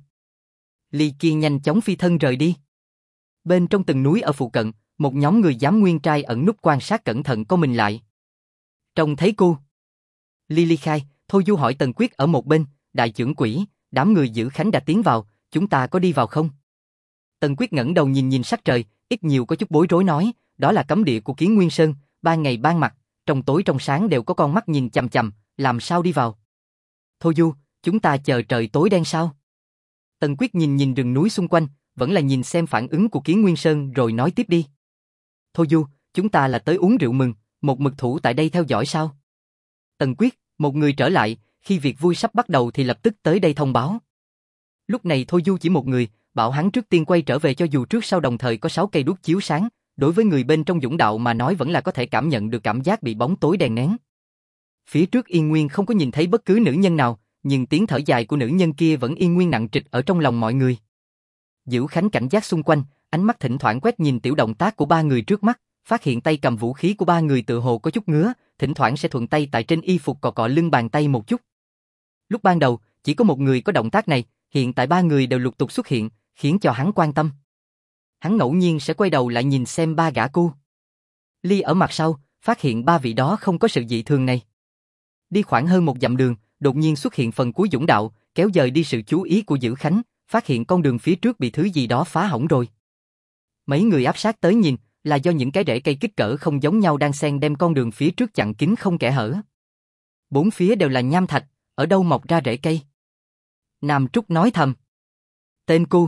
Ly kia nhanh chóng phi thân rời đi. Bên trong từng núi ở phụ cận, một nhóm người giám nguyên trai ẩn núp quan sát cẩn thận co mình lại. Trông thấy cô. Ly ly khai, Thôi Du hỏi Tần Quyết ở một bên, đại trưởng quỷ, đám người Dữ Khánh đã tiến vào, chúng ta có đi vào không? Tần Quyết ngẩng đầu nhìn nhìn sắc trời, ít nhiều có chút bối rối nói, đó là cấm địa của Kiến Nguyên Sơn, ban ngày ban mặt, trong tối trong sáng đều có con mắt nhìn chằm chằm, làm sao đi vào? Thôi Du, chúng ta chờ trời tối đen sao? Tần Quyết nhìn nhìn rừng núi xung quanh, vẫn là nhìn xem phản ứng của Kiến Nguyên Sơn rồi nói tiếp đi. Thôi Du, chúng ta là tới uống rượu mừng, một mực thủ tại đây theo dõi sao? Tần Quyết, một người trở lại, khi việc vui sắp bắt đầu thì lập tức tới đây thông báo. Lúc này Thôi Du chỉ một người, bảo hắn trước tiên quay trở về cho dù trước sau đồng thời có 6 cây đuốc chiếu sáng, đối với người bên trong dũng đạo mà nói vẫn là có thể cảm nhận được cảm giác bị bóng tối đè nén. Phía trước Yên Nguyên không có nhìn thấy bất cứ nữ nhân nào, nhưng tiếng thở dài của nữ nhân kia vẫn yên nguyên nặng trịch ở trong lòng mọi người. Dữ Khánh cảnh giác xung quanh, ánh mắt thỉnh thoảng quét nhìn tiểu động tác của ba người trước mắt, phát hiện tay cầm vũ khí của ba người tự hồ có chút ngứa, thỉnh thoảng sẽ thuận tay tại trên y phục cọ cọ lưng bàn tay một chút. Lúc ban đầu, chỉ có một người có động tác này, hiện tại ba người đều lục tục xuất hiện, khiến cho hắn quan tâm. Hắn ngẫu nhiên sẽ quay đầu lại nhìn xem ba gã cu. Ly ở mặt sau, phát hiện ba vị đó không có sự dị thường này. Đi khoảng hơn một dặm đường, đột nhiên xuất hiện phần cuối dũng đạo, kéo dời đi sự chú ý của Dữ Khánh, phát hiện con đường phía trước bị thứ gì đó phá hỏng rồi. Mấy người áp sát tới nhìn, là do những cái rễ cây kích cỡ không giống nhau đang xen đem con đường phía trước chặn kín không kẽ hở. Bốn phía đều là nham thạch, ở đâu mọc ra rễ cây? Nam Trúc nói thầm. Tên cu.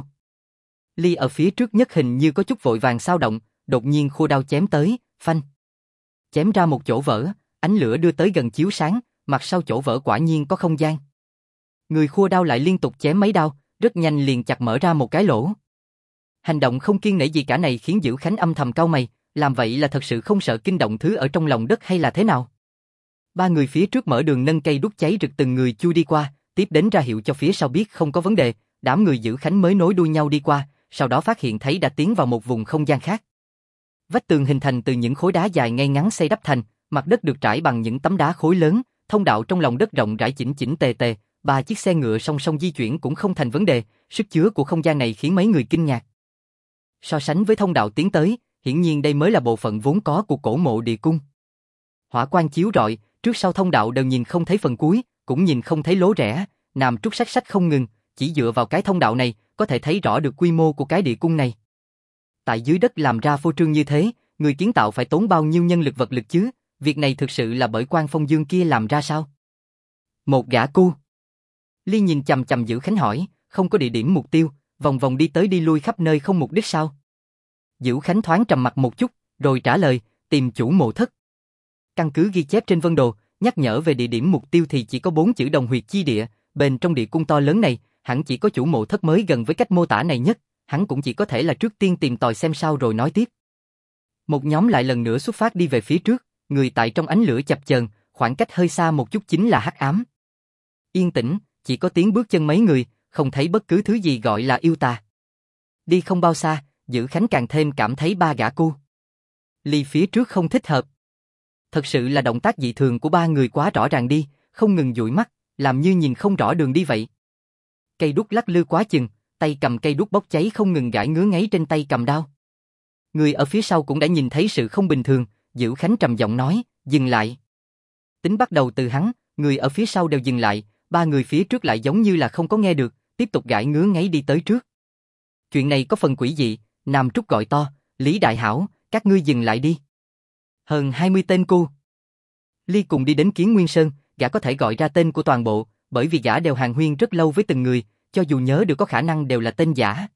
Ly ở phía trước nhất hình như có chút vội vàng xao động, đột nhiên khua đao chém tới, phanh. Chém ra một chỗ vỡ, ánh lửa đưa tới gần chiếu sáng, mặt sau chỗ vỡ quả nhiên có không gian. Người khua đao lại liên tục chém mấy đao, rất nhanh liền chặt mở ra một cái lỗ. Hành động không kiêng nể gì cả này khiến Dữ Khánh âm thầm cau mày, làm vậy là thật sự không sợ kinh động thứ ở trong lòng đất hay là thế nào? Ba người phía trước mở đường nâng cây đuốc cháy rực từng người chui đi qua, tiếp đến ra hiệu cho phía sau biết không có vấn đề, đám người Dữ Khánh mới nối đuôi nhau đi qua, sau đó phát hiện thấy đã tiến vào một vùng không gian khác. Vách tường hình thành từ những khối đá dài ngay ngắn xây đắp thành, mặt đất được trải bằng những tấm đá khối lớn, thông đạo trong lòng đất rộng rãi chỉnh chỉnh tề tề, ba chiếc xe ngựa song song di chuyển cũng không thành vấn đề, sức chứa của không gian này khiến mấy người kinh ngạc. So sánh với thông đạo tiến tới, hiển nhiên đây mới là bộ phận vốn có của cổ mộ địa cung. Hỏa quang chiếu rọi, trước sau thông đạo đều nhìn không thấy phần cuối, cũng nhìn không thấy lối rẽ, Nam Trúc sách sách không ngừng, chỉ dựa vào cái thông đạo này, có thể thấy rõ được quy mô của cái địa cung này. Tại dưới đất làm ra phô trương như thế, người kiến tạo phải tốn bao nhiêu nhân lực vật lực chứ, việc này thực sự là bởi Quan Phong Dương kia làm ra sao? Một gã cu. Ly nhìn chằm chằm Dữ Khánh hỏi, không có địa điểm mục tiêu, vòng vòng đi tới đi lui khắp nơi không mục đích sao? Dữ Khánh thoáng trầm mặt một chút, rồi trả lời, tìm chủ mộ thất. Căn cứ ghi chép trên vân đồ, nhắc nhở về địa điểm mục tiêu thì chỉ có 4 chữ Đồng Huyệt Chi Địa, bên trong địa cung to lớn này, hẳn chỉ có chủ mộ thất mới gần với cách mô tả này nhất, hắn cũng chỉ có thể là trước tiên tìm tòi xem sao rồi nói tiếp. Một nhóm lại lần nữa xuất phát đi về phía trước, người tại trong ánh lửa chập chờn, khoảng cách hơi xa một chút chính là hắc ám. Yên tĩnh, chỉ có tiếng bước chân mấy người, không thấy bất cứ thứ gì gọi là yêu tà. Đi không bao xa, Dữ Khánh càng thêm cảm thấy ba gã cu Ly phía trước không thích hợp. Thật sự là động tác dị thường của ba người quá rõ ràng đi, không ngừng dụi mắt, làm như nhìn không rõ đường đi vậy. Cây đuốc lắc lư quá chừng, tay cầm cây đuốc bốc cháy không ngừng gãi ngứa ngáy trên tay cầm đao. Người ở phía sau cũng đã nhìn thấy sự không bình thường, Dữ Khánh trầm giọng nói, dừng lại. Tính bắt đầu từ hắn, người ở phía sau đều dừng lại, ba người phía trước lại giống như là không có nghe được, tiếp tục gãi ngứa ngáy đi tới trước. Chuyện này có phần quỷ dị, Nam Trúc gọi to, Lý Đại Hảo, các ngươi dừng lại đi. Hơn 20 tên cu Ly cùng đi đến Kiến Nguyên Sơn, gã có thể gọi ra tên của toàn bộ, bởi vì gã đều hàn huyên rất lâu với từng người, cho dù nhớ được có khả năng đều là tên giả.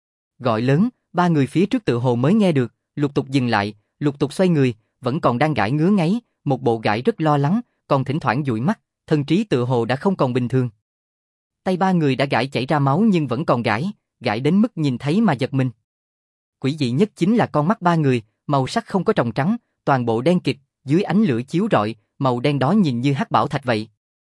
Gọi lớn, ba người phía trước tự hồ mới nghe được, lục tục dừng lại, lục tục xoay người, vẫn còn đang gãi ngứa ngáy, một bộ gãi rất lo lắng, còn thỉnh thoảng dụi mắt, thần trí tự hồ đã không còn bình thường. Tay ba người đã gãi chảy ra máu nhưng vẫn còn gãi, gãi đến mức nhìn thấy mà giật mình. Quỷ dị nhất chính là con mắt ba người, màu sắc không có tròng trắng, toàn bộ đen kịt, dưới ánh lửa chiếu rọi, màu đen đó nhìn như hắc bảo thạch vậy.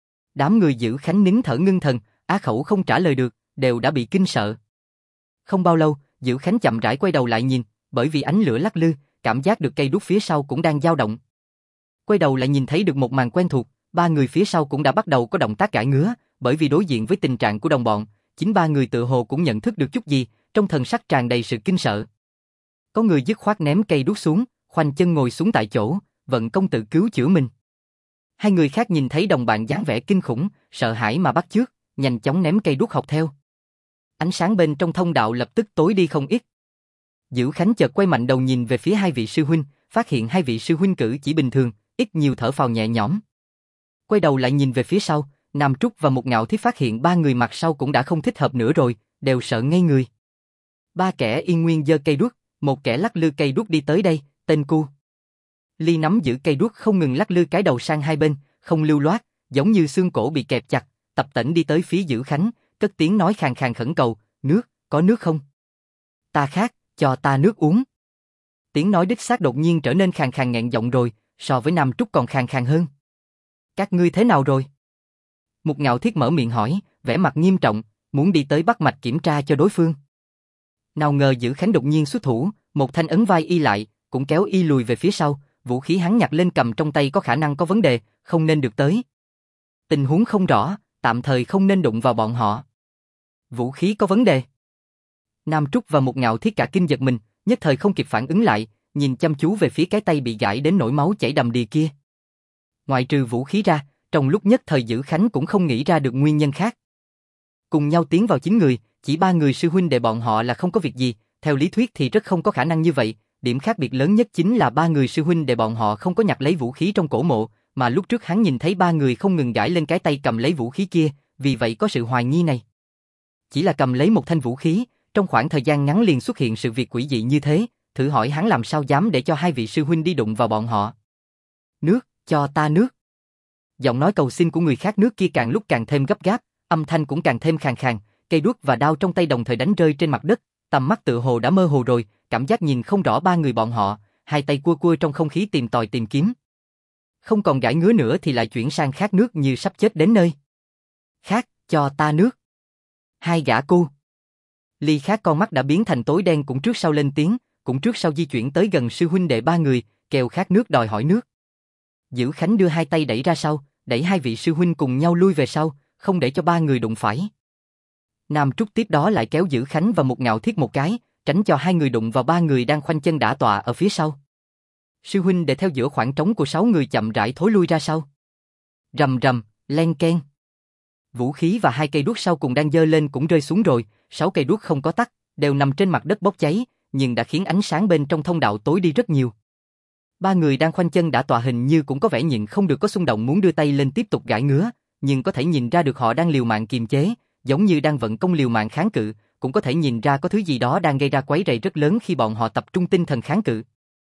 Đám người Dữ Khánh nín thở ngưng thần, á khẩu không trả lời được, đều đã bị kinh sợ. Không bao lâu, Dữ Khánh chậm rãi quay đầu lại nhìn, bởi vì ánh lửa lắc lư, cảm giác được cây đuốc phía sau cũng đang dao động. Quay đầu lại nhìn thấy được một màn quen thuộc, ba người phía sau cũng đã bắt đầu có động tác gãi ngứa, bởi vì đối diện với tình trạng của đồng bọn, chính ba người tự hồ cũng nhận thức được chút gì, trong thần sắc tràn đầy sự kinh sợ. Có người dứt khoát ném cây đuốc xuống, khoanh chân ngồi xuống tại chỗ, vận công tự cứu chữa mình. Hai người khác nhìn thấy đồng bạn dáng vẻ kinh khủng, sợ hãi mà bắt chước, nhanh chóng ném cây đuốc học theo. Ánh sáng bên trong thông đạo lập tức tối đi không ít. Dữ Khánh chợt quay mạnh đầu nhìn về phía hai vị sư huynh, phát hiện hai vị sư huynh cử chỉ bình thường, ít nhiều thở phào nhẹ nhõm. Quay đầu lại nhìn về phía sau, Nam Trúc và Một Ngạo Thiết phát hiện ba người mặt sau cũng đã không thích hợp nữa rồi, đều sợ ngây người. Ba kẻ yên nguyên giơ cây đuốc, một kẻ lắc lư cây đuốc đi tới đây, tên cu Ly nắm giữ cây đuốc không ngừng lắc lư cái đầu sang hai bên, không lưu loát, giống như xương cổ bị kẹp chặt, tập tễnh đi tới phía Dữ Khánh, cất tiếng nói khàn khàn khẩn cầu, nước, có nước không? Ta khát, cho ta nước uống. Tiếng nói đích xác đột nhiên trở nên khàn khàn nghẹn giọng rồi, so với Nam Trúc còn khàn khàn hơn. Các ngươi thế nào rồi? Một Ngạo Thiết mở miệng hỏi, vẻ mặt nghiêm trọng, muốn đi tới bắt mạch kiểm tra cho đối phương. Nào ngờ Dữ Khánh đột nhiên xuất thủ, một thanh ấn vai y lại, cũng kéo y lùi về phía sau, vũ khí hắn nhặt lên cầm trong tay có khả năng có vấn đề, không nên được tới. Tình huống không rõ, tạm thời không nên đụng vào bọn họ. Vũ khí có vấn đề. Nam Trúc và Một Ngạo Thiết cả kinh giật mình, nhất thời không kịp phản ứng lại, nhìn chăm chú về phía cái tay bị gãi đến nỗi máu chảy đầm đìa kia. Ngoại trừ vũ khí ra, trong lúc nhất thời Dữ Khánh cũng không nghĩ ra được nguyên nhân khác. Cùng nhau tiến vào 9 người, chỉ 3 người sư huynh đệ bọn họ là không có việc gì, theo lý thuyết thì rất không có khả năng như vậy, điểm khác biệt lớn nhất chính là 3 người sư huynh đệ bọn họ không có nhặt lấy vũ khí trong cổ mộ, mà lúc trước hắn nhìn thấy 3 người không ngừng gãi lên cái tay cầm lấy vũ khí kia, vì vậy có sự hoài nghi này. Chỉ là cầm lấy một thanh vũ khí, trong khoảng thời gian ngắn liền xuất hiện sự việc quỷ dị như thế, thử hỏi hắn làm sao dám để cho hai vị sư huynh đi đụng vào bọn họ. Nước, cho ta nước. Giọng nói cầu xin của người khác nước kia càng lúc càng thêm gấp gáp, âm thanh cũng càng thêm khàn khàn, cây đuốc và đao trong tay đồng thời đánh rơi trên mặt đất, tầm mắt tựa hồ đã mơ hồ rồi, cảm giác nhìn không rõ 3 người bọn họ, hai tay cua cua trong không khí tìm tòi tìm kiếm. Không còn gãi ngứa nữa thì lại chuyển sang khát nước như sắp chết đến nơi. Khát, cho ta nước. Hai gã cu Ly khát con mắt đã biến thành tối đen cũng trước sau lên tiếng, cũng trước sau di chuyển tới gần sư huynh đệ 3 người, kêu khát nước đòi hỏi nước. Dữ Khánh đưa hai tay đẩy ra sau, đẩy hai vị sư huynh cùng nhau lui về sau, không để cho 3 người đụng phải. Nam Trúc tiếp đó lại kéo Dữ Khánh và Một Ngạo Thiết một cái, tránh cho 2 người đụng vào 3 người đang khoanh chân đả tọa ở phía sau. Sư huynh để theo giữa khoảng trống của 6 người chậm rãi thối lui ra sau. Rầm rầm, len keng. Vũ khí và 2 cây đuốc sau cùng đang giơ lên cũng rơi xuống rồi, 6 cây đuốc không có tắt, đều nằm trên mặt đất bốc cháy, nhưng đã khiến ánh sáng bên trong thông đạo tối đi rất nhiều. 3 người đang khoanh chân đã tọa hình như cũng có vẻ nhịn không được có xung động muốn đưa tay lên tiếp tục gãi ngứa, nhưng có thể nhìn ra được họ đang liều mạng kiềm chế, giống như đang vận công liều mạng kháng cự, cũng có thể nhìn ra có thứ gì đó đang gây ra quấy rầy rất lớn khi bọn họ tập trung tinh thần kháng cự.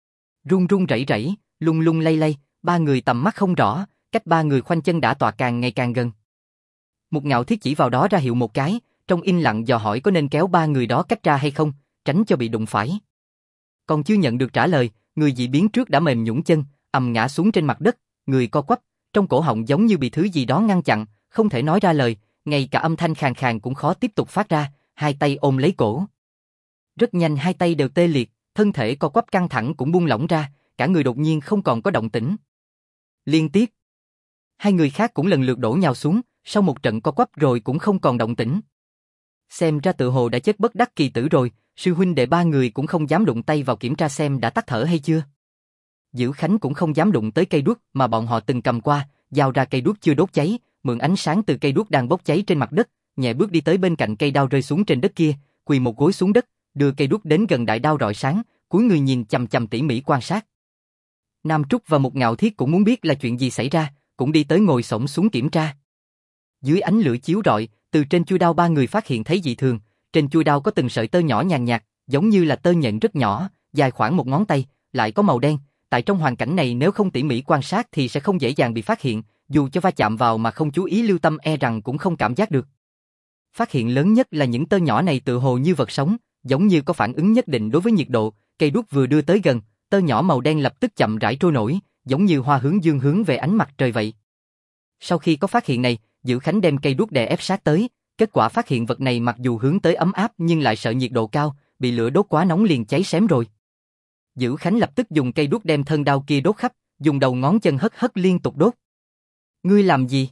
Run run rẩy rẩy, lung lung lay lay, 3 người tầm mắt không rõ, cách 3 người khoanh chân đã tọa càng ngày càng gần. Một Ngạo Thiết chỉ vào đó ra hiệu một cái, trong im lặng dò hỏi có nên kéo 3 người đó cách ra hay không, tránh cho bị đụng phải. Còn chưa nhận được trả lời, người dị biến trước đã mềm nhũn chân, ầm ngã xuống trên mặt đất, người co quắp, trong cổ họng giống như bị thứ gì đó ngăn chặn, không thể nói ra lời, ngay cả âm thanh khàn khàn cũng khó tiếp tục phát ra, hai tay ôm lấy cổ. Rất nhanh hai tay đều tê liệt, thân thể co quắp căng thẳng cũng buông lỏng ra, cả người đột nhiên không còn có động tĩnh. Liên tiếp, hai người khác cũng lần lượt đổ nhào xuống, sau một trận co quắp rồi cũng không còn động tĩnh. Xem ra tự hồ đã chết bất đắc kỳ tử rồi, sư huynh đệ ba người cũng không dám đụng tay vào kiểm tra xem đã tắt thở hay chưa. Dữ Khánh cũng không dám đụng tới cây đuốc mà bọn họ từng cầm qua, giao ra cây đuốc chưa đốt cháy, mượn ánh sáng từ cây đuốc đang bốc cháy trên mặt đất, nhẹ bước đi tới bên cạnh cây đao rơi xuống trên đất kia, quỳ một gối xuống đất, đưa cây đuốc đến gần đại đao rọi sáng, cúi người nhìn chằm chằm tỉ mỉ quan sát. Nam Trúc và Một Ngạo Thiết cũng muốn biết là chuyện gì xảy ra, cũng đi tới ngồi xổm xuống kiểm tra. Dưới ánh lửa chiếu rọi, từ trên chuôi đao ba người phát hiện thấy dị thường, trên chuôi đao có từng sợi tơ nhỏ nhàn nhạt, giống như là tơ nhện rất nhỏ, dài khoảng một ngón tay, lại có màu đen. Tại trong hoàn cảnh này nếu không tỉ mỉ quan sát thì sẽ không dễ dàng bị phát hiện, dù cho va chạm vào mà không chú ý lưu tâm e rằng cũng không cảm giác được. Phát hiện lớn nhất là những tơ nhỏ này tựa hồ như vật sống, giống như có phản ứng nhất định đối với nhiệt độ, cây đuốc vừa đưa tới gần, tơ nhỏ màu đen lập tức chậm rãi trôi nổi, giống như hoa hướng dương hướng về ánh mặt trời vậy. Sau khi có phát hiện này, Dữ Khánh đem cây đuốc đè ép sát tới, kết quả phát hiện vật này mặc dù hướng tới ấm áp nhưng lại sợ nhiệt độ cao, bị lửa đốt quá nóng liền cháy xém rồi. Dữ Khánh lập tức dùng cây đuốc đem thân đao kia đốt khắp, dùng đầu ngón chân hất hất liên tục đốt. Ngươi làm gì?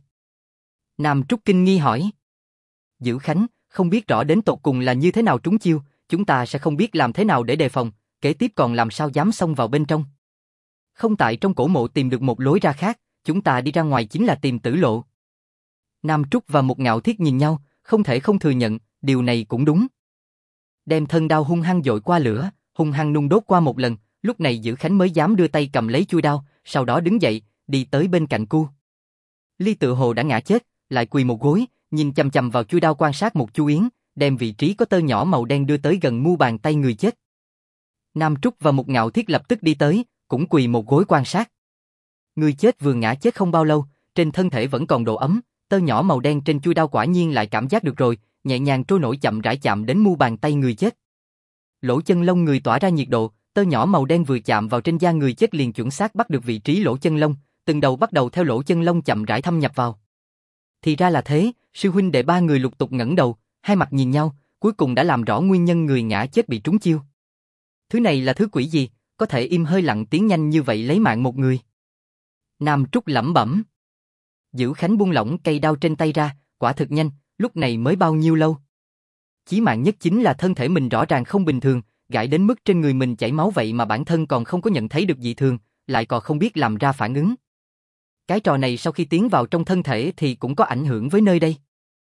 Nam Trúc kinh nghi hỏi. Dữ Khánh, không biết rõ đến tột cùng là như thế nào trúng chiêu, chúng ta sẽ không biết làm thế nào để đề phòng, kế tiếp còn làm sao dám xông vào bên trong. Không tại trong cổ mộ tìm được một lối ra khác, chúng ta đi ra ngoài chính là tìm tử lộ. Nam Trúc và Một Ngạo Thiết nhìn nhau, không thể không thừa nhận, điều này cũng đúng. Đem thân đao hung hăng dội qua lửa, hung hăng nung đốt qua một lần, lúc này Dữ Khánh mới dám đưa tay cầm lấy chuôi đao, sau đó đứng dậy, đi tới bên cạnh cu. Ly tự hồ đã ngã chết, lại quỳ một gối, nhìn chằm chằm vào chuôi đao quan sát một chu yến, đem vị trí có tơ nhỏ màu đen đưa tới gần mu bàn tay người chết. Nam Trúc và Một Ngạo Thiết lập tức đi tới, cũng quỳ một gối quan sát. Người chết vừa ngã chết không bao lâu, trên thân thể vẫn còn độ ấm, tơ nhỏ màu đen trên chuôi đao quả nhiên lại cảm giác được rồi, nhẹ nhàng trôi nổi chậm rãi chạm đến mu bàn tay người chết. Lỗ chân lông người tỏa ra nhiệt độ, tơ nhỏ màu đen vừa chạm vào trên da người chết liền chuẩn xác bắt được vị trí lỗ chân lông, từng đầu bắt đầu theo lỗ chân lông chậm rãi thâm nhập vào. Thì ra là thế, sư huynh đệ ba người lục tục ngẩng đầu, hai mặt nhìn nhau, cuối cùng đã làm rõ nguyên nhân người ngã chết bị trúng chiêu. Thứ này là thứ quỷ gì, có thể im hơi lặng tiếng nhanh như vậy lấy mạng một người. Nam Trúc lẩm bẩm. Dữ Khánh buông lỏng cây đao trên tay ra, quả thực nhanh, lúc này mới bao nhiêu lâu. Chí mạng nhất chính là thân thể mình rõ ràng không bình thường, gãi đến mức trên người mình chảy máu vậy mà bản thân còn không có nhận thấy được dị thường, lại còn không biết làm ra phản ứng. Cái trò này sau khi tiến vào trong thân thể thì cũng có ảnh hưởng với nơi đây.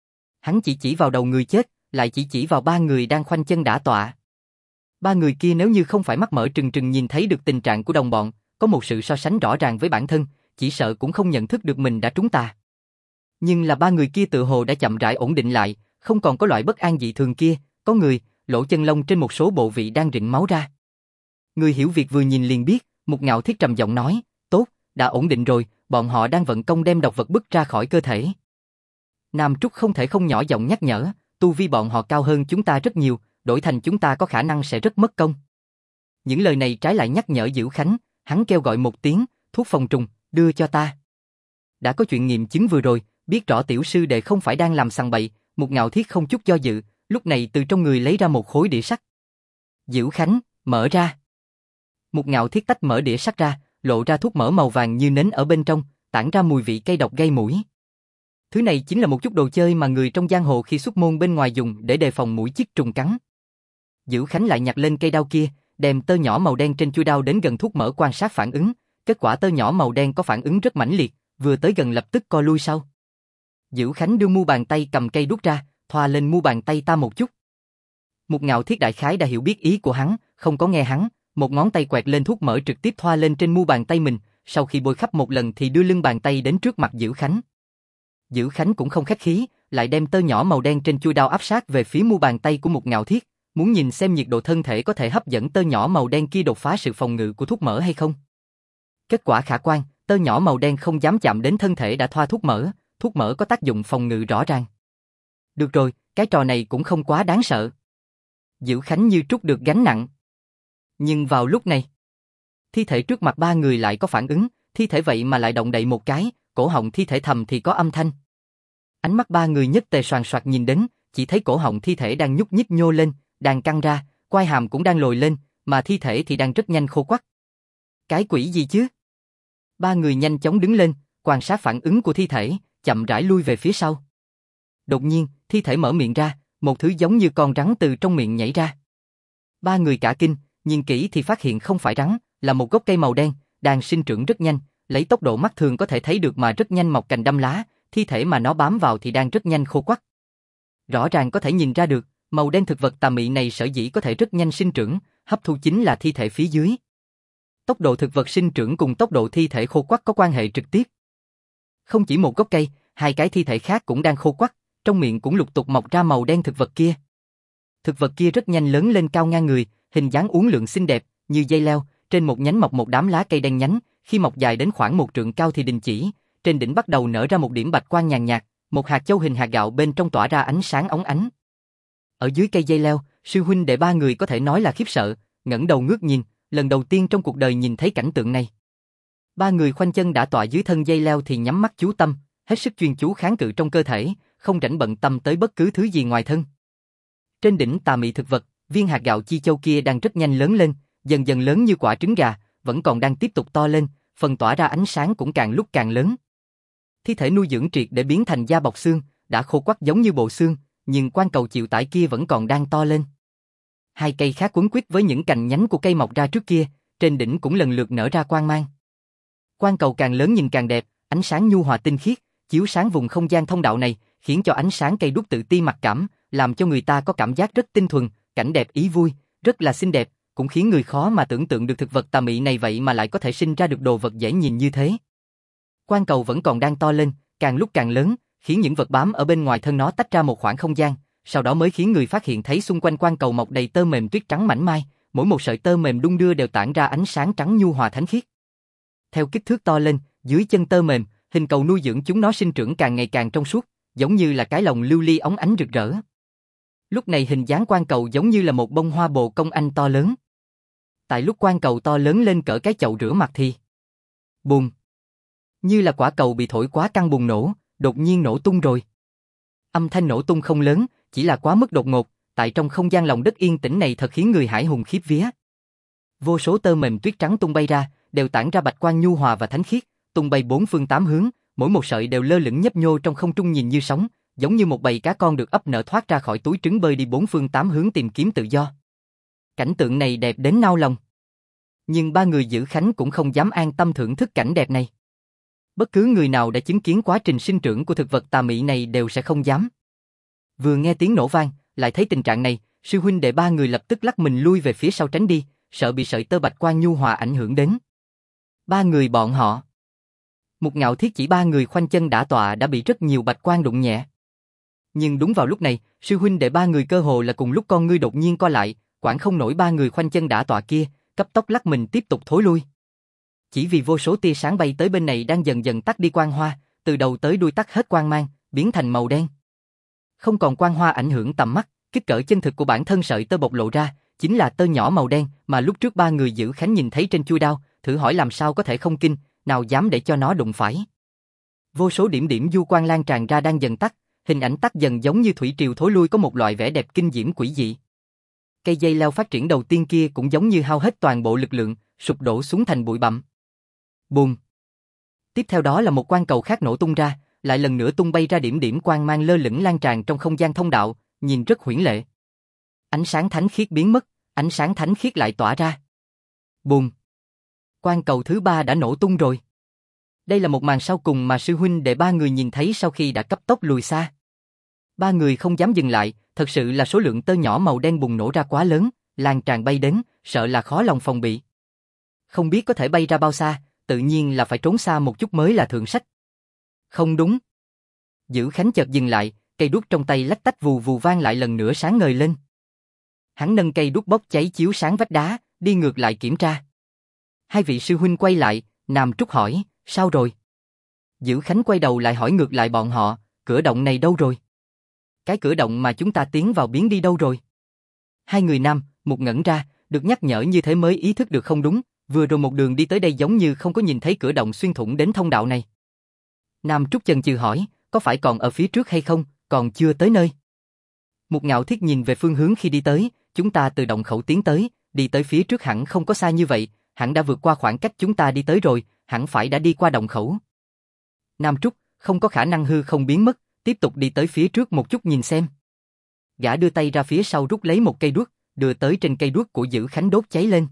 Hắn chỉ vào đầu người chết, lại chỉ vào ba người đang khoanh chân đả tọa. Ba người kia nếu như không phải mắt mở trừng trừng nhìn thấy được tình trạng của đồng bọn, có một sự so sánh rõ ràng với bản thân, chỉ sợ cũng không nhận thức được mình đã trúng tà. Nhưng là ba người kia tự hồ đã chậm rãi ổn định lại, không còn có loại bất an dị thường kia, có người, lỗ chân lông trên một số bộ vị đang rịn máu ra. Người hiểu việc vừa nhìn liền biết, Một Ngạo Thiết trầm giọng nói, tốt, đã ổn định rồi, bọn họ đang vận công đem độc vật bứt ra khỏi cơ thể. Nam Trúc không thể không nhỏ giọng nhắc nhở, tu vi bọn họ cao hơn chúng ta rất nhiều, đổi thành chúng ta có khả năng sẽ rất mất công. Những lời này trái lại nhắc nhở Dữ Khánh, hắn kêu gọi một tiếng, thuốc phòng trùng, đưa cho ta. Đã có chuyện nghiệm chứng vừa rồi, biết rõ tiểu sư đệ không phải đang làm sằng bậy, Một Ngạo Thiết không chút do dự, lúc này từ trong người lấy ra một khối đĩa sắt. Dữ Khánh, mở ra. Một Ngạo Thiết tách mở đĩa sắt ra, lộ ra thuốc mỡ màu vàng như nến ở bên trong, tản ra mùi vị cay độc gây mũi. Thứ này chính là một chút đồ chơi mà người trong giang hồ khi xuất môn bên ngoài dùng để đề phòng muỗi chích trùng cắn. Dữ Khánh lại nhặt lên cây đao kia, đem tơ nhỏ màu đen trên chuôi đao đến gần thuốc mỡ quan sát phản ứng, kết quả tơ nhỏ màu đen có phản ứng rất mãnh liệt, vừa tới gần lập tức co lui sau. Dữ Khánh đưa mu bàn tay cầm cây đút ra, thoa lên mu bàn tay ta một chút. Một Ngạo Thiết đại khái đã hiểu biết ý của hắn, không có nghe hắn, một ngón tay quẹt lên thuốc mỡ trực tiếp thoa lên trên mu bàn tay mình, sau khi bôi khắp một lần thì đưa lưng bàn tay đến trước mặt Dữ Khánh. Dữ Khánh cũng không khách khí, lại đem tơ nhỏ màu đen trên chuôi đao áp sát về phía mu bàn tay của Một Ngạo Thiết, muốn nhìn xem nhiệt độ thân thể có thể hấp dẫn tơ nhỏ màu đen kia đột phá sự phòng ngự của thuốc mỡ hay không. Kết quả khả quan, tơ nhỏ màu đen không dám chạm đến thân thể đã thoa thuốc mỡ có tác dụng phòng ngự rõ ràng. Được rồi, cái trò này cũng không quá đáng sợ. Dữ Khánh như trút được gánh nặng. Nhưng vào lúc này, Thi thể trước mặt ba người lại có phản ứng, thi thể vậy mà lại động đậy một cái, cổ họng thi thể thầm thì có âm thanh. Ánh mắt ba người nhất tề soàn soạt nhìn đến, chỉ thấy cổ họng thi thể đang nhúc nhích nhô lên, đang căng ra, quai hàm cũng đang lồi lên, mà thi thể thì đang rất nhanh khô quắt. Cái quỷ gì chứ? Ba người nhanh chóng đứng lên, quan sát phản ứng của thi thể, chậm rãi lui về phía sau. Đột nhiên, thi thể mở miệng ra, một thứ giống như con rắn từ trong miệng nhảy ra. Ba người cả kinh, nhìn kỹ thì phát hiện không phải rắn, là một gốc cây màu đen, đang sinh trưởng rất nhanh, lấy tốc độ mắt thường có thể thấy được mà rất nhanh mọc cành đâm lá, thi thể mà nó bám vào thì đang rất nhanh khô quắt. Rõ ràng có thể nhìn ra được, màu đen thực vật tà mị này sở dĩ có thể rất nhanh sinh trưởng, hấp thu chính là thi thể phía dưới. Tốc độ thực vật sinh trưởng cùng tốc độ thi thể khô quắt có quan hệ trực tiếp. Không chỉ một gốc cây, hai cái thi thể khác cũng đang khô quắt, trong miệng cũng lục tục mọc ra màu đen thực vật kia. Thực vật kia rất nhanh lớn lên cao ngang người, hình dáng uốn lượn xinh đẹp, như dây leo, trên một nhánh mọc một đám lá cây đen nhánh, khi mọc dài đến khoảng 1 trượng cao thì đình chỉ, trên đỉnh bắt đầu nở ra một điểm bạch quang nhàn nhạt, một hạt châu hình hạt gạo bên trong tỏa ra ánh sáng óng ánh. Ở dưới cây dây leo, sư huynh đệ ba người có thể nói là khiếp sợ, ngẩng đầu ngước nhìn, lần đầu tiên trong cuộc đời nhìn thấy cảnh tượng này. Ba người khoanh chân đã tọa dưới thân dây leo thì nhắm mắt chú tâm, hết sức chuyên chú kháng cự trong cơ thể, không rảnh bận tâm tới bất cứ thứ gì ngoài thân. Trên đỉnh tà mị thực vật, viên hạt gạo chi châu kia đang rất nhanh lớn lên, dần dần lớn như quả trứng gà, vẫn còn đang tiếp tục to lên, phần tỏa ra ánh sáng cũng càng lúc càng lớn. Thi thể nuôi dưỡng triệt để biến thành da bọc xương, đã khô quắt giống như bộ xương, nhưng quan cầu chịu tải kia vẫn còn đang to lên. Hai cây khác quấn quýt với những cành nhánh của cây mọc ra trước kia, trên đỉnh cũng lần lượt nở ra quang mang. Quan cầu càng lớn nhìn càng đẹp, ánh sáng nhu hòa tinh khiết, chiếu sáng vùng không gian thông đạo này, khiến cho ánh sáng cây đuốc tự ti mặc cảm, làm cho người ta có cảm giác rất tinh thuần, cảnh đẹp ý vui, rất là xinh đẹp, cũng khiến người khó mà tưởng tượng được thực vật tà mị này vậy mà lại có thể sinh ra được đồ vật dễ nhìn như thế. Quan cầu vẫn còn đang to lên, càng lúc càng lớn, khiến những vật bám ở bên ngoài thân nó tách ra một khoảng không gian, sau đó mới khiến người phát hiện thấy xung quanh quan cầu mọc đầy tơ mềm tuyết trắng mảnh mai, mỗi một sợi tơ mềm đung đưa đều tản ra ánh sáng trắng nhu hòa thánh khiết. Theo kích thước to lên, dưới chân tơ mềm, hình cầu nuôi dưỡng chúng nó sinh trưởng càng ngày càng trong suốt, giống như là cái lồng lưu ly óng ánh rực rỡ. Lúc này hình dáng quan cầu giống như là một bông hoa bồ công anh to lớn. Tại lúc quan cầu to lớn lên cỡ cái chậu rửa mặt thì bùm, như là quả cầu bị thổi quá căng bùng nổ, đột nhiên nổ tung rồi. Âm thanh nổ tung không lớn, chỉ là quá mức đột ngột, tại trong không gian lòng đất yên tĩnh này thật khiến người hãi hùng khiếp vía. Vô số tơ mềm tuyết trắng tung bay ra, đều tản ra bạch quang nhu hòa và thánh khiết, tung bay bốn phương tám hướng, mỗi một sợi đều lơ lửng nhấp nhô trong không trung nhìn như sóng, giống như một bầy cá con được ấp nở thoát ra khỏi túi trứng bơi đi bốn phương tám hướng tìm kiếm tự do. Cảnh tượng này đẹp đến nao lòng. Nhưng ba người giữ khánh cũng không dám an tâm thưởng thức cảnh đẹp này. Bất cứ người nào đã chứng kiến quá trình sinh trưởng của thực vật tà mị này đều sẽ không dám. Vừa nghe tiếng nổ vang, lại thấy tình trạng này, sư huynh đệ ba người lập tức lắc mình lui về phía sau tránh đi, sợ bị sợi tơ bạch quang nhu hòa ảnh hưởng đến. Ba người bọn họ. Một Ngạo Thiết chỉ ba người khoanh chân đã tọa đã bị rất nhiều bạch quang đụng nhẹ. Nhưng đúng vào lúc này, sư huynh đệ ba người cơ hồ là cùng lúc con ngươi đột nhiên co lại, quản không nổi ba người khoanh chân đã tọa kia, cấp tốc lắc mình tiếp tục thối lui. Chỉ vì vô số tia sáng bay tới bên này đang dần dần tắt đi quang hoa, từ đầu tới đuôi tắt hết quang mang, biến thành màu đen. Không còn quang hoa ảnh hưởng tầm mắt, kích cỡ chân thực của bản thân sợi tơ bộc lộ ra, chính là tơ nhỏ màu đen mà lúc trước ba người giữ khánh nhìn thấy trên chuôi đao, thử hỏi làm sao có thể không kinh, nào dám để cho nó đụng phải. Vô số điểm điểm du quang lan tràn ra đang dần tắt, hình ảnh tắt dần giống như thủy triều thối lui có một loại vẻ đẹp kinh diễm quỷ dị. Cây dây leo phát triển đầu tiên kia cũng giống như hao hết toàn bộ lực lượng, sụp đổ xuống thành bụi bặm. Bùm. Tiếp theo đó là một quang cầu khác nổ tung ra, lại lần nữa tung bay ra điểm điểm quang mang lơ lửng lan tràn trong không gian thông đạo, nhìn rất huyễn lệ. Ánh sáng thánh khiết biến mất, ánh sáng thánh khiết lại tỏa ra. Bùm. Quang cầu thứ ba đã nổ tung rồi. Đây là một màn sau cùng mà sư huynh đệ ba người nhìn thấy sau khi đã cấp tốc lùi xa. Ba người không dám dừng lại, thật sự là số lượng tơ nhỏ màu đen bùng nổ ra quá lớn, lan tràn bay đến, sợ là khó lòng phòng bị. Không biết có thể bay ra bao xa, tự nhiên là phải trốn xa một chút mới là thượng sách. Không đúng. Giữ Khánh chợt dừng lại, cây đuốc trong tay lách tách vù vù vang lại lần nữa sáng ngời lên. Hắn nâng cây đuốc bốc cháy chiếu sáng vách đá, đi ngược lại kiểm tra. Hai vị sư huynh quay lại, Nam Trúc hỏi, sao rồi? Giữ Khánh quay đầu lại hỏi ngược lại bọn họ, cửa động này đâu rồi? Cái cửa động mà chúng ta tiến vào biến đi đâu rồi? Hai người Nam, một ngẩn ra, được nhắc nhở như thế mới ý thức được không đúng, Vừa rồi một đường đi tới đây giống như không có nhìn thấy cửa động xuyên thủng đến thông đạo này. Nam Trúc chần chừ hỏi, có phải còn ở phía trước hay không, còn chưa tới nơi. Một Ngạo Thiết nhìn về phương hướng khi đi tới, chúng ta từ động khẩu tiến tới, đi tới phía trước hẳn không có xa như vậy, hẳn đã vượt qua khoảng cách chúng ta đi tới rồi, hẳn phải đã đi qua động khẩu. Nam Trúc, không có khả năng hư không biến mất, tiếp tục đi tới phía trước một chút nhìn xem. Gã đưa tay ra phía sau rút lấy một cây đuốc, đưa tới trên cây đuốc của Dữ Khánh đốt cháy lên.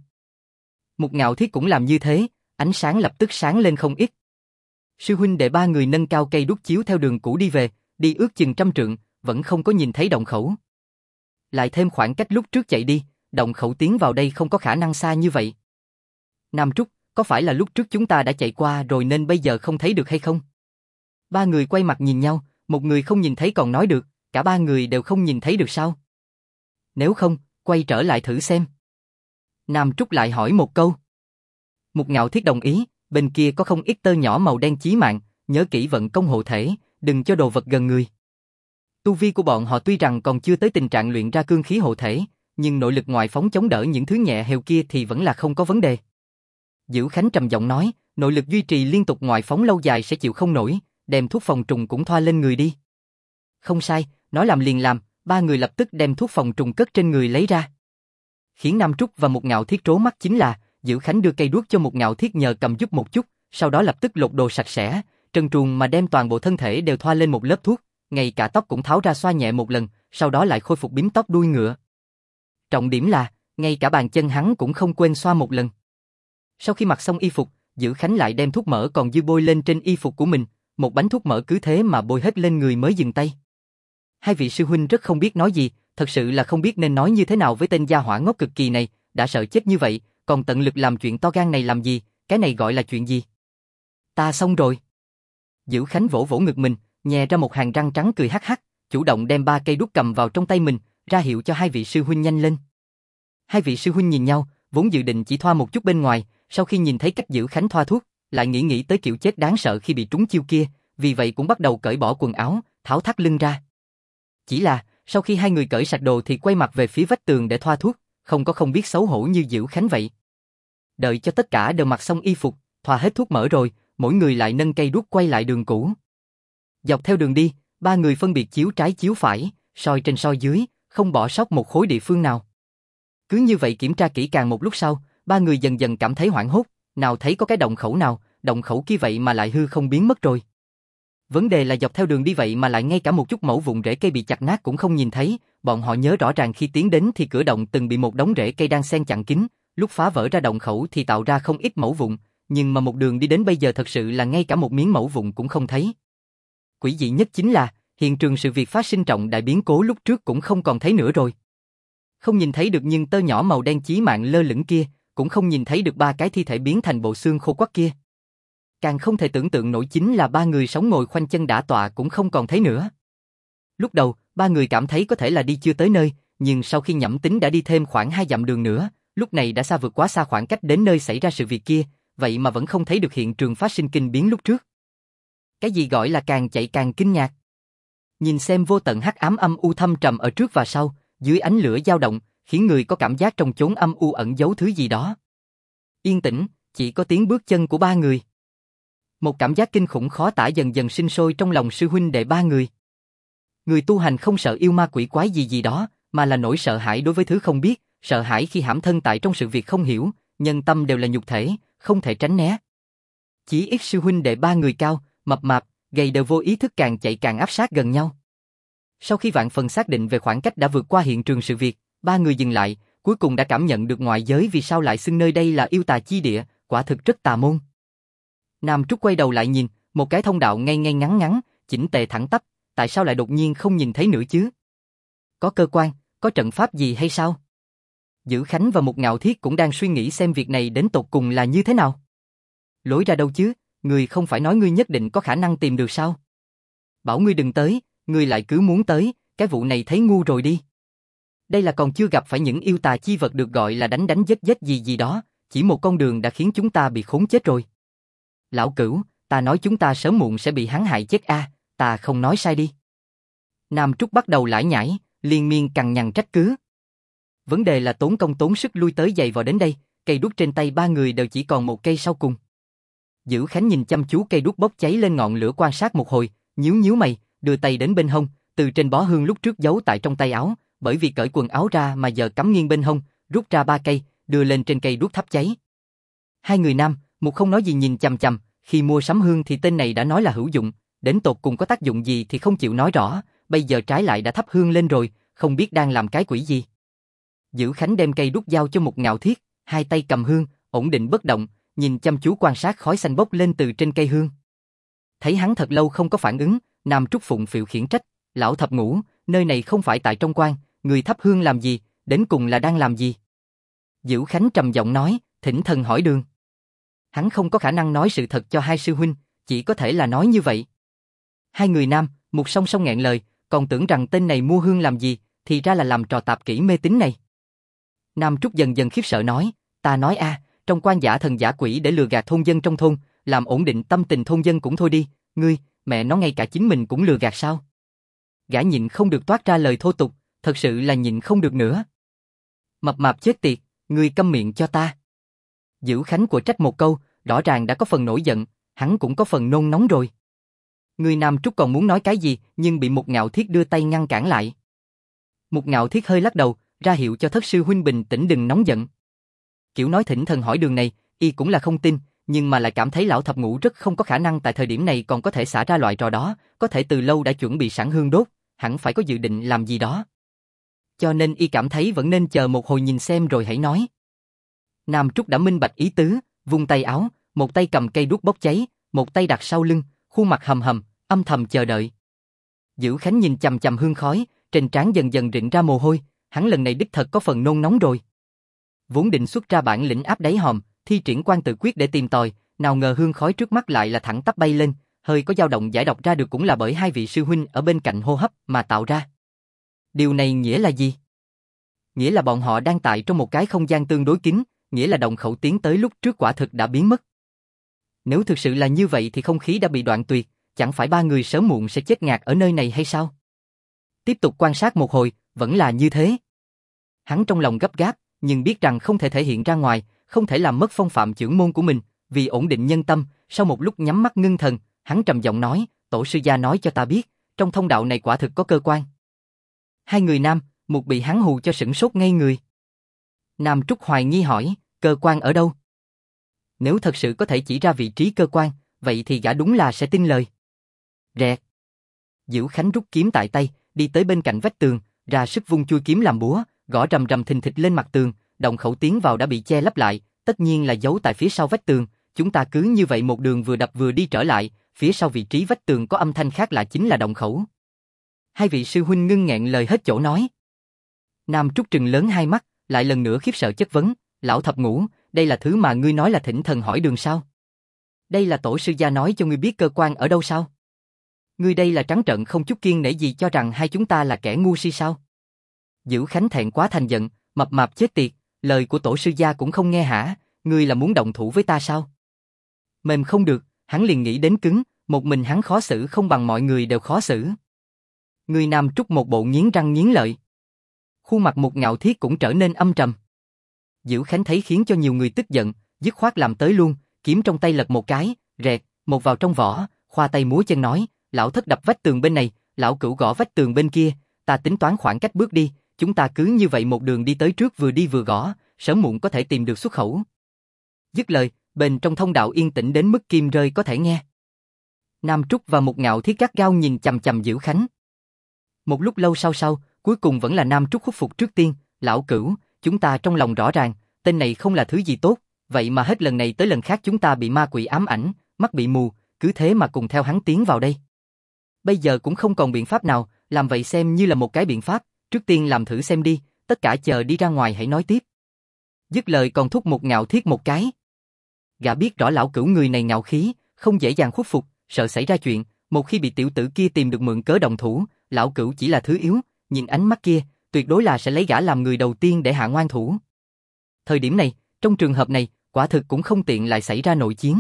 Một Ngạo Thiết cũng làm như thế, ánh sáng lập tức sáng lên không ít. Sư huynh đệ ba người nâng cao cây đuốc chiếu theo đường cũ đi về, đi ước chừng 100 trượng, vẫn không có nhìn thấy động khẩu. Lại thêm khoảng cách lúc trước chạy đi, động khẩu tiến vào đây không có khả năng xa như vậy. Nam Trúc, có phải là lúc trước chúng ta đã chạy qua rồi nên bây giờ không thấy được hay không? Ba người quay mặt nhìn nhau, một người không nhìn thấy còn nói được, cả ba người đều không nhìn thấy được sao? Nếu không, quay trở lại thử xem. Nam Trúc lại hỏi một câu. Một Ngạo Thiết đồng ý, bên kia có không ít tơ nhỏ màu đen chí mạng, nhớ kỹ vận công hộ thể, đừng cho đồ vật gần người. Tu vi của bọn họ tuy rằng còn chưa tới tình trạng luyện ra cương khí hộ thể, nhưng nội lực ngoại phóng chống đỡ những thứ nhẹ heo kia thì vẫn là không có vấn đề. Dữ Khánh trầm giọng nói, nội lực duy trì liên tục ngoại phóng lâu dài sẽ chịu không nổi, đem thuốc phòng trùng cũng thoa lên người đi. Không sai, nói làm liền làm, ba người lập tức đem thuốc phòng trùng cất trên người lấy ra. Khiến Nam Trúc và Một Ngạo Thiết trố mắt chính là, Dữ Khánh đưa cây đuốc cho Một Ngạo Thiết nhờ cầm giúp một chút, sau đó lập tức lột đồ sạch sẽ, trần truồng mà đem toàn bộ thân thể đều thoa lên một lớp thuốc, ngay cả tóc cũng tháo ra xoa nhẹ một lần, sau đó lại khôi phục bím tóc đuôi ngựa. Trọng điểm là, ngay cả bàn chân hắn cũng không quên xoa một lần. Sau khi mặc xong y phục, Dữ Khánh lại đem thuốc mỡ còn dư bôi lên trên y phục của mình, một bánh thuốc mỡ cứ thế mà bôi hết lên người mới dừng tay. Hai vị sư huynh rất không biết nói gì, thật sự là không biết nên nói như thế nào với tên gia hỏa ngốc cực kỳ này, đã sợ chết như vậy, còn tận lực làm chuyện to gan này làm gì, cái này gọi là chuyện gì? Ta xong rồi. Dữ Khánh vỗ vỗ ngực mình, nhè ra một hàng răng trắng cười hắc hắc, chủ động đem 3 cây đuốc cầm vào trong tay mình, ra hiệu cho hai vị sư huynh nhanh lên. Hai vị sư huynh nhìn nhau, vốn dự định chỉ thoa một chút bên ngoài, sau khi nhìn thấy cách Dữ Khánh thoa thuốc, lại nghĩ tới kiểu chết đáng sợ khi bị trúng chiêu kia, vì vậy cũng bắt đầu cởi bỏ quần áo, tháo thắt lưng ra. Chỉ là, sau khi hai người cởi sạch đồ thì quay mặt về phía vách tường để thoa thuốc, không biết xấu hổ như Dữ Khánh vậy. Đợi cho tất cả đều mặc xong y phục, thoa hết thuốc mỡ rồi, mỗi người lại nâng cây đuốc quay lại đường cũ. Dọc theo đường đi, ba người phân biệt chiếu trái chiếu phải, soi trên soi dưới, không bỏ sót một khối địa phương nào. Cứ như vậy kiểm tra kỹ càng một lúc sau, ba người dần dần cảm thấy hoảng hốt, nào thấy có cái động khẩu nào, động khẩu kia vậy mà lại hư không biến mất rồi. Vấn đề là dọc theo đường đi vậy mà lại ngay cả một chút mẩu vụn rễ cây bị chặt nát cũng không nhìn thấy, bọn họ nhớ rõ ràng khi tiến đến thì cửa động từng bị một đống rễ cây đang xen chặn kín, lúc phá vỡ ra động khẩu thì tạo ra không ít mẩu vụn, nhưng mà một đường đi đến bây giờ thật sự là ngay cả một miếng mẩu vụn cũng không thấy. Quỷ dị nhất chính là, hiện trường sự việc phát sinh trọng đại biến cố lúc trước cũng không còn thấy nữa rồi. Không nhìn thấy được nhưng tơ nhỏ màu đen chí mạng lơ lửng kia, cũng không nhìn thấy được 3 cái thi thể biến thành bộ xương khô quắt kia. Càng không thể tưởng tượng nổi chính là 3 người sống ngồi khoanh chân đả tọa cũng không còn thấy nữa. Lúc đầu, 3 người cảm thấy có thể là đi chưa tới nơi, nhưng sau khi nhẩm tính đã đi thêm khoảng 2 dặm đường nữa, lúc này đã vượt quá xa khoảng cách đến nơi xảy ra sự việc kia, vậy mà vẫn không thấy được hiện trường phát sinh kinh biến lúc trước. Cái gì gọi là càng chạy càng kinh ngạc? Nhìn xem vô tận hắc ám âm u thâm trầm ở trước và sau, dưới ánh lửa dao động, khiến người có cảm giác trong chốn âm u ẩn giấu thứ gì đó. Yên tĩnh, chỉ có tiếng bước chân của 3 người. Một cảm giác kinh khủng khó tả dần dần sinh sôi trong lòng sư huynh đệ 3 người. Người tu hành không sợ yêu ma quỷ quái gì đó, mà là nỗi sợ hãi đối với thứ không biết, sợ hãi khi hãm thân tại trong sự việc không hiểu, nhân tâm đều là nhục thể, không thể tránh né. Chỉ ít sư huynh đệ 3 người cao, mập mạp, gầy đều vô ý thức càng chạy càng áp sát gần nhau. Sau khi vạn phần xác định về khoảng cách đã vượt qua hiện trường sự việc, 3 người dừng lại, cuối cùng đã cảm nhận được ngoại giới vì sao lại xưng nơi đây là yêu tà chi địa, quả thực rất tà môn. Nam Trúc quay đầu lại nhìn, một cái thông đạo ngay ngay ngắn ngắn, chỉnh tề thẳng tắp, tại sao lại đột nhiên không nhìn thấy nữa chứ? Có cơ quan, có trận pháp gì hay sao? Dữ Khánh và Một Ngạo Thiết cũng đang suy nghĩ xem việc này đến tột cùng là như thế nào. Lối ra đâu chứ, người không phải nói ngươi nhất định có khả năng tìm được sao? Bảo ngươi đừng tới, ngươi lại cứ muốn tới, cái vụ này thấy ngu rồi đi. Đây là còn chưa gặp phải những yêu tà chi vật được gọi là đánh giết gì đó, chỉ một con đường đã khiến chúng ta bị khốn chết rồi. Lão Cửu, ta nói chúng ta sớm muộn sẽ bị hắn hại chết a, ta không nói sai đi. Nam Trúc bắt đầu lải nhải, liên miên cằn nhằn trách cứ. Vấn đề là tốn công tốn sức lui tới giày vào đến đây, cây đuốc trên tay ba người đều chỉ còn một cây sau cùng. Dữ Khánh nhìn chăm chú cây đuốc bốc cháy lên ngọn lửa quan sát một hồi, nhíu nhíu mày, đưa tay đến bên hông, từ trên bó hương lúc trước giấu tại trong tay áo, bởi vì cởi quần áo ra mà giờ cắm nghiêng bên hông, rút ra 3 cây, đưa lên trên cây đuốc thắp cháy. Hai người nam, một không nói gì nhìn chằm chằm, khi mua sắm hương thì tên này đã nói là hữu dụng, đến tột cùng có tác dụng gì thì không chịu nói rõ, bây giờ trái lại đã thắp hương lên rồi, không biết đang làm cái quỷ gì. Dữ Khánh đem cây đuốc giao cho Mục Ngạo Thiết, hai tay cầm hương, ổn định bất động, nhìn chăm chú quan sát khói xanh bốc lên từ trên cây hương. Thấy hắn thật lâu không có phản ứng, Nam Trúc phụng phịu khiển trách, lão thập ngũ, nơi này không phải tại trong quan, người thắp hương làm gì, đến cùng là đang làm gì? Dữ Khánh trầm giọng nói, thỉnh thần hỏi đường. Hắn không có khả năng nói sự thật cho hai sư huynh, chỉ có thể là nói như vậy. Hai người nam, một song song nghẹn lời, còn tưởng rằng tên này mua hương làm gì, thì ra là làm trò tạp kỹ mê tín này. Nam Trúc dần dần khiếp sợ nói, ta nói trong quan giả thần giả quỷ để lừa gạt thôn dân trong thôn, làm ổn định tâm tình thôn dân cũng thôi đi, ngươi, mẹ nó ngay cả chính mình cũng lừa gạt sao? Gã nhịn không được toát ra lời thô tục, thật sự là nhịn không được nữa. Mập mạp chết tiệt, ngươi câm miệng cho ta. Dữ Khánh của trách một câu, rõ ràng đã có phần nổi giận, hắn cũng có phần nôn nóng rồi. Người Nam Trúc còn muốn nói cái gì, nhưng bị Mục Ngạo Thiết đưa tay ngăn cản lại. Mục Ngạo Thiết hơi lắc đầu, ra hiệu cho thất sư huynh bình tĩnh đừng nóng giận. Kiểu nói thỉnh thần hỏi đường này, y cũng là không tin, nhưng mà lại cảm thấy lão thập ngũ rất không có khả năng tại thời điểm này còn có thể xả ra loại trò đó, có thể từ lâu đã chuẩn bị sẵn hương đốt, hẳn phải có dự định làm gì đó. Cho nên y cảm thấy vẫn nên chờ một hồi nhìn xem rồi hãy nói. Nam Trúc đã minh bạch ý tứ, vung tay áo, một tay cầm cây đuốc bốc cháy, một tay đặt sau lưng, khuôn mặt hầm hầm, âm thầm chờ đợi. Dữ Khánh nhìn chằm chằm hương khói, trên trán dần dần rịn ra mồ hôi, hắn lần này đích thật có phần nôn nóng rồi. Vốn định xuất ra bản lĩnh áp đáy hòm, thi triển quan tự quyết để tìm tòi, nào ngờ hương khói trước mắt lại là thẳng tắp bay lên, hơi có dao động giải độc ra được cũng là bởi hai vị sư huynh ở bên cạnh hô hấp mà tạo ra. Điều này nghĩa là gì? Nghĩa là bọn họ đang tại trong một cái không gian tương đối kín, nghĩa là động khẩu tiến tới lúc trước quả thực đã biến mất. Nếu thực sự là như vậy thì không khí đã bị đoạn tuyệt, chẳng phải ba người sớm muộn sẽ chết ngạt ở nơi này hay sao? Tiếp tục quan sát một hồi, vẫn là như thế. Hắn trong lòng gấp gáp, nhưng biết rằng không thể thể hiện ra ngoài, không thể làm mất phong phạm chưởng môn của mình, vì ổn định nhân tâm, sau một lúc nhắm mắt ngưng thần, hắn trầm giọng nói, tổ sư gia nói cho ta biết, trong thông đạo này quả thực có cơ quan. Hai người nam, một bị hắn hù cho sửng sốt ngây người. Nam Trúc hoài nghi hỏi, cơ quan ở đâu? Nếu thật sự có thể chỉ ra vị trí cơ quan, vậy thì gã đúng là sẽ tin lời. Rẹt. Dữ Khánh rút kiếm tại tay, đi tới bên cạnh vách tường, ra sức vung chui kiếm làm búa, gõ rầm rầm thình thịch lên mặt tường, động khẩu tiến vào đã bị che lấp lại, tất nhiên là giấu tại phía sau vách tường, chúng ta cứ như vậy một đường vừa đập vừa đi trở lại, phía sau vị trí vách tường có âm thanh khác lạ chính là động khẩu. Hai vị sư huynh ngưng nghẹn lời hết chỗ nói. Nam Trúc trừng lớn hai mắt, lại lần nữa khiếp sợ chất vấn, lão thập ngũ, đây là thứ mà ngươi nói là thỉnh thần hỏi đường sao? Đây là tổ sư gia nói cho ngươi biết cơ quan ở đâu sao? Ngươi đây là trắng trợn không chút kiêng nể gì cho rằng hai chúng ta là kẻ ngu si sao? Dữ Khánh thẹn quá thành giận, mập mạp chết tiệt, lời của tổ sư gia cũng không nghe hả, ngươi là muốn động thủ với ta sao? Mềm không được, hắn liền nghĩ đến cứng, một mình hắn khó xử không bằng mọi người đều khó xử. Người Nam Trúc một bộ nghiến răng nghiến lợi. Khuôn mặt Mục Ngạo Thiết cũng trở nên âm trầm. Dữ Khánh thấy khiến cho nhiều người tức giận, dứt khoát làm tới luôn, kiếm trong tay lật một cái, rẹt, một vào trong vỏ, khoa tay múa chân nói, lão thất đập vách tường bên này, lão cửu gõ vách tường bên kia, ta tính toán khoảng cách bước đi, chúng ta cứ như vậy một đường đi tới trước vừa đi vừa gõ, sớm muộn có thể tìm được xuất khẩu. Dứt lời, bên trong thông đạo yên tĩnh đến mức kim rơi có thể nghe. Nam Trúc và Mục Ngạo Thiết gắt gao nhìn chằm chằm Dữ Khánh. Một lúc lâu sau, cuối cùng vẫn là Nam Trúc khuất phục trước tiên, lão cửu, chúng ta trong lòng rõ ràng, tên này không là thứ gì tốt, vậy mà hết lần này tới lần khác chúng ta bị ma quỷ ám ảnh, mắt bị mù, cứ thế mà cùng theo hắn tiến vào đây. Bây giờ cũng không còn biện pháp nào, làm vậy xem như là một cái biện pháp, trước tiên làm thử xem đi, tất cả chờ đi ra ngoài hãy nói tiếp. Dứt lời còn thúc Mục Ngạo Thiết một cái. Gã biết rõ lão cửu người này ngạo khí, không dễ dàng khuất phục, sợ xảy ra chuyện, một khi bị tiểu tử kia tìm được mượn cớ động thủ, lão cửu chỉ là thứ yếu, nhìn ánh mắt kia, tuyệt đối là sẽ lấy gã làm người đầu tiên để hạ ngoan thủ. Thời điểm này, trong trường hợp này, quả thực cũng không tiện lại xảy ra nội chiến.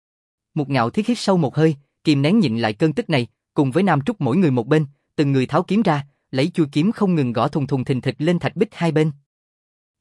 Mục Ngạo Thiết hít sâu một hơi, kìm nén nhịn lại cơn tức này, cùng với Nam Trúc mỗi người một bên, từng người tháo kiếm ra, lấy chui kiếm không ngừng gõ thùng thùng thình thịch lên thạch bích hai bên.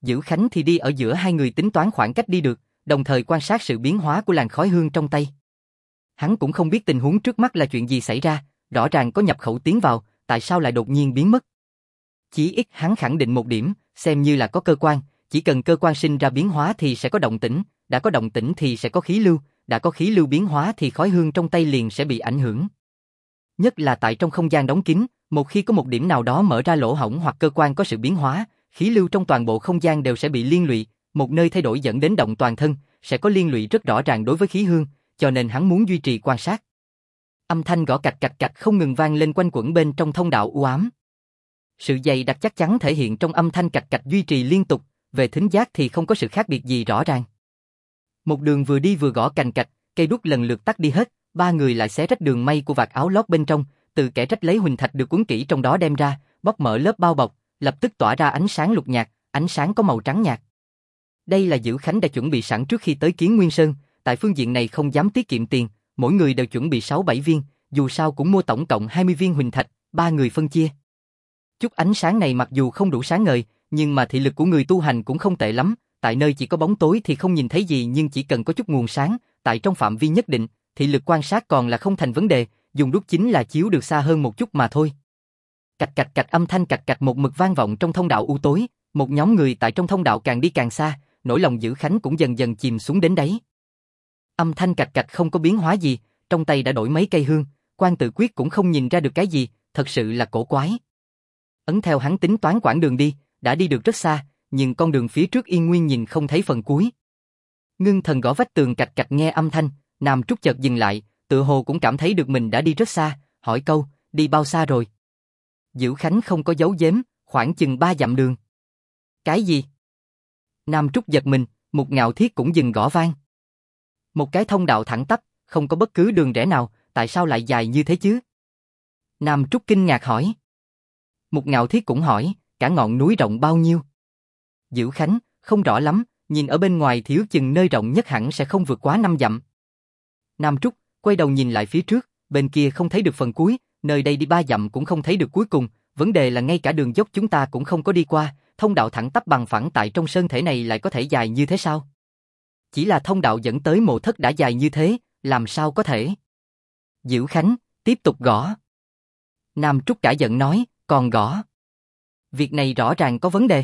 Dữ Khánh thì đi ở giữa hai người tính toán khoảng cách đi được, đồng thời quan sát sự biến hóa của làn khói hương trong tay. Hắn cũng không biết tình huống trước mắt là chuyện gì xảy ra, rõ ràng có nhập khẩu tiến vào, tại sao lại đột nhiên biến mất. Chỉ ít hắn khẳng định một điểm, xem như là có cơ quan, chỉ cần cơ quan sinh ra biến hóa thì sẽ có động tĩnh, đã có động tĩnh thì sẽ có khí lưu, đã có khí lưu biến hóa thì khói hương trong tay liền sẽ bị ảnh hưởng. Nhất là tại trong không gian đóng kín, một khi có một điểm nào đó mở ra lỗ hổng hoặc cơ quan có sự biến hóa, khí lưu trong toàn bộ không gian đều sẽ bị liên lụy, một nơi thay đổi dẫn đến động toàn thân, sẽ có liên lụy rất rõ ràng đối với khí hương, cho nên hắn muốn duy trì quan sát. Âm thanh gõ cạch cạch cạch không ngừng vang lên quanh quẩn bên trong thông đạo u ám. Sự dày đặc chắc chắn thể hiện trong âm thanh cạch cạch duy trì liên tục, về thính giác thì không có sự khác biệt gì rõ ràng. Một đường vừa đi vừa gõ cành cạch, cây đuốc lần lượt tắt đi hết, ba người lại xé rách đường may của vạt áo lót bên trong, từ kẽ rách lấy huỳnh thạch được cuốn kỹ trong đó đem ra, bóc mở lớp bao bọc, lập tức tỏa ra ánh sáng lục nhạt, ánh sáng có màu trắng nhạt. Đây là Dữ Khánh đã chuẩn bị sẵn trước khi tới Kiến Nguyên Sơn, tại phương diện này không dám tiết kiệm tiền, mỗi người đều chuẩn bị 6-7 viên, dù sao cũng mua tổng cộng 20 viên huỳnh thạch, ba người phân chia. Chút ánh sáng này mặc dù không đủ sáng ngời, nhưng mà thị lực của người tu hành cũng không tệ lắm, tại nơi chỉ có bóng tối thì không nhìn thấy gì nhưng chỉ cần có chút nguồn sáng, tại trong phạm vi nhất định, thị lực quan sát còn là không thành vấn đề, dùng đuốc chính là chiếu được xa hơn một chút mà thôi. Cạch cạch cạch âm thanh cạch cạch một mực vang vọng trong thông đạo u tối, một nhóm người tại trong thông đạo càng đi càng xa, nỗi lòng Dữ Khánh cũng dần dần chìm xuống đến đáy. Âm thanh cạch cạch không có biến hóa gì, trong tay đã đổi mấy cây hương, Quan Tự Quyết cũng không nhìn ra được cái gì, thật sự là cổ quái. Ấn theo hắn tính toán quãng đường đi, đã đi được rất xa, nhưng con đường phía trước yên nguyên nhìn không thấy phần cuối. Ngưng thần gõ vách tường cạch cạch nghe âm thanh, Nam Trúc chợt dừng lại, tựa hồ cũng cảm thấy được mình đã đi rất xa, hỏi câu, đi bao xa rồi? Dữ Khánh không có giấu giếm, khoảng chừng 3 dặm đường. Cái gì? Nam Trúc giật mình, Mục Ngạo Thiết cũng dừng gõ vang. Một cái thông đạo thẳng tắp, không có bất cứ đường rẽ nào, tại sao lại dài như thế chứ? Nam Trúc kinh ngạc hỏi. Mục Ngạo Thiết cũng hỏi, cả ngọn núi rộng bao nhiêu? Dữ Khánh, không rõ lắm, nhìn ở bên ngoài thì ước chừng nơi rộng nhất hẳn sẽ không vượt quá 5 dặm. Nam Trúc, quay đầu nhìn lại phía trước, bên kia không thấy được phần cuối, nơi đây đi 3 dặm cũng không thấy được cuối cùng, vấn đề là ngay cả đường dốc chúng ta cũng không có đi qua, thông đạo thẳng tắp bằng phẳng tại trong sơn thể này lại có thể dài như thế sao? Chỉ là thông đạo dẫn tới mộ thất đã dài như thế, làm sao có thể? Dữ Khánh, tiếp tục gõ. Nam Trúc cả giận nói, còn gõ. Việc này rõ ràng có vấn đề.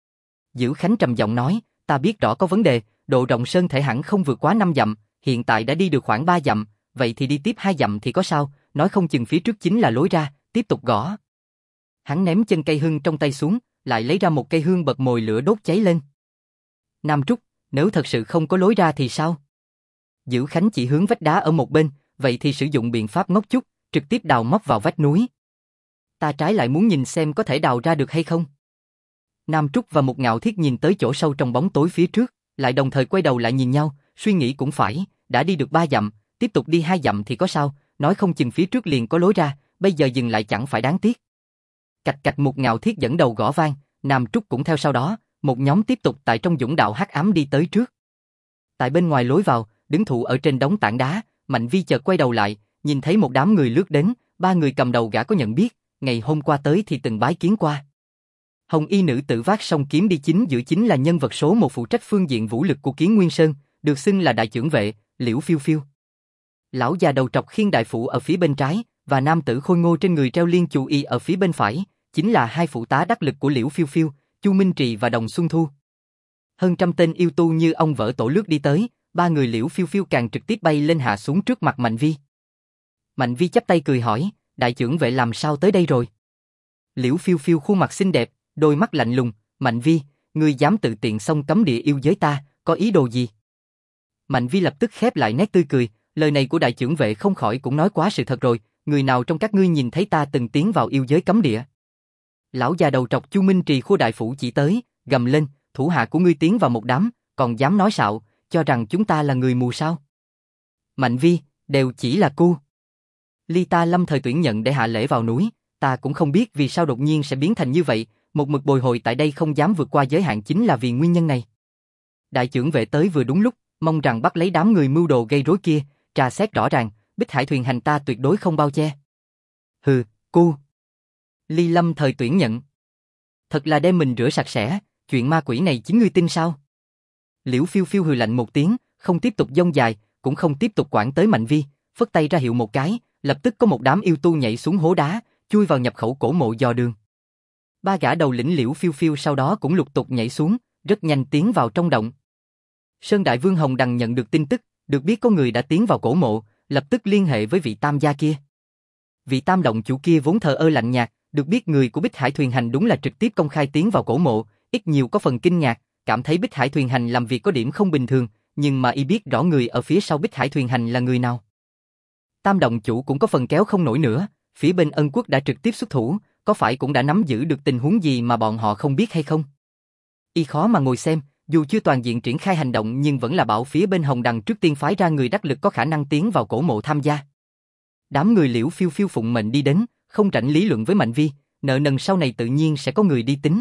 Dữ Khánh trầm giọng nói, ta biết rõ có vấn đề, độ rộng sơn thể hẳn không vượt quá 5 dặm, hiện tại đã đi được khoảng 3 dặm, vậy thì đi tiếp 2 dặm thì có sao, nói không chừng phía trước chính là lối ra, tiếp tục gõ. Hắn ném chân cây hương trong tay xuống, lại lấy ra một cây hương bật mồi lửa đốt cháy lên. Nam Trúc, nếu thật sự không có lối ra thì sao? Dữ Khánh chỉ hướng vách đá ở một bên, vậy thì sử dụng biện pháp ngốc chút, trực tiếp đào móc vào vách núi. Ta trái lại muốn nhìn xem có thể đào ra được hay không. Nam Trúc và Mục Ngạo Thiết nhìn tới chỗ sâu trong bóng tối phía trước, lại đồng thời quay đầu lại nhìn nhau, suy nghĩ cũng phải, đã đi được 3 dặm, tiếp tục đi 2 dặm thì có sao, nói không chừng phía trước liền có lối ra, bây giờ dừng lại chẳng phải đáng tiếc. Cạch cạch Mục Ngạo Thiết dẫn đầu gõ vang, Nam Trúc cũng theo sau đó, một nhóm tiếp tục tại trong dũng đạo hắc ám đi tới trước. Tại bên ngoài lối vào, đứng thụ ở trên đống tảng đá, Mạnh Vi chợt quay đầu lại, nhìn thấy một đám người lướt đến, 3 người cầm đầu gã có nhận biết, ngày hôm qua tới thì từng bái kiến qua. Hồng y nữ tử vác song kiếm đi chính giữa chính là nhân vật số 1 phụ trách phương diện vũ lực của Kiến Nguyên Sơn, được xưng là đại chưởng vệ, Liễu Phiêu Phiêu. Lão già đầu trọc khiên đại phụ ở phía bên trái, và nam tử khôi ngô trên người treo liên chu y ở phía bên phải, chính là 2 phụ tá đắc lực của Liễu Phiêu Phiêu, Chu Minh Trì và Đồng Xuân Thu. Hơn trăm tên yêu tu như ông vỡ tổ lướt đi tới, 3 người Liễu Phiêu Phiêu càng trực tiếp bay lên hạ xuống trước mặt Mạnh Vi. Mạnh Vi chắp tay cười hỏi, đại chưởng vệ làm sao tới đây rồi? Liễu Phiêu Phiêu khuôn mặt xinh đẹp, đôi mắt lạnh lùng, Mạnh Vi, ngươi dám tự tiện xông cấm địa yêu giới ta, có ý đồ gì? Mạnh Vi lập tức khép lại nét tươi cười, lời này của đại chưởng vệ không khỏi cũng nói quá sự thật rồi, người nào trong các ngươi nhìn thấy ta từng tiến vào yêu giới cấm địa? Lão già đầu trọc Chu Minh Trì khu đại phủ chỉ tới, gầm lên, thủ hạ của ngươi tiến vào một đám, còn dám nói xạo, cho rằng chúng ta là người mù sao? Mạnh Vi, đều chỉ là cu. Ly ta lâm thời tuyển nhận để hạ lễ vào núi, ta cũng không biết vì sao đột nhiên sẽ biến thành như vậy, một mực bồi hồi tại đây không dám vượt qua giới hạn chính là vì nguyên nhân này. Đại chưởng vệ tới vừa đúng lúc, mong rằng bắt lấy đám người mưu đồ gây rối kia, trà xét rõ ràng, Bích Hải thuyền hành ta tuyệt đối không bao che. Hừ, cu. Ly lâm thời tuyển nhận. Thật là đem mình rửa sạch sẽ, chuyện ma quỷ này chính ngươi tin sao? Liễu Phiêu Phiêu hừ lạnh một tiếng, không tiếp tục dông dài, cũng không tiếp tục quản tới Mạnh Vi, phất tay ra hiệu một cái, lập tức có một đám yêu tu nhảy xuống hố đá, chui vào nhập khẩu cổ mộ dò đường. Ba gã đầu lĩnh Liễu Phiêu Phiêu sau đó cũng lục tục nhảy xuống, rất nhanh tiến vào trong động. Sơn Đại Vương Hồng Đằng nhận được tin tức, được biết có người đã tiến vào cổ mộ, lập tức liên hệ với vị tam gia kia. Vị tam động chủ kia vốn thờ ơ lạnh nhạt, được biết người của Bích Hải Thuyền Hành đúng là trực tiếp công khai tiến vào cổ mộ, ít nhiều có phần kinh ngạc, cảm thấy Bích Hải Thuyền Hành làm việc có điểm không bình thường, nhưng mà y biết rõ người ở phía sau Bích Hải Thuyền Hành là người nào. Tam động chủ cũng có phần kéo không nổi nữa, phía bên Ân Quốc đã trực tiếp xuất thủ, có phải cũng đã nắm giữ được tình huống gì mà bọn họ không biết hay không? Y khó mà ngồi xem, dù chưa toàn diện triển khai hành động nhưng vẫn là bảo phía bên Hồng Đằng trước tiên phái ra người đắc lực có khả năng tiến vào cổ mộ tham gia. Đám người Liễu Phiêu Phiêu phụng mệnh đi đến, không rảnh lý luận với Mạnh Vi, nợ nần sau này tự nhiên sẽ có người đi tính.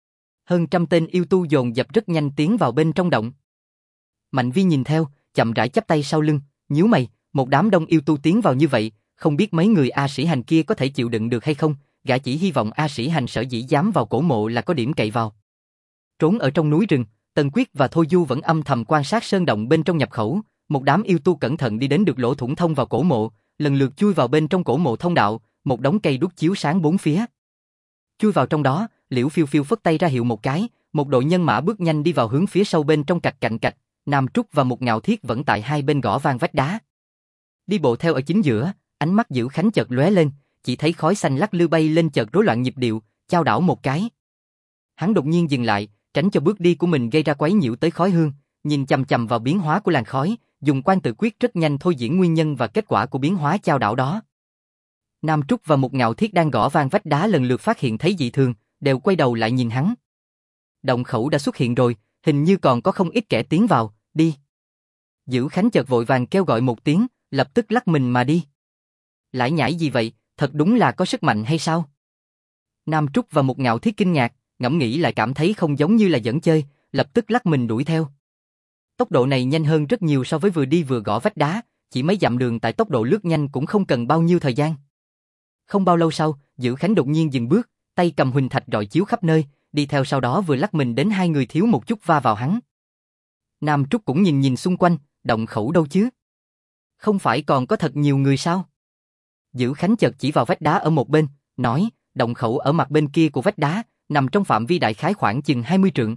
Hơn trăm tên yêu tu dồn dập rất nhanh tiến vào bên trong động. Mạnh Vi nhìn theo, chậm rãi chắp tay sau lưng, nhíu mày, một đám đông yêu tu tiến vào như vậy, không biết mấy người A Sĩ Hành kia có thể chịu đựng được hay không, gã chỉ hy vọng A Sĩ Hành sở dĩ dám vào cổ mộ là có điểm cậy vào. Trốn ở trong núi rừng, Tần Quyết và Thôi Du vẫn âm thầm quan sát sơn động bên trong nhập khẩu, một đám yêu tu cẩn thận đi đến được lỗ thủng thông vào cổ mộ, lần lượt chui vào bên trong cổ mộ thông đạo, một đống cây đuốc chiếu sáng bốn phía. Chui vào trong đó, Liễu Phiêu Phiêu phất tay ra hiệu một cái, một đội nhân mã bước nhanh đi vào hướng phía sâu bên trong cạch cạnh cạch, Nam Trúc và một Ngạo Thiết vẫn tại hai bên gõ vang vách đá. Đi bộ theo ở chính giữa, ánh mắt Dữ Khánh chợt lóe lên, chỉ thấy khói xanh lắc lư bay lên chợt rối loạn nhịp điệu, chao đảo một cái. Hắn đột nhiên dừng lại, tránh cho bước đi của mình gây ra quấy nhiễu tới khói hương, nhìn chằm chằm vào biến hóa của làn khói, dùng quan tự quyết rất nhanh thôi diễn nguyên nhân và kết quả của biến hóa chao đảo đó. Nam Trúc và một Ngạo Thiết đang gõ vang vách đá lần lượt phát hiện thấy dị thường, đều quay đầu lại nhìn hắn. Động khẩu đã xuất hiện rồi, hình như còn có không ít kẻ tiến vào, đi. Dữ Khánh chợt vội vàng kêu gọi một tiếng, lập tức lắc mình mà đi. Lải nhải gì vậy, thật đúng là có sức mạnh hay sao? Nam Trúc và một Ngạo Thiết kinh ngạc, ngẫm nghĩ lại cảm thấy không giống như là giỡn chơi, lập tức lắc mình đuổi theo. Tốc độ này nhanh hơn rất nhiều so với vừa đi vừa gõ vách đá, chỉ mấy dặm đường tại tốc độ lướt nhanh cũng không cần bao nhiêu thời gian. Không bao lâu sau, Dữ Khánh đột nhiên dừng bước, tay cầm huỳnh thạch rọi chiếu khắp nơi, đi theo sau đó vừa lắc mình đến hai người thiếu một chút va vào hắn. Nam Trúc cũng nhìn nhìn xung quanh, động khẩu đâu chứ? Không phải còn có thật nhiều người sao? Dữ Khánh chợt chỉ vào vách đá ở một bên, nói, động khẩu ở mặt bên kia của vách đá, nằm trong phạm vi đại khái khoảng chừng 20 trượng.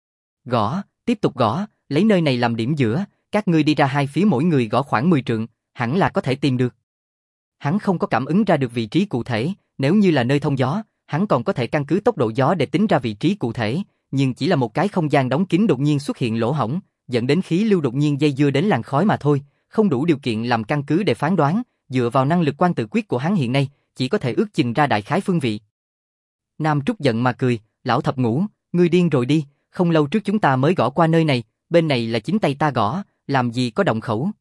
Gõ, tiếp tục gõ, lấy nơi này làm điểm giữa, các ngươi đi ra hai phía mỗi người gõ khoảng 10 trượng, hẳn là có thể tìm được. Hắn không có cảm ứng ra được vị trí cụ thể, nếu như là nơi thông gió, hắn còn có thể căn cứ tốc độ gió để tính ra vị trí cụ thể, nhưng chỉ là một cái không gian đóng kín đột nhiên xuất hiện lỗ hổng, dẫn đến khí lưu đột nhiên dây dưa đến làn khói mà thôi, không đủ điều kiện làm căn cứ để phán đoán, dựa vào năng lực quan tự quyết của hắn hiện nay, chỉ có thể ước chừng ra đại khái phương vị. Nam Trúc giận mà cười, lão thập ngũ, ngươi điên rồi đi, không lâu trước chúng ta mới gõ qua nơi này, bên này là chính tay ta gõ, làm gì có động khẩu.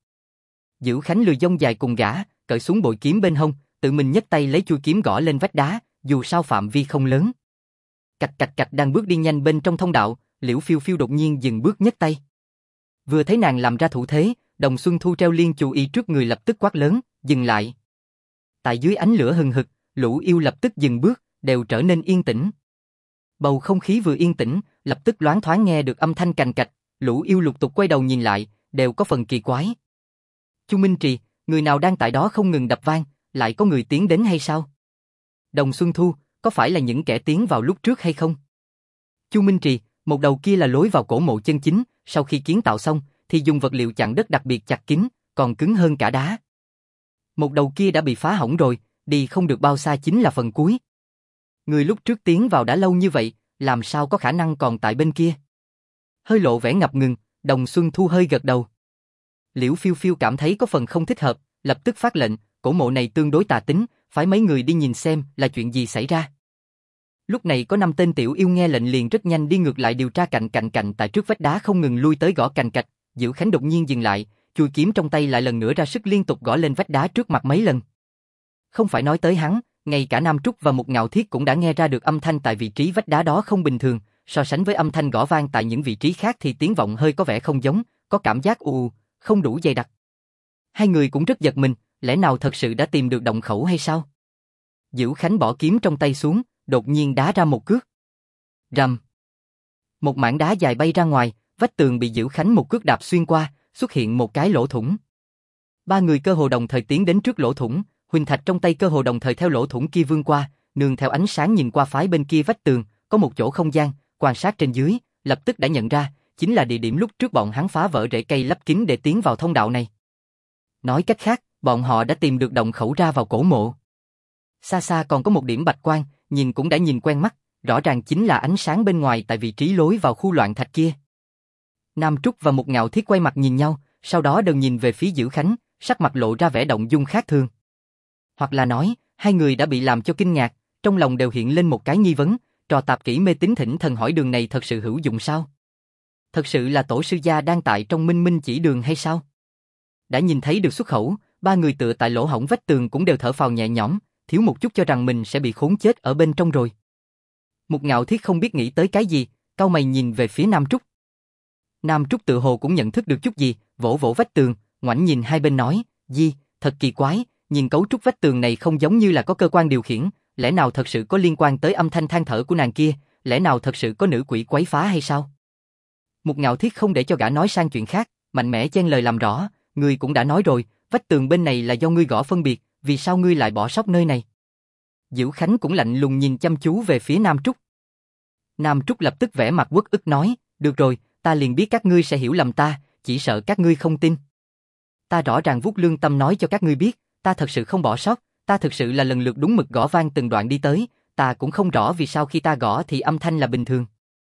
Dữ Khánh lười dông dài cùng gã, cởi xuống bội kiếm bên hông, tự mình nhấc tay lấy chuôi kiếm gõ lên vách đá, dù sao phạm vi không lớn. Cạch cạch cạch đang bước đi nhanh bên trong thông đạo, Liễu Phiêu Phiêu đột nhiên dừng bước nhấc tay. Vừa thấy nàng làm ra thủ thế, Đồng Xuân Thu treo liên chú ý trước người lập tức quát lớn, dừng lại. Tại dưới ánh lửa hừng hực, lũ yêu lập tức dừng bước, đều trở nên yên tĩnh. Bầu không khí vừa yên tĩnh, lập tức loáng thoáng nghe được âm thanh cành cạch, lũ yêu lục tục quay đầu nhìn lại, đều có phần kỳ quái. Chu Minh Trì, người nào đang tại đó không ngừng đập vang, lại có người tiến đến hay sao? Đồng Xuân Thu, có phải là những kẻ tiến vào lúc trước hay không? Chu Minh Trì, một đầu kia là lối vào cổ mộ chân chính, sau khi kiến tạo xong, thì dùng vật liệu chặn đất đặc biệt chặt kín, còn cứng hơn cả đá. Một đầu kia đã bị phá hỏng rồi, đi không được bao xa chính là phần cuối. Người lúc trước tiến vào đã lâu như vậy, làm sao có khả năng còn tại bên kia? Hơi lộ vẻ ngập ngừng, Đồng Xuân Thu hơi gật đầu. Liễu Phiêu Phiêu cảm thấy có phần không thích hợp, lập tức phát lệnh, cổ mộ này tương đối tà tính, phải mấy người đi nhìn xem là chuyện gì xảy ra. Lúc này có 5 tên tiểu yêu nghe lệnh liền rất nhanh đi ngược lại điều tra cạnh tại trước vách đá không ngừng lui tới gõ cành cạch. Dữ Khánh đột nhiên dừng lại, chuôi kiếm trong tay lại lần nữa ra sức liên tục gõ lên vách đá trước mặt mấy lần. Không phải nói tới hắn, ngay cả Nam Trúc và một Ngạo Thiết cũng đã nghe ra được âm thanh tại vị trí vách đá đó không bình thường, so sánh với âm thanh gõ vang tại những vị trí khác thì tiếng vọng hơi có vẻ không giống, có cảm giác không đủ dày đặc. Hai người cũng rất giật mình, lẽ nào thật sự đã tìm được động khẩu hay sao? Dữ Khánh bỏ kiếm trong tay xuống, đột nhiên đá ra một cước. Rầm. Một mảng đá dài bay ra ngoài, vách tường bị Dữ Khánh một cước đạp xuyên qua, xuất hiện một cái lỗ thủng. Ba người cơ hồ đồng thời tiến đến trước lỗ thủng, huỳnh thạch trong tay cơ hồ đồng thời theo lỗ thủng kia vươn qua, nương theo ánh sáng nhìn qua phái bên kia vách tường, có một chỗ không gian, quan sát trên dưới, lập tức đã nhận ra, chính là địa điểm lúc trước bọn hắn phá vỡ rễ cây lấp kín để tiến vào thông đạo này. Nói cách khác, bọn họ đã tìm được động khẩu ra vào cổ mộ. Xa xa còn có một điểm bạch quang, nhìn cũng đã nhìn quen mắt, rõ ràng chính là ánh sáng bên ngoài tại vị trí lối vào khu loạn thạch kia. Nam Trúc và Một Ngạo Thiết quay mặt nhìn nhau, sau đó đều nhìn về phía Dữ Khánh, sắc mặt lộ ra vẻ động dung khác thường. Hoặc là nói, hai người đã bị làm cho kinh ngạc, trong lòng đều hiện lên một cái nghi vấn, trò tạp kỹ mê tín thỉnh thần hỏi đường này thật sự hữu dụng sao? Thật sự là tổ sư gia đang tại trong minh minh chỉ đường hay sao? Đã nhìn thấy được xuất khẩu, ba người tựa tại lỗ hổng vách tường cũng đều thở phào nhẹ nhõm, thiếu một chút cho rằng mình sẽ bị khốn chết ở bên trong rồi. Một Ngạo Thiết không biết nghĩ tới cái gì, cau mày nhìn về phía Nam Trúc. Nam Trúc tự hồ cũng nhận thức được chút gì, vỗ vỗ vách tường, ngoảnh nhìn hai bên nói, Di, thật kỳ quái, nhìn cấu trúc vách tường này không giống như là có cơ quan điều khiển, lẽ nào thật sự có liên quan tới âm thanh than thở của nàng kia, lẽ nào thật sự có nữ quỷ quấy phá hay sao? Một Ngạo Thiết không để cho gã nói sang chuyện khác, mạnh mẽ chen lời làm rõ, ngươi cũng đã nói rồi, vách tường bên này là do ngươi gõ phân biệt, vì sao ngươi lại bỏ sót nơi này? Dữ Khánh cũng lạnh lùng nhìn chăm chú về phía Nam Trúc. Nam Trúc lập tức vẻ mặt uất ức nói, được rồi, ta liền biết các ngươi sẽ hiểu lầm ta, chỉ sợ các ngươi không tin. Ta rõ ràng vuốt lương tâm nói cho các ngươi biết, ta thật sự không bỏ sót, ta thực sự là lần lượt đúng mực gõ vang từng đoạn đi tới, ta cũng không rõ vì sao khi ta gõ thì âm thanh là bình thường.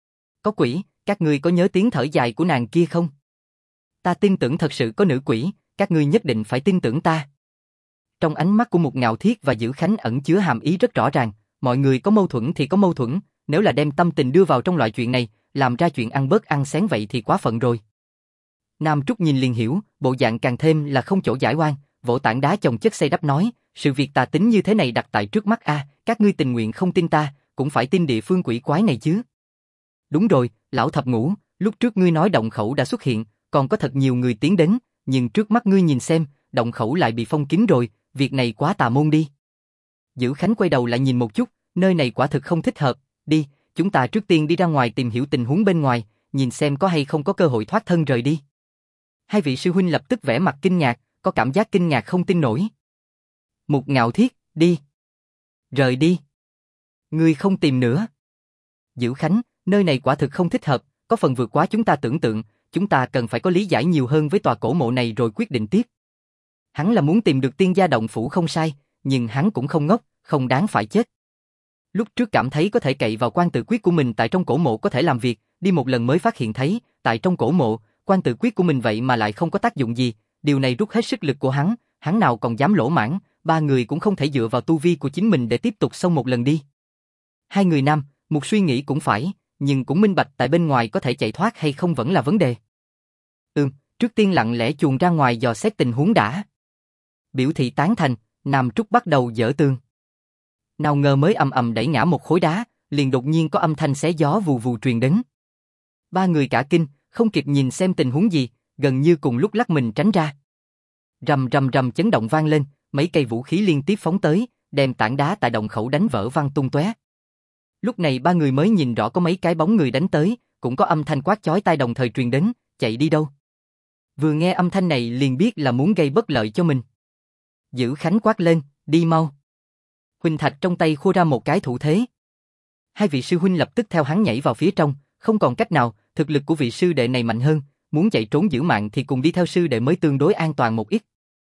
Có quỷ, các ngươi có nhớ tiếng thở dài của nàng kia không? Ta tin tưởng thật sự có nữ quỷ, các ngươi nhất định phải tin tưởng ta. Trong ánh mắt của Một Ngạo Thiết và Dữ Khánh ẩn chứa hàm ý rất rõ ràng, mọi người có mâu thuẫn thì có mâu thuẫn, nếu là đem tâm tình đưa vào trong loại chuyện này, làm ra chuyện ăn bớt ăn xén vậy thì quá phận rồi. Nam Trúc nhìn liền hiểu, bộ dạng càng thêm là không chỗ giải oan, vỗ tảng đá chồng chất xây đắp nói, sự việc tà tính như thế này đặt tại trước mắt các ngươi tình nguyện không tin ta, cũng phải tin địa phương quỷ quái này chứ. Đúng rồi, lão thập ngũ, lúc trước ngươi nói động khẩu đã xuất hiện, còn có thật nhiều người tiến đến, nhưng trước mắt ngươi nhìn xem, động khẩu lại bị phong kín rồi, việc này quá tà môn đi. Dữ Khánh quay đầu lại nhìn một chút, nơi này quả thực không thích hợp, đi, chúng ta trước tiên đi ra ngoài tìm hiểu tình huống bên ngoài, nhìn xem có hay không có cơ hội thoát thân rời đi. Hai vị sư huynh lập tức vẻ mặt kinh ngạc, có cảm giác kinh ngạc không tin nổi. Một Ngạo Thiết, đi. Rời đi. Ngươi không tìm nữa. Dữ Khánh, nơi này quả thực không thích hợp, có phần vượt quá chúng ta tưởng tượng, chúng ta cần phải có lý giải nhiều hơn với tòa cổ mộ này rồi quyết định tiếp. Hắn là muốn tìm được tiên gia động phủ không sai, nhưng hắn cũng không ngốc, không đáng phải chết. Lúc trước cảm thấy có thể cậy vào quan tự quyết của mình tại trong cổ mộ có thể làm việc, đi một lần mới phát hiện thấy, tại trong cổ mộ, quan tự quyết của mình vậy mà lại không có tác dụng gì, điều này rút hết sức lực của hắn nào còn dám lỗ mãng, ba người cũng không thể dựa vào tu vi của chính mình để tiếp tục xông một lần đi. Hai người nam, một suy nghĩ cũng phải, nhưng cũng minh bạch tại bên ngoài có thể chạy thoát hay không vẫn là vấn đề. Trước tiên lặng lẽ chuồn ra ngoài dò xét tình huống đã. Biểu thị tán thành, Nam Trúc bắt đầu dỡ tường. Nào ngờ mới ầm ầm đẩy ngã một khối đá, liền đột nhiên có âm thanh xé gió vù vù truyền đến. Ba người cả kinh, không kịp nhìn xem tình huống gì, gần như cùng lúc lắc mình tránh ra. Rầm rầm rầm chấn động vang lên, mấy cây vũ khí liên tiếp phóng tới, đem tảng đá tại động khẩu đánh vỡ văng tung tóe. Lúc này ba người mới nhìn rõ có mấy cái bóng người đánh tới, cũng có âm thanh quát chói tai đồng thời truyền đến, chạy đi đâu? Vừa nghe âm thanh này liền biết là muốn gây bất lợi cho mình. Dữ Khánh quát lên, đi mau. Huỳnh thạch trong tay khua ra một cái thủ thế. Hai vị sư huynh lập tức theo hắn nhảy vào phía trong, không còn cách nào, thực lực của vị sư đệ này mạnh hơn, muốn chạy trốn giữ mạng thì cùng đi theo sư đệ mới tương đối an toàn một ít.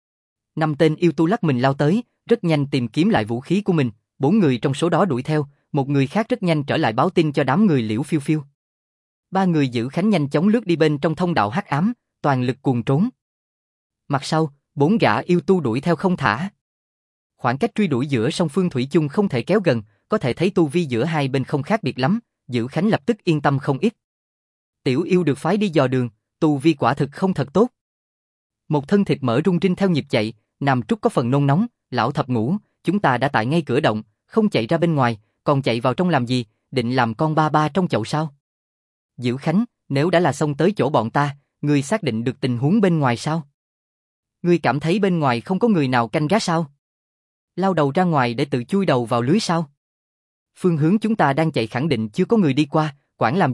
5 tên yêu tu lắc mình lao tới, rất nhanh tìm kiếm lại vũ khí của mình, 4 người trong số đó đuổi theo, một người khác rất nhanh trở lại báo tin cho đám người Liễu Phiêu Phiêu. Ba người Dữ Khánh nhanh chóng lướt đi bên trong thông đạo hắc ám, toàn lực cuồng trốn. Mặt sau, 4 gã yêu tu đuổi theo không thả. Khoảng cách truy đuổi giữa song phương thủy chung không thể kéo gần, có thể thấy tu vi giữa hai bên không khác biệt lắm, Dữ Khánh lập tức yên tâm không ít. Tiểu yêu được phái đi dò đường, tu vi quả thực không thật tốt. Một thân thịt mỡ rung rinh theo nhịp chạy, Nam Trúc có phần nôn nóng, lão thập ngũ, chúng ta đã tại ngay cửa động, không chạy ra bên ngoài, còn chạy vào trong làm gì, định làm con ba ba trong chậu sao? Dữ Khánh, nếu đã là xông tới chỗ bọn ta, ngươi xác định được tình huống bên ngoài sao? Ngươi cảm thấy bên ngoài không có người nào canh gác sao? Lao đầu ra ngoài để tự chui đầu vào lưới sao? Phương hướng chúng ta đang chạy khẳng định chưa có người đi qua, quản làm gì,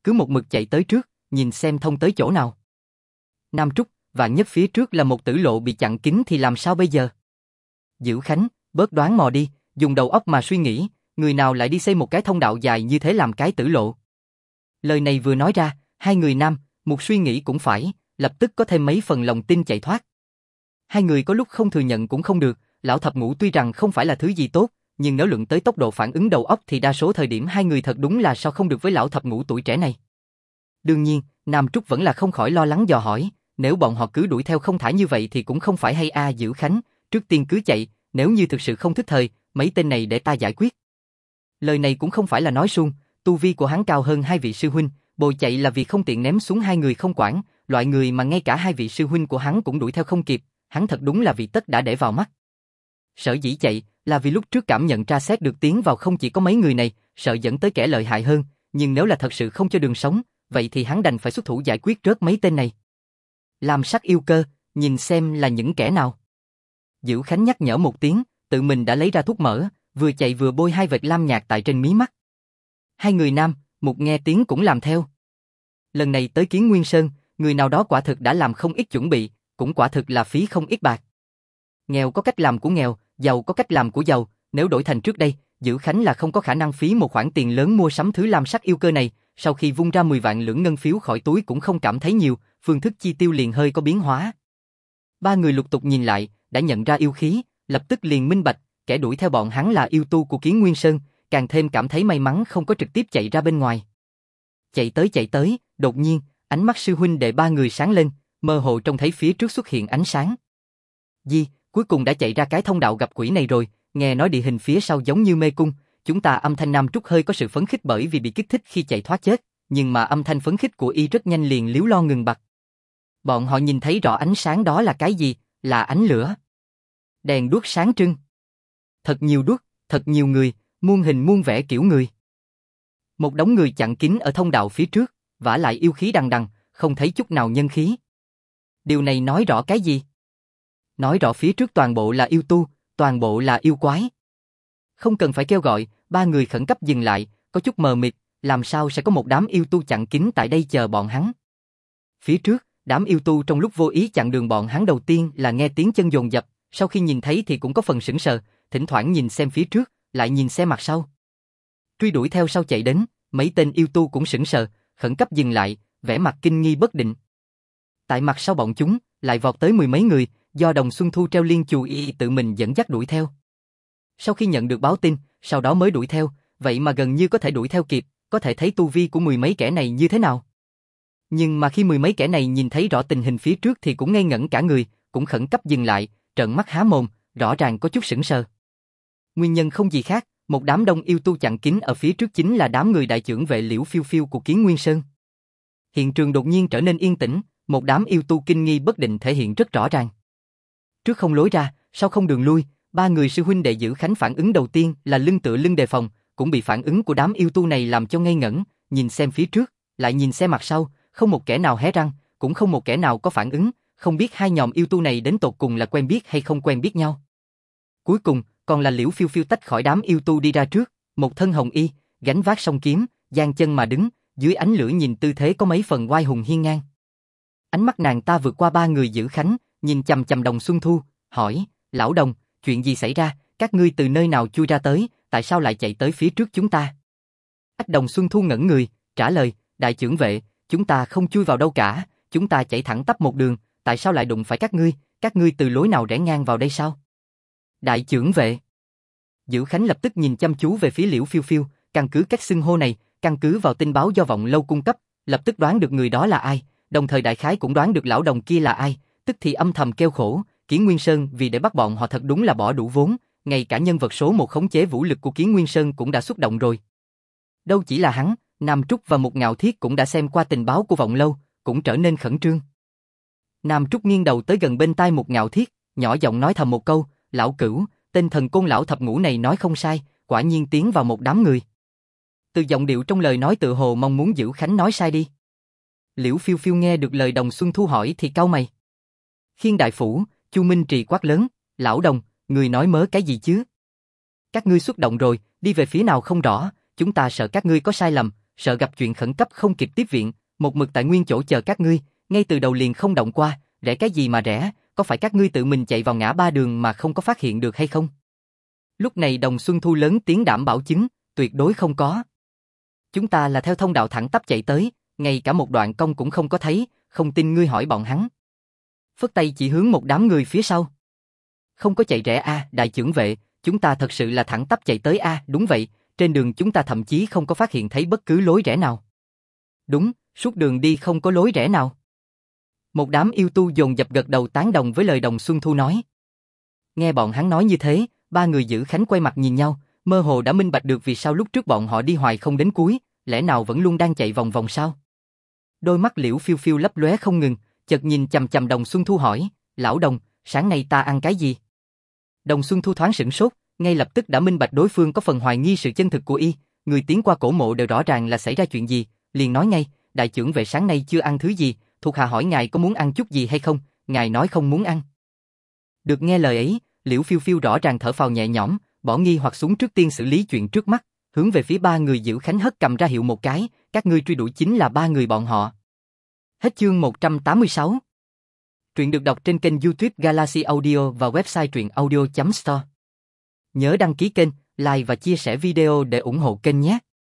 cứ một mực chạy tới trước, nhìn xem thông tới chỗ nào. Nam Trúc, vạn nhất phía trước là một tử lộ bị chặn kín thì làm sao bây giờ? Dữ Khánh, bớt đoán mò đi, dùng đầu óc mà suy nghĩ, người nào lại đi xây một cái thông đạo dài như thế làm cái tử lộ. Lời này vừa nói ra, hai người nam, một suy nghĩ cũng phải, lập tức có thêm mấy phần lòng tin chạy thoát. Hai người có lúc không thừa nhận cũng không được, lão thập ngũ tuy rằng không phải là thứ gì tốt, nhưng nếu luận tới tốc độ phản ứng đầu óc thì đa số thời điểm hai người thật đúng là so không được với lão thập ngũ tuổi trẻ này. Đương nhiên, Nam Trúc vẫn là không khỏi lo lắng dò hỏi, nếu bọn họ cứ đuổi theo không thả như vậy thì cũng không phải hay a. Dữ Khánh, trước tiên cứ chạy, nếu như thực sự không thức thời, mấy tên này để ta giải quyết. Lời này cũng không phải là nói suông, tu vi của hắn cao hơn hai vị sư huynh, bồi chạy là vì không tiện ném xuống hai người không quản, loại người mà ngay cả hai vị sư huynh của hắn cũng đuổi theo không kịp, hắn thật đúng là vì tất đã để vào mắt. Sở dĩ chạy là vì lúc trước cảm nhận tra xét được tiến vào không chỉ có mấy người này, sợ dẫn tới kẻ lợi hại hơn, nhưng nếu là thật sự không cho đường sống, vậy thì hắn đành phải xuất thủ giải quyết rớt mấy tên này. Làm sắc yêu cơ, nhìn xem là những kẻ nào. Dữ Khánh nhắc nhở một tiếng, tự mình đã lấy ra thuốc mỡ, vừa chạy vừa bôi hai vệt lam nhạt tại trên mí mắt. Hai người nam, một nghe tiếng cũng làm theo. Lần này tới Kiến Nguyên Sơn, người nào đó quả thực đã làm không ít chuẩn bị, cũng quả thực là phí không ít bạc. Nghèo có cách làm của nghèo, giàu có cách làm của giàu, nếu đổi thành trước đây, Dữ Khánh là không có khả năng phí một khoản tiền lớn mua sắm thứ lam sắc yêu cơ này, sau khi vung ra 10 vạn lưỡng ngân phiếu khỏi túi cũng không cảm thấy nhiều, phương thức chi tiêu liền hơi có biến hóa. Ba người lục tục nhìn lại, đã nhận ra yêu khí, lập tức liền minh bạch, kẻ đuổi theo bọn hắn là yêu tu của Kiến Nguyên Sơn, càng thêm cảm thấy may mắn không có trực tiếp chạy ra bên ngoài. Chạy tới, đột nhiên, ánh mắt sư huynh đệ ba người sáng lên, mơ hồ trông thấy phía trước xuất hiện ánh sáng. Cuối cùng đã chạy ra cái thông đạo gặp quỷ này rồi, nghe nói địa hình phía sau giống như mê cung, chúng ta âm thanh Nam Trúc hơi có sự phấn khích bởi vì bị kích thích khi chạy thoát chết, nhưng mà âm thanh phấn khích của y rất nhanh liền líu lo ngừng bặt. Bọn họ nhìn thấy rõ ánh sáng đó là cái gì, là ánh lửa. Đèn đuốc sáng trưng. Thật nhiều đuốc, thật nhiều người, muôn hình muôn vẻ kiểu người. Một đống người chặn kín ở thông đạo phía trước, vả lại yêu khí đằng đằng, không thấy chút nào nhân khí. Điều này nói rõ cái gì? Nói rõ phía trước toàn bộ là yêu tu, toàn bộ là yêu quái. Không cần phải kêu gọi, ba người khẩn cấp dừng lại, có chút mờ mịt, làm sao sẽ có một đám yêu tu chặn kín tại đây chờ bọn hắn. Phía trước, đám yêu tu trong lúc vô ý chặn đường bọn hắn đầu tiên là nghe tiếng chân dồn dập, sau khi nhìn thấy thì cũng có phần sững sờ, thỉnh thoảng nhìn xem phía trước, lại nhìn xem mặt sau. Truy đuổi theo sau chạy đến, mấy tên yêu tu cũng sững sờ, khẩn cấp dừng lại, vẻ mặt kinh nghi bất định. Tại mặt sau bọn chúng, lại vọt tới mười mấy người, do Đồng Xuân Thu treo liên chù y tự mình dẫn dắt đuổi theo. Sau khi nhận được báo tin, sau đó mới đuổi theo, vậy mà gần như có thể đuổi theo kịp, có thể thấy tu vi của mười mấy kẻ này như thế nào. Nhưng mà khi mười mấy kẻ này nhìn thấy rõ tình hình phía trước thì cũng ngây ngẩn cả người, cũng khẩn cấp dừng lại, trợn mắt há mồm, rõ ràng có chút sững sờ. Nguyên nhân không gì khác, một đám đông yêu tu chặn kín ở phía trước chính là đám người đại trưởng vệ Liễu Phiêu Phiêu của Kiến Nguyên Sơn. Hiện trường đột nhiên trở nên yên tĩnh, một đám yêu tu kinh nghi bất định thể hiện rất rõ ràng. Trước không lối ra, sau không đường lui, ba người sư huynh đệ Dữ Khánh phản ứng đầu tiên là lưng tựa lưng đề phòng, cũng bị phản ứng của đám yêu tu này làm cho ngây ngẩn, nhìn xem phía trước, lại nhìn xem mặt sau, không một kẻ nào hé răng, cũng không một kẻ nào có phản ứng, không biết hai nhòm yêu tu này đến tột cùng là quen biết hay không quen biết nhau. Cuối cùng, còn là Liễu Phiêu Phiêu tách khỏi đám yêu tu đi ra trước, một thân hồng y, gánh vác song kiếm, giang chân mà đứng, dưới ánh lửa nhìn tư thế có mấy phần oai hùng hiên ngang. Ánh mắt nàng ta vượt qua ba người Dữ Khánh, nhìn chằm chằm Đồng Xuân Thu, hỏi, lão Đồng, chuyện gì xảy ra, các ngươi từ nơi nào chui ra tới, tại sao lại chạy tới phía trước chúng ta? Đồng Xuân Thu ngẩn người, trả lời, đại trưởng vệ, chúng ta không chui vào đâu cả, chúng ta chạy thẳng tắp một đường, tại sao lại đụng phải các ngươi từ lối nào rẽ ngang vào đây sao? Đại trưởng vệ. Dữ Khánh lập tức nhìn chăm chú về phía Liễu Phiêu Phiêu, căn cứ cách xưng hô này, căn cứ vào tin báo do Vọng Lâu cung cấp, lập tức đoán được người đó là ai, đồng thời đại khái cũng đoán được lão đồng kia là ai, tức thì âm thầm kêu khổ, Kiến Nguyên Sơn vì để bắt bọn họ thật đúng là bỏ đủ vốn, ngay cả nhân vật số 1 khống chế vũ lực của Kiến Nguyên Sơn cũng đã xuất động rồi. Đâu chỉ là hắn, Nam Trúc và Một Ngạo Thiết cũng đã xem qua tình báo của Vọng Lâu, cũng trở nên khẩn trương. Nam Trúc nghiêng đầu tới gần bên tai Một Ngạo Thiết, nhỏ giọng nói thầm một câu, lão Cửu, tên thần côn lão thập ngũ này nói không sai, quả nhiên tiến vào một đám người. Từ giọng điệu trong lời nói tự hồ mong muốn Dữ Khánh nói sai đi. Liễu Phiêu Phiêu nghe được lời Đồng Xuân Thu hỏi thì cau mày. Khiên đại phủ, Chu Minh Trì quát lớn, lão Đồng, người nói mớ cái gì chứ? Các ngươi xuất động rồi, đi về phía nào không rõ, chúng ta sợ các ngươi có sai lầm, sợ gặp chuyện khẩn cấp không kịp tiếp viện, một mực tại nguyên chỗ chờ các ngươi, ngay từ đầu liền không động qua, rẽ cái gì mà rẽ, có phải các ngươi tự mình chạy vào ngã ba đường mà không có phát hiện được hay không? Lúc này Đồng Xuân Thu lớn tiếng đảm bảo chứng, tuyệt đối không có. Chúng ta là theo thông đạo thẳng tắp chạy tới, ngay cả một đoạn cong cũng không có thấy, không tin ngươi hỏi bọn hắn. Phất tay chỉ hướng một đám người phía sau. Không có chạy rẽ a, đại trưởng vệ, chúng ta thật sự là thẳng tắp chạy tới a, đúng vậy, trên đường chúng ta thậm chí không có phát hiện thấy bất cứ lối rẽ nào. Đúng, suốt đường đi không có lối rẽ nào. Một đám yêu tu dồn dập gật đầu tán đồng với lời Đồng Xuân Thu nói. Nghe bọn hắn nói như thế, ba người giữ khánh quay mặt nhìn nhau, mơ hồ đã minh bạch được vì sao lúc trước bọn họ đi hoài không đến cuối, lẽ nào vẫn luôn đang chạy vòng vòng sao? Đôi mắt Liễu Phiêu Phiêu lấp lóe không ngừng, chợt nhìn chằm chằm Đồng Xuân Thu hỏi, lão Đồng, sáng nay ta ăn cái gì? Đồng Xuân Thu thoáng sửng sốt, ngay lập tức đã minh bạch đối phương có phần hoài nghi sự chân thực của y, người tiến qua cổ mộ đều rõ ràng là xảy ra chuyện gì, liền nói ngay, đại trưởng vệ sáng nay chưa ăn thứ gì, thuộc hạ hỏi ngài có muốn ăn chút gì hay không, ngài nói không muốn ăn. Được nghe lời ấy, Liễu Phiêu Phiêu rõ ràng thở phào nhẹ nhõm, bỏ nghi hoặc xuống trước tiên xử lý chuyện trước mắt, hướng về phía ba người giữ khánh hất cầm ra hiệu một cái, các ngươi truy đuổi chính là ba người bọn họ. Hết chương 186. Truyện được đọc trên kênh YouTube Galaxy Audio và website truyệnaudio.store. Nhớ đăng ký kênh, like và chia sẻ video để ủng hộ kênh nhé.